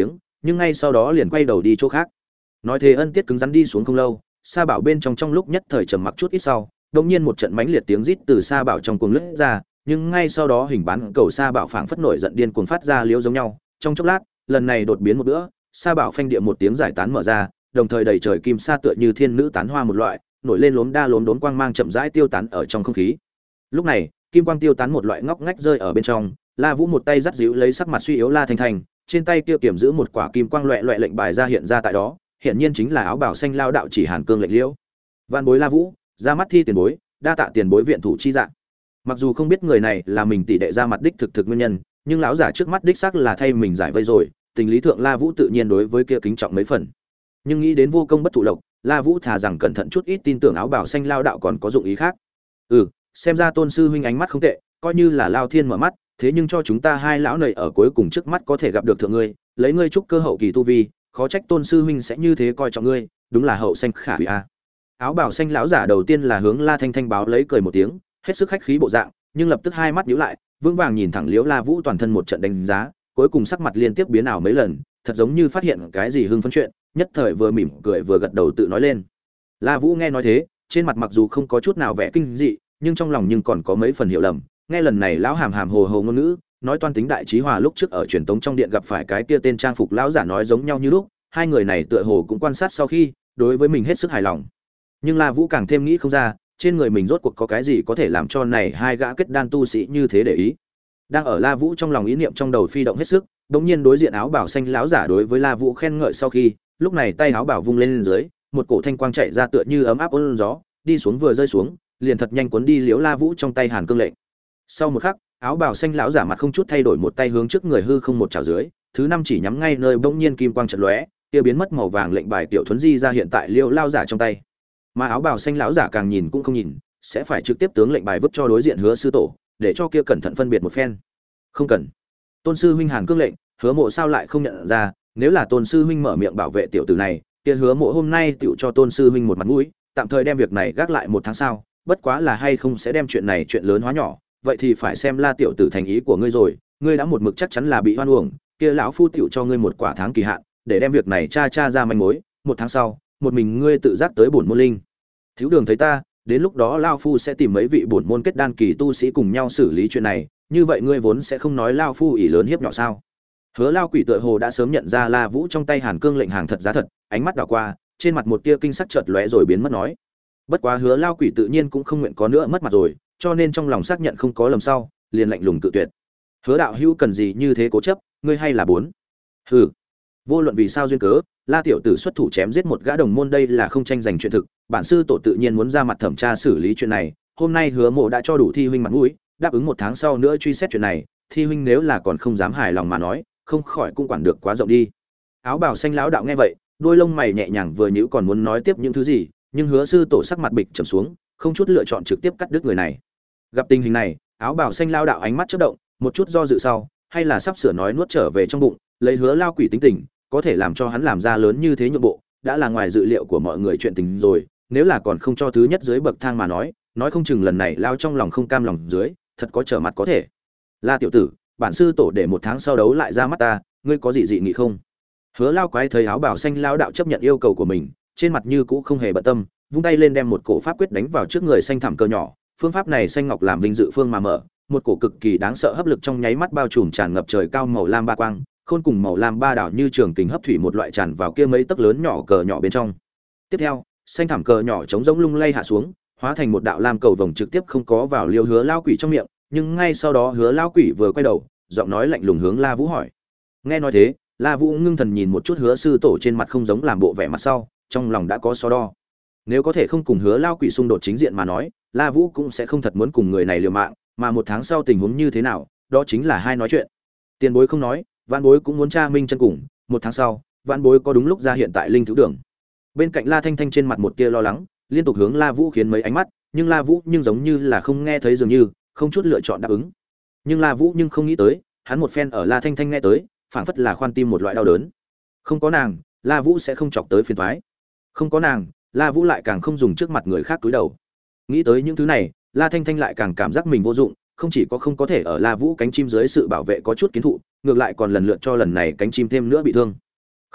nhưng ngay sau đó liền quay đầu đi chỗ khác. Nói thế ân tiết cứng rắn đi xuống không lâu, Sa Bảo bên trong trong lúc nhất thời trầm mặc chút ít sau, đột nhiên một trận mãnh liệt tiếng rít từ Sa Bảo trong cuồng lướt ra, nhưng ngay sau đó hình bán cầu Sa Bảo phảng phất nổi giận điên cuồng phát ra liếu giống nhau, trong chốc lát, lần này đột biến một bữa, Sa Bảo phanh địa một tiếng giải tán mở ra, đồng thời đầy trời kim sa tựa như thiên nữ tán hoa một loại, nổi lên lốm đa lốm đốn quang mang chậm rãi tiêu tán ở trong không khí. Lúc này, kim quang tiêu tán một loại ngóc ngách rơi ở bên trong, La Vũ một tay dắt dịu lấy sắc mặt suy yếu La Thanh Thanh, trên tay kia kiểm giữ một quả kim quang loẹt loẹt lệnh bài ra hiện ra tại đó, hiện nhiên chính là áo bảo xanh lao đạo chỉ Hàn Cương lệnh liễu. Vạn bối La Vũ, ra mắt thi tiền bối, đa tạ tiền bối viện thủ chi dạng. Mặc dù không biết người này là mình tỷ đệ ra mặt đích thực thực nguyên nhân, nhưng lão giả trước mắt đích xác là thay mình giải vây rồi, tình lý thượng La Vũ tự nhiên đối với kia kính trọng mấy phần. Nhưng nghĩ đến vô công bất thụ lộc, La Vũ thà rằng cẩn thận chút ít tin tưởng áo bảo xanh lao đạo còn có dụng ý khác. Ừ, xem ra Tôn sư huynh ánh mắt không tệ, coi như là Lao Thiên mở mắt, thế nhưng cho chúng ta hai lão này ở cuối cùng trước mắt có thể gặp được thượng ngươi, lấy ngươi chúc cơ hậu kỳ tu vi, khó trách Tôn sư huynh sẽ như thế coi trọng ngươi, đúng là hậu xanh khả hủy a. Áo bảo xanh lão giả đầu tiên là hướng La Thanh Thanh báo lấy cười một tiếng, hết sức khách khí bộ dạng, nhưng lập tức hai mắt nhíu lại, vững vàng nhìn thẳng Liễu La Vũ toàn thân một trận đánh giá, cuối cùng sắc mặt liên tiếp biến ảo mấy lần, thật giống như phát hiện cái gì hưng phấn chuyện, nhất thời vừa mỉm cười vừa gật đầu tự nói lên. La Vũ nghe nói thế, trên mặt mặc dù không có chút nào vẻ kinh dị, nhưng trong lòng nhưng còn có mấy phần hiểu lầm. Nghe lần này lão hàm hàm hồ hồ ngôn ngữ, nói toan tính đại trí hòa lúc trước ở truyền tống trong điện gặp phải cái kia tên trang phục lão giả nói giống nhau như lúc, hai người này tựa hồ cũng quan sát sau khi, đối với mình hết sức hài lòng. Nhưng La Vũ càng thêm nghĩ không ra, trên người mình rốt cuộc có cái gì có thể làm cho này hai gã kết đan tu sĩ như thế để ý. Đang ở La Vũ trong lòng ý niệm trong đầu phi động hết sức, đột nhiên đối diện áo bảo xanh lão giả đối với La Vũ khen ngợi sau khi, lúc này tay áo bảo vung lên, lên dưới, một cổ thanh quang chạy ra tựa như ấm áp ôn gió, đi xuống vừa rơi xuống, liền thật nhanh cuốn đi Liễu La Vũ trong tay Hàn Cương lệnh. Sau một khắc, áo bào xanh lão giả mặt không chút thay đổi một tay hướng trước người hư không một chảo dưới, thứ năm chỉ nhắm ngay nơi bỗng nhiên kim quang chợt lóe, kia biến mất màu vàng lệnh bài tiểu thuấn di ra hiện tại Liễu lao giả trong tay. Mà áo bào xanh lão giả càng nhìn cũng không nhìn, sẽ phải trực tiếp tướng lệnh bài vứt cho đối diện Hứa sư tổ, để cho kia cẩn thận phân biệt một phen. Không cần. Tôn sư huynh Hàn Cương lệnh, Hứa Mộ sao lại không nhận ra, nếu là Tôn sư huynh mở miệng bảo vệ tiểu tử này, kia Hứa Mộ hôm nay tiểu cho Tôn sư huynh một mặt mũi, tạm thời đem việc này gác lại một tháng sau, bất quá là hay không sẽ đem chuyện này chuyện lớn hóa nhỏ, vậy thì phải xem La tiểu tử thành ý của ngươi rồi, ngươi đã một mực chắc chắn là bị hoan uổng, kia lão phu tiểu cho ngươi một quả tháng kỳ hạn, để đem việc này tra tra ra manh mối, một tháng sau, một mình ngươi tự giác tới bổn môn linh. Thiếu đường thấy ta, đến lúc đó lão phu sẽ tìm mấy vị bổn môn kết đan kỳ tu sĩ cùng nhau xử lý chuyện này, như vậy ngươi vốn sẽ không nói lão phu ỷ lớn hiếp nhỏ sao? Hứa Lao Quỷ tựa hồ đã sớm nhận ra La Vũ trong tay Hàn Cương lệnh hàng thật giá thật, ánh mắt đảo qua, trên mặt một tia kinh sắc chợt lóe rồi biến mất nói. Bất quá Hứa Lao Quỷ tự nhiên cũng không nguyện có nữa mất mặt rồi, cho nên trong lòng xác nhận không có lầm sau, liền lạnh lùng cự tuyệt. Hứa đạo hữu cần gì như thế cố chấp, ngươi hay là bốn? Hừ. Vô luận vì sao duyên cớ, La tiểu tử xuất thủ chém giết một gã đồng môn đây là không tranh giành chuyện thực, bản sư tổ tự nhiên muốn ra mặt thẩm tra xử lý chuyện này, hôm nay Hứa Mộ đã cho đủ Thi huynh mặt mũi, đáp ứng một tháng sau nữa truy xét chuyện này, Thi huynh nếu là còn không dám hài lòng mà nói, không khỏi cũng quản được quá rộng đi. Áo bào xanh lão đạo nghe vậy, đôi lông mày nhẹ nhàng vừa nhíu còn muốn nói tiếp những thứ gì, nhưng Hứa sư tổ sắc mặt bịch trầm xuống, không chút lựa chọn trực tiếp cắt đứt người này. Gặp tình hình này, áo bào xanh lão đạo ánh mắt chớp động, một chút do dự sau, hay là sắp sửa nói nuốt trở về trong bụng, lấy Hứa Lao Quỷ tính tình, có thể làm cho hắn làm ra lớn như thế nhượng bộ, đã là ngoài dự liệu của mọi người chuyện tình rồi, nếu là còn không cho thứ nhất dưới bậc thang mà nói, nói không chừng lần này lao trong lòng không cam lòng dưới, thật có trở mặt có thể. La tiểu tử, bản sư tổ để một tháng sau đấu lại ra mắt ta, ngươi có gì dị nghị không? Hứa Lao Quái thấy áo bảo xanh lao đạo chấp nhận yêu cầu của mình, trên mặt như cũ không hề bận tâm, vung tay lên đem một cổ pháp quyết đánh vào trước người xanh thẳm cờ nhỏ, phương pháp này xanh ngọc làm vinh dự phương mà mở, một cổ cực kỳ đáng sợ hấp lực trong nháy mắt bao trùm tràn ngập trời cao màu lam ba quang, khôn cùng màu lam ba đảo như trường kình hấp thủy một loại tràn vào kia mấy tấc lớn nhỏ cờ nhỏ bên trong. Tiếp theo, xanh thẳm cờ nhỏ trống rỗng lung lay hạ xuống, hóa thành một đạo lam cầu vồng trực tiếp không có vào liêu Hứa Lao Quỷ trong miệng, nhưng ngay sau đó Hứa Lao Quỷ vừa quay đầu, giọng nói lạnh lùng hướng La Vũ hỏi. Nghe nói thế, La Vũ ngưng thần nhìn một chút Hứa sư tổ trên mặt không giống làm bộ vẻ mặt sau, trong lòng đã có so đo. Nếu có thể không cùng Hứa Lao Quỷ xung đột chính diện mà nói, La Vũ cũng sẽ không thật muốn cùng người này liều mạng, mà một tháng sau tình huống như thế nào, đó chính là hai nói chuyện. Tiền bối không nói, Vạn bối cũng muốn tra minh chân cùng, một tháng sau, Vạn bối có đúng lúc ra hiện tại linh thiếu đường. Bên cạnh La Thanh Thanh trên mặt một tia lo lắng, liên tục hướng La Vũ khiến mấy ánh mắt, nhưng La Vũ nhưng giống như là không nghe thấy dường như, không chút lựa chọn đáp ứng. Nhưng La Vũ nhưng không nghĩ tới, hắn một phen ở La Thanh Thanh nghe tới, phảng phất là khoan tim một loại đau đớn. Không có nàng, La Vũ sẽ không chọc tới phiền toái. Không có nàng, La Vũ lại càng không dùng trước mặt người khác cúi đầu. Nghĩ tới những thứ này, La Thanh Thanh lại càng cảm giác mình vô dụng, không chỉ có không có thể ở La Vũ cánh chim dưới sự bảo vệ có chút kiến thụ, ngược lại còn lần lượt cho lần này cánh chim thêm nữa bị thương.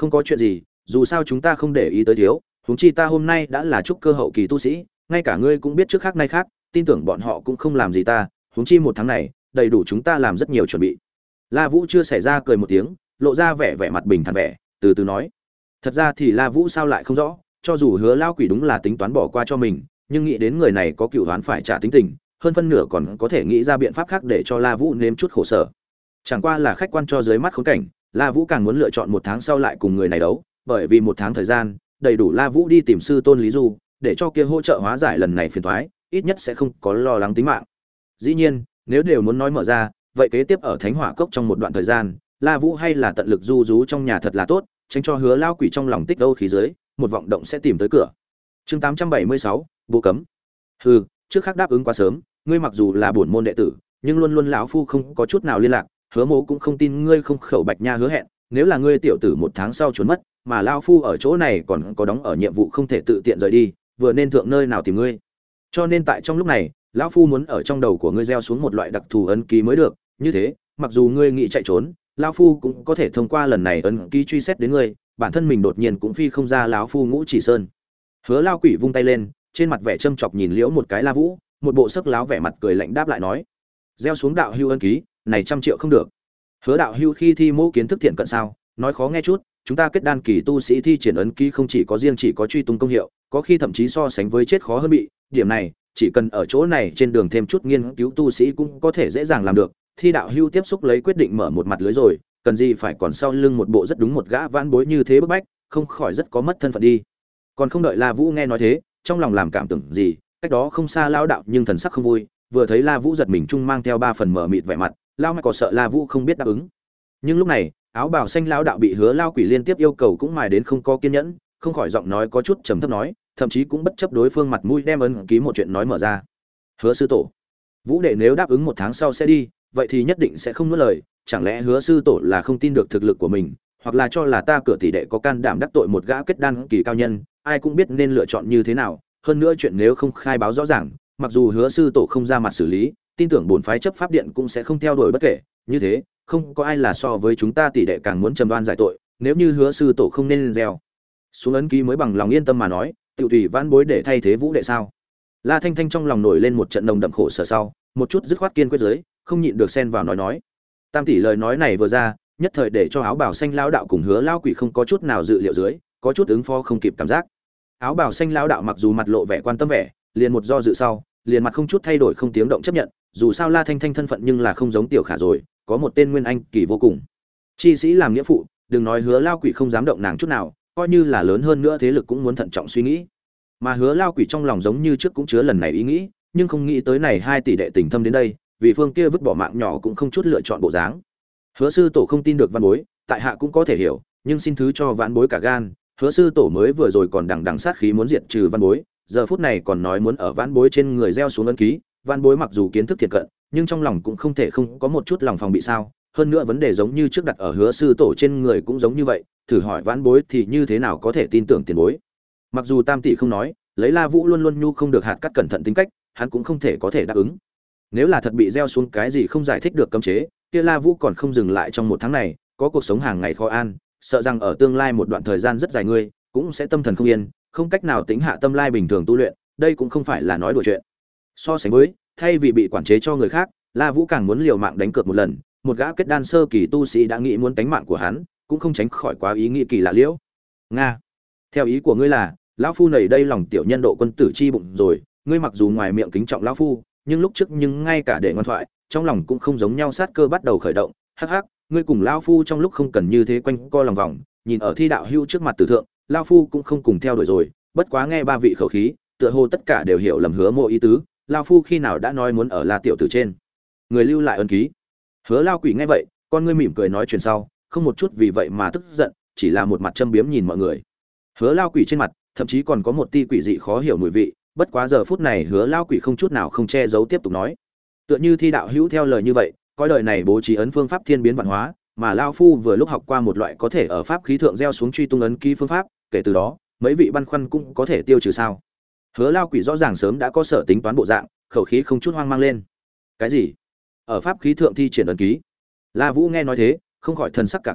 Không có chuyện gì, dù sao chúng ta không để ý tới thiếu, huống chi ta hôm nay đã là trúc cơ hậu kỳ tu sĩ, ngay cả ngươi cũng biết trước khác nay khác, tin tưởng bọn họ cũng không làm gì ta, huống chi một tháng này, đầy đủ chúng ta làm rất nhiều chuẩn bị. La Vũ chưa xảy ra cười một tiếng, lộ ra vẻ vẻ mặt bình thản vẻ, từ từ nói. Thật ra thì La Vũ sao lại không rõ, cho dù Hứa lão quỷ đúng là tính toán bỏ qua cho mình, nhưng nghĩ đến người này có cựu đoán phải trả tính tình, hơn phân nửa còn có thể nghĩ ra biện pháp khác để cho La Vũ nếm chút khổ sở. Chẳng qua là khách quan cho dưới mắt khốn cảnh, La Vũ càng muốn lựa chọn một tháng sau lại cùng người này đấu, bởi vì một tháng thời gian, đầy đủ La Vũ đi tìm sư tôn Lý Du, để cho kia hỗ trợ hóa giải lần này phiền toái, ít nhất sẽ không có lo lắng tính mạng. Dĩ nhiên, nếu đều muốn nói mở ra, vậy kế tiếp ở Thánh Hỏa Cốc trong một đoạn thời gian, La Vũ hay là tận lực du rú trong nhà thật là tốt, tránh cho Hứa lão quỷ trong lòng tích đâu khí dưới, một vọng động sẽ tìm tới cửa. Chương tám trăm bảy mươi sáu, Bố cấm. Hừ, trước khác đáp ứng quá sớm, ngươi mặc dù là bổn môn đệ tử, nhưng luôn luôn lão phu không có chút nào liên lạc, Hứa Mộ cũng không tin ngươi không khẩu bạch nha hứa hẹn, nếu là ngươi tiểu tử một tháng sau trốn mất, mà lão phu ở chỗ này còn có đóng ở nhiệm vụ không thể tự tiện rời đi, vừa nên thượng nơi nào tìm ngươi. Cho nên tại trong lúc này, lão phu muốn ở trong đầu của ngươi gieo xuống một loại đặc thù ấn ký mới được, như thế, mặc dù ngươi nghĩ chạy trốn, lão phu cũng có thể thông qua lần này ấn ký truy xét đến ngươi, bản thân mình đột nhiên cũng phi không ra lão phu Ngũ Chỉ Sơn. Hứa lão quỷ vung tay lên, trên mặt vẻ châm chọc nhìn Liễu một cái La Vũ, một bộ sắc láo vẻ mặt cười lạnh đáp lại nói: "Gieo xuống đạo hưu ấn ký, này trăm triệu không được." Hứa đạo hưu khi thi mô kiến thức thiện cận sao? Nói khó nghe chút, chúng ta kết đan kỳ tu sĩ thi triển ấn ký không chỉ có riêng chỉ có truy tung công hiệu, có khi thậm chí so sánh với chết khó hơn bị, điểm này, chỉ cần ở chỗ này trên đường thêm chút nghiên cứu tu sĩ cũng có thể dễ dàng làm được. Thi đạo hưu tiếp xúc lấy quyết định mở một mặt lưới rồi, cần gì phải còn sau lưng một bộ rất đúng một gã vãn bối như thế bức bách, không khỏi rất có mất thân phận đi. Còn không đợi La Vũ nghe nói thế, trong lòng làm cảm tưởng gì, cách đó không xa lão đạo nhưng thần sắc không vui, vừa thấy La Vũ giật mình trung mang theo ba phần mở mịt vẻ mặt, lão mày có sợ La Vũ không biết đáp ứng. Nhưng lúc này, áo bào xanh lão đạo bị Hứa lão quỷ liên tiếp yêu cầu cũng mài đến không có kiên nhẫn, không khỏi giọng nói có chút trầm thấp nói, thậm chí cũng bất chấp đối phương mặt mũi đem ấn ký một chuyện nói mở ra. Hứa sư tổ, Vũ đệ nếu đáp ứng một tháng sau sẽ đi, vậy thì nhất định sẽ không nuốt lời, chẳng lẽ Hứa sư tổ là không tin được thực lực của mình, hoặc là cho là ta cửa tỷ đệ có can đảm đắc tội một gã kết đan kỳ cao nhân, ai cũng biết nên lựa chọn như thế nào, hơn nữa chuyện nếu không khai báo rõ ràng, mặc dù Hứa sư tổ không ra mặt xử lý, tin tưởng bổn phái chấp pháp điện cũng sẽ không theo đuổi bất kể, như thế, không có ai là so với chúng ta tỷ đệ càng muốn trầm đoan giải tội, nếu như Hứa sư tổ không nên gieo xuống ấn ký mới bằng lòng yên tâm mà nói, tiểu tùy vãn bối để thay thế Vũ đệ sao? La Thanh Thanh trong lòng nổi lên một trận nồng đậm khổ sở sau, một chút dứt khoát kiên quyết dưới, không nhịn được xen vào nói nói. Tam tỷ lời nói này vừa ra, nhất thời để cho áo bào xanh lão đạo cùng Hứa lão quỷ không có chút nào dự liệu dưới, có chút ứng phó không kịp cảm giác. Áo bào xanh lão đạo mặc dù mặt lộ vẻ quan tâm vẻ, liền một do dự sau, liền mặt không chút thay đổi không tiếng động chấp nhận, dù sao La Thanh Thanh thân phận nhưng là không giống tiểu khả rồi, có một tên nguyên anh kỳ vô cùng. Chi sĩ làm nghĩa phụ, đừng nói Hứa lão quỷ không dám động nàng chút nào, coi như là lớn hơn nữa thế lực cũng muốn thận trọng suy nghĩ. Mà Hứa lão quỷ trong lòng giống như trước cũng chứa lần này ý nghĩ, nhưng không nghĩ tới này hai tỷ đệ tình thâm đến đây, vì phương kia vứt bỏ mạng nhỏ cũng không chút lựa chọn bộ dáng. Hứa sư tổ không tin được văn bối, tại hạ cũng có thể hiểu, nhưng xin thứ cho vãn bối cả gan, Hứa sư tổ mới vừa rồi còn đằng đằng sát khí muốn diệt trừ văn bối, giờ phút này còn nói muốn ở vãn bối trên người gieo xuống ấn ký, văn bối mặc dù kiến thức thiệt cận, nhưng trong lòng cũng không thể không có một chút lòng phòng bị sao? Hơn nữa vấn đề giống như trước đặt ở Hứa sư tổ trên người cũng giống như vậy, thử hỏi vãn bối thì như thế nào có thể tin tưởng tiền bối? Mặc dù Tam tỷ không nói, lấy La Vũ luôn luôn nhu không được hạt cắt cẩn thận tính cách, hắn cũng không thể có thể đáp ứng. Nếu là thật bị gieo xuống cái gì không giải thích được cấm chế, kia La Vũ còn không dừng lại trong một tháng này, có cuộc sống hàng ngày khó an, sợ rằng ở tương lai một đoạn thời gian rất dài ngươi cũng sẽ tâm thần không yên, không cách nào tính hạ tâm lai bình thường tu luyện, đây cũng không phải là nói đùa chuyện. So sánh với, thay vì bị quản chế cho người khác, La Vũ càng muốn liều mạng đánh cược một lần, một gã kết đan sơ kỳ tu sĩ đã nghĩ muốn tánh mạng của hắn, cũng không tránh khỏi quá ý nghĩ kỳ lạ liễu. Nga, theo ý của ngươi là, lão phu này đây lòng tiểu nhân độ quân tử chi bụng rồi, ngươi mặc dù ngoài miệng kính trọng lão phu, nhưng lúc trước nhưng ngay cả để ngoan thoại, trong lòng cũng không giống nhau, sát cơ bắt đầu khởi động. Hắc hắc, ngươi cùng lão phu trong lúc không cần như thế quanh co lòng vòng, nhìn ở thi đạo hưu trước mặt tử thượng, lão phu cũng không cùng theo đuổi rồi, bất quá nghe ba vị khẩu khí, tựa hồ tất cả đều hiểu lầm Hứa Mộ ý tứ, lão phu khi nào đã nói muốn ở La tiểu tử trên người lưu lại ấn ký? Hứa lão quỷ nghe vậy, con ngươi mỉm cười nói chuyện sau, không một chút vì vậy mà tức giận, chỉ là một mặt châm biếm nhìn mọi người. Hứa lão quỷ trên mặt, thậm chí còn có một tia quỷ dị khó hiểu mùi vị, bất quá giờ phút này Hứa lão quỷ không chút nào không che giấu tiếp tục nói, tựa như thi đạo hữu theo lời như vậy, coi đời này bố trí ấn phương pháp thiên biến vạn hóa, mà lão phu vừa lúc học qua một loại có thể ở pháp khí thượng gieo xuống truy tung ấn ký phương pháp, kể từ đó, mấy vị băn khoăn cũng có thể tiêu trừ sao? Hứa lão quỷ rõ ràng sớm đã có sở tính toán bộ dạng, khẩu khí không chút hoang mang lên. Cái gì? Ở pháp khí thượng thi triển ấn ký? La Vũ nghe nói thế, không khỏi thần sắc cả kinh,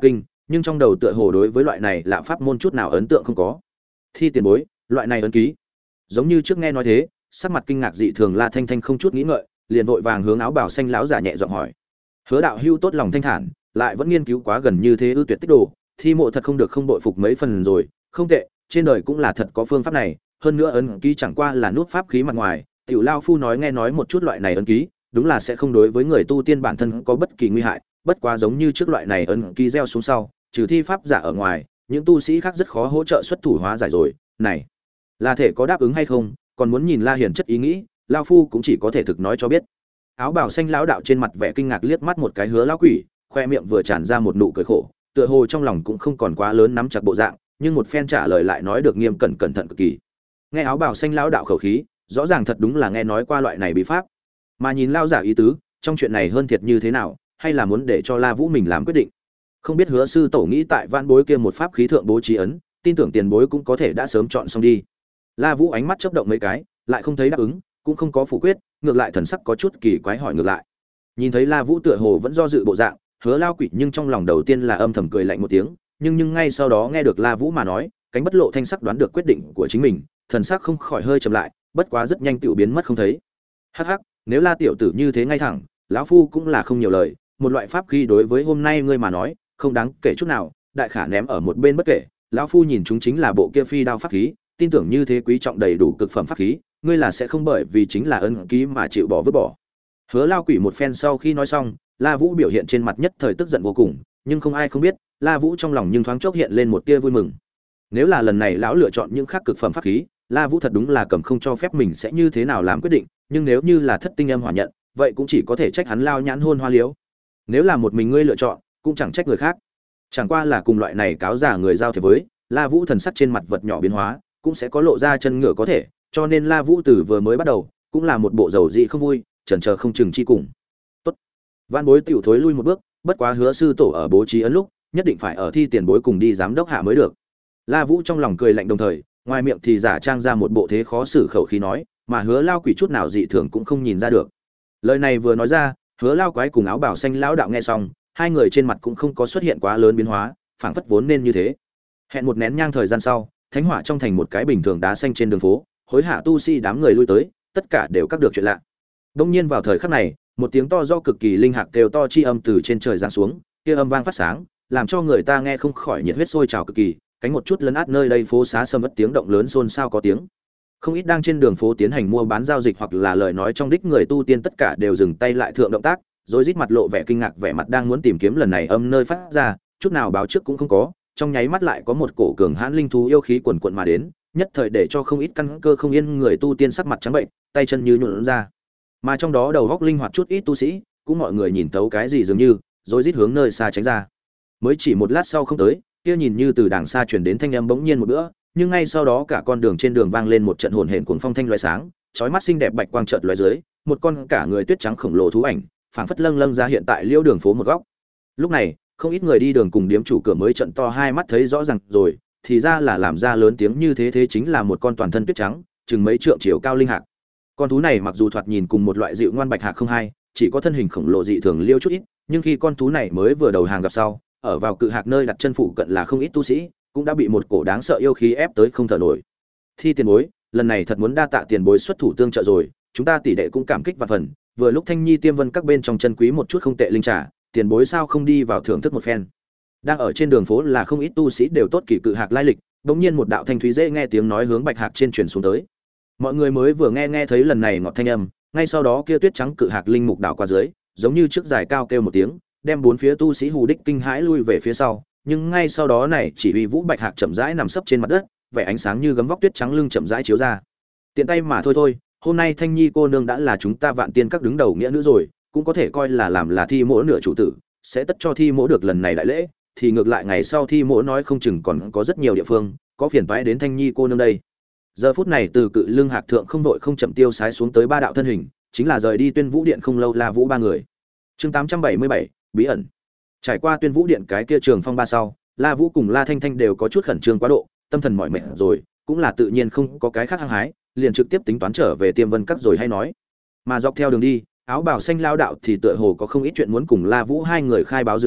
nhưng trong đầu tựa hồ đối với loại này lạ pháp môn chút nào ấn tượng không có. Thi tiền bối, loại này ấn ký. Giống như trước nghe nói thế, sắc mặt kinh ngạc dị thường La Thanh Thanh không chút nghĩ ngợi, liền vội vàng hướng áo bào xanh lão giả nhẹ giọng hỏi. Hứa đạo hưu tốt lòng thanh thản, lại vẫn nghiên cứu quá gần như thế ư tuyệt tích đồ, thi mộ thật không được không bội phục mấy phần rồi, không tệ, trên đời cũng là thật có phương pháp này, hơn nữa ấn ký chẳng qua là nút pháp khí mặt ngoài, tiểu lao phu nói nghe nói một chút loại này ấn ký, đúng là sẽ không đối với người tu tiên bản thân có bất kỳ nguy hại, bất quá giống như trước loại này ấn ký gieo xuống sau, trừ thi pháp giả ở ngoài, những tu sĩ khác rất khó hỗ trợ xuất thủ hóa giải rồi, này, là thể có đáp ứng hay không, còn muốn nhìn La Hiền chất ý nghĩ, lao phu cũng chỉ có thể thực nói cho biết. Áo bào xanh lão đạo trên mặt vẻ kinh ngạc liếc mắt một cái Hứa lão quỷ, khoe miệng vừa tràn ra một nụ cười khổ, tựa hồ trong lòng cũng không còn quá lớn nắm chặt bộ dạng, nhưng một phen trả lời lại nói được nghiêm cẩn cẩn thận cực kỳ. Nghe áo bào xanh lão đạo khẩu khí, rõ ràng thật đúng là nghe nói qua loại này bí pháp. Mà nhìn lao giả ý tứ, trong chuyện này hơn thiệt như thế nào, hay là muốn để cho La Vũ mình làm quyết định. Không biết Hứa sư tổ nghĩ tại Vạn Bối kia một pháp khí thượng bố trí ấn, tin tưởng tiền bối cũng có thể đã sớm chọn xong đi. La Vũ ánh mắt chớp động mấy cái, lại không thấy đáp ứng, cũng không có phủ quyết, ngược lại thần sắc có chút kỳ quái hỏi ngược lại. Nhìn thấy La Vũ tựa hồ vẫn do dự bộ dạng, Hứa lao quỷ nhưng trong lòng đầu tiên là âm thầm cười lạnh một tiếng, nhưng nhưng ngay sau đó nghe được La Vũ mà nói, cánh bất lộ thanh sắc đoán được quyết định của chính mình, thần sắc không khỏi hơi chậm lại, bất quá rất nhanh tựu biến mất không thấy. Hắc hắc, nếu La tiểu tử như thế ngay thẳng, lão phu cũng là không nhiều lời, một loại pháp khí đối với hôm nay ngươi mà nói, không đáng kể chút nào, đại khả ném ở một bên bất kể, lão phu nhìn chúng chính là bộ kia phi đao pháp khí, tin tưởng như thế quý trọng đầy đủ cực phẩm pháp khí, ngươi là sẽ không bởi vì chính là ân ký mà chịu bỏ vứt bỏ. Hứa lao quỷ một phen sau khi nói xong, La Vũ biểu hiện trên mặt nhất thời tức giận vô cùng, nhưng không ai không biết, La Vũ trong lòng nhưng thoáng chốc hiện lên một tia vui mừng. Nếu là lần này lão lựa chọn những khác cực phẩm pháp khí, La Vũ thật đúng là cầm không cho phép mình sẽ như thế nào làm quyết định, nhưng nếu như là thất tinh âm hỏa nhận, vậy cũng chỉ có thể trách hắn lao nhãn hôn hoa liếu. Nếu là một mình ngươi lựa chọn, cũng chẳng trách người khác. Chẳng qua là cùng loại này cáo giả người giao thiệp với, La Vũ thần sắc trên mặt vật nhỏ biến hóa, cũng sẽ có lộ ra chân ngựa có thể, cho nên La Vũ từ vừa mới bắt đầu, cũng là một bộ dầu dị không vui, chần chờ không chừng chi cùng. Tốt. Vạn Bối tiểu thối lui một bước, bất quá Hứa sư tổ ở bố trí ấn lúc, nhất định phải ở thi tiền bối cùng đi giám đốc hạ mới được. La Vũ trong lòng cười lạnh đồng thời, ngoài miệng thì giả trang ra một bộ thế khó xử khẩu khí nói, mà Hứa lao quỷ chút nào dị thường cũng không nhìn ra được. Lời này vừa nói ra, Hứa lao quái cùng áo bảo xanh lão đạo nghe xong, hai người trên mặt cũng không có xuất hiện quá lớn biến hóa, phảng phất vốn nên như thế. Hẹn một nén nhang thời gian sau, thánh hỏa trong thành một cái bình thường đá xanh trên đường phố, hối hạ tu sĩ si đám người lui tới, tất cả đều các được chuyện lạ. Đông nhiên vào thời khắc này, một tiếng to do cực kỳ linh hạc kêu to chi âm từ trên trời giáng xuống, kia âm vang phát sáng, làm cho người ta nghe không khỏi nhiệt huyết sôi trào cực kỳ, cánh một chút lấn át nơi đây phố xá sầm uất tiếng động lớn xôn xao có tiếng. Không ít đang trên đường phố tiến hành mua bán giao dịch hoặc là lời nói trong đích người tu tiên tất cả đều dừng tay lại thượng động tác, rồi rít mặt lộ vẻ kinh ngạc vẻ mặt đang muốn tìm kiếm lần này âm nơi phát ra, chút nào báo trước cũng không có, trong nháy mắt lại có một cổ cường hãn linh thú yêu khí quần quần mà đến, nhất thời để cho không ít căn cơ không yên người tu tiên sắc mặt trắng bệnh, tay chân như nhũn ra. Mà trong đó đầu góc linh hoạt chút ít tu sĩ, cũng mọi người nhìn thấu cái gì dường như, rồi rít hướng nơi xa tránh ra. Mới chỉ một lát sau không tới, kia nhìn như từ đàng xa truyền đến thanh âm bỗng nhiên một bữa, nhưng ngay sau đó cả con đường trên đường vang lên một trận hồn hển cuồng phong thanh loé sáng, chói mắt xinh đẹp bạch quang chợt lóe dưới, một con cả người tuyết trắng khổng lồ thú ảnh, phảng phất lâng lâng ra hiện tại liêu đường phố một góc. Lúc này, không ít người đi đường cùng điếm chủ cửa mới trận to hai mắt thấy rõ ràng rồi, thì ra là làm ra lớn tiếng như thế thế chính là một con toàn thân tuyết trắng, chừng mấy trượng chiều cao linh hạc. Con thú này mặc dù thoạt nhìn cùng một loại dịu ngoan bạch hạc không hai, chỉ có thân hình khổng lồ dị thường liêu chút ít, nhưng khi con thú này mới vừa đầu hàng gặp sau, ở vào cự hạc nơi đặt chân phụ cận là không ít tu sĩ, cũng đã bị một cổ đáng sợ yêu khí ép tới không thở nổi. Thi tiền bối, lần này thật muốn đa tạ tiền bối xuất thủ tương trợ rồi, chúng ta tỷ đệ cũng cảm kích vạn phần, vừa lúc Thanh Nhi Tiêm Vân các bên trong chân quý một chút không tệ linh trà, tiền bối sao không đi vào thưởng thức một phen. Đang ở trên đường phố là không ít tu sĩ đều tốt kỳ cự hạc lai lịch, bỗng nhiên một đạo thanh thúy dễ nghe tiếng nói hướng bạch hạc trên truyền xuống tới. Mọi người mới vừa nghe nghe thấy lần này ngọt thanh âm, ngay sau đó kia tuyết trắng cự hạc linh mục đảo qua dưới, giống như trước dài cao kêu một tiếng, đem bốn phía tu sĩ hù đích kinh hãi lui về phía sau, nhưng ngay sau đó này chỉ huy vũ bạch hạc chậm rãi nằm sấp trên mặt đất, vẻ ánh sáng như gấm vóc tuyết trắng lưng chậm rãi chiếu ra. Tiện tay mà thôi thôi, hôm nay Thanh Nhi cô nương đã là chúng ta Vạn Tiên các đứng đầu nghĩa nữ rồi, cũng có thể coi là làm là thi mỗ nửa chủ tử, sẽ tất cho thi mỗ được lần này đại lễ, thì ngược lại ngày sau thi mỗ nói không chừng còn có rất nhiều địa phương có phiền toái đến Thanh Nhi cô nương đây. Giờ phút này từ cự lưng hạc thượng không vội không chậm tiêu sái xuống tới ba đạo thân hình, chính là rời đi Tuyên Vũ Điện không lâu La Vũ ba người. Chương tám trăm bảy mươi bảy, bí ẩn. Trải qua Tuyên Vũ Điện cái kia trường phong ba sau, La Vũ cùng La Thanh Thanh đều có chút khẩn trương quá độ, tâm thần mỏi mệt rồi, cũng là tự nhiên không có cái khác hăng hái, liền trực tiếp tính toán trở về Tiêm Vân Các rồi hay nói. Mà dọc theo đường đi, áo bào xanh lao đạo thì tựa hồ có không ít chuyện muốn cùng La Vũ hai người khai báo dường như,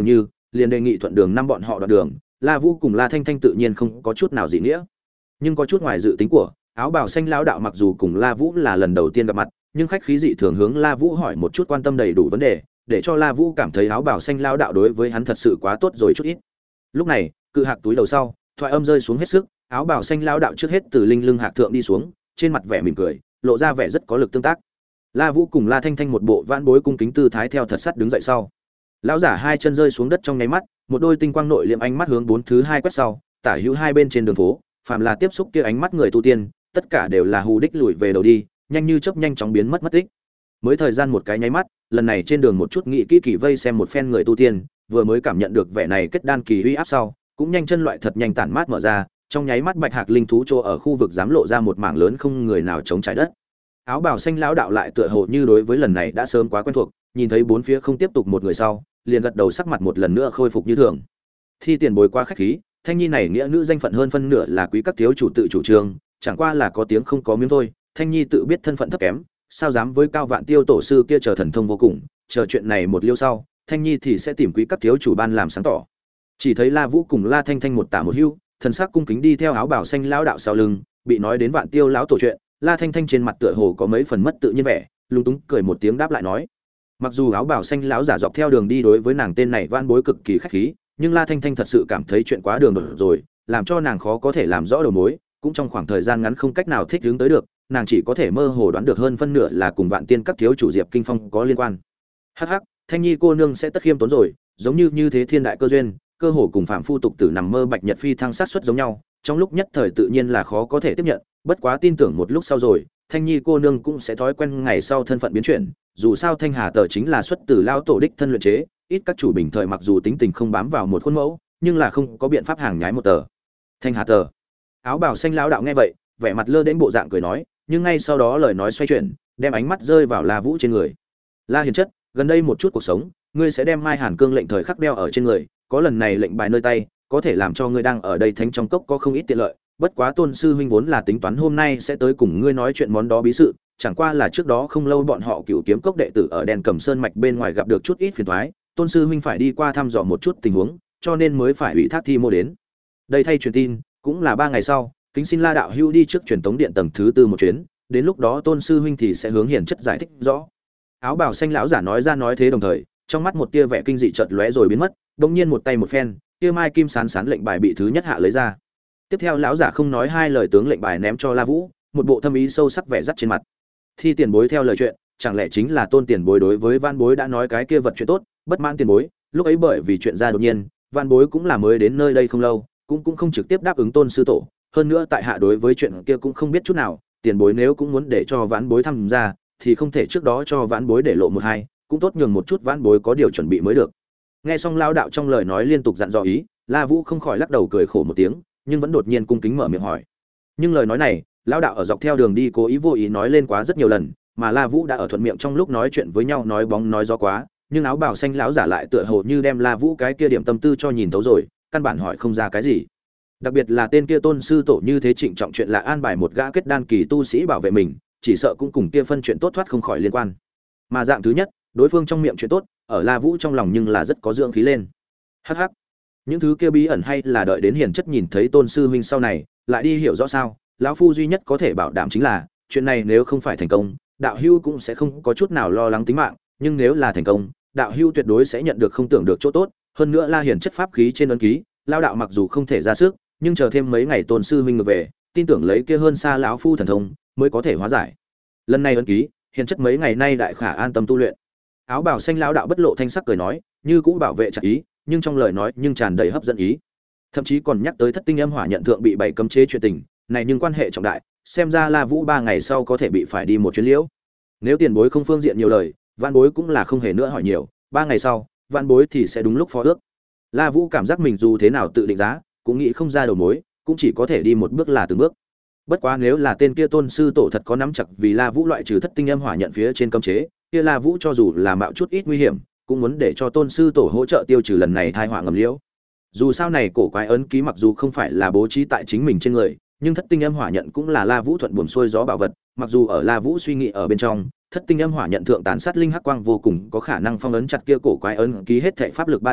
liền đề nghị thuận đường năm bọn họ đoạn đường. La Vũ cùng La Thanh Thanh tự nhiên không có chút nào dị nghĩa, nhưng có chút ngoài dự tính của áo bào xanh lão đạo. Mặc dù cùng La Vũ là lần đầu tiên gặp mặt, nhưng khách khí dị thường hướng La Vũ hỏi một chút quan tâm đầy đủ vấn đề, để cho La Vũ cảm thấy áo bào xanh lão đạo đối với hắn thật sự quá tốt rồi chút ít. Lúc này, cự hạc túi đầu sau, thoại âm rơi xuống hết sức, áo bào xanh lão đạo trước hết từ linh lưng hạc thượng đi xuống, trên mặt vẻ mỉm cười, lộ ra vẻ rất có lực tương tác. La Vũ cùng La Thanh Thanh một bộ vãn bối cung kính tư thái theo thật sắt đứng dậy sau. Lão giả hai chân rơi xuống đất trong nháy mắt, một đôi tinh quang nội liệm ánh mắt hướng bốn thứ hai quét sau, tả hữu hai bên trên đường phố, phàm là tiếp xúc kia ánh mắt người tu tiên, tất cả đều là hù đích lùi về đầu đi, nhanh như chớp nhanh chóng biến mất mất tích. Mới thời gian một cái nháy mắt, lần này trên đường một chút nghị kỹ kỳ vây xem một phen người tu tiên, vừa mới cảm nhận được vẻ này kết đan kỳ uy áp sau, cũng nhanh chân loại thật nhanh tản mát mở ra, trong nháy mắt bạch hạc linh thú chỗ ở khu vực dám lộ ra một mảng lớn không người nào chống trái đất. Áo bào xanh lão đạo lại tựa hồ như đối với lần này đã sớm quá quen thuộc, nhìn thấy bốn phía không tiếp tục một người sau, liền gật đầu sắc mặt một lần nữa khôi phục như thường. Thi tiền bối qua khách khí, Thanh Nhi này nghĩa nữ danh phận hơn phân nửa là quý các thiếu chủ tự chủ trương, chẳng qua là có tiếng không có miếng thôi. Thanh Nhi tự biết thân phận thấp kém, sao dám với cao vạn tiêu tổ sư kia chờ thần thông vô cùng, chờ chuyện này một liêu sau, Thanh Nhi thì sẽ tìm quý các thiếu chủ ban làm sáng tỏ. Chỉ thấy La Vũ cùng La Thanh Thanh một tả một hưu, thần sắc cung kính đi theo áo bào xanh lão đạo sau lưng, bị nói đến vạn tiêu lão tổ chuyện, La Thanh Thanh trên mặt tựa hồ có mấy phần mất tự nhiên vẻ, lúng túng cười một tiếng đáp lại nói. Mặc dù áo bào xanh lão giả dọc theo đường đi đối với nàng tên này van bối cực kỳ khách khí, nhưng La Thanh Thanh thật sự cảm thấy chuyện quá đường đột rồi, làm cho nàng khó có thể làm rõ đầu mối, cũng trong khoảng thời gian ngắn không cách nào thích ứng tới được, nàng chỉ có thể mơ hồ đoán được hơn phân nửa là cùng Vạn Tiên các thiếu chủ Diệp Kinh Phong có liên quan. Hắc hắc, Thanh Nhi cô nương sẽ tất khiêm tốn rồi, giống như như thế thiên đại cơ duyên, cơ hồ cùng phạm phu tục tử nằm mơ bạch nhật phi thăng sát suất giống nhau, trong lúc nhất thời tự nhiên là khó có thể tiếp nhận, bất quá tin tưởng một lúc sau rồi, Thanh Nhi cô nương cũng sẽ thói quen ngày sau thân phận biến chuyển, dù sao Thanh Hà tờ chính là xuất từ lao tổ đích thân luyện chế, ít các chủ bình thời mặc dù tính tình không bám vào một khuôn mẫu, nhưng là không có biện pháp hàng nhái một tờ. Thanh Hà tờ. Áo bào xanh lão đạo nghe vậy, vẻ mặt lơ đễnh bộ dạng cười nói, nhưng ngay sau đó lời nói xoay chuyển, đem ánh mắt rơi vào La Vũ trên người. La hiền chất, gần đây một chút cuộc sống, ngươi sẽ đem Mai Hàn Cương lệnh thời khắc đeo ở trên người, có lần này lệnh bài nơi tay, có thể làm cho ngươi đang ở đây thánh trong cốc có không ít tiện lợi, bất quá Tôn sư huynh vốn là tính toán hôm nay sẽ tới cùng ngươi nói chuyện món đó bí sự, chẳng qua là trước đó không lâu bọn họ Cửu Kiếm Cốc đệ tử ở đèn Cầm Sơn mạch bên ngoài gặp được chút ít phiền toái, Tôn sư huynh phải đi qua thăm dò một chút tình huống, cho nên mới phải ủy thác Thi Mô đến. Đây thay truyền tin, cũng là ba ngày sau, kính xin La đạo hữu đi trước truyền tống điện tầng thứ tư một chuyến, đến lúc đó Tôn sư huynh thì sẽ hướng hiển chất giải thích rõ. Áo bào xanh lão giả nói ra nói thế đồng thời, trong mắt một tia vẻ kinh dị chợt lóe rồi biến mất, bỗng nhiên một tay một phen, kia mai kim sán sán lệnh bài bị thứ nhất hạ lấy ra. Tiếp theo lão giả không nói hai lời tướng lệnh bài ném cho La Vũ, một bộ thâm ý sâu sắc vẻ dắt trên mặt. Thi tiền bối theo lời chuyện, chẳng lẽ chính là Tôn tiền bối đối với Van bối đã nói cái kia vật chuyện tốt, bất mãn tiền bối, lúc ấy bởi vì chuyện ra đột nhiên, Van bối cũng là mới đến nơi đây không lâu, cũng cũng không trực tiếp đáp ứng Tôn sư tổ, hơn nữa tại hạ đối với chuyện kia cũng không biết chút nào, tiền bối nếu cũng muốn để cho Vãn bối tham gia, thì không thể trước đó cho Vãn bối để lộ một hai, cũng tốt nhường một chút Vãn bối có điều chuẩn bị mới được. Nghe xong lão đạo trong lời nói liên tục dặn dò ý, La Vũ không khỏi lắc đầu cười khổ một tiếng, nhưng vẫn đột nhiên cung kính mở miệng hỏi. Nhưng lời nói này, lão đạo ở dọc theo đường đi cố ý vô ý nói lên quá rất nhiều lần, mà La Vũ đã ở thuận miệng trong lúc nói chuyện với nhau nói bóng nói gió quá, nhưng áo bào xanh lão giả lại tựa hồ như đem La Vũ cái kia điểm tâm tư cho nhìn thấu rồi, căn bản hỏi không ra cái gì. Đặc biệt là tên kia Tôn sư tổ như thế trịnh trọng chuyện là an bài một gã kết đan kỳ tu sĩ bảo vệ mình, chỉ sợ cũng cùng kia phân chuyện tốt thoát không khỏi liên quan. Mà dạng thứ nhất, đối phương trong miệng chuyện tốt, ở La Vũ trong lòng nhưng là rất có dưỡng khí lên. Hắc hắc. Những thứ kia bí ẩn hay là đợi đến hiền chất nhìn thấy Tôn sư huynh sau này, lại đi hiểu rõ sao? Lão phu duy nhất có thể bảo đảm chính là, chuyện này nếu không phải thành công, đạo hưu cũng sẽ không có chút nào lo lắng tính mạng, nhưng nếu là thành công, đạo hưu tuyệt đối sẽ nhận được không tưởng được chỗ tốt, hơn nữa La hiền chất pháp khí trên ấn ký, lao đạo mặc dù không thể ra sức, nhưng chờ thêm mấy ngày Tôn sư huynh ngược về, tin tưởng lấy kia hơn xa lão phu thần thông, mới có thể hóa giải. Lần này ấn ký, hiền chất mấy ngày nay đại khả an tâm tu luyện. Áo bào xanh lão đạo bất lộ thanh sắc cười nói, như cũ bảo vệ chặt ý, nhưng trong lời nói nhưng tràn đầy hấp dẫn ý. Thậm chí còn nhắc tới thất tinh âm hỏa nhận thượng bị bảy cấm chế chuyện tình, này nhưng quan hệ trọng đại, xem ra La Vũ ba ngày sau có thể bị phải đi một chuyến liễu. Nếu tiền bối không phương diện nhiều lời, Vãn bối cũng là không hề nữa hỏi nhiều, ba ngày sau, Vãn bối thì sẽ đúng lúc phó ước. La Vũ cảm giác mình dù thế nào tự định giá, cũng nghĩ không ra đầu mối, cũng chỉ có thể đi một bước là từng bước. Bất quá nếu là tên kia Tôn sư tổ thật có nắm chặt vì La Vũ loại trừ thất tinh âm hỏa nhận phía trên cấm chế, kia La Vũ cho dù là mạo chút ít nguy hiểm, cũng muốn để cho Tôn sư tổ hỗ trợ tiêu trừ lần này tai họa ngầm liễu. Dù sao này cổ quái ấn ký mặc dù không phải là bố trí tại chính mình trên người, nhưng thất tinh âm hỏa nhận cũng là La Vũ thuận buồm xuôi gió bảo vật, mặc dù ở La Vũ suy nghĩ ở bên trong, thất tinh âm hỏa nhận thượng tàn sát linh hắc quang vô cùng có khả năng phong ấn chặt kia cổ quái ấn ký hết thảy pháp lực ba động,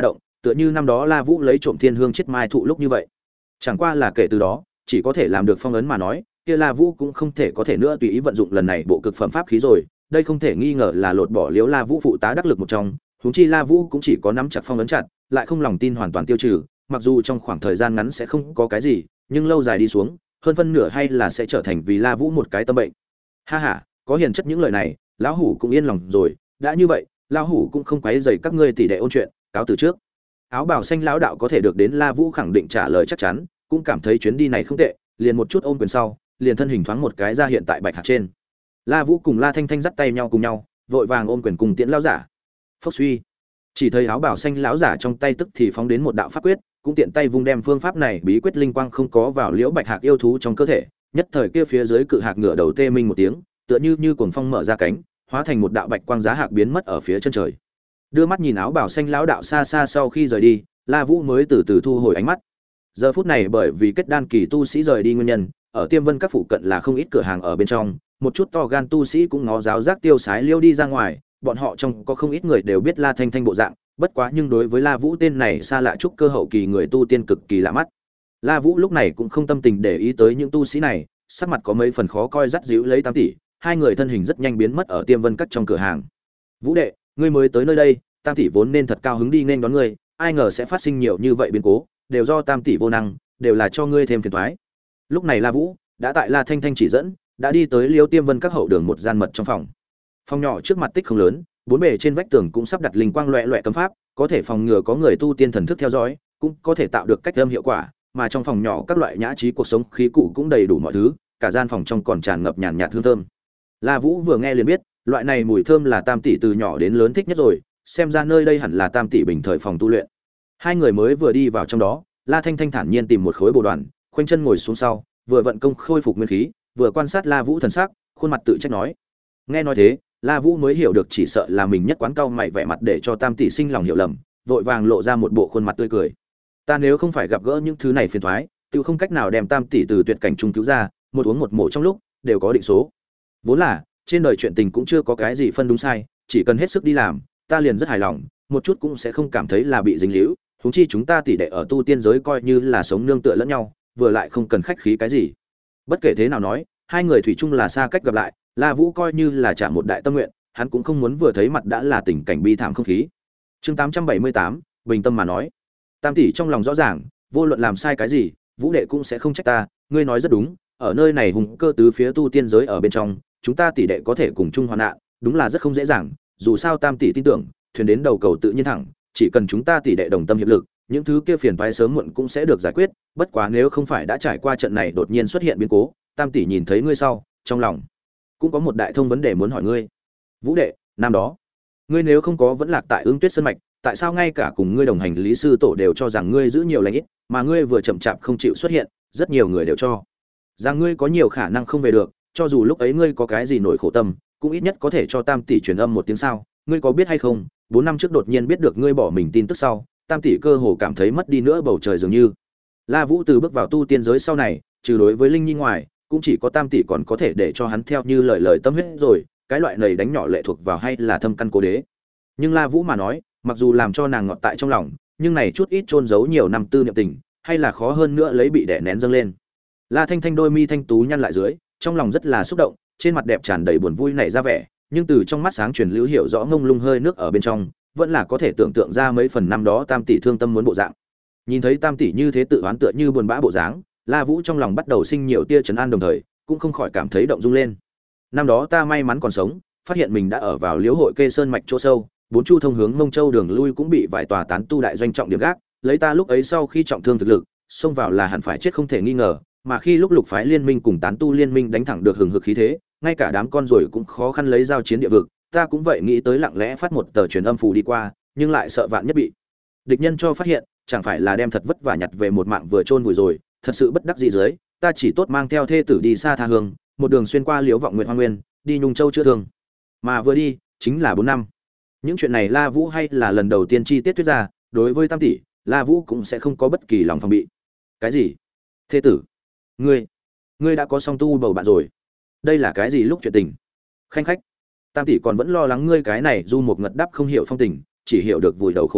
tựa như năm đó La Vũ lấy trộm thiên hương chết mai thụ lúc như vậy. Chẳng qua là kể từ đó, chỉ có thể làm được phong ấn mà nói, kia La Vũ cũng không thể có thể nữa tùy ý vận dụng lần này bộ cực phẩm pháp khí rồi, đây không thể nghi ngờ là lột bỏ Liễu La Vũ phụ tá đắc lực một trong, huống chi La Vũ cũng chỉ có nắm chặt phong ấn chặt, lại không lòng tin hoàn toàn tiêu trừ, mặc dù trong khoảng thời gian ngắn sẽ không có cái gì, nhưng lâu dài đi xuống, hơn phân nửa hay là sẽ trở thành vì La Vũ một cái tâm bệnh. Ha ha, có hiền chất những lời này, lão hủ cũng yên lòng rồi, đã như vậy, lão hủ cũng không quấy rầy các ngươi tỷ đệ ôn chuyện, cáo từ trước. Áo bào xanh lão đạo có thể được đến La Vũ khẳng định trả lời chắc chắn, cũng cảm thấy chuyến đi này không tệ, liền một chút ôm quyền sau, liền thân hình thoáng một cái ra hiện tại bạch hạc trên. La Vũ cùng La Thanh Thanh dắt tay nhau cùng nhau, vội vàng ôm quyền cùng tiễn lão giả. Phốc suy, chỉ thấy áo bào xanh lão giả trong tay tức thì phóng đến một đạo pháp quyết, cũng tiện tay vung đem phương pháp này bí quyết linh quang không có vào liễu bạch hạc yêu thú trong cơ thể, nhất thời kia phía dưới cự hạc ngửa đầu tê minh một tiếng, tựa như như cuồng phong mở ra cánh, hóa thành một đạo bạch quang giá hạc biến mất ở phía chân trời. Đưa mắt nhìn áo bào xanh lão đạo xa xa sau khi rời đi, La Vũ mới từ từ thu hồi ánh mắt. Giờ phút này bởi vì kết đan kỳ tu sĩ rời đi nguyên nhân, ở Tiêm Vân các phụ cận là không ít cửa hàng ở bên trong, một chút to gan tu sĩ cũng ngó giáo giác tiêu sái liêu đi ra ngoài, bọn họ trong có không ít người đều biết La Thanh Thanh bộ dạng, bất quá nhưng đối với La Vũ tên này xa lạ trúc cơ hậu kỳ người tu tiên cực kỳ lạ mắt. La Vũ lúc này cũng không tâm tình để ý tới những tu sĩ này, sắc mặt có mấy phần khó coi dắt dịu lấy Tam tỷ, hai người thân hình rất nhanh biến mất ở Tiêm Vân các trong cửa hàng. Vũ đệ, ngươi mới tới nơi đây, Tam tỷ vốn nên thật cao hứng đi nên đón ngươi, ai ngờ sẽ phát sinh nhiều như vậy biến cố, đều do Tam tỷ vô năng, đều là cho ngươi thêm phiền toái. Lúc này La Vũ đã tại La Thanh Thanh chỉ dẫn, đã đi tới Liêu Tiêm Vân các hậu đường một gian mật trong phòng. Phòng nhỏ trước mặt tích không lớn, bốn bề trên vách tường cũng sắp đặt linh quang loẹt loẹt cấm pháp, có thể phòng ngừa có người tu tiên thần thức theo dõi, cũng có thể tạo được cách âm hiệu quả, mà trong phòng nhỏ các loại nhã trí cuộc sống khí cụ cũng đầy đủ mọi thứ, cả gian phòng trong còn tràn ngập nhàn nhạt hương thơm. La Vũ vừa nghe liền biết, loại này mùi thơm là Tam tỷ từ nhỏ đến lớn thích nhất rồi, xem ra nơi đây hẳn là Tam tỷ bình thời phòng tu luyện. Hai người mới vừa đi vào trong đó, La Thanh Thanh thản nhiên tìm một khối bồ đoàn, khoanh chân ngồi xuống sau, vừa vận công khôi phục nguyên khí, vừa quan sát La Vũ thần sắc, khuôn mặt tự trách nói. Nghe nói thế, La Vũ mới hiểu được chỉ sợ là mình nhất quán cau mày vẻ mặt để cho Tam tỷ sinh lòng hiểu lầm, vội vàng lộ ra một bộ khuôn mặt tươi cười. Ta nếu không phải gặp gỡ những thứ này phiền toái, tự không cách nào đem Tam tỷ từ tuyệt cảnh trung cứu ra, một uống một mổ trong lúc đều có định số. Vốn là, trên đời chuyện tình cũng chưa có cái gì phân đúng sai, chỉ cần hết sức đi làm, ta liền rất hài lòng, một chút cũng sẽ không cảm thấy là bị dính líu, huống chi chúng ta tỷ đệ ở tu tiên giới coi như là sống nương tựa lẫn nhau, vừa lại không cần khách khí cái gì. Bất kể thế nào nói, hai người thủy chung là xa cách gặp lại, La Vũ coi như là trả một đại tâm nguyện, hắn cũng không muốn vừa thấy mặt đã là tình cảnh bi thảm không khí. Chương tám trăm bảy mươi tám, bình tâm mà nói. Tam tỷ trong lòng rõ ràng, vô luận làm sai cái gì, Vũ đệ cũng sẽ không trách ta, ngươi nói rất đúng, ở nơi này hùng cơ tứ phía tu tiên giới ở bên trong, chúng ta tỷ đệ có thể cùng chung hoạn nạn, đúng là rất không dễ dàng, dù sao Tam tỷ tin tưởng, thuyền đến đầu cầu tự nhiên thẳng, chỉ cần chúng ta tỷ đệ đồng tâm hiệp lực, những thứ kia phiền toái sớm muộn cũng sẽ được giải quyết, bất quá nếu không phải đã trải qua trận này đột nhiên xuất hiện biến cố, Tam tỷ nhìn thấy ngươi sau, trong lòng cũng có một đại thông vấn đề muốn hỏi ngươi. Vũ đệ, năm đó, ngươi nếu không có vẫn lạc tại Ưng Tuyết Sơn mạch, tại sao ngay cả cùng ngươi đồng hành Lý sư tổ đều cho rằng ngươi giữ nhiều lành ít, mà ngươi vừa chậm chạp không chịu xuất hiện, rất nhiều người đều cho rằng ngươi có nhiều khả năng không về được, cho dù lúc ấy ngươi có cái gì nỗi khổ tâm, cũng ít nhất có thể cho Tam tỷ truyền âm một tiếng sao? Ngươi có biết hay không, bốn năm trước đột nhiên biết được ngươi bỏ mình tin tức sau, Tam tỷ cơ hồ cảm thấy mất đi nữa bầu trời dường như. La Vũ từ bước vào tu tiên giới sau này, trừ đối với Linh Nhi ngoài, cũng chỉ có Tam tỷ còn có thể để cho hắn theo như lời lời tâm huyết rồi, cái loại này đánh nhỏ lệ thuộc vào hay là thâm căn cố đế. Nhưng La Vũ mà nói, mặc dù làm cho nàng ngọt tại trong lòng, nhưng này chút ít chôn giấu nhiều năm tư niệm tình, hay là khó hơn nữa lấy bị đè nén dâng lên. La Thanh Thanh đôi mi thanh tú nhăn lại dưới, trong lòng rất là xúc động, trên mặt đẹp tràn đầy buồn vui nảy ra vẻ, nhưng từ trong mắt sáng truyền lưu hiểu rõ ngông lung hơi nước ở bên trong, vẫn là có thể tưởng tượng ra mấy phần năm đó Tam tỷ thương tâm muốn bộ dạng. Nhìn thấy Tam tỷ như thế tự oán tựa như buồn bã bộ dáng, La Vũ trong lòng bắt đầu sinh nhiều tia trấn an, đồng thời cũng không khỏi cảm thấy động dung lên. Năm đó ta may mắn còn sống, phát hiện mình đã ở vào Liễu Hội Kê Sơn mạch chỗ sâu, bốn chu thông hướng Mông Châu đường lui cũng bị vài tòa tán tu đại doanh trọng điểm gác, lấy ta lúc ấy sau khi trọng thương thực lực, xông vào là hẳn phải chết không thể nghi ngờ, mà khi lúc Lục phái liên minh cùng tán tu liên minh đánh thẳng được hừng hực khí thế, ngay cả đám con rồi cũng khó khăn lấy giao chiến địa vực, ta cũng vậy nghĩ tới lặng lẽ phát một tờ truyền âm phù đi qua, nhưng lại sợ vạn nhất bị địch nhân cho phát hiện, chẳng phải là đem thật vất vả nhặt về một mạng vừa chôn vùi rồi, thật sự bất đắc dĩ dưới, ta chỉ tốt mang theo thê tử đi xa tha hương, một đường xuyên qua Liễu Vọng Nguyệt Hoa Nguyên, đi Nhung Châu chữa thương. Mà vừa đi, chính là bốn năm. Những chuyện này La Vũ hay là lần đầu tiên chi tiết thuyết ra, đối với Tam tỷ, La Vũ cũng sẽ không có bất kỳ lòng phòng bị. Cái gì? Thê tử? Ngươi, ngươi đã có song tu bầu bạn rồi? Đây là cái gì lúc chuyện tình? Khanh khách, Tam tỷ còn vẫn lo lắng ngươi cái này du một ngật đáp không hiểu phong tình, chỉ hiểu được vùi đầu khổ tu,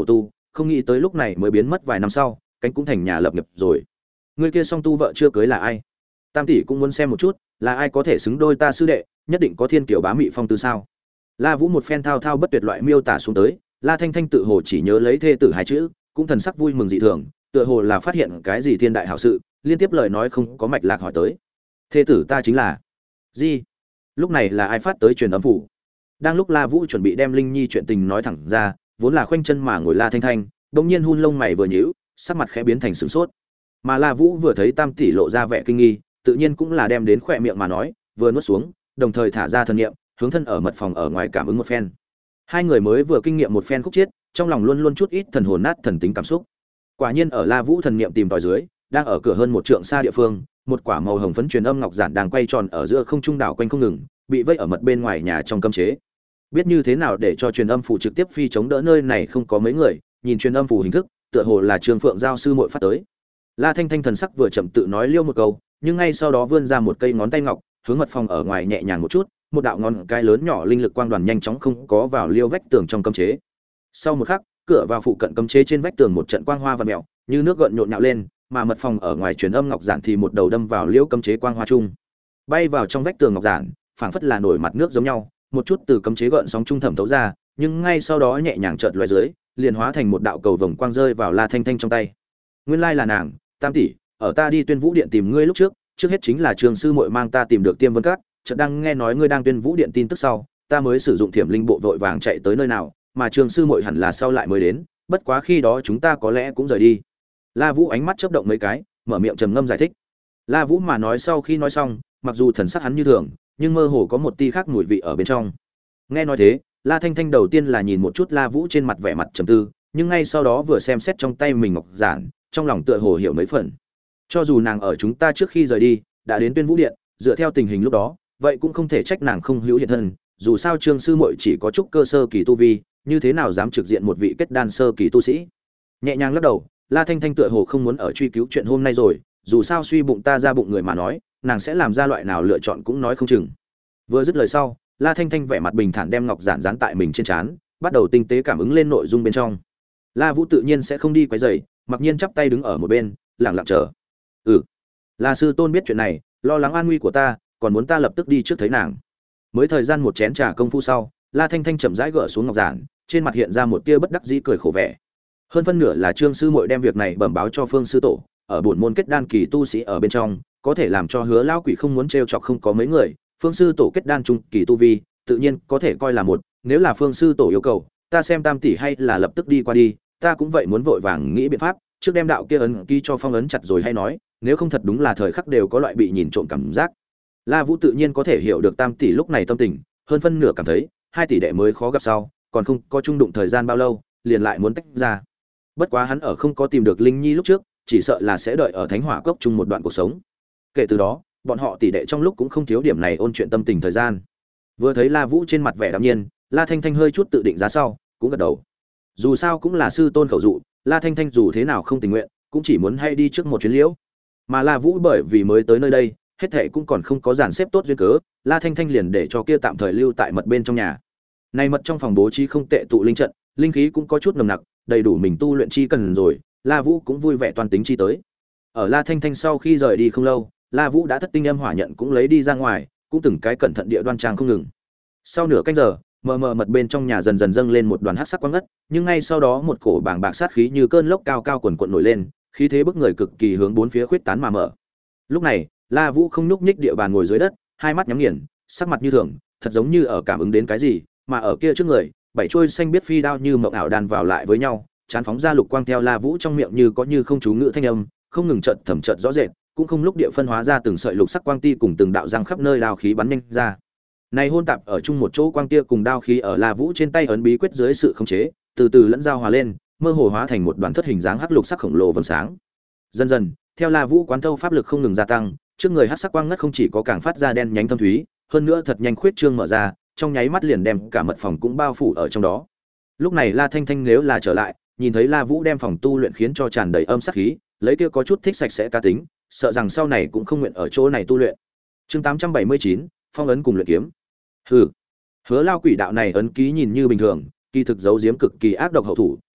không nghĩ tới lúc này mới biến mất vài năm sau cánh cũng thành nhà lập nghiệp rồi. Người kia song tu vợ chưa cưới là ai? Tam tỷ cũng muốn xem một chút là ai có thể xứng đôi ta sư đệ, nhất định có thiên kiều bá mị phong tư sao? La Vũ một phen thao thao bất tuyệt loại miêu tả xuống tới, La Thanh Thanh tự hồ chỉ nhớ lấy thê tử hai chữ, cũng thần sắc vui mừng dị thường, tựa hồ là phát hiện cái gì thiên đại hảo sự, liên tiếp lời nói không có mạch lạc hỏi tới. Thê tử ta chính là gì? Lúc này là ai phát tới truyền âm phủ? Đang lúc La Vũ chuẩn bị đem Linh Nhi chuyện tình nói thẳng ra, vốn là khoanh chân mà ngồi La Thanh Thanh, bỗng nhiên hun lông mày vừa nhíu, sắc mặt khẽ biến thành sửng sốt. Mà La Vũ vừa thấy Tam tỷ lộ ra vẻ kinh nghi, tự nhiên cũng là đem đến khỏe miệng mà nói, vừa nuốt xuống, đồng thời thả ra thần niệm, hướng thân ở mật phòng ở ngoài cảm ứng một phen. Hai người mới vừa kinh nghiệm một phen khúc chiết, trong lòng luôn luôn chút ít thần hồn nát thần tính cảm xúc. Quả nhiên ở La Vũ thần niệm tìm tòi dưới, đang ở cửa hơn một trượng xa địa phương, một quả màu hồng phấn truyền âm ngọc giản đang quay tròn ở giữa không trung đảo quanh không ngừng, bị vây ở mật bên ngoài nhà trong cấm chế. Biết như thế nào để cho truyền âm phù trực tiếp phi chống đỡ nơi này không có mấy người, nhìn truyền âm phù hình thức, tựa hồ là Trương Phượng giao sư muội phát tới. La Thanh Thanh thần sắc vừa chậm tự nói liêu một câu, nhưng ngay sau đó vươn ra một cây ngón tay ngọc, hướng mật phòng ở ngoài nhẹ nhàng một chút, một đạo ngón cái lớn nhỏ linh lực quang đoàn nhanh chóng không có vào liêu vách tường trong cấm chế. Sau một khắc, cửa vào phụ cận cấm chế trên vách tường một trận quang hoa vặn mèo, như nước gợn nhộn nhạo lên, mà mật phòng ở ngoài truyền âm ngọc giản thì một đầu đâm vào liêu cấm chế quang hoa chung, bay vào trong vách tường ngọc giản, phảng phất là nổi mặt nước giống nhau, một chút từ cấm chế gợn sóng trung thẩm thấu ra, nhưng ngay sau đó nhẹ nhàng chợt lóe dưới, liền hóa thành một đạo cầu vồng quang rơi vào La Thanh Thanh trong tay. Nguyên lai là nàng, Tam tỷ, ở ta đi Tuyên Vũ Điện tìm ngươi lúc trước, trước hết chính là Trường sư muội mang ta tìm được Tiêm Vân Các, chợt đang nghe nói ngươi đang Tuyên Vũ Điện tin tức sau, ta mới sử dụng Thiểm Linh bộ vội vàng chạy tới nơi nào, mà Trường sư muội hẳn là sau lại mới đến, bất quá khi đó chúng ta có lẽ cũng rời đi. La Vũ ánh mắt chớp động mấy cái, mở miệng trầm ngâm giải thích. La Vũ mà nói sau khi nói xong, mặc dù thần sắc hắn như thường, nhưng mơ hồ có một tia khác mùi vị ở bên trong. Nghe nói thế, La Thanh Thanh đầu tiên là nhìn một chút La Vũ trên mặt vẻ mặt trầm tư, nhưng ngay sau đó vừa xem xét trong tay mình ngọc giản, trong lòng tựa hồ hiểu mấy phần. Cho dù nàng ở chúng ta trước khi rời đi, đã đến Tuyên Vũ Điện, dựa theo tình hình lúc đó, vậy cũng không thể trách nàng không hữu hiện thân, dù sao Trương sư muội chỉ có chút cơ sơ kỳ tu vi, như thế nào dám trực diện một vị kết đan sơ kỳ tu sĩ. Nhẹ nhàng lắc đầu, La Thanh Thanh tựa hồ không muốn ở truy cứu chuyện hôm nay rồi, dù sao suy bụng ta ra bụng người mà nói, nàng sẽ làm ra loại nào lựa chọn cũng nói không chừng. Vừa dứt lời sau, La Thanh Thanh vẻ mặt bình thản đem ngọc giản dán tại mình trên trán, bắt đầu tinh tế cảm ứng lên nội dung bên trong. La Vũ tự nhiên sẽ không đi quấy rầy, mặc nhiên chắp tay đứng ở một bên, lặng lặng chờ. Ừ, là sư tôn biết chuyện này, lo lắng an nguy của ta, còn muốn ta lập tức đi trước thấy nàng. Mới thời gian một chén trà công phu sau, La Thanh Thanh chậm rãi gỡ xuống ngọc giản, trên mặt hiện ra một tia bất đắc dĩ cười khổ vẻ. Hơn phân nửa là Trương sư muội đem việc này bẩm báo cho Phương sư tổ, ở bổn môn kết đan kỳ tu sĩ ở bên trong, có thể làm cho Hứa lão quỷ không muốn trêu chọc không có mấy người, Phương sư tổ kết đan trung kỳ tu vi, tự nhiên có thể coi là một, nếu là Phương sư tổ yêu cầu, ta xem Tam tỷ hay là lập tức đi qua đi, ta cũng vậy muốn vội vàng nghĩ biện pháp, trước đem đạo kia ấn ký cho phong ấn chặt rồi hay nói, nếu không thật đúng là thời khắc đều có loại bị nhìn trộm cảm giác. La Vũ tự nhiên có thể hiểu được Tam tỷ lúc này tâm tình, hơn phân nửa cảm thấy, hai tỷ đệ mới khó gặp sau, còn không có chung đụng thời gian bao lâu, liền lại muốn tách ra. Bất quá hắn ở không có tìm được Linh Nhi lúc trước, chỉ sợ là sẽ đợi ở Thánh Hỏa Cốc chung một đoạn cuộc sống. Kể từ đó, bọn họ tỷ đệ trong lúc cũng không thiếu điểm này ôn chuyện tâm tình thời gian. Vừa thấy La Vũ trên mặt vẻ đạm nhiên, La Thanh Thanh hơi chút tự định giá sau, cũng gật đầu. Dù sao cũng là sư tôn khẩu dụ, La Thanh Thanh dù thế nào không tình nguyện, cũng chỉ muốn hay đi trước một chuyến liễu. Mà La Vũ bởi vì mới tới nơi đây, hết thảy cũng còn không có dàn xếp tốt duyên cớ, La Thanh Thanh liền để cho kia tạm thời lưu tại mật bên trong nhà. Này mật trong phòng bố trí không tệ tụ linh trận, linh khí cũng có chút nồng nặc, đầy đủ mình tu luyện chi cần rồi, La Vũ cũng vui vẻ toàn tính chi tới. Ở La Thanh Thanh sau khi rời đi không lâu, La Vũ đã thất tinh âm hỏa nhận cũng lấy đi ra ngoài, cũng từng cái cẩn thận địa đoan trang không ngừng. Sau nửa canh giờ, mờ mờ mật bên trong nhà dần dần dâng lên một đoàn hắc sắc quang ngất, nhưng ngay sau đó một cổ bàng bạc sát khí như cơn lốc cao cao quần quần nổi lên, khí thế bức người cực kỳ hướng bốn phía khuyết tán mà mở. Lúc này, La Vũ không nhúc nhích địa bàn ngồi dưới đất, hai mắt nhắm nghiền, sắc mặt như thường, thật giống như ở cảm ứng đến cái gì, mà ở kia trước người, bảy chuôi xanh biết phi đao như mộng ảo đan vào lại với nhau, chán phóng ra lục quang theo La Vũ trong miệng như có như không chú ngữ thanh âm, không ngừng chợt thẩm chợt rõ rệt, cũng không lúc địa phân hóa ra từng sợi lục sắc quang ti cùng từng đạo răng khắp nơi đao khí bắn nhanh ra. Này hôn tạp ở chung một chỗ quang tia cùng đao khí ở La Vũ trên tay ấn bí quyết dưới sự khống chế, từ từ lẫn giao hòa lên, mơ hồ hóa thành một đoàn thất hình dáng hắc lục sắc khổng lồ vầng sáng. Dần dần, theo La Vũ quán thâu pháp lực không ngừng gia tăng, trước người hắc sắc quang ngất không chỉ có càng phát ra đen nhánh thâm thúy, hơn nữa thật nhanh khuyết trương mở ra, trong nháy mắt liền đem cả mật phòng cũng bao phủ ở trong đó. Lúc này La Thanh Thanh nếu là trở lại, nhìn thấy La Vũ đem phòng tu luyện khiến cho tràn đầy âm sát khí, lấy kia có chút thích sạch sẽ cá tính, sợ rằng sau này cũng không nguyện ở chỗ này tu luyện. Chương tám trăm bảy mươi chín, phong ấn cùng luyện kiếm. Hừ. Hứa Lao quỷ đạo này ấn ký nhìn như bình thường, kỳ thực giấu giếm cực kỳ ác độc hậu thủ,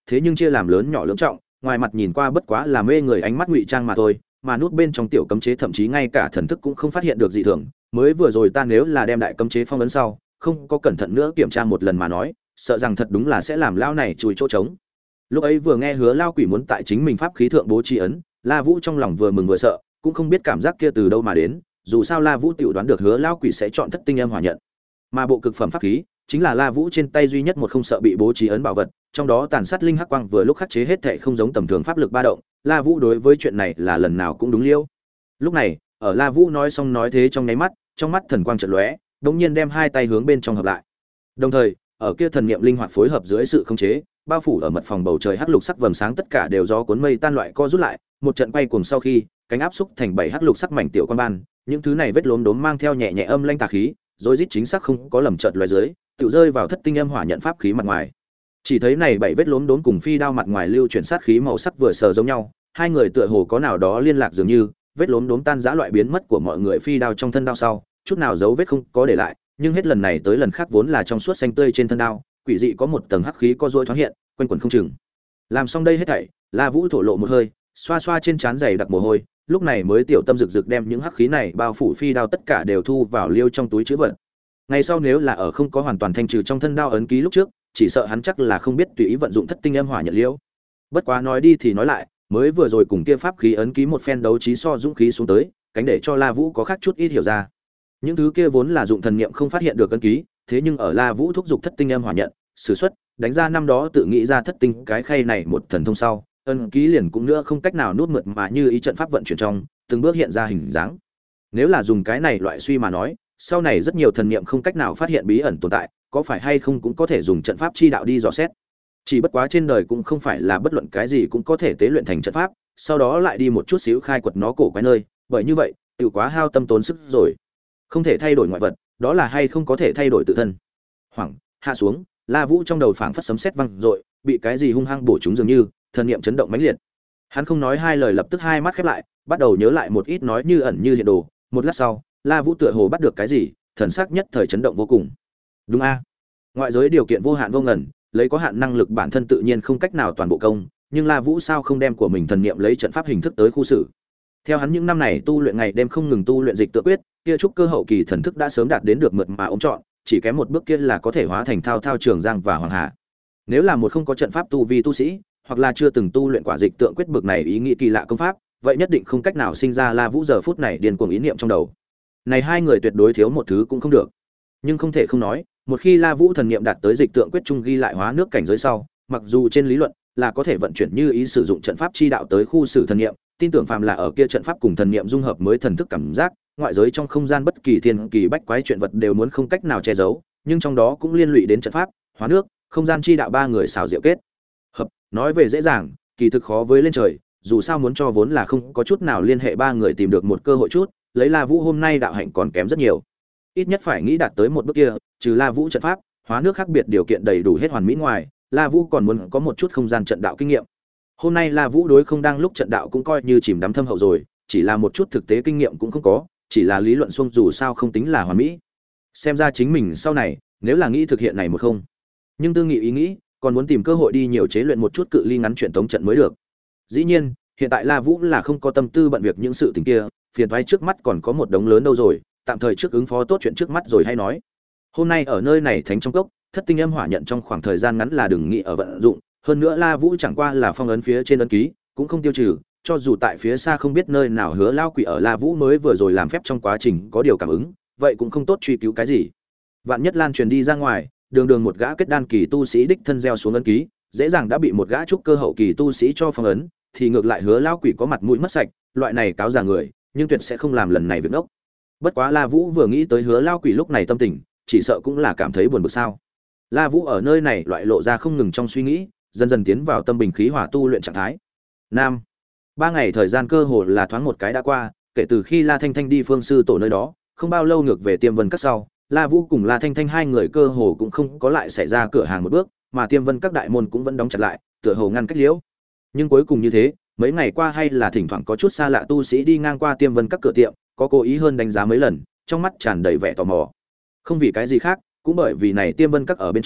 thế nhưng chia làm lớn nhỏ lưỡng trọng, ngoài mặt nhìn qua bất quá là mê người ánh mắt ngụy trang mà thôi, mà nút bên trong tiểu cấm chế thậm chí ngay cả thần thức cũng không phát hiện được dị thường. Mới vừa rồi ta nếu là đem đại cấm chế phong ấn sau, không có cẩn thận nữa kiểm tra một lần mà nói, sợ rằng thật đúng là sẽ làm lao này chùi chỗ trống. Lúc ấy vừa nghe hứa lao quỷ muốn tại chính mình pháp khí thượng bố trí ấn, La Vũ trong lòng vừa mừng vừa sợ, cũng không biết cảm giác kia từ đâu mà đến, dù sao La Vũ tiểu đoán được hứa lao quỷ sẽ chọn thất tinh âm hỏa nhận. Mà bộ cực phẩm pháp khí chính là La Vũ trên tay duy nhất một không sợ bị bố trí ấn bảo vật, trong đó tàn sát linh hắc quang vừa lúc khắc chế hết thảy không giống tầm thường pháp lực ba động, La Vũ đối với chuyện này là lần nào cũng đúng liêu. Lúc này, ở La Vũ nói xong nói thế trong nháy mắt, trong mắt thần quang chợt lóe, đột nhiên đem hai tay hướng bên trong hợp lại. Đồng thời, ở kia thần niệm linh hoạt phối hợp dưới sự khống chế, bao phủ ở mật phòng bầu trời hắc lục sắc vầng sáng tất cả đều gió cuốn mây tan loại co rút lại, một trận quay cuồng sau khi, cánh áp xúc thành bảy hắc lục sắc mảnh tiểu quan ban, những thứ này vết lốm đốm mang theo nhẹ nhẹ âm lanh tà khí, rồi rít chính xác không có lầm chợt lóe dưới, tự rơi vào thất tinh âm hỏa nhận pháp khí mặt ngoài. Chỉ thấy này bảy vết lốm đốm cùng phi đao mặt ngoài lưu chuyển sát khí màu sắc vừa sờ giống nhau, hai người tựa hồ có nào đó liên lạc dường như, vết lốm đốm tan rã loại biến mất của mọi người phi đao trong thân đao sau, chút nào dấu vết không có để lại, nhưng hết lần này tới lần khác vốn là trong suốt xanh tươi trên thân đao, quỷ dị có một tầng hắc khí co duỗi thoáng hiện, quanh quẩn không chừng. Làm xong đây hết thảy, La Vũ thổ lộ một hơi, xoa xoa trên trán dày đặc mồ hôi, lúc này mới tiểu tâm rực rực đem những hắc khí này bao phủ phi đao tất cả đều thu vào liêu trong túi trữ vật. Ngày sau nếu là ở không có hoàn toàn thanh trừ trong thân đao ấn ký lúc trước, chỉ sợ hắn chắc là không biết tùy ý vận dụng thất tinh âm hỏa nhận liêu. Bất quá nói đi thì nói lại, mới vừa rồi cùng kia pháp khí ấn ký một phen đấu trí so dũng khí xuống tới, cánh để cho La Vũ có khác chút ít hiểu ra. Những thứ kia vốn là dụng thần niệm không phát hiện được ấn ký, thế nhưng ở La Vũ thúc dục thất tinh âm hỏa nhận, sử xuất, đánh ra năm đó tự nghĩ ra thất tinh cái khay này một thần thông sau, ấn ký liền cũng nữa không cách nào nuốt mượt mà như ý trận pháp vận chuyển trong, từng bước hiện ra hình dáng. Nếu là dùng cái này loại suy mà nói, sau này rất nhiều thần niệm không cách nào phát hiện bí ẩn tồn tại, có phải hay không cũng có thể dùng trận pháp chi đạo đi dò xét. Chỉ bất quá trên đời cũng không phải là bất luận cái gì cũng có thể tế luyện thành trận pháp, sau đó lại đi một chút xíu khai quật nó cổ quái nơi, bởi như vậy, tự quá hao tâm tốn sức rồi. Không thể thay đổi ngoại vật, đó là hay không có thể thay đổi tự thân. Hoảng, hạ xuống, La Vũ trong đầu phảng phất sấm sét vang dội, bị cái gì hung hăng bổ trúng dường như, thần niệm chấn động mãnh liệt. Hắn không nói hai lời lập tức hai mắt khép lại, bắt đầu nhớ lại một ít nói như ẩn như hiện đồ, một lát sau, La Vũ tựa hồ bắt được cái gì, thần sắc nhất thời chấn động vô cùng. Đúng a, ngoại giới điều kiện vô hạn vô ngần, lấy có hạn năng lực bản thân tự nhiên không cách nào toàn bộ công, nhưng La Vũ sao không đem của mình thần niệm lấy trận pháp hình thức tới khu xử. Theo hắn những năm này tu luyện ngày đêm không ngừng tu luyện dịch tự quyết, kia trúc cơ hậu kỳ thần thức đã sớm đạt đến được mượt mà ống chọn, chỉ kém một bước kia là có thể hóa thành thao thao trường giang và hoàng hà. Nếu là một không có trận pháp tu vi tu sĩ, hoặc là chưa từng tu luyện quả dịch tượng quyết bực này ý nghĩ kỳ lạ công pháp, vậy nhất định không cách nào sinh ra La Vũ giờ phút này điên cuồng ý niệm trong đầu. Này hai người tuyệt đối thiếu một thứ cũng không được. Nhưng không thể không nói, một khi La Vũ thần niệm đạt tới dịch tượng quyết trung ghi lại hóa nước cảnh giới sau, mặc dù trên lý luận là có thể vận chuyển như ý sử dụng trận pháp chi đạo tới khu xử thần niệm, tin tưởng phàm là ở kia trận pháp cùng thần niệm dung hợp mới thần thức cảm giác, ngoại giới trong không gian bất kỳ thiên kỳ bách quái chuyện vật đều muốn không cách nào che giấu, nhưng trong đó cũng liên lụy đến trận pháp, hóa nước, không gian chi đạo ba người xảo diệu kết hợp, nói về dễ dàng, kỳ thực khó với lên trời, dù sao muốn cho vốn là không có chút nào liên hệ ba người tìm được một cơ hội chút, lấy La Vũ hôm nay đạo hạnh còn kém rất nhiều. Ít nhất phải nghĩ đạt tới một bước kia, trừ La Vũ trận pháp, hóa nước khác biệt điều kiện đầy đủ hết hoàn mỹ ngoài, La Vũ còn muốn có một chút không gian trận đạo kinh nghiệm. Hôm nay La Vũ đối không đang lúc trận đạo cũng coi như chìm đắm thâm hậu rồi, chỉ là một chút thực tế kinh nghiệm cũng không có, chỉ là lý luận xuông dù sao không tính là hoàn mỹ. Xem ra chính mình sau này, nếu là nghĩ thực hiện này một không. Nhưng tư nghị ý nghĩ, còn muốn tìm cơ hội đi nhiều chế luyện một chút cự ly ngắn chuyện tống trận mới được. Dĩ nhiên, hiện tại La Vũ là không có tâm tư bận việc những sự tình kia, phiền toái trước mắt còn có một đống lớn đâu rồi, tạm thời trước ứng phó tốt chuyện trước mắt rồi hay nói. Hôm nay ở nơi này thánh trong cốc, thất tinh âm hỏa nhận trong khoảng thời gian ngắn là đừng nghĩ ở vận dụng, hơn nữa La Vũ chẳng qua là phong ấn phía trên ấn ký, cũng không tiêu trừ, cho dù tại phía xa không biết nơi nào hứa lao quỷ ở La Vũ mới vừa rồi làm phép trong quá trình có điều cảm ứng, vậy cũng không tốt truy cứu cái gì. Vạn nhất lan truyền đi ra ngoài, đường đường một gã kết đan kỳ tu sĩ đích thân gieo xuống ấn ký, dễ dàng đã bị một gã trúc cơ hậu kỳ tu sĩ cho phong ấn, thì ngược lại hứa lao quỷ có mặt mũi mất sạch, loại này cáo già người, nhưng tuyệt sẽ không làm lần này việc đốc. Bất quá La Vũ vừa nghĩ tới hứa lao quỷ lúc này tâm tình, chỉ sợ cũng là cảm thấy buồn bực sao. La Vũ ở nơi này loại lộ ra không ngừng trong suy nghĩ, dần dần tiến vào tâm bình khí hòa tu luyện trạng thái. Nam, ba ngày thời gian cơ hồ là thoáng một cái đã qua, kể từ khi La Thanh Thanh đi phương sư tổ nơi đó, không bao lâu ngược về Tiêm Vân Các sau, La Vũ cùng La Thanh Thanh hai người cơ hồ cũng không có lại xảy ra cửa hàng một bước, mà Tiêm Vân Các đại môn cũng vẫn đóng chặt lại, tựa hồ ngăn cách liễu. Nhưng cuối cùng như thế, mấy ngày qua hay là thỉnh thoảng có chút xa lạ tu sĩ đi ngang qua Tiêm Vân Các cửa tiệm, có cố ý hơn đánh giá mấy lần, trong mắt tràn đầy vẻ tò mò. Không vì cái gì khác, cũng bởi vì này Tiêm Vân Các ở bên trong,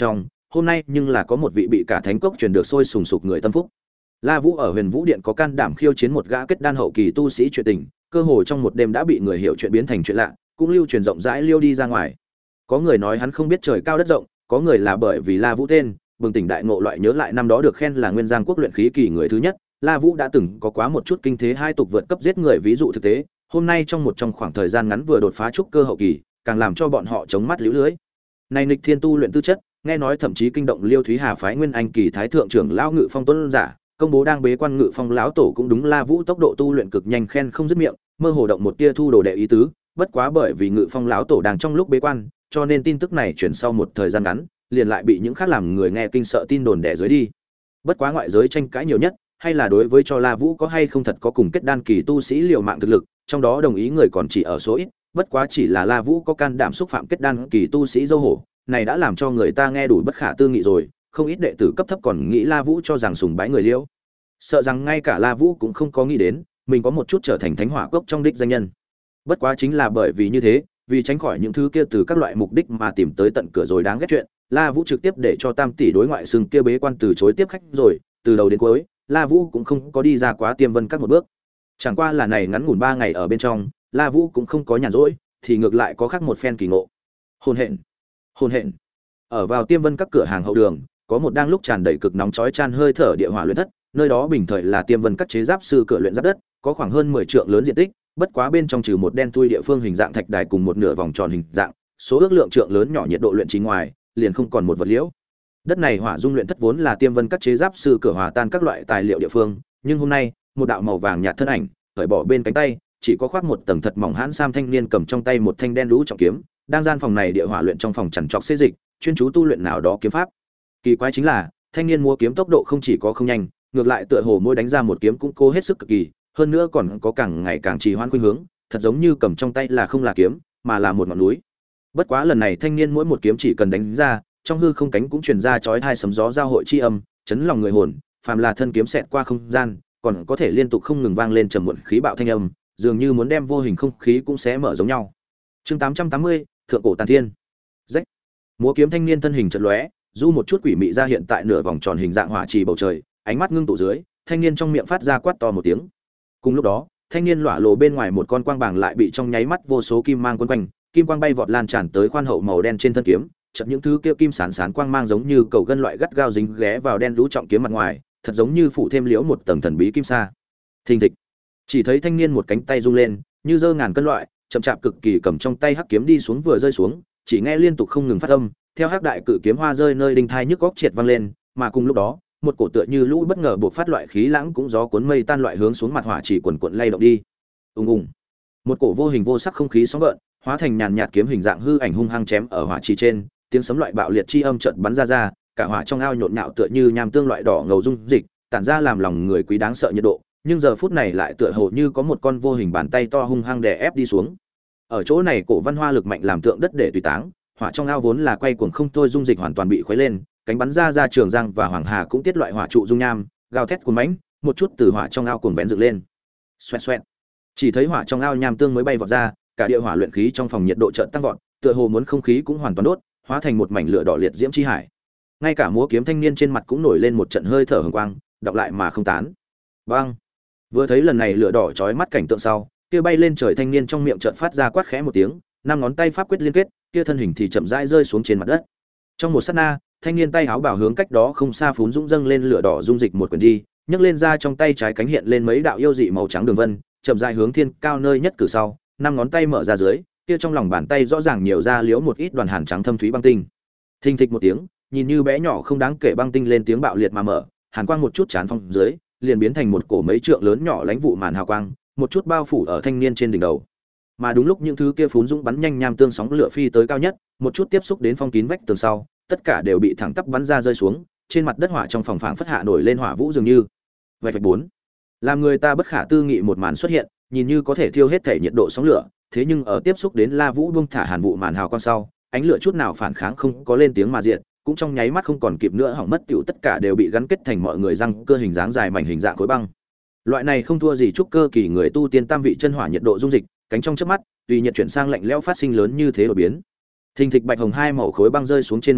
hôm nay nhưng là có một vị bị cả thánh cốc truyền được sôi sùng sục người tâm phúc. La Vũ ở Huyền Vũ Điện có can đảm khiêu chiến một gã kết đan hậu kỳ tu sĩ chuyện tình, cơ hội trong một đêm đã bị người hiểu chuyện biến thành chuyện lạ, cũng lưu truyền rộng rãi liêu đi ra ngoài. Có người nói hắn không biết trời cao đất rộng, có người là bởi vì La Vũ tên, bừng tỉnh đại ngộ loại nhớ lại năm đó được khen là Nguyên Giang quốc luyện khí kỳ người thứ nhất, La Vũ đã từng có quá một chút kinh thế hai tục vượt cấp giết người ví dụ thực tế, hôm nay trong một trong khoảng thời gian ngắn vừa đột phá trúc cơ hậu kỳ, càng làm cho bọn họ chống mắt liễu lưới. Này nghịch thiên tu luyện tư chất, nghe nói thậm chí kinh động Liêu Thúy Hà phái Nguyên Anh kỳ thái thượng trưởng lão Ngự Phong tuấn giả, công bố đang bế quan Ngự Phong lão tổ cũng đúng La Vũ tốc độ tu luyện cực nhanh khen không dứt miệng, mơ hồ động một tia thu đồ đệ ý tứ, bất quá bởi vì Ngự Phong lão tổ đang trong lúc bế quan, cho nên tin tức này chuyển sau một thời gian ngắn, liền lại bị những khác làm người nghe kinh sợ tin đồn đè dưới đi. Bất quá ngoại giới tranh cãi nhiều nhất, hay là đối với cho La Vũ có hay không thật có cùng kết đan kỳ tu sĩ liều mạng thực lực, trong đó đồng ý người còn chỉ ở số ít, bất quá chỉ là La Vũ có can đảm xúc phạm kết đan kỳ tu sĩ dâu hổ, này đã làm cho người ta nghe đủ bất khả tư nghị rồi, không ít đệ tử cấp thấp còn nghĩ La Vũ cho rằng sùng bái người liễu. Sợ rằng ngay cả La Vũ cũng không có nghĩ đến, mình có một chút trở thành thánh hỏa cốc trong đích danh nhân. Bất quá chính là bởi vì như thế, vì tránh khỏi những thứ kia từ các loại mục đích mà tìm tới tận cửa rồi đáng ghét chuyện, La Vũ trực tiếp để cho Tam tỷ đối ngoại xưng kia bế quan từ chối tiếp khách rồi, từ đầu đến cuối, La Vũ cũng không có đi ra quá Tiêm Vân các một bước. Chẳng qua là này ngắn ngủn ba ngày ở bên trong, La Vũ cũng không có nhàn rỗi, thì ngược lại có khác một phen kỳ ngộ. Hồn hện, hồn hện. Ở vào Tiêm Vân các cửa hàng hậu đường, có một đang lúc tràn đầy cực nóng chói chan hơi thở địa hỏa luyện thất, nơi đó bình thời là Tiêm Vân các chế giáp sư cửa luyện giáp đất, có khoảng hơn mười trượng lớn diện tích, bất quá bên trong trừ một đen thui địa phương hình dạng thạch đài cùng một nửa vòng tròn hình dạng, số ước lượng trượng lớn nhỏ nhiệt độ luyện trí ngoài, liền không còn một vật liễu. Đất này hỏa dung luyện thất vốn là Tiêm Vân các chế giáp sư cửa hòa tan các loại tài liệu địa phương, nhưng hôm nay, một đạo màu vàng nhạt thân ảnh, cởi bỏ bên cánh tay, chỉ có khoác một tầng thật mỏng hãn sam thanh niên cầm trong tay một thanh đen lũ trọng kiếm, đang gian phòng này địa hỏa luyện trong phòng chằn trọc xê dịch, chuyên chú tu luyện nào đó kiếm pháp. Kỳ quái chính là, thanh niên múa kiếm tốc độ không chỉ có không nhanh, ngược lại tựa hồ mỗi đánh ra một kiếm cũng cố hết sức cực kỳ, hơn nữa còn có càng ngày càng trì hoãn khuynh hướng, thật giống như cầm trong tay là không là kiếm, mà là một ngọn núi. Bất quá lần này thanh niên mỗi một kiếm chỉ cần đánh ra, trong hư không cánh cũng truyền ra chói tai sấm gió giao hội chi âm, chấn lòng người hồn, phàm là thân kiếm xẹt qua không gian, còn có thể liên tục không ngừng vang lên trầm muộn khí bạo thanh âm, dường như muốn đem vô hình không khí cũng xé mở giống nhau. Chương tám trăm tám mươi, thượng cổ tàn thiên. Rách. Múa kiếm thanh niên thân hình chợt lóe, du một chút quỷ mị ra hiện tại nửa vòng tròn hình dạng hỏa trì bầu trời, ánh mắt ngưng tụ dưới, thanh niên trong miệng phát ra quát to một tiếng. Cùng lúc đó, thanh niên lỏa lộ bên ngoài một con quang bảng lại bị trong nháy mắt vô số kim mang quấn quanh, kim quang bay vọt lan tràn tới khoan hậu màu đen trên thân kiếm, chợt những thứ kia kim sán sán quang mang giống như cầu gân loại gắt gao dính ghé vào đen lũ trọng kiếm mặt ngoài, thật giống như phủ thêm liễu một tầng thần bí kim sa. Thình thịch. Chỉ thấy thanh niên một cánh tay rung lên, như giơ ngàn cân loại, chậm chạp cực kỳ cầm trong tay hắc kiếm đi xuống vừa rơi xuống, chỉ nghe liên tục không ngừng phát âm, theo hắc đại cự kiếm hoa rơi nơi đinh thai nhức góc triệt vang lên, mà cùng lúc đó, một cổ tựa như lũ bất ngờ buộc phát loại khí lãng cũng gió cuốn mây tan loại hướng xuống mặt hỏa chỉ quần quần lay động đi. Ùng ùng. Một cổ vô hình vô sắc không khí sóng gợn, hóa thành nhàn nhạt kiếm hình dạng hư ảnh hung hăng chém ở hỏa chỉ trên, tiếng sấm loại bạo liệt chi âm chợt bắn ra ra, cả hỏa trong ao nhộn nhạo tựa như nham tương loại đỏ ngầu dung dịch, tản ra làm lòng người quý đáng sợ nhiệt độ, nhưng giờ phút này lại tựa hồ như có một con vô hình bàn tay to hung hăng đè ép đi xuống. Ở chỗ này cổ văn hoa lực mạnh làm tượng đất để tùy táng, hỏa trong ao vốn là quay cuồng không thôi dung dịch hoàn toàn bị khuấy lên, cánh bắn ra ra trường giang và hoàng hà cũng tiết loại hỏa trụ dung nham, gào thét cuồng mãnh, một chút từ hỏa trong ao cuồng vén dựng lên. Xoẹt xoẹt. Chỉ thấy hỏa trong ao nham tương mới bay vọt ra, cả địa hỏa luyện khí trong phòng nhiệt độ chợt tăng vọt, tựa hồ muốn không khí cũng hoàn toàn đốt, hóa thành một mảnh lửa đỏ liệt diễm chi hải. Ngay cả múa kiếm thanh niên trên mặt cũng nổi lên một trận hơi thở hừng quang, đọc lại mà không tán. Bang! Vừa thấy lần này lửa đỏ chói mắt cảnh tượng sau, kia bay lên trời thanh niên trong miệng chợt phát ra quát khẽ một tiếng, năm ngón tay pháp quyết liên kết, kia thân hình thì chậm rãi rơi xuống trên mặt đất. Trong một sát na, thanh niên tay áo bảo hướng cách đó không xa phún dũng dâng lên lửa đỏ dung dịch một quyển đi, nhấc lên ra trong tay trái cánh hiện lên mấy đạo yêu dị màu trắng đường vân, chậm rãi hướng thiên cao nơi nhất cử sau, năm ngón tay mở ra dưới, kia trong lòng bàn tay rõ ràng nhiều ra liếu một ít đoàn hàn trắng thâm thúy băng tinh. Thình thịch một tiếng, nhìn như bé nhỏ không đáng kể băng tinh lên tiếng bạo liệt mà mở, hàn quang một chút chán phong dưới, liền biến thành một cổ mấy trượng lớn nhỏ lãnh vụ màn hào quang, một chút bao phủ ở thanh niên trên đỉnh đầu. Mà đúng lúc những thứ kia phún dũng bắn nhanh nham tương sóng lửa phi tới cao nhất, một chút tiếp xúc đến phong kín vách tường sau, tất cả đều bị thẳng tắp bắn ra rơi xuống, trên mặt đất hỏa trong phòng phảng phất hạ nổi lên hỏa vũ dường như. Vạch vạch bốn. Làm người ta bất khả tư nghị một màn xuất hiện, nhìn như có thể thiêu hết thể nhiệt độ sóng lửa, thế nhưng ở tiếp xúc đến La Vũ buông thả hàn vụ màn hào quang sau, ánh lửa chút nào phản kháng không có lên tiếng mà diệt, cũng trong nháy mắt không còn kịp nữa hỏng mất tiểu tất cả đều bị gắn kết thành mọi người răng cơ hình dáng dài mảnh hình dạng khối băng. Loại này không thua gì trúc cơ kỳ người tu tiên tam vị chân hỏa nhiệt độ dung dịch, cánh trong chớp mắt, tùy nhiệt chuyển sang lạnh lẽo phát sinh lớn như thế đổi biến. Thình thịch bạch hồng hai màu khối băng rơi xuống trên mặt đất,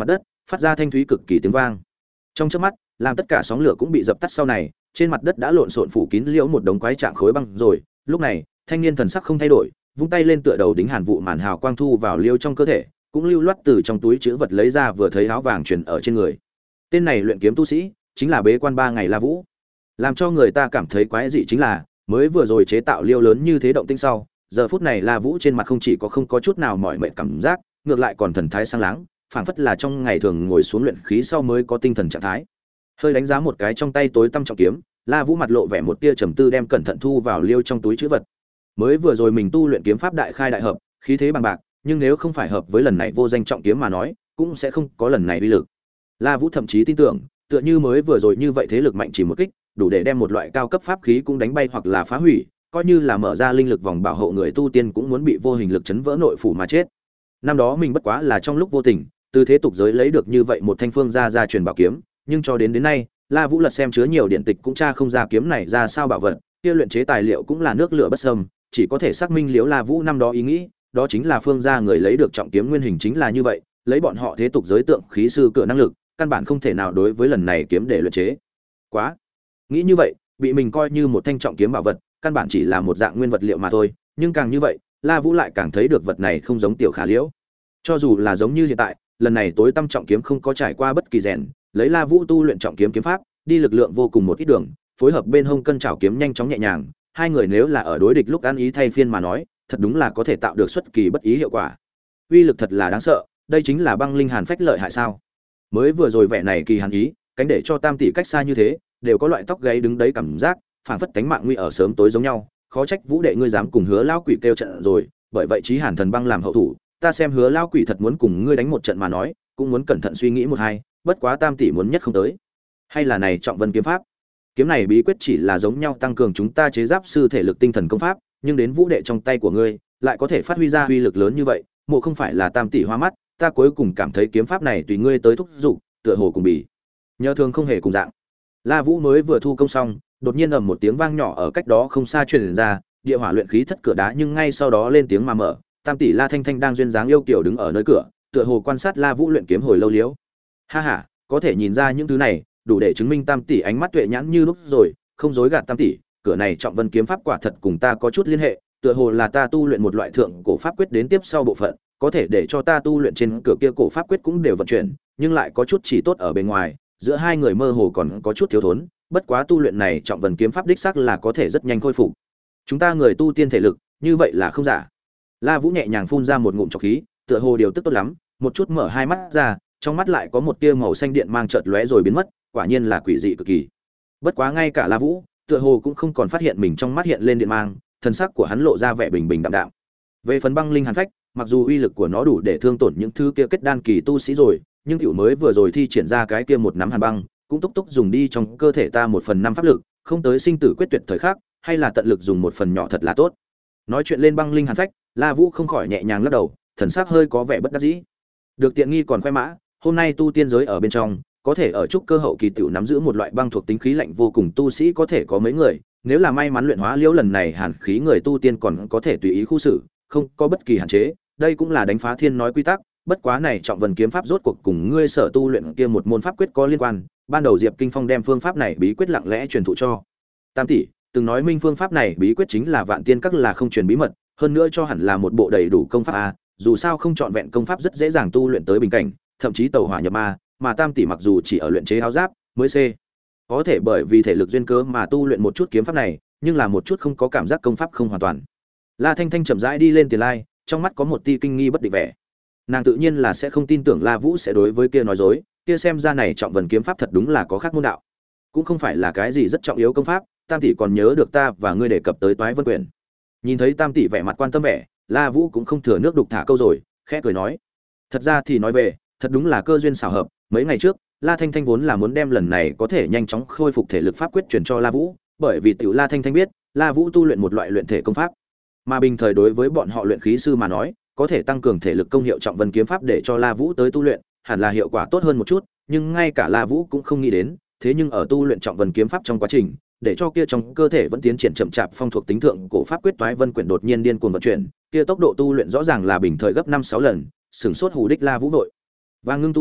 phát ra thanh thúy cực kỳ tiếng vang. Trong chớp mắt, làm tất cả sóng lửa cũng bị dập tắt sau này, trên mặt đất đã lộn xộn phủ kín liễu một đống quái trạng khối băng rồi. Lúc này, thanh niên thần sắc không thay đổi, vung tay lên tựa đầu đính hàn vụ màn hào quang thu vào liêu trong cơ thể, cũng lưu loát từ trong túi chữ vật lấy ra vừa thấy áo vàng truyền ở trên người. Tên này luyện kiếm tu sĩ, chính là bế quan ba ngày La Vũ. Làm cho người ta cảm thấy quái dị chính là, mới vừa rồi chế tạo liêu lớn như thế động tĩnh sau, giờ phút này La Vũ trên mặt không chỉ có không có chút nào mỏi mệt cảm giác, ngược lại còn thần thái sáng láng, phảng phất là trong ngày thường ngồi xuống luyện khí sau mới có tinh thần trạng thái. Hơi đánh giá một cái trong tay tối tăm trọng kiếm, La Vũ mặt lộ vẻ một tia trầm tư đem cẩn thận thu vào liêu trong túi trữ vật. Mới vừa rồi mình tu luyện kiếm pháp đại khai đại hợp, khí thế bằng bạc, nhưng nếu không phải hợp với lần này vô danh trọng kiếm mà nói, cũng sẽ không có lần này uy lực. La Vũ thậm chí tin tưởng, tựa như mới vừa rồi như vậy thế lực mạnh chỉ một kích, đủ để đem một loại cao cấp pháp khí cũng đánh bay hoặc là phá hủy, coi như là mở ra linh lực vòng bảo hộ người tu tiên cũng muốn bị vô hình lực chấn vỡ nội phủ mà chết. Năm đó mình bất quá là trong lúc vô tình, từ thế tục giới lấy được như vậy một thanh phương gia gia truyền bảo kiếm, nhưng cho đến đến nay, La Vũ lật xem chứa nhiều điện tịch cũng tra không ra kiếm này ra sao bảo vật, kia luyện chế tài liệu cũng là nước lửa bất xâm, chỉ có thể xác minh liếu La Vũ năm đó ý nghĩ, đó chính là phương gia người lấy được trọng kiếm nguyên hình chính là như vậy, lấy bọn họ thế tục giới tượng khí sư cửa năng lực, căn bản không thể nào đối với lần này kiếm để luyện chế. Quá, nghĩ như vậy, bị mình coi như một thanh trọng kiếm bảo vật, căn bản chỉ là một dạng nguyên vật liệu mà thôi, nhưng càng như vậy, La Vũ lại càng thấy được vật này không giống tiểu khả liễu. Cho dù là giống như hiện tại, lần này tối tâm trọng kiếm không có trải qua bất kỳ rèn, lấy La Vũ tu luyện trọng kiếm kiếm pháp, đi lực lượng vô cùng một ít đường, phối hợp bên hông cân chảo kiếm nhanh chóng nhẹ nhàng, hai người nếu là ở đối địch lúc ăn ý thay phiên mà nói, thật đúng là có thể tạo được xuất kỳ bất ý hiệu quả. Uy lực thật là đáng sợ, đây chính là băng linh hàn phách lợi hại sao? Mới vừa rồi vẻ này kỳ hàn ý, cánh để cho Tam tỷ cách xa như thế, đều có loại tóc gáy đứng đấy cảm giác, phảng phất cánh mạng nguy ở sớm tối giống nhau, khó trách Vũ đệ ngươi dám cùng Hứa lão quỷ kêu trận rồi, bởi vậy Chí Hàn thần băng làm hậu thủ, ta xem Hứa lão quỷ thật muốn cùng ngươi đánh một trận mà nói, cũng muốn cẩn thận suy nghĩ một hai, bất quá Tam tỷ muốn nhất không tới. Hay là này Trọng Vân kiếm pháp? Kiếm này bí quyết chỉ là giống nhau tăng cường chúng ta chế giáp sư thể lực tinh thần công pháp, nhưng đến Vũ đệ trong tay của ngươi, lại có thể phát huy ra uy lực lớn như vậy, mộ không phải là Tam tỷ hoa mắt, ta cuối cùng cảm thấy kiếm pháp này tùy ngươi tới thúc dục, tựa hồ cùng bỉ. Nhờ thường không hề cùng dạng. La Vũ mới vừa thu công xong, đột nhiên ầm một tiếng vang nhỏ ở cách đó không xa truyền ra, địa hỏa luyện khí thất cửa đá nhưng ngay sau đó lên tiếng mà mở, Tam tỷ La Thanh Thanh đang duyên dáng yêu kiều đứng ở nơi cửa, tựa hồ quan sát La Vũ luyện kiếm hồi lâu liếu. Ha ha, có thể nhìn ra những thứ này, đủ để chứng minh Tam tỷ ánh mắt tuệ nhãn như lúc rồi, không dối gạt Tam tỷ, cửa này Trọng Vân kiếm pháp quả thật cùng ta có chút liên hệ, tựa hồ là ta tu luyện một loại thượng cổ pháp quyết đến tiếp sau bộ phận, có thể để cho ta tu luyện trên cửa kia cổ pháp quyết cũng đều vận chuyển, nhưng lại có chút chỉ tốt ở bên ngoài, giữa hai người mơ hồ còn có chút thiếu thốn, bất quá tu luyện này Trọng Vân kiếm pháp đích xác là có thể rất nhanh khôi phục. Chúng ta người tu tiên thể lực, như vậy là không giả. La Vũ nhẹ nhàng phun ra một ngụm trọc khí, tựa hồ điều tức tốt lắm, một chút mở hai mắt ra, trong mắt lại có một tia màu xanh điện mang chợt lóe rồi biến mất, quả nhiên là quỷ dị cực kỳ. Bất quá ngay cả La Vũ, tựa hồ cũng không còn phát hiện mình trong mắt hiện lên điện mang, thần sắc của hắn lộ ra vẻ bình bình đạm đạm. Về phần băng linh hàn phách, mặc dù uy lực của nó đủ để thương tổn những thứ kia kết đan kỳ tu sĩ rồi, nhưng tiểu mới vừa rồi thi triển ra cái kia một nắm hàn băng, cũng túc túc dùng đi trong cơ thể ta một phần năm pháp lực, không tới sinh tử quyết tuyệt thời khắc, hay là tận lực dùng một phần nhỏ thật là tốt. Nói chuyện lên băng linh hàn phách, La Vũ không khỏi nhẹ nhàng lắc đầu, thần sắc hơi có vẻ bất đắc dĩ. Được tiện nghi còn khoe mã, hôm nay tu tiên giới ở bên trong, có thể ở trúc cơ hậu kỳ tiểu nắm giữ một loại băng thuộc tính khí lạnh vô cùng tu sĩ có thể có mấy người, nếu là may mắn luyện hóa liễu lần này hàn khí người tu tiên còn có thể tùy ý khu xử, không có bất kỳ hạn chế, đây cũng là đánh phá thiên nói quy tắc, bất quá này Trọng Vân kiếm pháp rốt cuộc cùng ngươi sở tu luyện kia một môn pháp quyết có liên quan, ban đầu Diệp Kinh Phong đem phương pháp này bí quyết lặng lẽ truyền thụ cho Tam tỷ, từng nói minh phương pháp này bí quyết chính là Vạn Tiên Các là không truyền bí mật, hơn nữa cho hẳn là một bộ đầy đủ công pháp a, dù sao không chọn vẹn công pháp rất dễ dàng tu luyện tới bình cảnh, thậm chí tẩu hỏa nhập ma, mà Tam tỷ mặc dù chỉ ở luyện chế áo giáp, mới c, có thể bởi vì thể lực duyên cớ mà tu luyện một chút kiếm pháp này, nhưng là một chút không có cảm giác công pháp không hoàn toàn. La Thanh Thanh chậm rãi đi lên tiền lai, trong mắt có một tia kinh nghi bất định vẻ. Nàng tự nhiên là sẽ không tin tưởng La Vũ sẽ đối với kia nói dối, kia xem ra này Trọng Vân kiếm pháp thật đúng là có khác môn đạo, cũng không phải là cái gì rất trọng yếu công pháp. Tam tỷ còn nhớ được ta và ngươi đề cập tới Toái Vân Quyển. Nhìn thấy Tam tỷ vẻ mặt quan tâm vẻ, La Vũ cũng không thừa nước đục thả câu rồi, khẽ cười nói: thật ra thì nói về, thật đúng là cơ duyên xảo hợp, mấy ngày trước, La Thanh Thanh vốn là muốn đem lần này có thể nhanh chóng khôi phục thể lực pháp quyết truyền cho La Vũ, bởi vì tiểu La Thanh Thanh biết, La Vũ tu luyện một loại luyện thể công pháp, mà bình thời đối với bọn họ luyện khí sư mà nói, có thể tăng cường thể lực công hiệu Trọng Vân kiếm pháp để cho La Vũ tới tu luyện, hẳn là hiệu quả tốt hơn một chút, nhưng ngay cả La Vũ cũng không nghĩ đến, thế nhưng ở tu luyện Trọng Vân kiếm pháp trong quá trình, để cho kia trong cơ thể vẫn tiến triển chậm chạp phong thuộc tính thượng cổ pháp quyết Toái Vân Quyển đột nhiên điên cuồng vận chuyển, kia tốc độ tu luyện rõ ràng là bình thời gấp năm sáu lần, sừng sốt hù đích La Vũ vội và ngưng tu luyện,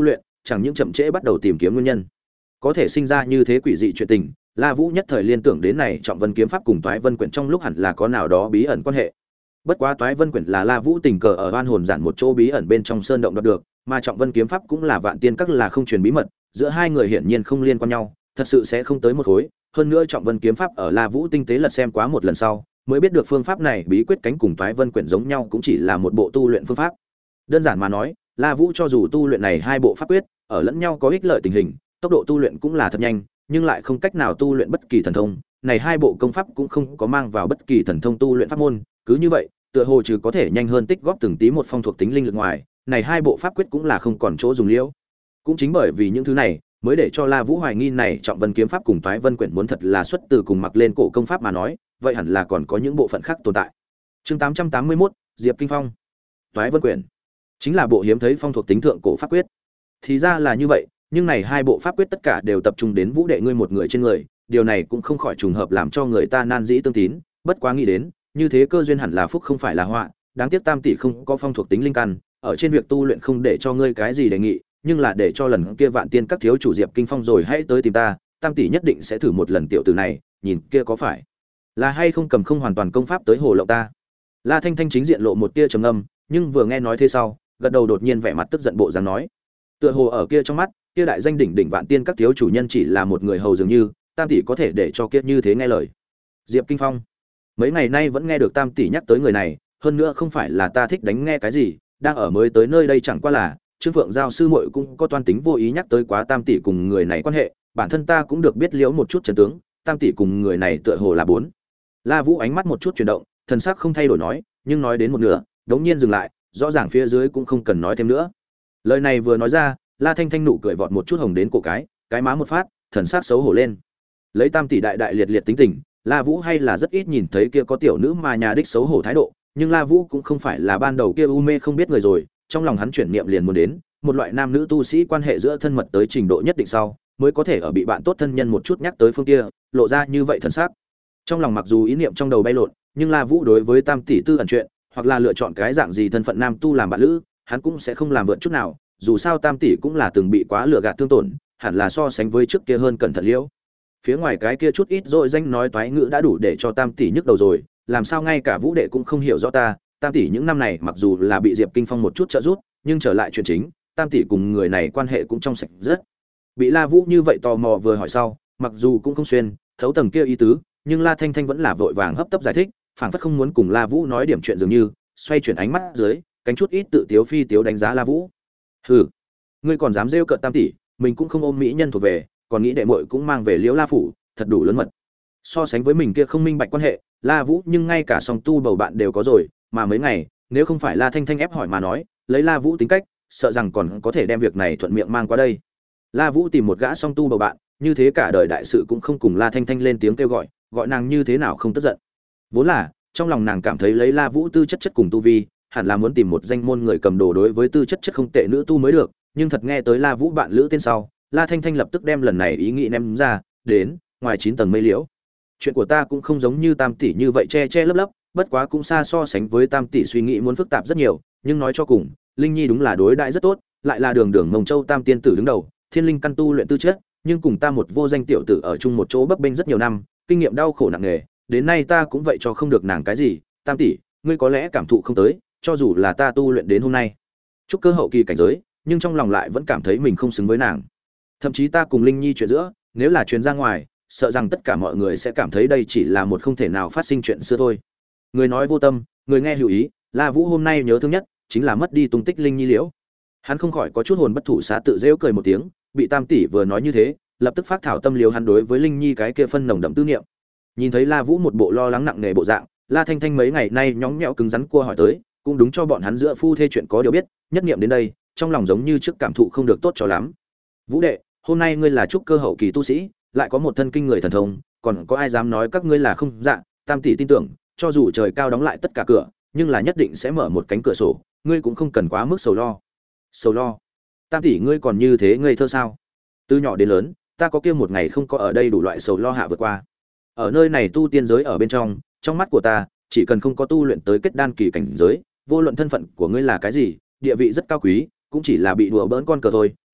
chẳng những chậm trễ bắt đầu tìm kiếm nguyên nhân. Có thể sinh ra như thế quỷ dị chuyện tình, La Vũ nhất thời liên tưởng đến này Trọng Vân kiếm pháp cùng Toái Vân quyển trong lúc hẳn là có nào đó bí ẩn quan hệ. Bất quá Toái Vân quyển là La Vũ tình cờ ở oan hồn giản một chỗ bí ẩn bên trong sơn động đoạt được, mà Trọng Vân kiếm pháp cũng là Vạn Tiên các là không truyền bí mật, giữa hai người hiển nhiên không liên quan nhau, thật sự sẽ không tới một khối. Hơn nữa Trọng Vân kiếm pháp ở La Vũ tinh tế lật xem quá một lần sau, mới biết được phương pháp này bí quyết cánh cùng Toái Vân quyển giống nhau cũng chỉ là một bộ tu luyện phương pháp. Đơn giản mà nói, La Vũ cho dù tu luyện này hai bộ pháp quyết, ở lẫn nhau có ích lợi tình hình, tốc độ tu luyện cũng là thật nhanh, nhưng lại không cách nào tu luyện bất kỳ thần thông. Này hai bộ công pháp cũng không có mang vào bất kỳ thần thông tu luyện pháp môn, cứ như vậy, tựa hồ trừ có thể nhanh hơn tích góp từng tí một phong thuộc tính linh lực ngoài, này hai bộ pháp quyết cũng là không còn chỗ dùng liễu. Cũng chính bởi vì những thứ này, mới để cho La Vũ hoài nghi này Trọng Vân kiếm pháp cùng Toái Vân quyển muốn thật là xuất từ cùng mặc lên cổ công pháp mà nói, vậy hẳn là còn có những bộ phận khác tồn tại. Chương tám trăm tám mươi mốt, Diệp Kinh Phong. Toái Vân quyển chính là bộ hiếm thấy phong thuộc tính thượng cổ pháp quyết. Thì ra là như vậy, nhưng này hai bộ pháp quyết tất cả đều tập trung đến Vũ đệ ngươi một người trên người, điều này cũng không khỏi trùng hợp làm cho người ta nan dĩ tương tín, bất quá nghĩ đến, như thế cơ duyên hẳn là phúc không phải là họa, đáng tiếc Tam tỷ không có phong thuộc tính linh căn, ở trên việc tu luyện không để cho ngươi cái gì đề nghị, nhưng là để cho lần kia Vạn Tiên các thiếu chủ Diệp Kinh Phong rồi hãy tới tìm ta, Tam tỷ nhất định sẽ thử một lần tiểu tử này, nhìn kia có phải là hay không cầm không hoàn toàn công pháp tới hồ lộng ta. La Thanh Thanh chính diện lộ một tia trầm ngâm, nhưng vừa nghe nói thế sau, gật đầu đột nhiên vẻ mặt tức giận bộ dáng nói, tựa hồ ở kia trong mắt, kia đại danh đỉnh đỉnh Vạn Tiên các thiếu chủ nhân chỉ là một người hầu dường như, Tam tỷ có thể để cho kia như thế nghe lời. Diệp Kinh Phong, mấy ngày nay vẫn nghe được Tam tỷ nhắc tới người này, hơn nữa không phải là ta thích đánh nghe cái gì, đang ở mới tới nơi đây chẳng qua là Trương Phượng Giao sư muội cũng có toan tính vô ý nhắc tới quá Tam tỷ cùng người này quan hệ, bản thân ta cũng được biết liễu một chút trận tướng, Tam tỷ cùng người này tựa hồ là bốn. La Vũ ánh mắt một chút chuyển động, thần sắc không thay đổi nói, nhưng nói đến một nửa, đống nhiên dừng lại, rõ ràng phía dưới cũng không cần nói thêm nữa. Lời này vừa nói ra, La Thanh Thanh nụ cười vọt một chút hồng đến cổ cái, cái má một phát, thần sắc xấu hổ lên. Lấy Tam tỷ đại đại liệt liệt tính tình, La Vũ hay là rất ít nhìn thấy kia có tiểu nữ mà nhà đích xấu hổ thái độ, nhưng La Vũ cũng không phải là ban đầu kia u mê không biết người rồi, trong lòng hắn chuyển niệm liền muốn đến, một loại nam nữ tu sĩ quan hệ giữa thân mật tới trình độ nhất định sau, mới có thể ở bị bạn tốt thân nhân một chút nhắc tới phương kia, lộ ra như vậy thần sắc. Trong lòng mặc dù ý niệm trong đầu bay lộn, nhưng La Vũ đối với Tam tỷ tư ẩn chuyện, hoặc là lựa chọn cái dạng gì thân phận nam tu làm bạn lữ, hắn cũng sẽ không làm vượn chút nào, dù sao Tam tỷ cũng là từng bị quá lừa gạt tương tổn, hẳn là so sánh với trước kia hơn cẩn thận liễu. Phía ngoài cái kia chút ít rồi danh nói toái ngữ đã đủ để cho Tam tỷ nhức đầu rồi, làm sao ngay cả Vũ đệ cũng không hiểu rõ ta, Tam tỷ những năm này mặc dù là bị Diệp Kinh Phong một chút trợ giúp, nhưng trở lại chuyện chính, Tam tỷ cùng người này quan hệ cũng trong sạch rất. Bị La Vũ như vậy tò mò vừa hỏi sau, mặc dù cũng không xuyên thấu tầng kia ý tứ, nhưng La Thanh Thanh vẫn là vội vàng hấp tấp giải thích, phảng phất không muốn cùng La Vũ nói điểm chuyện dường như, xoay chuyển ánh mắt dưới, cánh chút ít tự tiếu phi tiếu đánh giá La Vũ. Hừ, ngươi còn dám rêu cợt Tam tỷ, mình cũng không ôm mỹ nhân thuộc về, còn nghĩ đệ muội cũng mang về Liễu La phủ, thật đủ lớn mật. So sánh với mình kia không minh bạch quan hệ, La Vũ nhưng ngay cả song tu bầu bạn đều có rồi, mà mấy ngày, nếu không phải La Thanh Thanh ép hỏi mà nói, lấy La Vũ tính cách, sợ rằng còn có thể đem việc này thuận miệng mang qua đây. La Vũ tìm một gã song tu bầu bạn, như thế cả đời đại sự cũng không cùng La Thanh Thanh lên tiếng kêu gọi, gọi nàng như thế nào không tức giận. Vốn là, trong lòng nàng cảm thấy lấy La Vũ tư chất chất cùng tu vi, hẳn là muốn tìm một danh môn người cầm đồ đối với tư chất chất không tệ nữ tu mới được, nhưng thật nghe tới La Vũ bạn lữ tên sau, La Thanh Thanh lập tức đem lần này ý nghĩ ném ra, đến, ngoài chín tầng mây liễu. Chuyện của ta cũng không giống như Tam tỷ như vậy che che lấp lấp, bất quá cũng xa so sánh với Tam tỷ suy nghĩ muốn phức tạp rất nhiều, nhưng nói cho cùng, Linh Nhi đúng là đối đãi rất tốt, lại là đường đường Mông Châu Tam tiên tử đứng đầu, thiên linh căn tu luyện tư chất, nhưng cùng ta một vô danh tiểu tử ở chung một chỗ bấp bênh rất nhiều năm, kinh nghiệm đau khổ nặng nề, đến nay ta cũng vậy cho không được nàng cái gì. Tam tỷ, ngươi có lẽ cảm thụ không tới, cho dù là ta tu luyện đến hôm nay, chúc cơ hậu kỳ cảnh giới, nhưng trong lòng lại vẫn cảm thấy mình không xứng với nàng. Thậm chí ta cùng Linh Nhi chuyện giữa, nếu là truyền ra ngoài, sợ rằng tất cả mọi người sẽ cảm thấy đây chỉ là một không thể nào phát sinh chuyện xưa thôi. Người nói vô tâm, người nghe hữu ý, La Vũ hôm nay nhớ thương nhất chính là mất đi tung tích Linh Nhi liễu. Hắn không khỏi có chút hồn bất thủ xá tự giễu cười một tiếng, bị Tam tỷ vừa nói như thế, lập tức phát thảo tâm liếu hắn đối với Linh Nhi cái kia phân nồng đậm tư niệm. Nhìn thấy La Vũ một bộ lo lắng nặng nề bộ dạng, La Thanh Thanh mấy ngày nay nhõng nhẽo cứng rắn cua hỏi tới, cũng đúng cho bọn hắn giữa phu thê chuyện có điều biết, nhất niệm đến đây, trong lòng giống như trước cảm thụ không được tốt cho lắm. Vũ đệ, hôm nay ngươi là trúc cơ hậu kỳ tu sĩ, lại có một thân kinh người thần thông, còn có ai dám nói các ngươi là không dạ? Tam tỷ tin tưởng, cho dù trời cao đóng lại tất cả cửa, nhưng là nhất định sẽ mở một cánh cửa sổ, ngươi cũng không cần quá mức sầu lo. Sầu lo? Tam tỷ ngươi còn như thế ngây thơ sao? Từ nhỏ đến lớn, ta có kia một ngày không có ở đây đủ loại sầu lo hạ vượt qua. Ở nơi này tu tiên giới ở bên trong, trong mắt của ta, chỉ cần không có tu luyện tới kết đan kỳ cảnh giới, vô luận thân phận của ngươi là cái gì, địa vị rất cao quý, cũng chỉ là bị đùa bỡn con cờ thôi,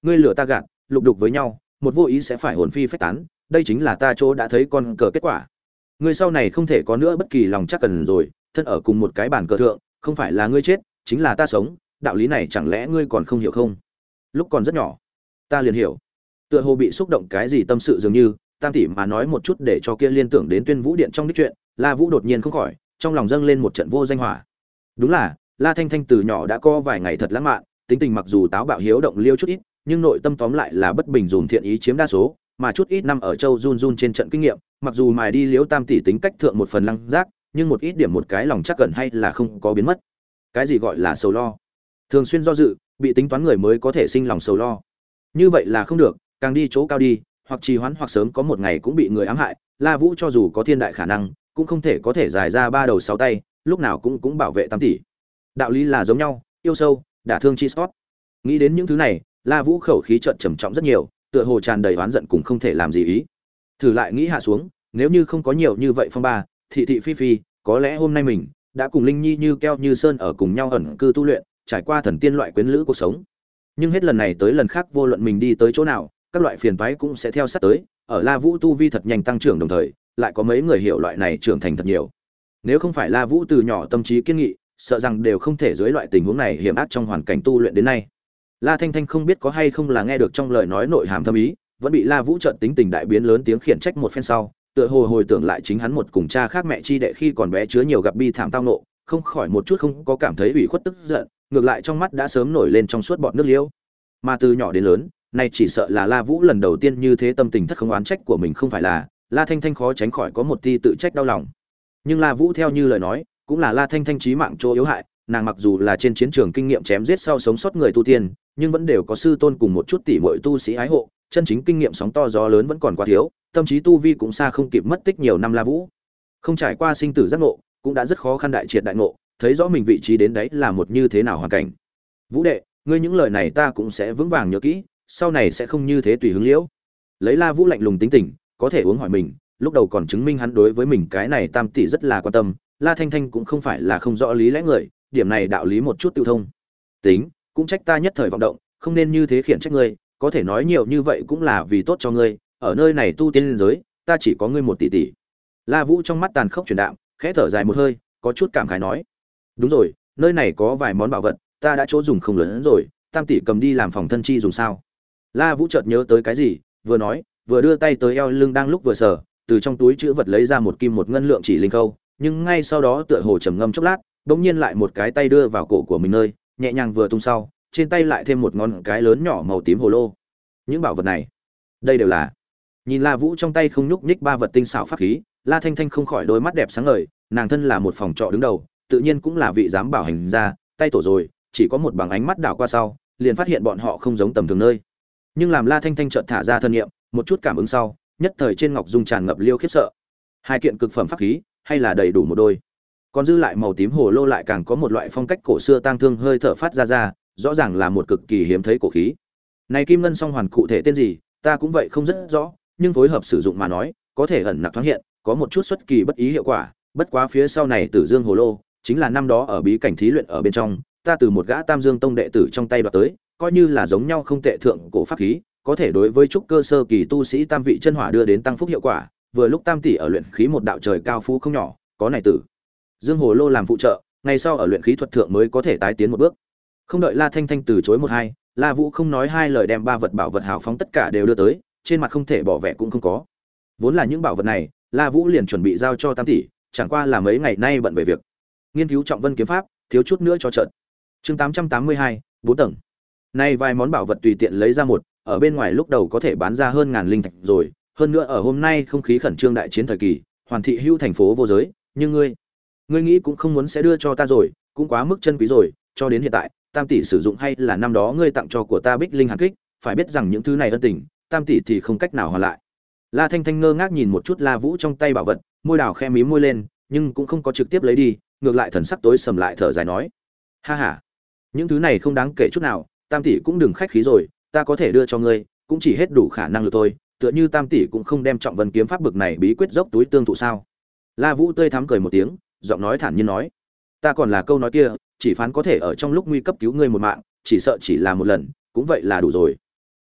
ngươi lừa ta gạt, lục đục với nhau, một vô ý sẽ phải hồn phi phách tán, đây chính là ta chỗ đã thấy con cờ kết quả. Ngươi sau này không thể có nữa bất kỳ lòng chắc cần rồi, thân ở cùng một cái bàn cờ thượng, không phải là ngươi chết, chính là ta sống, đạo lý này chẳng lẽ ngươi còn không hiểu không? Lúc còn rất nhỏ, ta liền hiểu. Tựa hồ bị xúc động cái gì tâm sự dường như, Tam tỷ mà nói một chút để cho kia liên tưởng đến Tuyên Vũ điện trong đích chuyện, La Vũ đột nhiên không khỏi, trong lòng dâng lên một trận vô danh hỏa. Đúng là, La Thanh Thanh từ nhỏ đã có vài ngày thật lãng mạn, tính tình mặc dù táo bạo hiếu động liêu chút ít, nhưng nội tâm tóm lại là bất bình dùn thiện ý chiếm đa số, mà chút ít năm ở Châu Jun Jun trên trận kinh nghiệm, mặc dù mài đi liếu Tam tỷ tính cách thượng một phần lăng giác, nhưng một ít điểm một cái lòng chắc cẩn hay là không có biến mất. Cái gì gọi là sầu lo? Thường xuyên do dự, bị tính toán người mới có thể sinh lòng sầu lo. Như vậy là không được, càng đi chỗ cao đi, hoặc trì hoãn hoặc sớm có một ngày cũng bị người ám hại, La Vũ cho dù có thiên đại khả năng, cũng không thể có thể dài ra ba đầu sáu tay, lúc nào cũng cũng bảo vệ Tam tỷ. Đạo lý là giống nhau, yêu sâu, đả thương chi sót. Nghĩ đến những thứ này, La Vũ khẩu khí chợt trầm trọng rất nhiều, tựa hồ tràn đầy oán giận cũng không thể làm gì ý. Thử lại nghĩ hạ xuống, nếu như không có nhiều như vậy phong ba, thị thị phi phi, có lẽ hôm nay mình đã cùng Linh Nhi như keo như sơn ở cùng nhau ẩn cư tu luyện, trải qua thần tiên loại quyến lữ cuộc sống. Nhưng hết lần này tới lần khác vô luận mình đi tới chỗ nào, các loại phiền toái cũng sẽ theo sát tới, ở La Vũ tu vi thật nhanh tăng trưởng đồng thời, lại có mấy người hiểu loại này trưởng thành thật nhiều. Nếu không phải La Vũ từ nhỏ tâm trí kiên nghị, sợ rằng đều không thể dưới loại tình huống này hiểm ác trong hoàn cảnh tu luyện đến nay. La Thanh Thanh không biết có hay không là nghe được trong lời nói nội hàm thâm ý, vẫn bị La Vũ chợt tính tình đại biến lớn tiếng khiển trách một phen sau, tựa hồ hồi tưởng lại chính hắn một cùng cha khác mẹ chi đệ khi còn bé chứa nhiều gặp bi thảm tao nộ, không khỏi một chút không có cảm thấy ủy khuất tức giận, ngược lại trong mắt đã sớm nổi lên trong suốt bọt nước liễu. Mà từ nhỏ đến lớn, nay chỉ sợ là La Vũ lần đầu tiên như thế tâm tình thất không oán trách của mình không phải là, La Thanh Thanh khó tránh khỏi có một tia tự trách đau lòng. Nhưng La Vũ theo như lời nói, cũng là La Thanh Thanh chí mạng chỗ yếu hại, nàng mặc dù là trên chiến trường kinh nghiệm chém giết sau sống sót người tu tiên, nhưng vẫn đều có sư tôn cùng một chút tỷ muội tu sĩ ái hộ, chân chính kinh nghiệm sóng to gió lớn vẫn còn quá thiếu, tâm trí tu vi cũng xa không kịp mất tích nhiều năm La Vũ. Không trải qua sinh tử giác ngộ, cũng đã rất khó khăn đại triệt đại ngộ, thấy rõ mình vị trí đến đấy là một như thế nào hoàn cảnh. Vũ đệ, ngươi những lời này ta cũng sẽ vững vàng nhớ kỹ, sau này sẽ không như thế tùy hứng liễu. Lấy La Vũ lạnh lùng tính tình, có thể uống hỏi mình, lúc đầu còn chứng minh hắn đối với mình cái này Tam tỷ rất là quan tâm, La Thanh Thanh cũng không phải là không rõ lý lẽ người, điểm này đạo lý một chút tiêu thông. Tính, cũng trách ta nhất thời vọng động, không nên như thế khiển trách ngươi, có thể nói nhiều như vậy cũng là vì tốt cho ngươi, ở nơi này tu tiên giới, ta chỉ có ngươi một tỷ tỷ. La Vũ trong mắt tàn khốc chuyển đạm, khẽ thở dài một hơi, có chút cảm khái nói: "Đúng rồi, nơi này có vài món bảo vật, ta đã chỗ dùng không lớn rồi, Tam tỷ cầm đi làm phòng thân chi dùng sao?" La Vũ chợt nhớ tới cái gì, vừa nói, vừa đưa tay tới eo lưng đang lúc vừa sờ, từ trong túi trữ vật lấy ra một kim một ngân lượng chỉ linh câu, nhưng ngay sau đó tựa hồ trầm ngâm chốc lát, bỗng nhiên lại một cái tay đưa vào cổ của mình nơi, nhẹ nhàng vừa tung sau, trên tay lại thêm một ngón cái lớn nhỏ màu tím hồ lô. Những bảo vật này, đây đều là. Nhìn La Vũ trong tay không nhúc nhích ba vật tinh xảo pháp khí, La Thanh Thanh không khỏi đôi mắt đẹp sáng ngời, nàng thân là một phòng trọ đứng đầu, tự nhiên cũng là vị giám bảo hành gia, tay tổ rồi, chỉ có một bằng ánh mắt đảo qua sau, liền phát hiện bọn họ không giống tầm thường nơi. Nhưng làm La Thanh Thanh chợt thả ra thân niệm, một chút cảm ứng sau, nhất thời trên ngọc dung tràn ngập liêu khiếp sợ. Hai kiện cực phẩm pháp khí, hay là đầy đủ một đôi. Còn dư lại màu tím hồ lô lại càng có một loại phong cách cổ xưa tang thương hơi thở phát ra ra, rõ ràng là một cực kỳ hiếm thấy cổ khí. Này kim ngân song hoàn cụ thể tên gì, ta cũng vậy không rất rõ, nhưng phối hợp sử dụng mà nói, có thể ẩn nặc thoáng hiện, có một chút xuất kỳ bất ý hiệu quả, bất quá phía sau này Tử Dương hồ lô, chính là năm đó ở bí cảnh thí luyện ở bên trong, ta từ một gã Tam Dương tông đệ tử trong tay đoạt tới, coi như là giống nhau không tệ thượng cổ pháp khí, có thể đối với trúc cơ sơ kỳ tu sĩ tam vị chân hỏa đưa đến tăng phúc hiệu quả, vừa lúc Tam tỷ ở luyện khí một đạo trời cao phú không nhỏ, có này Tử Dương hồ lô làm phụ trợ, ngày sau ở luyện khí thuật thượng mới có thể tái tiến một bước. Không đợi La Thanh Thanh từ chối một hai, La Vũ không nói hai lời đem ba vật bảo vật hào phóng tất cả đều đưa tới, trên mặt không thể bỏ vẻ cũng không có. Vốn là những bảo vật này, La Vũ liền chuẩn bị giao cho Tam tỷ, chẳng qua là mấy ngày nay bận về việc nghiên cứu Trọng Vân kiếm pháp, thiếu chút nữa cho trận. Chương tám trăm tám mươi hai, bốn tầng. Nay vài món bảo vật tùy tiện lấy ra một, ở bên ngoài lúc đầu có thể bán ra hơn ngàn linh thạch rồi, hơn nữa ở hôm nay không khí khẩn trương đại chiến thời kỳ, hoàn thị hưu thành phố vô giới, nhưng ngươi, ngươi nghĩ cũng không muốn sẽ đưa cho ta rồi, cũng quá mức chân quý rồi, cho đến hiện tại, Tam tỷ sử dụng hay là năm đó ngươi tặng cho của ta Bích Linh Hàn Kích, phải biết rằng những thứ này ân tình, Tam tỷ thì không cách nào hoàn lại. La Thanh Thanh ngơ ngác nhìn một chút La Vũ trong tay bảo vật, môi đào khẽ mím môi lên, nhưng cũng không có trực tiếp lấy đi, ngược lại thần sắc tối sầm lại thở dài nói: "Ha ha, những thứ này không đáng kể chút nào, Tam tỷ cũng đừng khách khí rồi, ta có thể đưa cho ngươi, cũng chỉ hết đủ khả năng được thôi, tựa như Tam tỷ cũng không đem Trọng Vân kiếm pháp bực này bí quyết dốc túi tương thụ sao?" La Vũ tươi thắm cười một tiếng, giọng nói thản nhiên nói: "Ta còn là câu nói kia, chỉ phán có thể ở trong lúc nguy cấp cứu ngươi một mạng, chỉ sợ chỉ là một lần, cũng vậy là đủ rồi."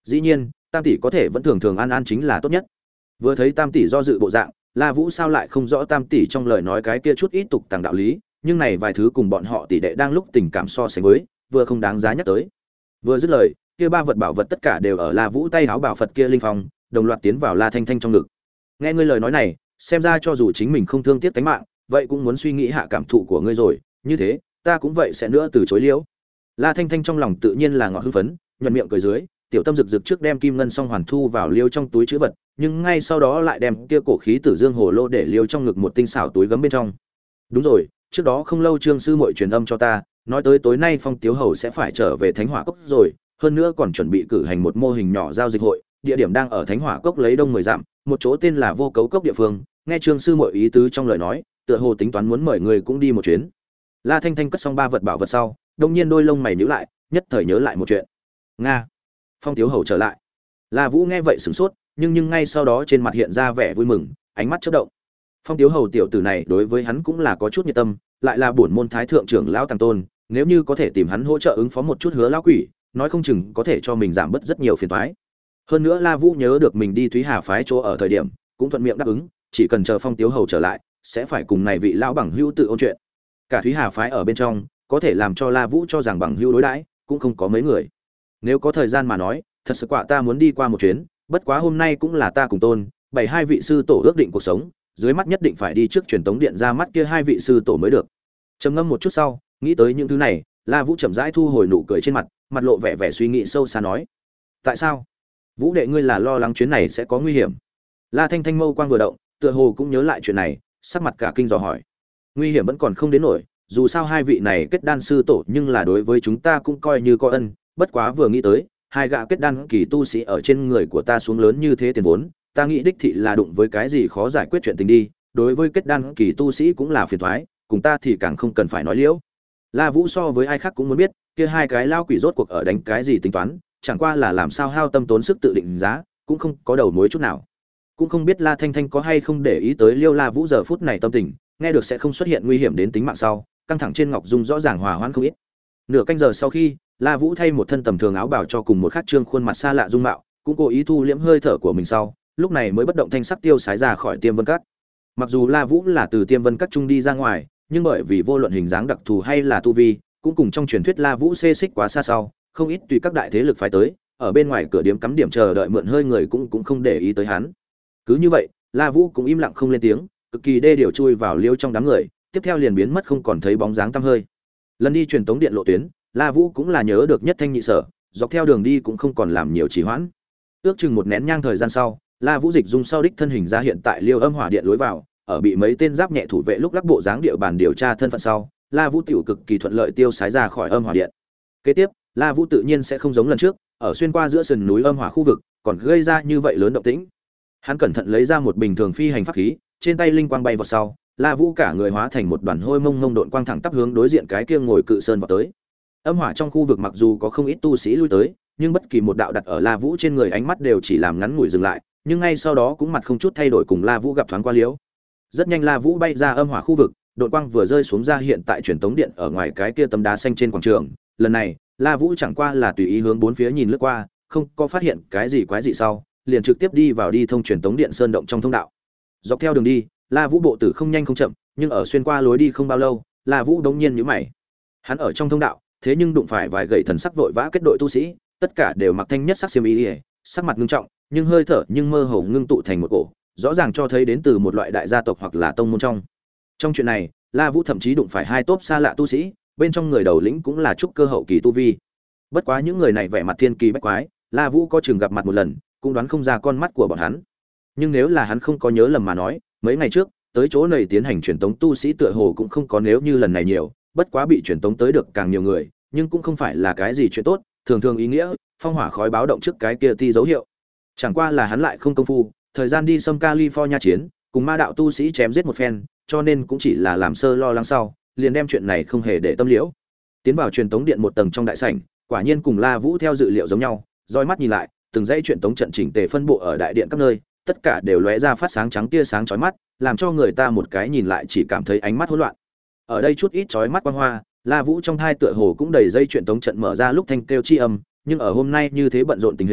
Dĩ nhiên, Tam tỷ có thể vẫn thường thường an an chính là tốt nhất. Vừa thấy Tam tỷ do dự bộ dạng, La Vũ sao lại không rõ Tam tỷ trong lời nói cái kia chút ít tục tàng đạo lý, nhưng này vài thứ cùng bọn họ tỷ đệ đang lúc tình cảm so sánh với, vừa không đáng giá nhắc tới. Vừa dứt lời, kia ba vật bảo vật tất cả đều ở La Vũ tay áo bảo Phật kia linh phong, đồng loạt tiến vào La Thanh Thanh trong ngực. Nghe ngươi lời nói này, xem ra cho dù chính mình không thương tiếc tính mạng, vậy cũng muốn suy nghĩ hạ cảm thụ của ngươi rồi, như thế, ta cũng vậy sẽ nữa từ chối liễu. La Thanh Thanh trong lòng tự nhiên là ngọt hưng phấn, nhuận miệng cười dưới, tiểu tâm rực rực trước đem kim ngân song hoàn thu vào liêu trong túi trữ vật, nhưng ngay sau đó lại đem kia cổ khí tử dương hồ lô để liêu trong ngực một tinh xảo túi gấm bên trong. Đúng rồi, trước đó không lâu Trương sư muội truyền âm cho ta, nói tới tối nay Phong Tiếu Hầu sẽ phải trở về Thánh Hỏa Cốc rồi, hơn nữa còn chuẩn bị cử hành một mô hình nhỏ giao dịch hội, địa điểm đang ở Thánh Hỏa Cốc lấy đông mười dặm, một chỗ tên là Vô Cấu Cốc địa phương. Nghe Trương sư muội ý tứ trong lời nói, tựa hồ tính toán muốn mời người cũng đi một chuyến. La Thanh Thanh cất xong ba vật bảo vật sau, đột nhiên đôi lông mày nhíu lại, nhất thời nhớ lại một chuyện. Nga, Phong Tiếu Hầu trở lại. La Vũ nghe vậy sửng sốt, nhưng nhưng ngay sau đó trên mặt hiện ra vẻ vui mừng, ánh mắt chớp động. Phong Tiếu Hầu tiểu tử này đối với hắn cũng là có chút nhiệt tâm, lại là bổn môn thái thượng trưởng lão Tàng Tôn, nếu như có thể tìm hắn hỗ trợ ứng phó một chút hứa lão quỷ, nói không chừng có thể cho mình giảm bớt rất nhiều phiền toái. Hơn nữa La Vũ nhớ được mình đi Thúy Hà phái chỗ ở thời điểm, cũng thuận miệng đáp ứng, chỉ cần chờ Phong Tiếu Hầu trở lại, sẽ phải cùng này vị lão bằng hữu tự ôn chuyện. Cả Thúy Hà phái ở bên trong, có thể làm cho La Vũ cho rằng bằng hữu đối đãi, cũng không có mấy người. Nếu có thời gian mà nói, thật sự quả ta muốn đi qua một chuyến, bất quá hôm nay cũng là ta cùng Tôn, bảy hai vị sư tổ ước định cuộc sống, dưới mắt nhất định phải đi trước truyền tống điện ra mắt kia hai vị sư tổ mới được. Trầm ngâm một chút sau, nghĩ tới những thứ này, La Vũ chậm rãi thu hồi nụ cười trên mặt, mặt lộ vẻ vẻ suy nghĩ sâu xa nói: "Tại sao? Vũ đệ ngươi là lo lắng chuyến này sẽ có nguy hiểm?" La Thanh Thanh mâu quang vừa động, tựa hồ cũng nhớ lại chuyện này, sắc mặt cả kinh dò hỏi: "Nguy hiểm vẫn còn không đến nỗi, dù sao hai vị này kết đan sư tổ nhưng là đối với chúng ta cũng coi như có ân, bất quá vừa nghĩ tới, hai gã kết đan kỳ tu sĩ ở trên người của ta xuống lớn như thế tiền vốn, ta nghĩ đích thị là đụng với cái gì khó giải quyết chuyện tình đi, đối với kết đan kỳ tu sĩ cũng là phiền toái, cùng ta thì càng không cần phải nói liễu." La Vũ so với ai khác cũng muốn biết, kia hai cái lao quỷ rốt cuộc ở đánh cái gì tính toán, chẳng qua là làm sao hao tâm tốn sức tự định giá, cũng không có đầu mối chút nào. Cũng không biết La Thanh Thanh có hay không để ý tới Liêu La Vũ giờ phút này tâm tình, nghe được sẽ không xuất hiện nguy hiểm đến tính mạng sau, căng thẳng trên ngọc dung rõ ràng hòa hoãn không ít. Nửa canh giờ sau khi, La Vũ thay một thân tầm thường áo bào cho cùng một khắc trương khuôn mặt xa lạ dung mạo, cũng cố ý thu liễm hơi thở của mình sau, lúc này mới bất động thanh sắc tiêu sái ra khỏi Tiêm Vân Các. Mặc dù La Vũ là từ Tiêm Vân Các trung đi ra ngoài, nhưng bởi vì vô luận hình dáng đặc thù hay là tu vi, cũng cùng trong truyền thuyết La Vũ xê xích quá xa sau, không ít tùy các đại thế lực phái tới, ở bên ngoài cửa điếm cắm điểm chờ đợi mượn hơi người cũng cũng không để ý tới hắn. Cứ như vậy, La Vũ cũng im lặng không lên tiếng, cực kỳ đê điều chui vào liêu trong đám người, tiếp theo liền biến mất không còn thấy bóng dáng tăm hơi. Lần đi truyền tống điện lộ tuyến, La Vũ cũng là nhớ được nhất thanh nhị sở, dọc theo đường đi cũng không còn làm nhiều trì hoãn. Ước chừng một nén nhang thời gian sau, La Vũ dịch dung sau đích thân hình ra hiện tại Liêu Âm Hỏa Điện lối vào, ở bị mấy tên giáp nhẹ thủ vệ lúc lắc bộ dáng địa bàn điều tra thân phận sau, La Vũ tiểu cực kỳ thuận lợi tiêu sái ra khỏi Âm Hỏa Điện. Kế tiếp, La Vũ tự nhiên sẽ không giống lần trước, ở xuyên qua giữa sườn núi âm hỏa khu vực, còn gây ra như vậy lớn động tĩnh. Hắn cẩn thận lấy ra một bình thường phi hành pháp khí, trên tay linh quang bay vào sau, La Vũ cả người hóa thành một đoàn hôi mông mông độn quang thẳng tắp hướng đối diện cái kia ngồi cự sơn vào tới. Âm hỏa trong khu vực mặc dù có không ít tu sĩ lui tới, nhưng bất kỳ một đạo đặt ở La Vũ trên người ánh mắt đều chỉ làm ngắn ngủi dừng lại, nhưng ngay sau đó cũng mặt không chút thay đổi cùng La Vũ gặp thoáng qua liễu. Rất nhanh La Vũ bay ra âm hỏa khu vực, độn quang vừa rơi xuống ra hiện tại truyền tống điện ở ngoài cái kia tấm đá xanh trên quảng trường. Lần này, La Vũ chẳng qua là tùy ý hướng bốn phía nhìn lướt qua, không có phát hiện cái gì quái dị sau, liền trực tiếp đi vào đi thông truyền tống điện sơn động trong thông đạo. Dọc theo đường đi, La Vũ bộ tử không nhanh không chậm, nhưng ở xuyên qua lối đi không bao lâu, La Vũ đống nhiên nhíu mày. Hắn ở trong thông đạo, thế nhưng đụng phải vài gậy thần sắc vội vã kết đội tu sĩ, tất cả đều mặc thanh nhất sắc xiêm y, sắc mặt ngưng trọng, nhưng hơi thở nhưng mơ hồ ngưng tụ thành một cổ, rõ ràng cho thấy đến từ một loại đại gia tộc hoặc là tông môn trong. Trong chuyện này, La Vũ thậm chí đụng phải hai tốp xa lạ tu sĩ, bên trong người đầu lĩnh cũng là trúc cơ hậu kỳ tu vi. Bất quá những người này vẻ mặt thiên kỳ bách quái, La Vũ có chừng gặp mặt một lần, cũng đoán không ra con mắt của bọn hắn. Nhưng nếu là hắn không có nhớ lầm mà nói, mấy ngày trước, tới chỗ này tiến hành truyền tống tu sĩ tựa hồ cũng không có nếu như lần này nhiều, bất quá bị truyền tống tới được càng nhiều người, nhưng cũng không phải là cái gì chuyện tốt, thường thường ý nghĩa, phong hỏa khói báo động trước cái kia ti dấu hiệu. Chẳng qua là hắn lại không công phu, thời gian đi xâm California chiến, cùng ma đạo tu sĩ chém giết một phen, cho nên cũng chỉ là làm sơ lo lắng sau, liền đem chuyện này không hề để tâm liễu. Tiến vào truyền tống điện một tầng trong đại sảnh, quả nhiên cùng La Vũ theo dự liệu giống nhau, dõi mắt nhìn lại, từng dãy truyền tống trận chỉnh tề phân bộ ở đại điện các nơi, tất cả đều lóe ra phát sáng trắng tia sáng chói mắt, làm cho người ta một cái nhìn lại chỉ cảm thấy ánh mắt hỗn loạn. Ở đây chút ít chói mắt quang hoa, La Vũ trong thai tựa hồ cũng đầy dây truyền tống trận mở ra lúc thanh kêu chi âm, nhưng ở hôm nay như thế bận rộn tình hình,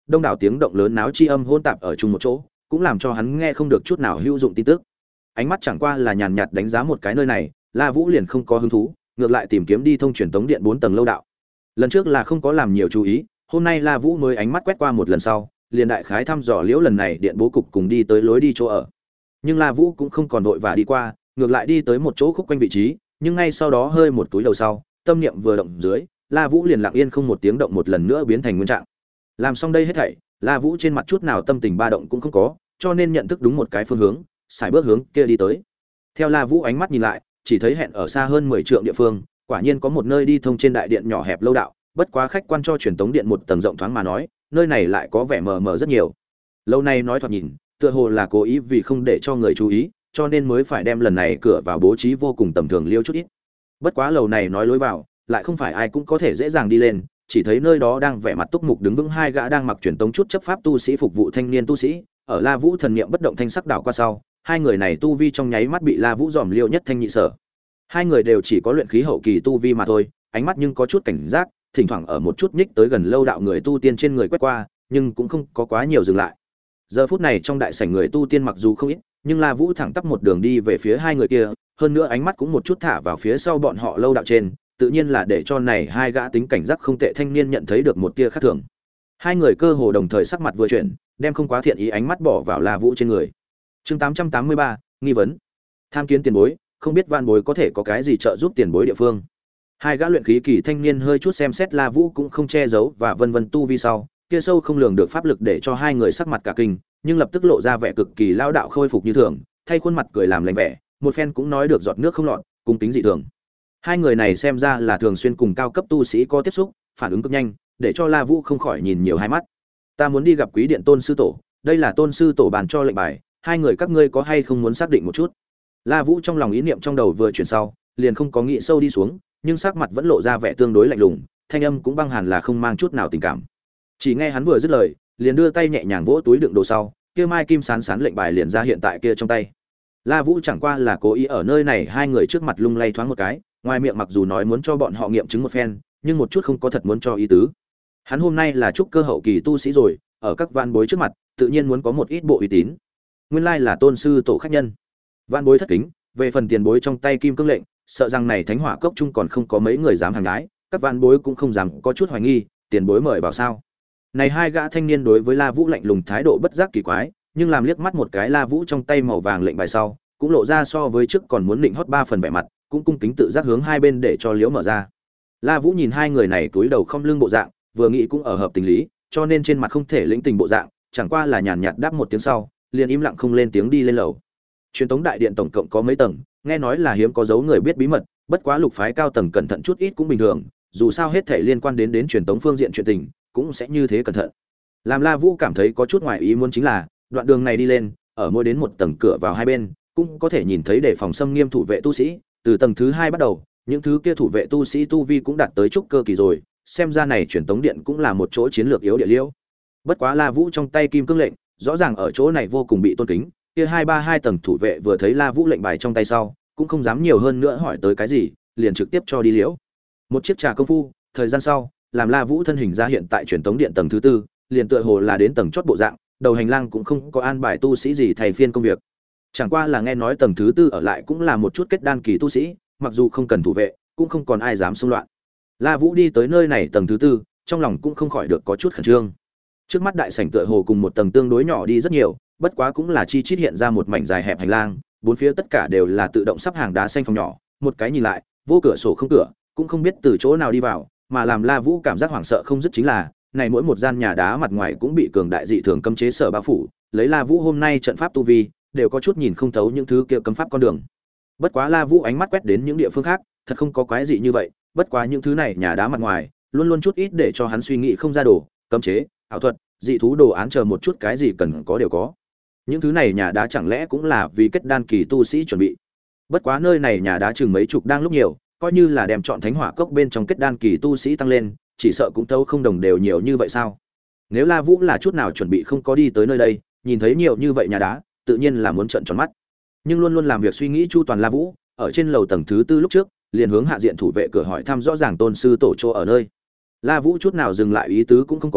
đông đảo tiếng động lớn náo chi âm hỗn tạp ở chung một chỗ, cũng làm cho hắn nghe không được chút nào hữu dụng tin tức. Ánh mắt chẳng qua là nhàn nhạt đánh giá một cái nơi này, La Vũ liền không có hứng thú, ngược lại tìm kiếm đi thông truyền tống điện bốn tầng lâu đạo. Lần trước là không có làm nhiều chú ý, hôm nay La Vũ mới ánh mắt quét qua một lần sau, liền đại khái thăm dò liễu lần này điện bố cục cùng đi tới lối đi chỗ ở. Nhưng La Vũ cũng không còn vội vã đi qua, ngược lại đi tới một chỗ khúc quanh vị trí, nhưng ngay sau đó hơi một túi đầu sau, tâm niệm vừa động dưới, La Vũ liền lặng yên không một tiếng động một lần nữa biến thành nguyên trạng. Làm xong đây hết thảy, La Vũ trên mặt chút nào tâm tình ba động cũng không có, cho nên nhận thức đúng một cái phương hướng, xài bước hướng kia đi tới. Theo La Vũ ánh mắt nhìn lại, chỉ thấy hẹn ở xa hơn mười trượng địa phương, quả nhiên có một nơi đi thông trên đại điện nhỏ hẹp lâu đạo, bất quá khách quan cho truyền tống điện một tầng rộng thoáng mà nói, nơi này lại có vẻ mờ mờ rất nhiều. Lâu này nói thoạt nhìn, tựa hồ là cố ý vì không để cho người chú ý, cho nên mới phải đem lần này cửa vào bố trí vô cùng tầm thường liêu chút ít. Bất quá lầu này nói lối vào, lại không phải ai cũng có thể dễ dàng đi lên, chỉ thấy nơi đó đang vẻ mặt túc mục đứng vững hai gã đang mặc truyền tống chút chấp pháp tu sĩ phục vụ thanh niên tu sĩ, ở La Vũ thần niệm bất động thanh sắc đảo qua sau, hai người này tu vi trong nháy mắt bị La Vũ dòm liêu nhất thanh nhị sở. Hai người đều chỉ có luyện khí hậu kỳ tu vi mà thôi, ánh mắt nhưng có chút cảnh giác, thỉnh thoảng ở một chút nhích tới gần lâu đạo người tu tiên trên người quét qua, nhưng cũng không có quá nhiều dừng lại. Giờ phút này trong đại sảnh người tu tiên mặc dù không ít, nhưng La Vũ thẳng tắp một đường đi về phía hai người kia, hơn nữa ánh mắt cũng một chút thả vào phía sau bọn họ lâu đạo trên, tự nhiên là để cho này hai gã tính cảnh giác không tệ thanh niên nhận thấy được một tia khác thường. Hai người cơ hồ đồng thời sắc mặt vừa chuyển, đem không quá thiện ý ánh mắt bỏ vào La Vũ trên người. Chương tám trăm tám mươi ba, nghi vấn. Tham kiến tiền bối, không biết Vạn Bối có thể có cái gì trợ giúp tiền bối địa phương. Hai gã luyện khí kỳ thanh niên hơi chút xem xét La Vũ cũng không che giấu và vân vân tu vi sau, kia sâu không lường được pháp lực để cho hai người sắc mặt cả kinh, nhưng lập tức lộ ra vẻ cực kỳ lao đạo khôi phục như thường, thay khuôn mặt cười làm lành vẻ, một phen cũng nói được giọt nước không lọt, cung kính dị thường. Hai người này xem ra là thường xuyên cùng cao cấp tu sĩ có tiếp xúc, phản ứng cực nhanh, để cho La Vũ không khỏi nhìn nhiều hai mắt. Ta muốn đi gặp Quý Điện Tôn sư tổ, đây là Tôn sư tổ bàn cho lệnh bài, hai người các ngươi có hay không muốn xác định một chút. La Vũ trong lòng ý niệm trong đầu vừa chuyển sau, liền không có nghĩ sâu đi xuống, nhưng sắc mặt vẫn lộ ra vẻ tương đối lạnh lùng, thanh âm cũng băng hàn là không mang chút nào tình cảm. Chỉ nghe hắn vừa dứt lời, liền đưa tay nhẹ nhàng vỗ túi đựng đồ sau, kia mai kim sán sán lệnh bài liền ra hiện tại kia trong tay. La Vũ chẳng qua là cố ý ở nơi này hai người trước mặt lung lay thoáng một cái, ngoài miệng mặc dù nói muốn cho bọn họ nghiệm chứng một phen, nhưng một chút không có thật muốn cho ý tứ. Hắn hôm nay là trúc cơ hậu kỳ tu sĩ rồi, ở các vạn bối trước mặt, tự nhiên muốn có một ít bộ uy tín. Nguyên lai là Tôn sư tổ khách nhân. Vạn bối thất kính, về phần tiền bối trong tay kim cương lệnh, sợ rằng này thánh hỏa cốc chung còn không có mấy người dám hàng gái, các vạn bối cũng không dám có chút hoài nghi, tiền bối mời vào sao? Này hai gã thanh niên đối với La Vũ lạnh lùng thái độ bất giác kỳ quái, nhưng làm liếc mắt một cái La Vũ trong tay màu vàng lệnh bài sau, cũng lộ ra so với trước còn muốn định hót ba phần vẻ mặt, cũng cung kính tự giác hướng hai bên để cho liễu mở ra. La Vũ nhìn hai người này túi đầu không lưng bộ dạng, vừa nghĩ cũng ở hợp tình lý, cho nên trên mặt không thể lĩnh tình bộ dạng, chẳng qua là nhàn nhạt đáp một tiếng sau, liền im lặng không lên tiếng đi lên lầu. Truyền tống đại điện tổng cộng có mấy tầng, nghe nói là hiếm có dấu người biết bí mật, bất quá lục phái cao tầng cẩn thận chút ít cũng bình thường, dù sao hết thể liên quan đến đến truyền tống phương diện chuyện tình, cũng sẽ như thế cẩn thận. Làm La Vũ cảm thấy có chút ngoài ý muốn chính là, đoạn đường này đi lên, ở mỗi đến một tầng cửa vào hai bên, cũng có thể nhìn thấy để phòng xâm nghiêm thủ vệ tu sĩ, từ tầng thứ hai bắt đầu, những thứ kia thủ vệ tu sĩ tu vi cũng đạt tới trúc cơ kỳ rồi, xem ra này truyền tống điện cũng là một chỗ chiến lược yếu địa liễu. Bất quá La Vũ trong tay kim cương lệnh, rõ ràng ở chỗ này vô cùng bị tôn kính, kia hai ba hai tầng thủ vệ vừa thấy La Vũ lệnh bài trong tay sau, cũng không dám nhiều hơn nữa hỏi tới cái gì, liền trực tiếp cho đi liễu. Một chiếc trà công phu, thời gian sau, làm La Vũ thân hình ra hiện tại truyền tống điện tầng thứ tư, liền tựa hồ là đến tầng chót bộ dạng, đầu hành lang cũng không có an bài tu sĩ gì thay phiên công việc. Chẳng qua là nghe nói tầng thứ tư ở lại cũng là một chút kết đan kỳ tu sĩ, mặc dù không cần thủ vệ, cũng không còn ai dám xung loạn. La Vũ đi tới nơi này tầng thứ tư, trong lòng cũng không khỏi được có chút khẩn trương. Trước mắt đại sảnh tựa hồ cùng một tầng tương đối nhỏ đi rất nhiều, bất quá cũng là chi chít hiện ra một mảnh dài hẹp hành lang, bốn phía tất cả đều là tự động sắp hàng đá xanh phòng nhỏ, một cái nhìn lại, vô cửa sổ không cửa, cũng không biết từ chỗ nào đi vào, mà làm La Vũ cảm giác hoảng sợ không dứt chính là, này mỗi một gian nhà đá mặt ngoài cũng bị cường đại dị thường cấm chế sở bao phủ, lấy La Vũ hôm nay trận pháp tu vi, đều có chút nhìn không thấu những thứ kia cấm pháp con đường. Bất quá La Vũ ánh mắt quét đến những địa phương khác, thật không có quái gì như vậy, bất quá những thứ này nhà đá mặt ngoài, luôn luôn chút ít để cho hắn suy nghĩ không ra đồ, cấm chế, ảo thuật, dị thú đồ án chờ một chút cái gì cần có đều có. Những thứ này nhà đá chẳng lẽ cũng là vì kết đan kỳ tu sĩ chuẩn bị. Bất quá nơi này nhà đá chừng mấy chục đang lúc nhiều, coi như là đem chọn thánh hỏa cốc bên trong kết đan kỳ tu sĩ tăng lên, chỉ sợ cũng thâu không đồng đều nhiều như vậy sao? Nếu La Vũ là chút nào chuẩn bị không có đi tới nơi đây, nhìn thấy nhiều như vậy nhà đá, tự nhiên là muốn trợn tròn mắt. Nhưng luôn luôn làm việc suy nghĩ chu toàn La Vũ, ở trên lầu tầng thứ tư lúc trước, liền hướng hạ diện thủ vệ cửa hỏi thăm rõ ràng Tôn sư tổ chỗ ở nơi. La Vũ chút nào dừng lại ý tứ cũng không có,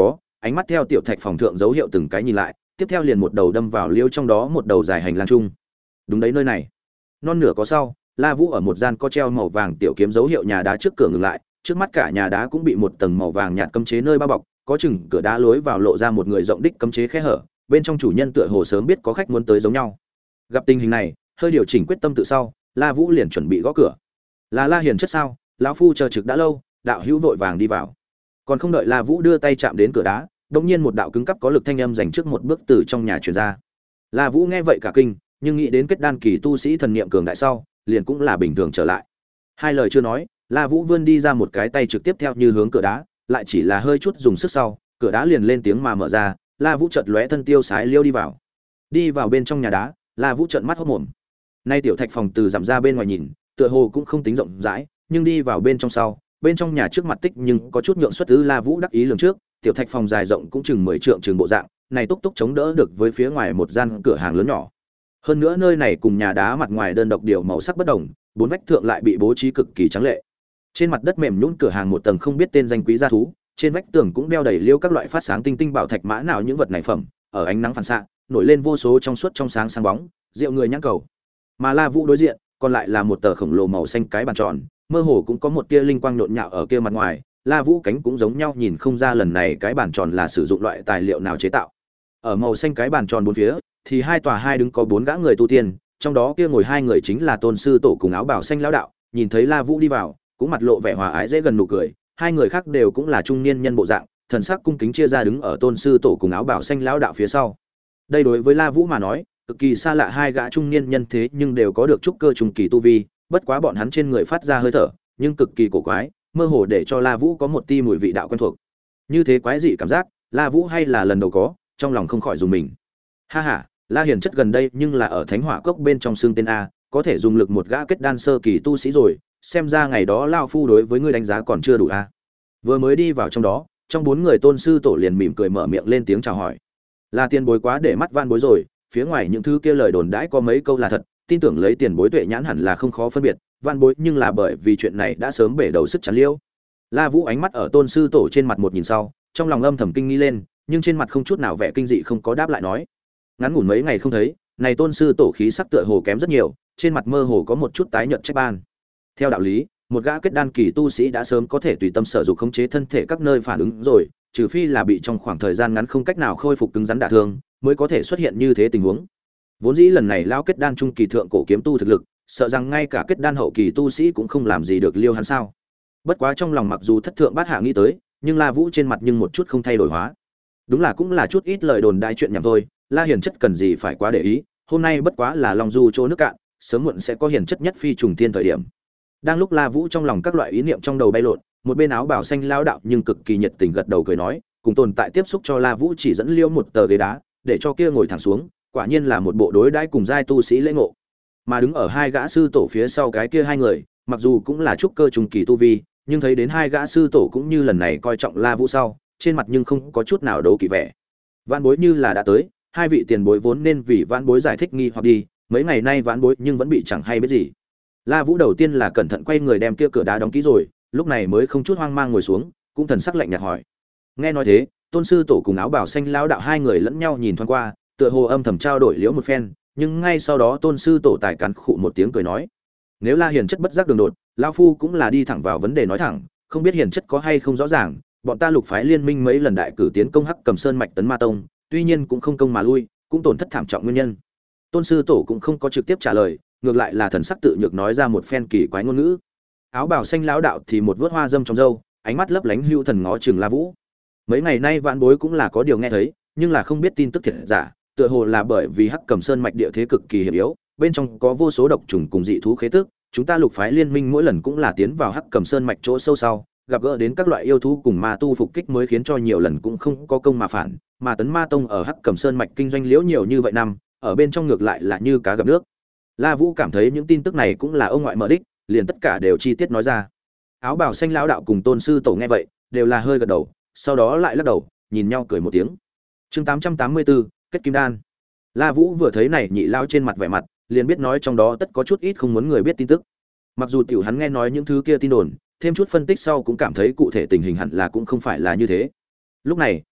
ánh mắt theo tiểu thạch phòng thượng dấu hiệu từng cái nhìn lại, tiếp theo liền một đầu đâm vào liêu trong đó một đầu dài hành lang chung. Đúng đấy, nơi này. Non nửa có sau, La Vũ ở một gian có treo màu vàng tiểu kiếm dấu hiệu nhà đá trước cửa ngừng lại, trước mắt cả nhà đá cũng bị một tầng màu vàng nhạt cấm chế nơi bao bọc, có chừng cửa đá lối vào lộ ra một người rộng đích cấm chế khe hở, bên trong chủ nhân tựa hồ sớm biết có khách muốn tới giống nhau. Gặp tình hình này, hơi điều chỉnh quyết tâm tự sau, La Vũ liền chuẩn bị gõ cửa. Là La Hiền chất sao? Lão phu chờ trực đã lâu, đạo hữu vội vàng đi vào. Còn không đợi La Vũ đưa tay chạm đến cửa đá, đột nhiên một đạo cứng cắp có lực thanh âm dành trước một bước từ trong nhà truyền ra. La Vũ nghe vậy cả kinh, nhưng nghĩ đến kết đan kỳ tu sĩ thần niệm cường đại sau, liền cũng là bình thường trở lại. Hai lời chưa nói, La Vũ vươn đi ra một cái tay trực tiếp theo như hướng cửa đá, lại chỉ là hơi chút dùng sức sau, cửa đá liền lên tiếng mà mở ra, La Vũ chợt lóe thân tiêu sái liêu đi vào. Đi vào bên trong nhà đá, La Vũ trợn mắt hốt mồm. Nay tiểu thạch phòng từ dặm ra bên ngoài nhìn, tựa hồ cũng không tính rộng rãi, nhưng đi vào bên trong sau, bên trong nhà trước mặt tích nhưng có chút nhượng xuất tứ. La Vũ đắc ý lường trước, tiểu thạch phòng dài rộng cũng chừng mười trượng chừng bộ dạng, này túc túc chống đỡ được với phía ngoài một gian cửa hàng lớn nhỏ. Hơn nữa nơi này cùng nhà đá mặt ngoài đơn độc điều màu sắc bất đồng, bốn vách thượng lại bị bố trí cực kỳ trắng lệ. Trên mặt đất mềm nhũn cửa hàng một tầng không biết tên danh quý gia thú, trên vách tường cũng đeo đầy liêu các loại phát sáng tinh tinh bảo thạch mã nào những vật này phẩm, ở ánh nắng phản xạ, nổi lên vô số trong suốt trong sáng sáng bóng, rượu người nhãn cầu. Mà La Vũ đối diện, còn lại là một tờ khổng lồ màu xanh cái bàn tròn, mơ hồ cũng có một tia linh quang nhộn nhạo ở kia mặt ngoài, La Vũ cánh cũng giống nhau nhìn không ra lần này cái bàn tròn là sử dụng loại tài liệu nào chế tạo. Ở màu xanh cái bàn tròn bốn phía, thì hai tòa hai đứng có bốn gã người tu tiên, trong đó kia ngồi hai người chính là Tôn sư tổ cùng áo bào xanh lão đạo, nhìn thấy La Vũ đi vào, cũng mặt lộ vẻ hòa ái dễ gần nụ cười, hai người khác đều cũng là trung niên nhân bộ dạng, thần sắc cung kính chia ra đứng ở Tôn sư tổ cùng áo bào xanh lão đạo phía sau. Đây đối với La Vũ mà nói, cực kỳ xa lạ hai gã trung niên nhân thế nhưng đều có được trúc cơ trung kỳ tu vi, bất quá bọn hắn trên người phát ra hơi thở, nhưng cực kỳ cổ quái, mơ hồ để cho La Vũ có một tia mùi vị đạo quen thuộc. Như thế quái dị cảm giác, La Vũ hay là lần đầu có, trong lòng không khỏi dùng mình. Ha ha, La Hiền chất gần đây nhưng là ở Thánh Hỏa Cốc bên trong xương tên a, có thể dùng lực một gã kết đan sơ kỳ tu sĩ rồi, xem ra ngày đó lão phu đối với ngươi đánh giá còn chưa đủ a. Vừa mới đi vào trong đó, trong bốn người Tôn sư tổ liền mỉm cười mở miệng lên tiếng chào hỏi. Là tiền bối quá để mắt van bối rồi, phía ngoài những thứ kia lời đồn đãi có mấy câu là thật, tin tưởng lấy tiền bối tuệ nhãn hẳn là không khó phân biệt, van bối nhưng là bởi vì chuyện này đã sớm bể đầu sức chán liêu. La Vũ ánh mắt ở Tôn sư tổ trên mặt một nhìn sau, trong lòng âm thầm kinh nghi lên, nhưng trên mặt không chút nào vẻ kinh dị không có đáp lại nói. Ngắn ngủn mấy ngày không thấy, này Tôn sư tổ khí sắc tựa hồ kém rất nhiều, trên mặt mơ hồ có một chút tái nhợt trách ban. Theo đạo lý, một gã kết đan kỳ tu sĩ đã sớm có thể tùy tâm sở dục khống chế thân thể các nơi phản ứng rồi, trừ phi là bị trong khoảng thời gian ngắn không cách nào khôi phục cứng rắn đả thương, mới có thể xuất hiện như thế tình huống. Vốn dĩ lần này lão kết đan trung kỳ thượng cổ kiếm tu thực lực, sợ rằng ngay cả kết đan hậu kỳ tu sĩ cũng không làm gì được liêu hắn sao. Bất quá trong lòng mặc dù thất thượng bát hạ nghĩ tới, nhưng La Vũ trên mặt nhưng một chút không thay đổi hóa. Đúng là cũng là chút ít lời đồn đại chuyện nhảm thôi, La Hiền chất cần gì phải quá để ý, hôm nay bất quá là lòng du chỗ nước cạn, sớm muộn sẽ có hiền chất nhất phi trùng thiên thời điểm. Đang lúc La Vũ trong lòng các loại ý niệm trong đầu bay lộn, một bên áo bào xanh lão đạo nhưng cực kỳ nhiệt tình gật đầu cười nói, cùng tồn tại tiếp xúc cho La Vũ chỉ dẫn liêu một tờ ghế đá, để cho kia ngồi thẳng xuống, quả nhiên là một bộ đối đãi cùng giai tu sĩ lễ ngộ. Mà đứng ở hai gã sư tổ phía sau cái kia hai người, mặc dù cũng là trúc cơ trung kỳ tu vi, nhưng thấy đến hai gã sư tổ cũng như lần này coi trọng La Vũ sau, trên mặt nhưng không có chút nào đấu kỵ vẻ. Vãn bối như là đã tới, hai vị tiền bối vốn nên vì vãn bối giải thích nghi hoặc đi, mấy ngày nay vãn bối nhưng vẫn bị chẳng hay biết gì. La Vũ đầu tiên là cẩn thận quay người đem kia cửa đá đóng kỹ rồi, lúc này mới không chút hoang mang ngồi xuống, cũng thần sắc lạnh nhạt hỏi. Nghe nói thế, Tôn sư tổ cùng áo bào xanh lão đạo hai người lẫn nhau nhìn thoáng qua, tựa hồ âm thầm trao đổi liễu một phen, nhưng ngay sau đó Tôn sư tổ tài cắn khụ một tiếng cười nói: "Nếu La Hiền chất bất giác đường đột, lão phu cũng là đi thẳng vào vấn đề nói thẳng, không biết Hiền chất có hay không rõ ràng, bọn ta lục phái liên minh mấy lần đại cử tiến công Hắc Cầm Sơn mạch tấn Ma tông, tuy nhiên cũng không công mà lui, cũng tổn thất thảm trọng nguyên nhân." Tôn sư tổ cũng không có trực tiếp trả lời, ngược lại là thần sắc tự nhược nói ra một phen kỳ quái ngôn ngữ. Áo bào xanh lão đạo thì một vớt hoa dâm trong râu, ánh mắt lấp lánh hưu thần ngó chừng La Vũ. Mấy ngày nay vãn bối cũng là có điều nghe thấy, nhưng là không biết tin tức thiệt giả, tựa hồ là bởi vì Hắc Cầm Sơn mạch địa thế cực kỳ hiểm yếu, bên trong có vô số độc trùng cùng dị thú khế tức, chúng ta lục phái liên minh mỗi lần cũng là tiến vào Hắc Cầm Sơn mạch chỗ sâu sau, gặp gỡ đến các loại yêu thú cùng ma tu phục kích mới khiến cho nhiều lần cũng không có công mà phản, mà tấn Ma tông ở Hắc Cầm Sơn mạch kinh doanh liễu nhiều như vậy năm, ở bên trong ngược lại là như cá gặp nước. La Vũ cảm thấy những tin tức này cũng là ông ngoại mở đích, liền tất cả đều chi tiết nói ra. Áo bào xanh lão đạo cùng Tôn sư tổ nghe vậy, đều là hơi gật đầu, sau đó lại lắc đầu, nhìn nhau cười một tiếng. Chương tám trăm tám mươi tư, kết kim đan. La Vũ vừa thấy này nhị lão trên mặt vẻ mặt, liền biết nói trong đó tất có chút ít không muốn người biết tin tức. Mặc dù tiểu hắn nghe nói những thứ kia tin đồn, thêm chút phân tích sau cũng cảm thấy cụ thể tình hình hẳn là cũng không phải là như thế. Lúc này,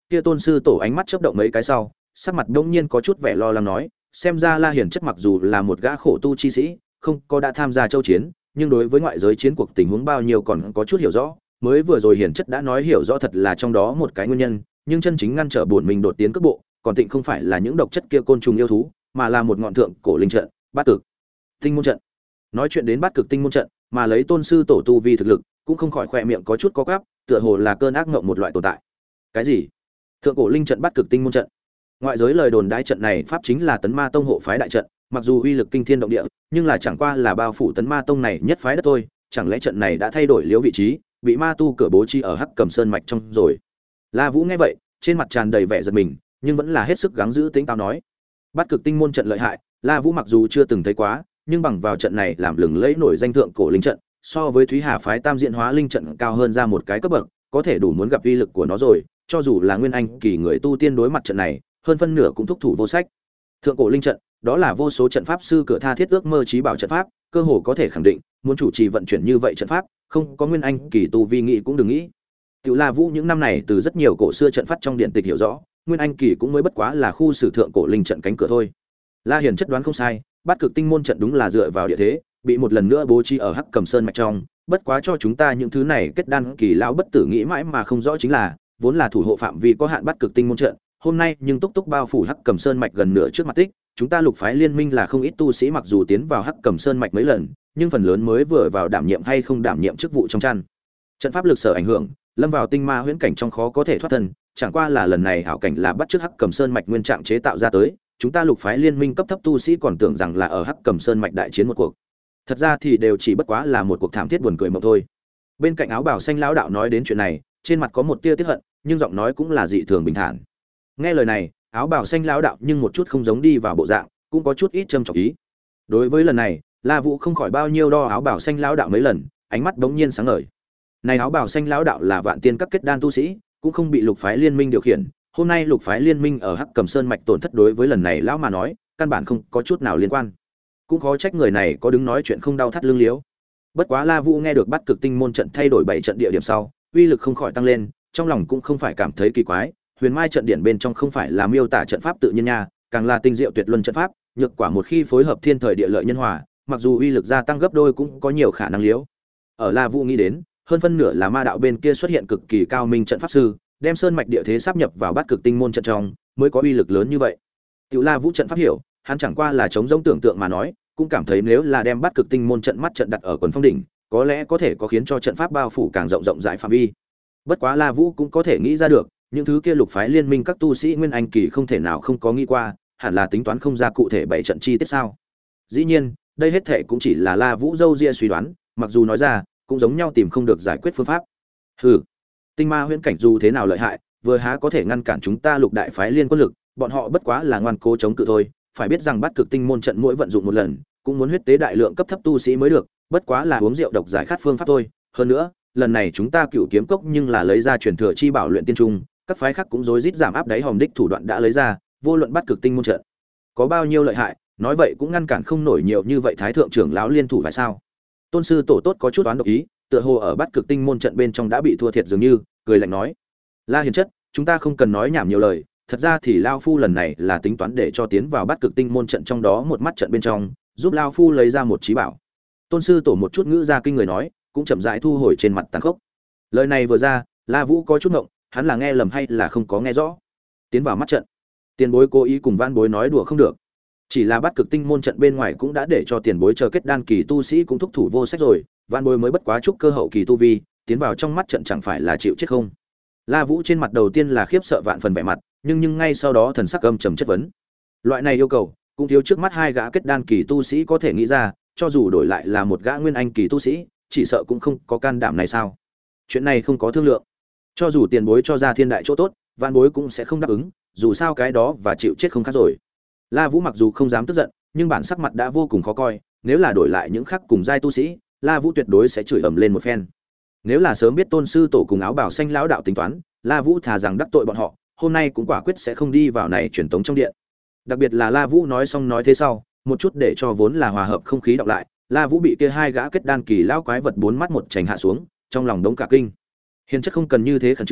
kia tôn sư tổ ánh mắt chớp động mấy cái sau, sắc mặt đông nhiên có chút vẻ lo lắng nói, xem ra La Hiển chất mặc dù là một gã khổ tu chi sĩ, không có đã tham gia châu chiến, nhưng đối với ngoại giới chiến cuộc tình huống bao nhiêu còn có chút hiểu rõ, mới vừa rồi Hiển chất đã nói hiểu rõ thật là trong đó một cái nguyên nhân, nhưng chân chính ngăn trở bổn mình đột tiến cước bộ, còn tịnh không phải là những độc chất kia côn trùng yêu thú, mà là một ngọn thượng cổ linh trận, Bát Cực Tinh môn trận. Nói chuyện đến Bát Cực Tinh môn trận, mà lấy tôn sư tổ tu vi thực lực, cũng không khỏi khỏe miệng có chút có quắp, tựa hồ là cơn ác ngộng một loại tồn tại. Cái gì? Thượng cổ linh trận Bát Cực Tinh môn trận? Ngoại giới lời đồn đãi trận này pháp chính là Tấn Ma Tông hộ phái đại trận, mặc dù uy lực kinh thiên động địa, nhưng là chẳng qua là bao phủ Tấn Ma Tông này nhất phái đất thôi, chẳng lẽ trận này đã thay đổi liễu vị trí, bị ma tu cửa bố trí ở Hắc Cầm Sơn mạch trong rồi. La Vũ nghe vậy, trên mặt tràn đầy vẻ giật mình, nhưng vẫn là hết sức gắng giữ tính táo nói: Bát Cực Tinh môn trận lợi hại, La Vũ mặc dù chưa từng thấy quá, nhưng bằng vào trận này làm lừng lẫy nổi danh thượng cổ linh trận, so với Thúy Hà phái Tam Diện Hóa linh trận cao hơn ra một cái cấp bậc, có thể đủ muốn gặp uy lực của nó rồi, cho dù là nguyên anh kỳ người tu tiên đối mặt trận này, hơn phân nửa cũng thúc thủ vô sách. Thượng cổ linh trận, đó là vô số trận pháp sư cửa tha thiết ước mơ trí bảo trận pháp, cơ hồ có thể khẳng định, muốn chủ trì vận chuyển như vậy trận pháp, không có nguyên anh kỳ tu vi nghĩ cũng đừng nghĩ. Tiểu La Vũ những năm này từ rất nhiều cổ xưa trận pháp trong điện tịch hiểu rõ, nguyên anh kỳ cũng mới bất quá là khu sử thượng cổ linh trận cánh cửa thôi. La Hiển chất đoán không sai, Bát Cực Tinh môn trận đúng là dựa vào địa thế, bị một lần nữa bố trí ở Hắc Cầm Sơn mạch trong, bất quá cho chúng ta những thứ này kết đan kỳ lão bất tử nghĩ mãi mà không rõ chính là, vốn là thủ hộ phạm vi có hạn Bát Cực Tinh môn trận, hôm nay nhưng túc túc bao phủ Hắc Cầm Sơn mạch gần nửa trước mặt tích, chúng ta lục phái liên minh là không ít tu sĩ mặc dù tiến vào Hắc Cầm Sơn mạch mấy lần, nhưng phần lớn mới vừa vào đảm nhiệm hay không đảm nhiệm chức vụ trong chăn. Trận pháp lực sở ảnh hưởng, lâm vào tinh ma huyễn cảnh trong khó có thể thoát thân, chẳng qua là lần này hảo cảnh là bắt chước Hắc Cầm Sơn mạch nguyên trạng chế tạo ra tới, chúng ta lục phái liên minh cấp thấp tu sĩ còn tưởng rằng là ở Hắc Cầm Sơn mạch đại chiến một cuộc. Thật ra thì đều chỉ bất quá là một cuộc thảm thiết buồn cười mộng thôi. Bên cạnh áo bào xanh lão đạo nói đến chuyện này, trên mặt có một tia tiếc hận, nhưng giọng nói cũng là dị thường bình thản. Nghe lời này, áo bào xanh lão đạo nhưng một chút không giống đi vào bộ dạng, cũng có chút ít châm chọc ý. Đối với lần này, La Vũ không khỏi bao nhiêu đo áo bào xanh lão đạo mấy lần, ánh mắt bỗng nhiên sáng ngời. Này áo bào xanh lão đạo là vạn tiên các kết đan tu sĩ, cũng không bị lục phái liên minh điều khiển. Hôm nay lục phái liên minh ở Hắc Cầm Sơn mạch tổn thất đối với lần này lão mà nói, căn bản không có chút nào liên quan. Cũng khó trách người này có đứng nói chuyện không đau thắt lưng liếu. Bất quá La Vũ nghe được Bát Cực Tinh môn trận thay đổi bảy trận địa điểm sau, uy lực không khỏi tăng lên, trong lòng cũng không phải cảm thấy kỳ quái, Huyền Mai trận điển bên trong không phải là miêu tả trận pháp tự nhiên nha, càng là tinh diệu tuyệt luân trận pháp, nhược quả một khi phối hợp thiên thời địa lợi nhân hòa, mặc dù uy lực gia tăng gấp đôi cũng có nhiều khả năng liếu. Ở La Vũ nghĩ đến, hơn phân nửa là ma đạo bên kia xuất hiện cực kỳ cao minh trận pháp sư, đem sơn mạch địa thế sáp nhập vào Bát Cực Tinh môn trận trong, mới có uy lực lớn như vậy. Tiểu La Vũ trận pháp hiểu, hắn chẳng qua là chống giống tưởng tượng mà nói, cũng cảm thấy nếu là đem Bát Cực Tinh môn trận mắt trận đặt ở quần phong đỉnh, có lẽ có thể có khiến cho trận pháp bao phủ càng rộng rộng rãi phạm vi. Bất quá La Vũ cũng có thể nghĩ ra được, những thứ kia lục phái liên minh các tu sĩ nguyên anh kỳ không thể nào không có nghĩ qua, hẳn là tính toán không ra cụ thể bảy trận chi tiết sao? Dĩ nhiên, đây hết thể cũng chỉ là La Vũ dâu ria suy đoán, mặc dù nói ra, cũng giống nhau tìm không được giải quyết phương pháp. Hừ, tinh ma huyễn cảnh dù thế nào lợi hại, vừa há có thể ngăn cản chúng ta lục đại phái liên quân lực, bọn họ bất quá là ngoan cố chống cự thôi. Phải biết rằng Bát Cực Tinh môn trận mỗi vận dụng một lần, cũng muốn huyết tế đại lượng cấp thấp tu sĩ mới được, bất quá là uống rượu độc giải khát phương pháp thôi. Hơn nữa, lần này chúng ta Cửu Kiếm Cốc nhưng là lấy ra truyền thừa chi bảo luyện tiên trung, các phái khác cũng rối rít giảm áp đáy hòm đích thủ đoạn đã lấy ra, vô luận Bát Cực Tinh môn trận có bao nhiêu lợi hại, nói vậy cũng ngăn cản không nổi nhiều như vậy thái thượng trưởng lão liên thủ phải sao? Tôn sư tổ tốt có chút toán độc ý, tựa hồ ở Bát Cực Tinh môn trận bên trong đã bị thua thiệt dường như, cười lạnh nói: La Hiền chất, chúng ta không cần nói nhảm nhiều lời, thật ra thì lao phu lần này là tính toán để cho tiến vào Bát Cực Tinh môn trận trong đó một mắt trận bên trong, giúp lao phu lấy ra một trí bảo. Tôn sư tổ một chút ngữ ra kinh người nói, cũng chậm rãi thu hồi trên mặt tàn khốc. Lời này vừa ra, La Vũ có chút ngộng, hắn là nghe lầm hay là không có nghe rõ? Tiến vào mắt trận, tiền bối cố ý cùng van bối nói đùa không được. Chỉ là Bát Cực Tinh môn trận bên ngoài cũng đã để cho tiền bối chờ kết đan kỳ tu sĩ cũng thúc thủ vô sách rồi, van bối mới bất quá chúc cơ hậu kỳ tu vi, tiến vào trong mắt trận chẳng phải là chịu chết không? La Vũ trên mặt đầu tiên là khiếp sợ vạn phần vẻ mặt, nhưng nhưng ngay sau đó thần sắc âm trầm chất vấn. Loại này yêu cầu, cũng thiếu trước mắt hai gã kết đan kỳ tu sĩ có thể nghĩ ra, cho dù đổi lại là một gã nguyên anh kỳ tu sĩ, chỉ sợ cũng không có can đảm này sao? Chuyện này không có thương lượng. Cho dù tiền bối cho ra thiên đại chỗ tốt, van bối cũng sẽ không đáp ứng, dù sao cái đó và chịu chết không khác rồi. La Vũ mặc dù không dám tức giận, nhưng bản sắc mặt đã vô cùng khó coi, nếu là đổi lại những khác cùng giai tu sĩ, La Vũ tuyệt đối sẽ chửi ầm lên một phen. Nếu là sớm biết Tôn sư tổ cùng áo bào xanh lão đạo tính toán, La Vũ thà rằng đắc tội bọn họ, hôm nay cũng quả quyết sẽ không đi vào này truyền tống trong điện. Đặc biệt là La Vũ nói xong nói thế sau, một chút để cho vốn là hòa hợp không khí đọc lại, La Vũ bị kia hai gã kết đan kỳ lão quái vật bốn mắt một chành hạ xuống, trong lòng đống cả kinh. Hiền chất không cần như thế khẩn trương,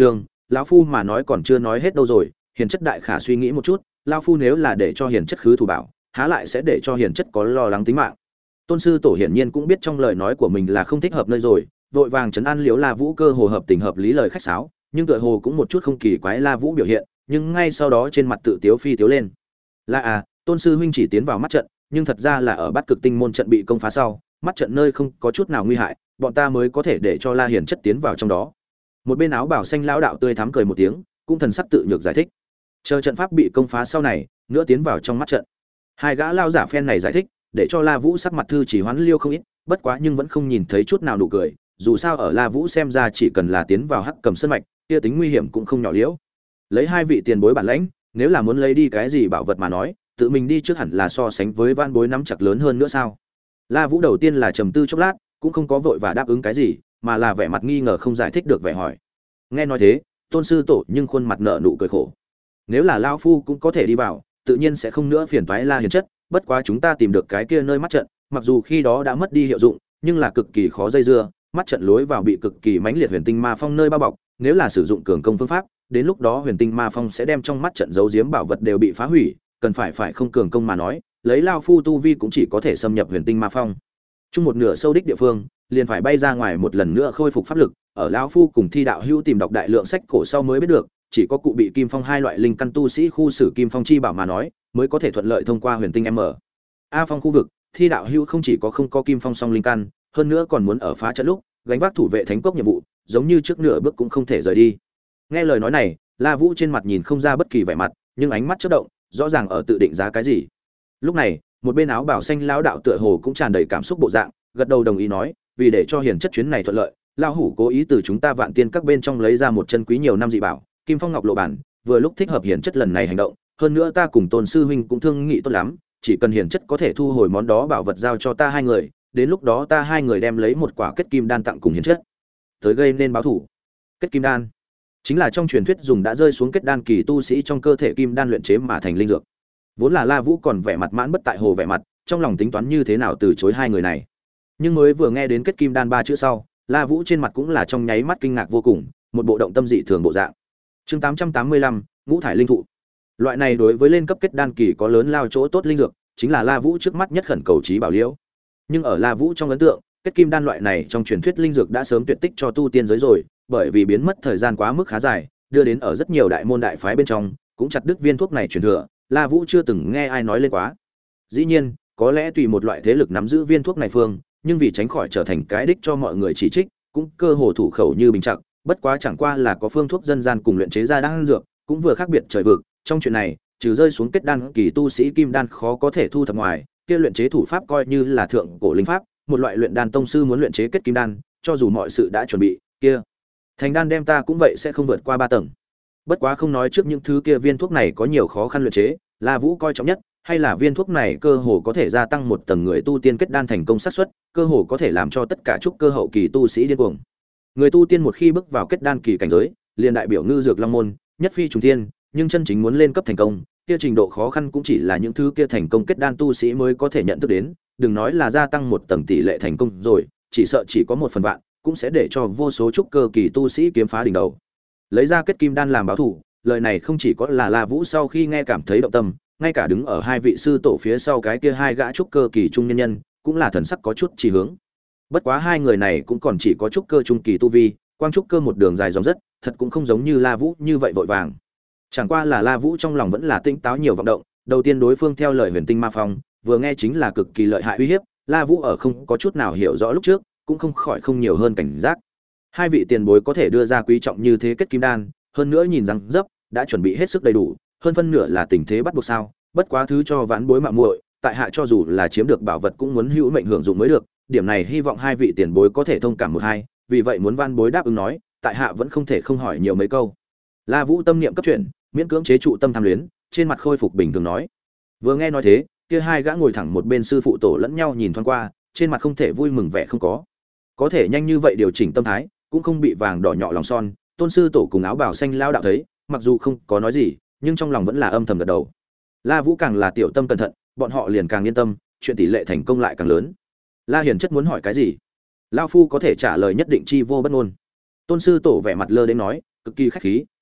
lão phu mà nói còn chưa nói hết đâu rồi. Hiền chất đại khả suy nghĩ một chút, lão phu nếu là để cho hiền chất khứ thủ bảo, há lại sẽ để cho hiền chất có lo lắng tính mạng. Tôn sư tổ hiển nhiên cũng biết trong lời nói của mình là không thích hợp nơi rồi, vội vàng trấn an liễu La Vũ cơ hồ hợp tình hợp lý lời khách sáo, nhưng tựa hồ cũng một chút không kỳ quái La Vũ biểu hiện, nhưng ngay sau đó trên mặt tự tiếu phi tiếu lên. "La à, Tôn sư huynh chỉ tiến vào mắt trận, nhưng thật ra là ở Bát Cực Tinh môn trận bị công phá sau, mắt trận nơi không có chút nào nguy hại, bọn ta mới có thể để cho La hiền chất tiến vào trong đó." Một bên áo bảo xanh lão đạo tươi thắm cười một tiếng, cũng thần sắc tự nhược giải thích. Chờ trận pháp bị công phá sau này, nữa tiến vào trong mắt trận. Hai gã lao giả phen này giải thích, để cho La Vũ sắc mặt thư chỉ hoán liêu không ít, bất quá nhưng vẫn không nhìn thấy chút nào nụ cười, dù sao ở La Vũ xem ra chỉ cần là tiến vào Hắc Cầm Sơn mạch, kia tính nguy hiểm cũng không nhỏ liễu. Lấy hai vị tiền bối bản lãnh, nếu là muốn lấy đi cái gì bảo vật mà nói, tự mình đi trước hẳn là so sánh với van bối nắm chặt lớn hơn nữa sao? La Vũ đầu tiên là trầm tư chốc lát, cũng không có vội và đáp ứng cái gì, mà là vẻ mặt nghi ngờ không giải thích được vẻ hỏi. Nghe nói thế, Tôn sư tổ nhưng khuôn mặt nợ nụ cười khổ. Nếu là lão phu cũng có thể đi vào, tự nhiên sẽ không nữa phiền toái La hiền chất, bất quá chúng ta tìm được cái kia nơi mắt trận, mặc dù khi đó đã mất đi hiệu dụng, nhưng là cực kỳ khó dây dưa, mắt trận lối vào bị cực kỳ mãnh liệt huyền tinh ma phong nơi bao bọc, nếu là sử dụng cường công phương pháp, đến lúc đó huyền tinh ma phong sẽ đem trong mắt trận giấu giếm bảo vật đều bị phá hủy, cần phải phải không cường công mà nói, lấy lao phu tu vi cũng chỉ có thể xâm nhập huyền tinh ma phong. Chung một nửa sâu đích địa phương, liền phải bay ra ngoài một lần nữa khôi phục pháp lực, ở lão phu cùng Thi đạo hữu tìm đọc đại lượng sách cổ sau mới biết được, chỉ có cụ bị kim phong hai loại linh căn tu sĩ khu sử kim phong chi bảo mà nói, mới có thể thuận lợi thông qua huyền tinh M. A phong khu vực, Thi đạo hữu không chỉ có không có kim phong song linh căn, hơn nữa còn muốn ở phá trận lúc, gánh vác thủ vệ thánh cốc nhiệm vụ, giống như trước nửa bước cũng không thể rời đi. Nghe lời nói này, La Vũ trên mặt nhìn không ra bất kỳ vẻ mặt, nhưng ánh mắt chớp động, rõ ràng ở tự định giá cái gì. Lúc này, một bên áo bảo xanh lão đạo tựa hồ cũng tràn đầy cảm xúc bộ dạng, gật đầu đồng ý nói, vì để cho hiền chất chuyến này thuận lợi, lão hủ cố ý từ chúng ta Vạn Tiên các bên trong lấy ra một chân quý nhiều năm dị bảo, Kim Phong Ngọc Lộ bản, vừa lúc thích hợp hiền chất lần này hành động, hơn nữa ta cùng Tôn sư huynh cũng thương nghị tốt lắm, chỉ cần hiền chất có thể thu hồi món đó bảo vật giao cho ta hai người, đến lúc đó ta hai người đem lấy một quả kết kim đan tặng cùng hiền chất, tới gây nên báo thủ. Kết kim đan chính là trong truyền thuyết dùng đã rơi xuống kết đan kỳ tu sĩ trong cơ thể kim đan luyện chế mà thành linh dược. Vốn là La Vũ còn vẻ mặt mãn bất tại hồ vẻ mặt, trong lòng tính toán như thế nào từ chối hai người này. Nhưng mới vừa nghe đến kết kim đan ba chữ sau, La Vũ trên mặt cũng là trong nháy mắt kinh ngạc vô cùng, một bộ động tâm dị thường bộ dạng. Chương tám trăm tám mươi lăm, ngũ thải linh thụ. Loại này đối với lên cấp kết đan kỳ có lớn lao chỗ tốt linh dược, chính là La Vũ trước mắt nhất khẩn cầu trí bảo liễu. Nhưng ở La Vũ trong ấn tượng, kết kim đan loại này trong truyền thuyết linh dược đã sớm tuyệt tích cho tu tiên giới rồi, bởi vì biến mất thời gian quá mức khá dài, đưa đến ở rất nhiều đại môn đại phái bên trong, cũng chặt đứt viên thuốc này truyền thừa, La Vũ chưa từng nghe ai nói lên quá. Dĩ nhiên, có lẽ tùy một loại thế lực nắm giữ viên thuốc này phương, nhưng vì tránh khỏi trở thành cái đích cho mọi người chỉ trích, cũng cơ hồ thủ khẩu như bình chặt, bất quá chẳng qua là có phương thuốc dân gian cùng luyện chế ra đan dược, cũng vừa khác biệt trời vực, trong chuyện này, trừ rơi xuống kết đan kỳ tu sĩ kim đan khó có thể thu thập ngoài, kia luyện chế thủ pháp coi như là thượng cổ linh pháp, một loại luyện đan tông sư muốn luyện chế kết kim đan, cho dù mọi sự đã chuẩn bị, kia thành đan đem ta cũng vậy sẽ không vượt qua ba tầng. Bất quá không nói trước những thứ kia viên thuốc này có nhiều khó khăn luyện chế, La Vũ coi trọng nhất, hay là viên thuốc này cơ hồ có thể gia tăng một tầng người tu tiên kết đan thành công xác suất, cơ hồ có thể làm cho tất cả trúc cơ hậu kỳ tu sĩ điên cuồng. Người tu tiên một khi bước vào kết đan kỳ cảnh giới, liền đại biểu ngư dược long môn, nhất phi trùng thiên, nhưng chân chính muốn lên cấp thành công, kia trình độ khó khăn cũng chỉ là những thứ kia thành công kết đan tu sĩ mới có thể nhận thức đến, đừng nói là gia tăng một tầng tỷ lệ thành công rồi, chỉ sợ chỉ có một phần vạn, cũng sẽ để cho vô số trúc cơ kỳ tu sĩ kiếm phá đỉnh đầu. Lấy ra kết kim đan làm báo thủ, lời này không chỉ có là La Vũ sau khi nghe cảm thấy động tâm, ngay cả đứng ở hai vị sư tổ phía sau cái kia hai gã trúc cơ kỳ trung nhân nhân, cũng là thần sắc có chút chỉ hướng. Bất quá hai người này cũng còn chỉ có trúc cơ trung kỳ tu vi, quang trúc cơ một đường dài dòng rất, thật cũng không giống như La Vũ như vậy vội vàng. Chẳng qua là La Vũ trong lòng vẫn là tinh táo nhiều vọng động, đầu tiên đối phương theo lời Huyền Tinh Ma Phong, vừa nghe chính là cực kỳ lợi hại uy hiếp, La Vũ ở không có chút nào hiểu rõ lúc trước, cũng không khỏi không nhiều hơn cảnh giác. Hai vị tiền bối có thể đưa ra quý trọng như thế kết kim đan, hơn nữa nhìn rằng dấp đã chuẩn bị hết sức đầy đủ, hơn phân nửa là tình thế bắt buộc sao? Bất quá thứ cho vãn bối mạo muội, tại hạ cho dù là chiếm được bảo vật cũng muốn hữu mệnh hưởng dụng mới được, điểm này hy vọng hai vị tiền bối có thể thông cảm một hai, vì vậy muốn vãn bối đáp ứng nói, tại hạ vẫn không thể không hỏi nhiều mấy câu. La Vũ tâm niệm cấp chuyển, miễn cưỡng chế trụ tâm tham luyến, trên mặt khôi phục bình thường nói. Vừa nghe nói thế, kia hai gã ngồi thẳng một bên sư phụ tổ lẫn nhau nhìn thoáng qua, trên mặt không thể vui mừng vẻ không có. Có thể nhanh như vậy điều chỉnh tâm thái, cũng không bị vàng đỏ nhỏ lòng son, Tôn sư tổ cùng áo bào xanh lao đạo thấy, mặc dù không có nói gì, nhưng trong lòng vẫn là âm thầm gật đầu. La Vũ càng là tiểu tâm cẩn thận, bọn họ liền càng yên tâm, chuyện tỷ lệ thành công lại càng lớn. La Hiền chất muốn hỏi cái gì, lão phu có thể trả lời nhất định chi vô bất ngôn. Tôn sư tổ vẻ mặt lơ đến nói, cực kỳ khách khí,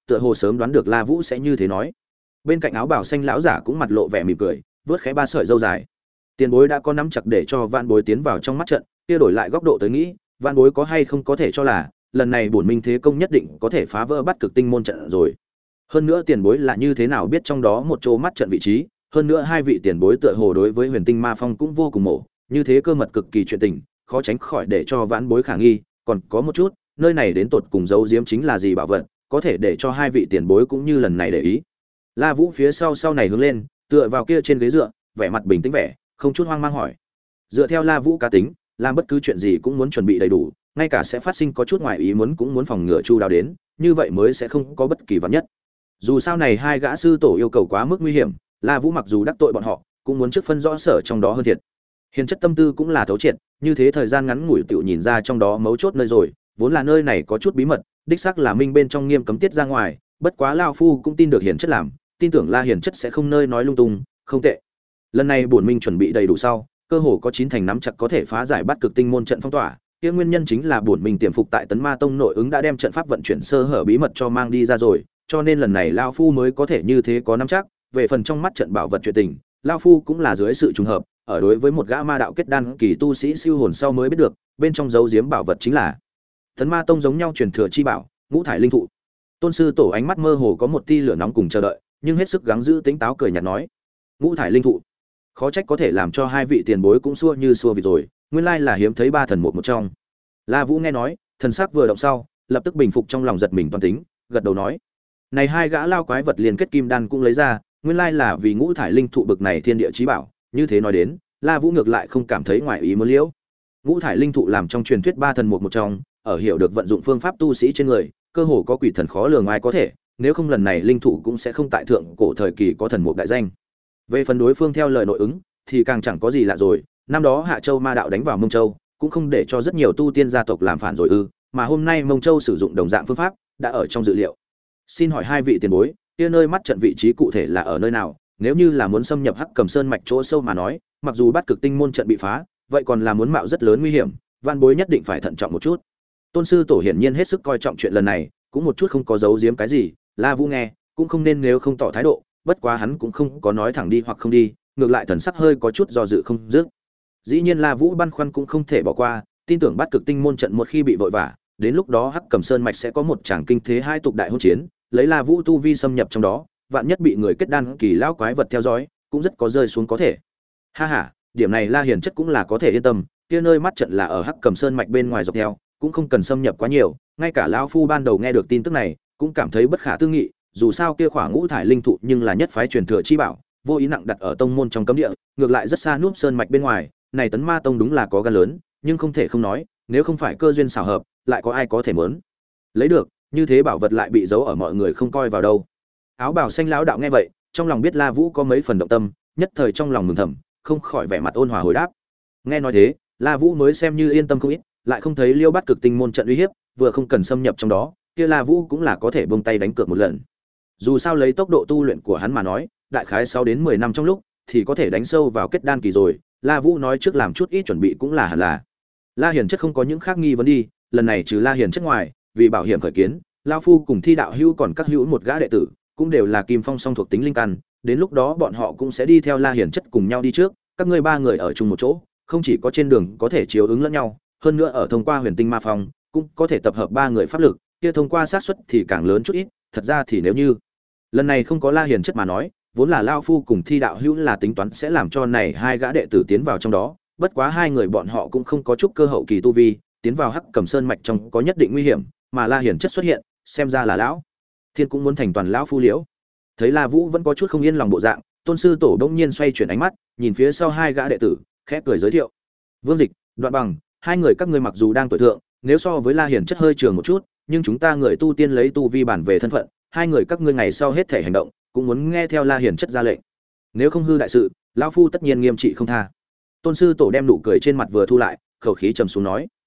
tựa hồ sớm đoán được La Vũ sẽ như thế nói. Bên cạnh áo bào xanh lão giả cũng mặt lộ vẻ mỉm cười, vớt khẽ ba sợi râu dài. Tiền bối đã có nắm chặt để cho Vạn Bối tiến vào trong mắt trận, kia đổi lại góc độ tới nghĩ, Vạn Bối có hay không có thể cho là, lần này bổn minh thế công nhất định có thể phá vỡ Bắt Cực Tinh môn trận rồi. Hơn nữa tiền bối là như thế nào biết trong đó một chỗ mắt trận vị trí, hơn nữa hai vị tiền bối tựa hồ đối với Huyền Tinh Ma Phong cũng vô cùng mổ, như thế cơ mật cực kỳ chuyện tình, khó tránh khỏi để cho Vạn Bối khả nghi, còn có một chút, nơi này đến tột cùng giấu giếm chính là gì bảo vật, có thể để cho hai vị tiền bối cũng như lần này để ý. La Vũ phía sau sau này hướng lên, tựa vào kia trên ghế dựa, vẻ mặt bình tĩnh vẻ, không chút hoang mang hỏi. Dựa theo La Vũ cá tính, làm bất cứ chuyện gì cũng muốn chuẩn bị đầy đủ, ngay cả sẽ phát sinh có chút ngoài ý muốn cũng muốn phòng ngừa chu đáo đến, như vậy mới sẽ không có bất kỳ vạn nhất. Dù sao này hai gã sư tổ yêu cầu quá mức nguy hiểm, La Vũ mặc dù đắc tội bọn họ, cũng muốn trước phân rõ sở trong đó hơn thiệt. Hiền chất tâm tư cũng là thấu triệt, như thế thời gian ngắn ngủi tiểu nhìn ra trong đó mấu chốt nơi rồi, vốn là nơi này có chút bí mật, đích xác là minh bên trong nghiêm cấm tiết ra ngoài, bất quá lão phu cũng tin được hiền chất làm, tin tưởng La hiền chất sẽ không nơi nói lung tung, không tệ. Lần này bổn minh chuẩn bị đầy đủ sau, cơ hồ có chín thành nắm chặt có thể phá giải Bắt Cực Tinh môn trận phong tỏa, kia nguyên nhân chính là bổn minh tiềm phục tại Tấn Ma Tông nội ứng đã đem trận pháp vận chuyển sơ hở bí mật cho mang đi ra rồi, cho nên lần này lão phu mới có thể như thế có nắm chắc. Về phần trong mắt trận bảo vật chuyện tình, lão phu cũng là dưới sự trùng hợp, ở đối với một gã ma đạo kết đan kỳ tu sĩ siêu hồn sau mới biết được, bên trong dấu giếm bảo vật chính là Tấn Ma Tông giống nhau truyền thừa chi bảo, Ngũ Thải Linh Thụ. Tôn sư tổ ánh mắt mơ hồ có một tia lửa nóng cùng chờ đợi, nhưng hết sức gắng giữ tính táo cười nhạt nói: "Ngũ Thải Linh Thụ, khó trách có thể làm cho hai vị tiền bối cũng xua như xua vịt rồi, nguyên lai là hiếm thấy ba thần một một trong." La Vũ nghe nói, thần sắc vừa động sau, lập tức bình phục trong lòng giật mình toàn tính, gật đầu nói: "Này hai gã lao quái vật liên kết kim đan cũng lấy ra, nguyên lai là vì Ngũ Thải Linh Thụ bực này thiên địa chí bảo." Như thế nói đến, La Vũ ngược lại không cảm thấy ngoài ý muốn liễu. Ngũ Thải Linh Thụ làm trong truyền thuyết ba thần một một trong, ở hiểu được vận dụng phương pháp tu sĩ trên người, cơ hồ có quỷ thần khó lường ai có thể, nếu không lần này linh thụ cũng sẽ không tại thượng cổ thời kỳ có thần mục đại danh. Về phần đối phương theo lời nội ứng, thì càng chẳng có gì lạ rồi, năm đó Hạ Châu ma đạo đánh vào Mông Châu, cũng không để cho rất nhiều tu tiên gia tộc làm phản rồi ư, mà hôm nay Mông Châu sử dụng đồng dạng phương pháp, đã ở trong dự liệu. Xin hỏi hai vị tiền bối, kia nơi mắt trận vị trí cụ thể là ở nơi nào? Nếu như là muốn xâm nhập Hắc Cầm Sơn mạch chỗ sâu mà nói, mặc dù Bắt Cực Tinh môn trận bị phá, vậy còn là muốn mạo rất lớn nguy hiểm, Van Bối nhất định phải thận trọng một chút. Tôn sư tổ hiển nhiên hết sức coi trọng chuyện lần này, cũng một chút không có giấu giếm cái gì, La Vũ nghe, cũng không nên nếu không tỏ thái độ, bất quá hắn cũng không có nói thẳng đi hoặc không đi, ngược lại thần sắc hơi có chút do dự không dứt. Dĩ nhiên La Vũ băn khoăn cũng không thể bỏ qua, tin tưởng Bắt Cực Tinh môn trận một khi bị vội vã, đến lúc đó Hắc Cầm Sơn mạch sẽ có một tràng kinh thế hai tục đại hôn chiến, lấy La Vũ tu vi xâm nhập trong đó, vạn nhất bị người kết đan kỳ lão quái vật theo dõi, cũng rất có rơi xuống có thể. Ha ha, điểm này La Hiền chất cũng là có thể yên tâm, kia nơi mắt trận là ở Hắc Cầm Sơn mạch bên ngoài dọc theo, cũng không cần xâm nhập quá nhiều, ngay cả lão phu ban đầu nghe được tin tức này, cũng cảm thấy bất khả tư nghị, dù sao kia khỏa Ngũ Thải Linh Thụ nhưng là nhất phái truyền thừa chi bảo, vô ý nặng đặt ở tông môn trong cấm địa, ngược lại rất xa núp sơn mạch bên ngoài, này Tấn Ma Tông đúng là có gan lớn, nhưng không thể không nói, nếu không phải cơ duyên xảo hợp, lại có ai có thể muốn lấy được, như thế bảo vật lại bị giấu ở mọi người không coi vào đâu. Áo bào xanh lão đạo nghe vậy, trong lòng biết La Vũ có mấy phần động tâm, nhất thời trong lòng mừng thầm, không khỏi vẻ mặt ôn hòa hồi đáp. Nghe nói thế, La Vũ mới xem như yên tâm không ít, lại không thấy Liêu Bắt Cực Tinh môn trận uy hiếp, vừa không cần xâm nhập trong đó, kia La Vũ cũng là có thể buông tay đánh cược một lần. Dù sao lấy tốc độ tu luyện của hắn mà nói, đại khái sáu đến mười năm trong lúc thì có thể đánh sâu vào kết đan kỳ rồi, La Vũ nói trước làm chút ít chuẩn bị cũng là hẳn là. La Hiền chất không có những khác nghi vấn đi, lần này trừ La Hiền chất ngoài, vì bảo hiểm khởi kiến, lão phu cùng Thi đạo hữu còn các hữu một gã đệ tử, cũng đều là Kim Phong song thuộc tính linh căn, đến lúc đó bọn họ cũng sẽ đi theo La Hiền chất cùng nhau đi trước, các ngươi ba người ở chung một chỗ, không chỉ có trên đường có thể chiếu ứng lẫn nhau, hơn nữa ở thông qua Huyền Tinh Ma Phong, cũng có thể tập hợp ba người pháp lực, kia thông qua xác suất thì càng lớn chút ít, thật ra thì nếu như lần này không có La Hiền chất mà nói, vốn là lão phu cùng Thi đạo hữu là tính toán sẽ làm cho này hai gã đệ tử tiến vào trong đó, bất quá hai người bọn họ cũng không có chút cơ hậu kỳ tu vi, tiến vào Hắc Cầm Sơn mạch trong có nhất định nguy hiểm, mà La Hiền chất xuất hiện, xem ra là lão Thiên cũng muốn thành toàn lão phu liễu. Thấy La Vũ vẫn có chút không yên lòng bộ dạng, Tôn sư tổ bỗng nhiên xoay chuyển ánh mắt, nhìn phía sau hai gã đệ tử, khẽ cười giới thiệu: "Vương Dịch, Đoạn Bằng, hai người các ngươi mặc dù đang tuổi thượng, nếu so với La Hiền chất hơi trường một chút, nhưng chúng ta người tu tiên lấy tu vi bản về thân phận, hai người các ngươi ngày sau hết thể hành động, cũng muốn nghe theo La Hiền chất ra lệnh. Nếu không hư đại sự, lão phu tất nhiên nghiêm trị không tha." Tôn sư tổ đem nụ cười trên mặt vừa thu lại, khẩu khí trầm xuống nói: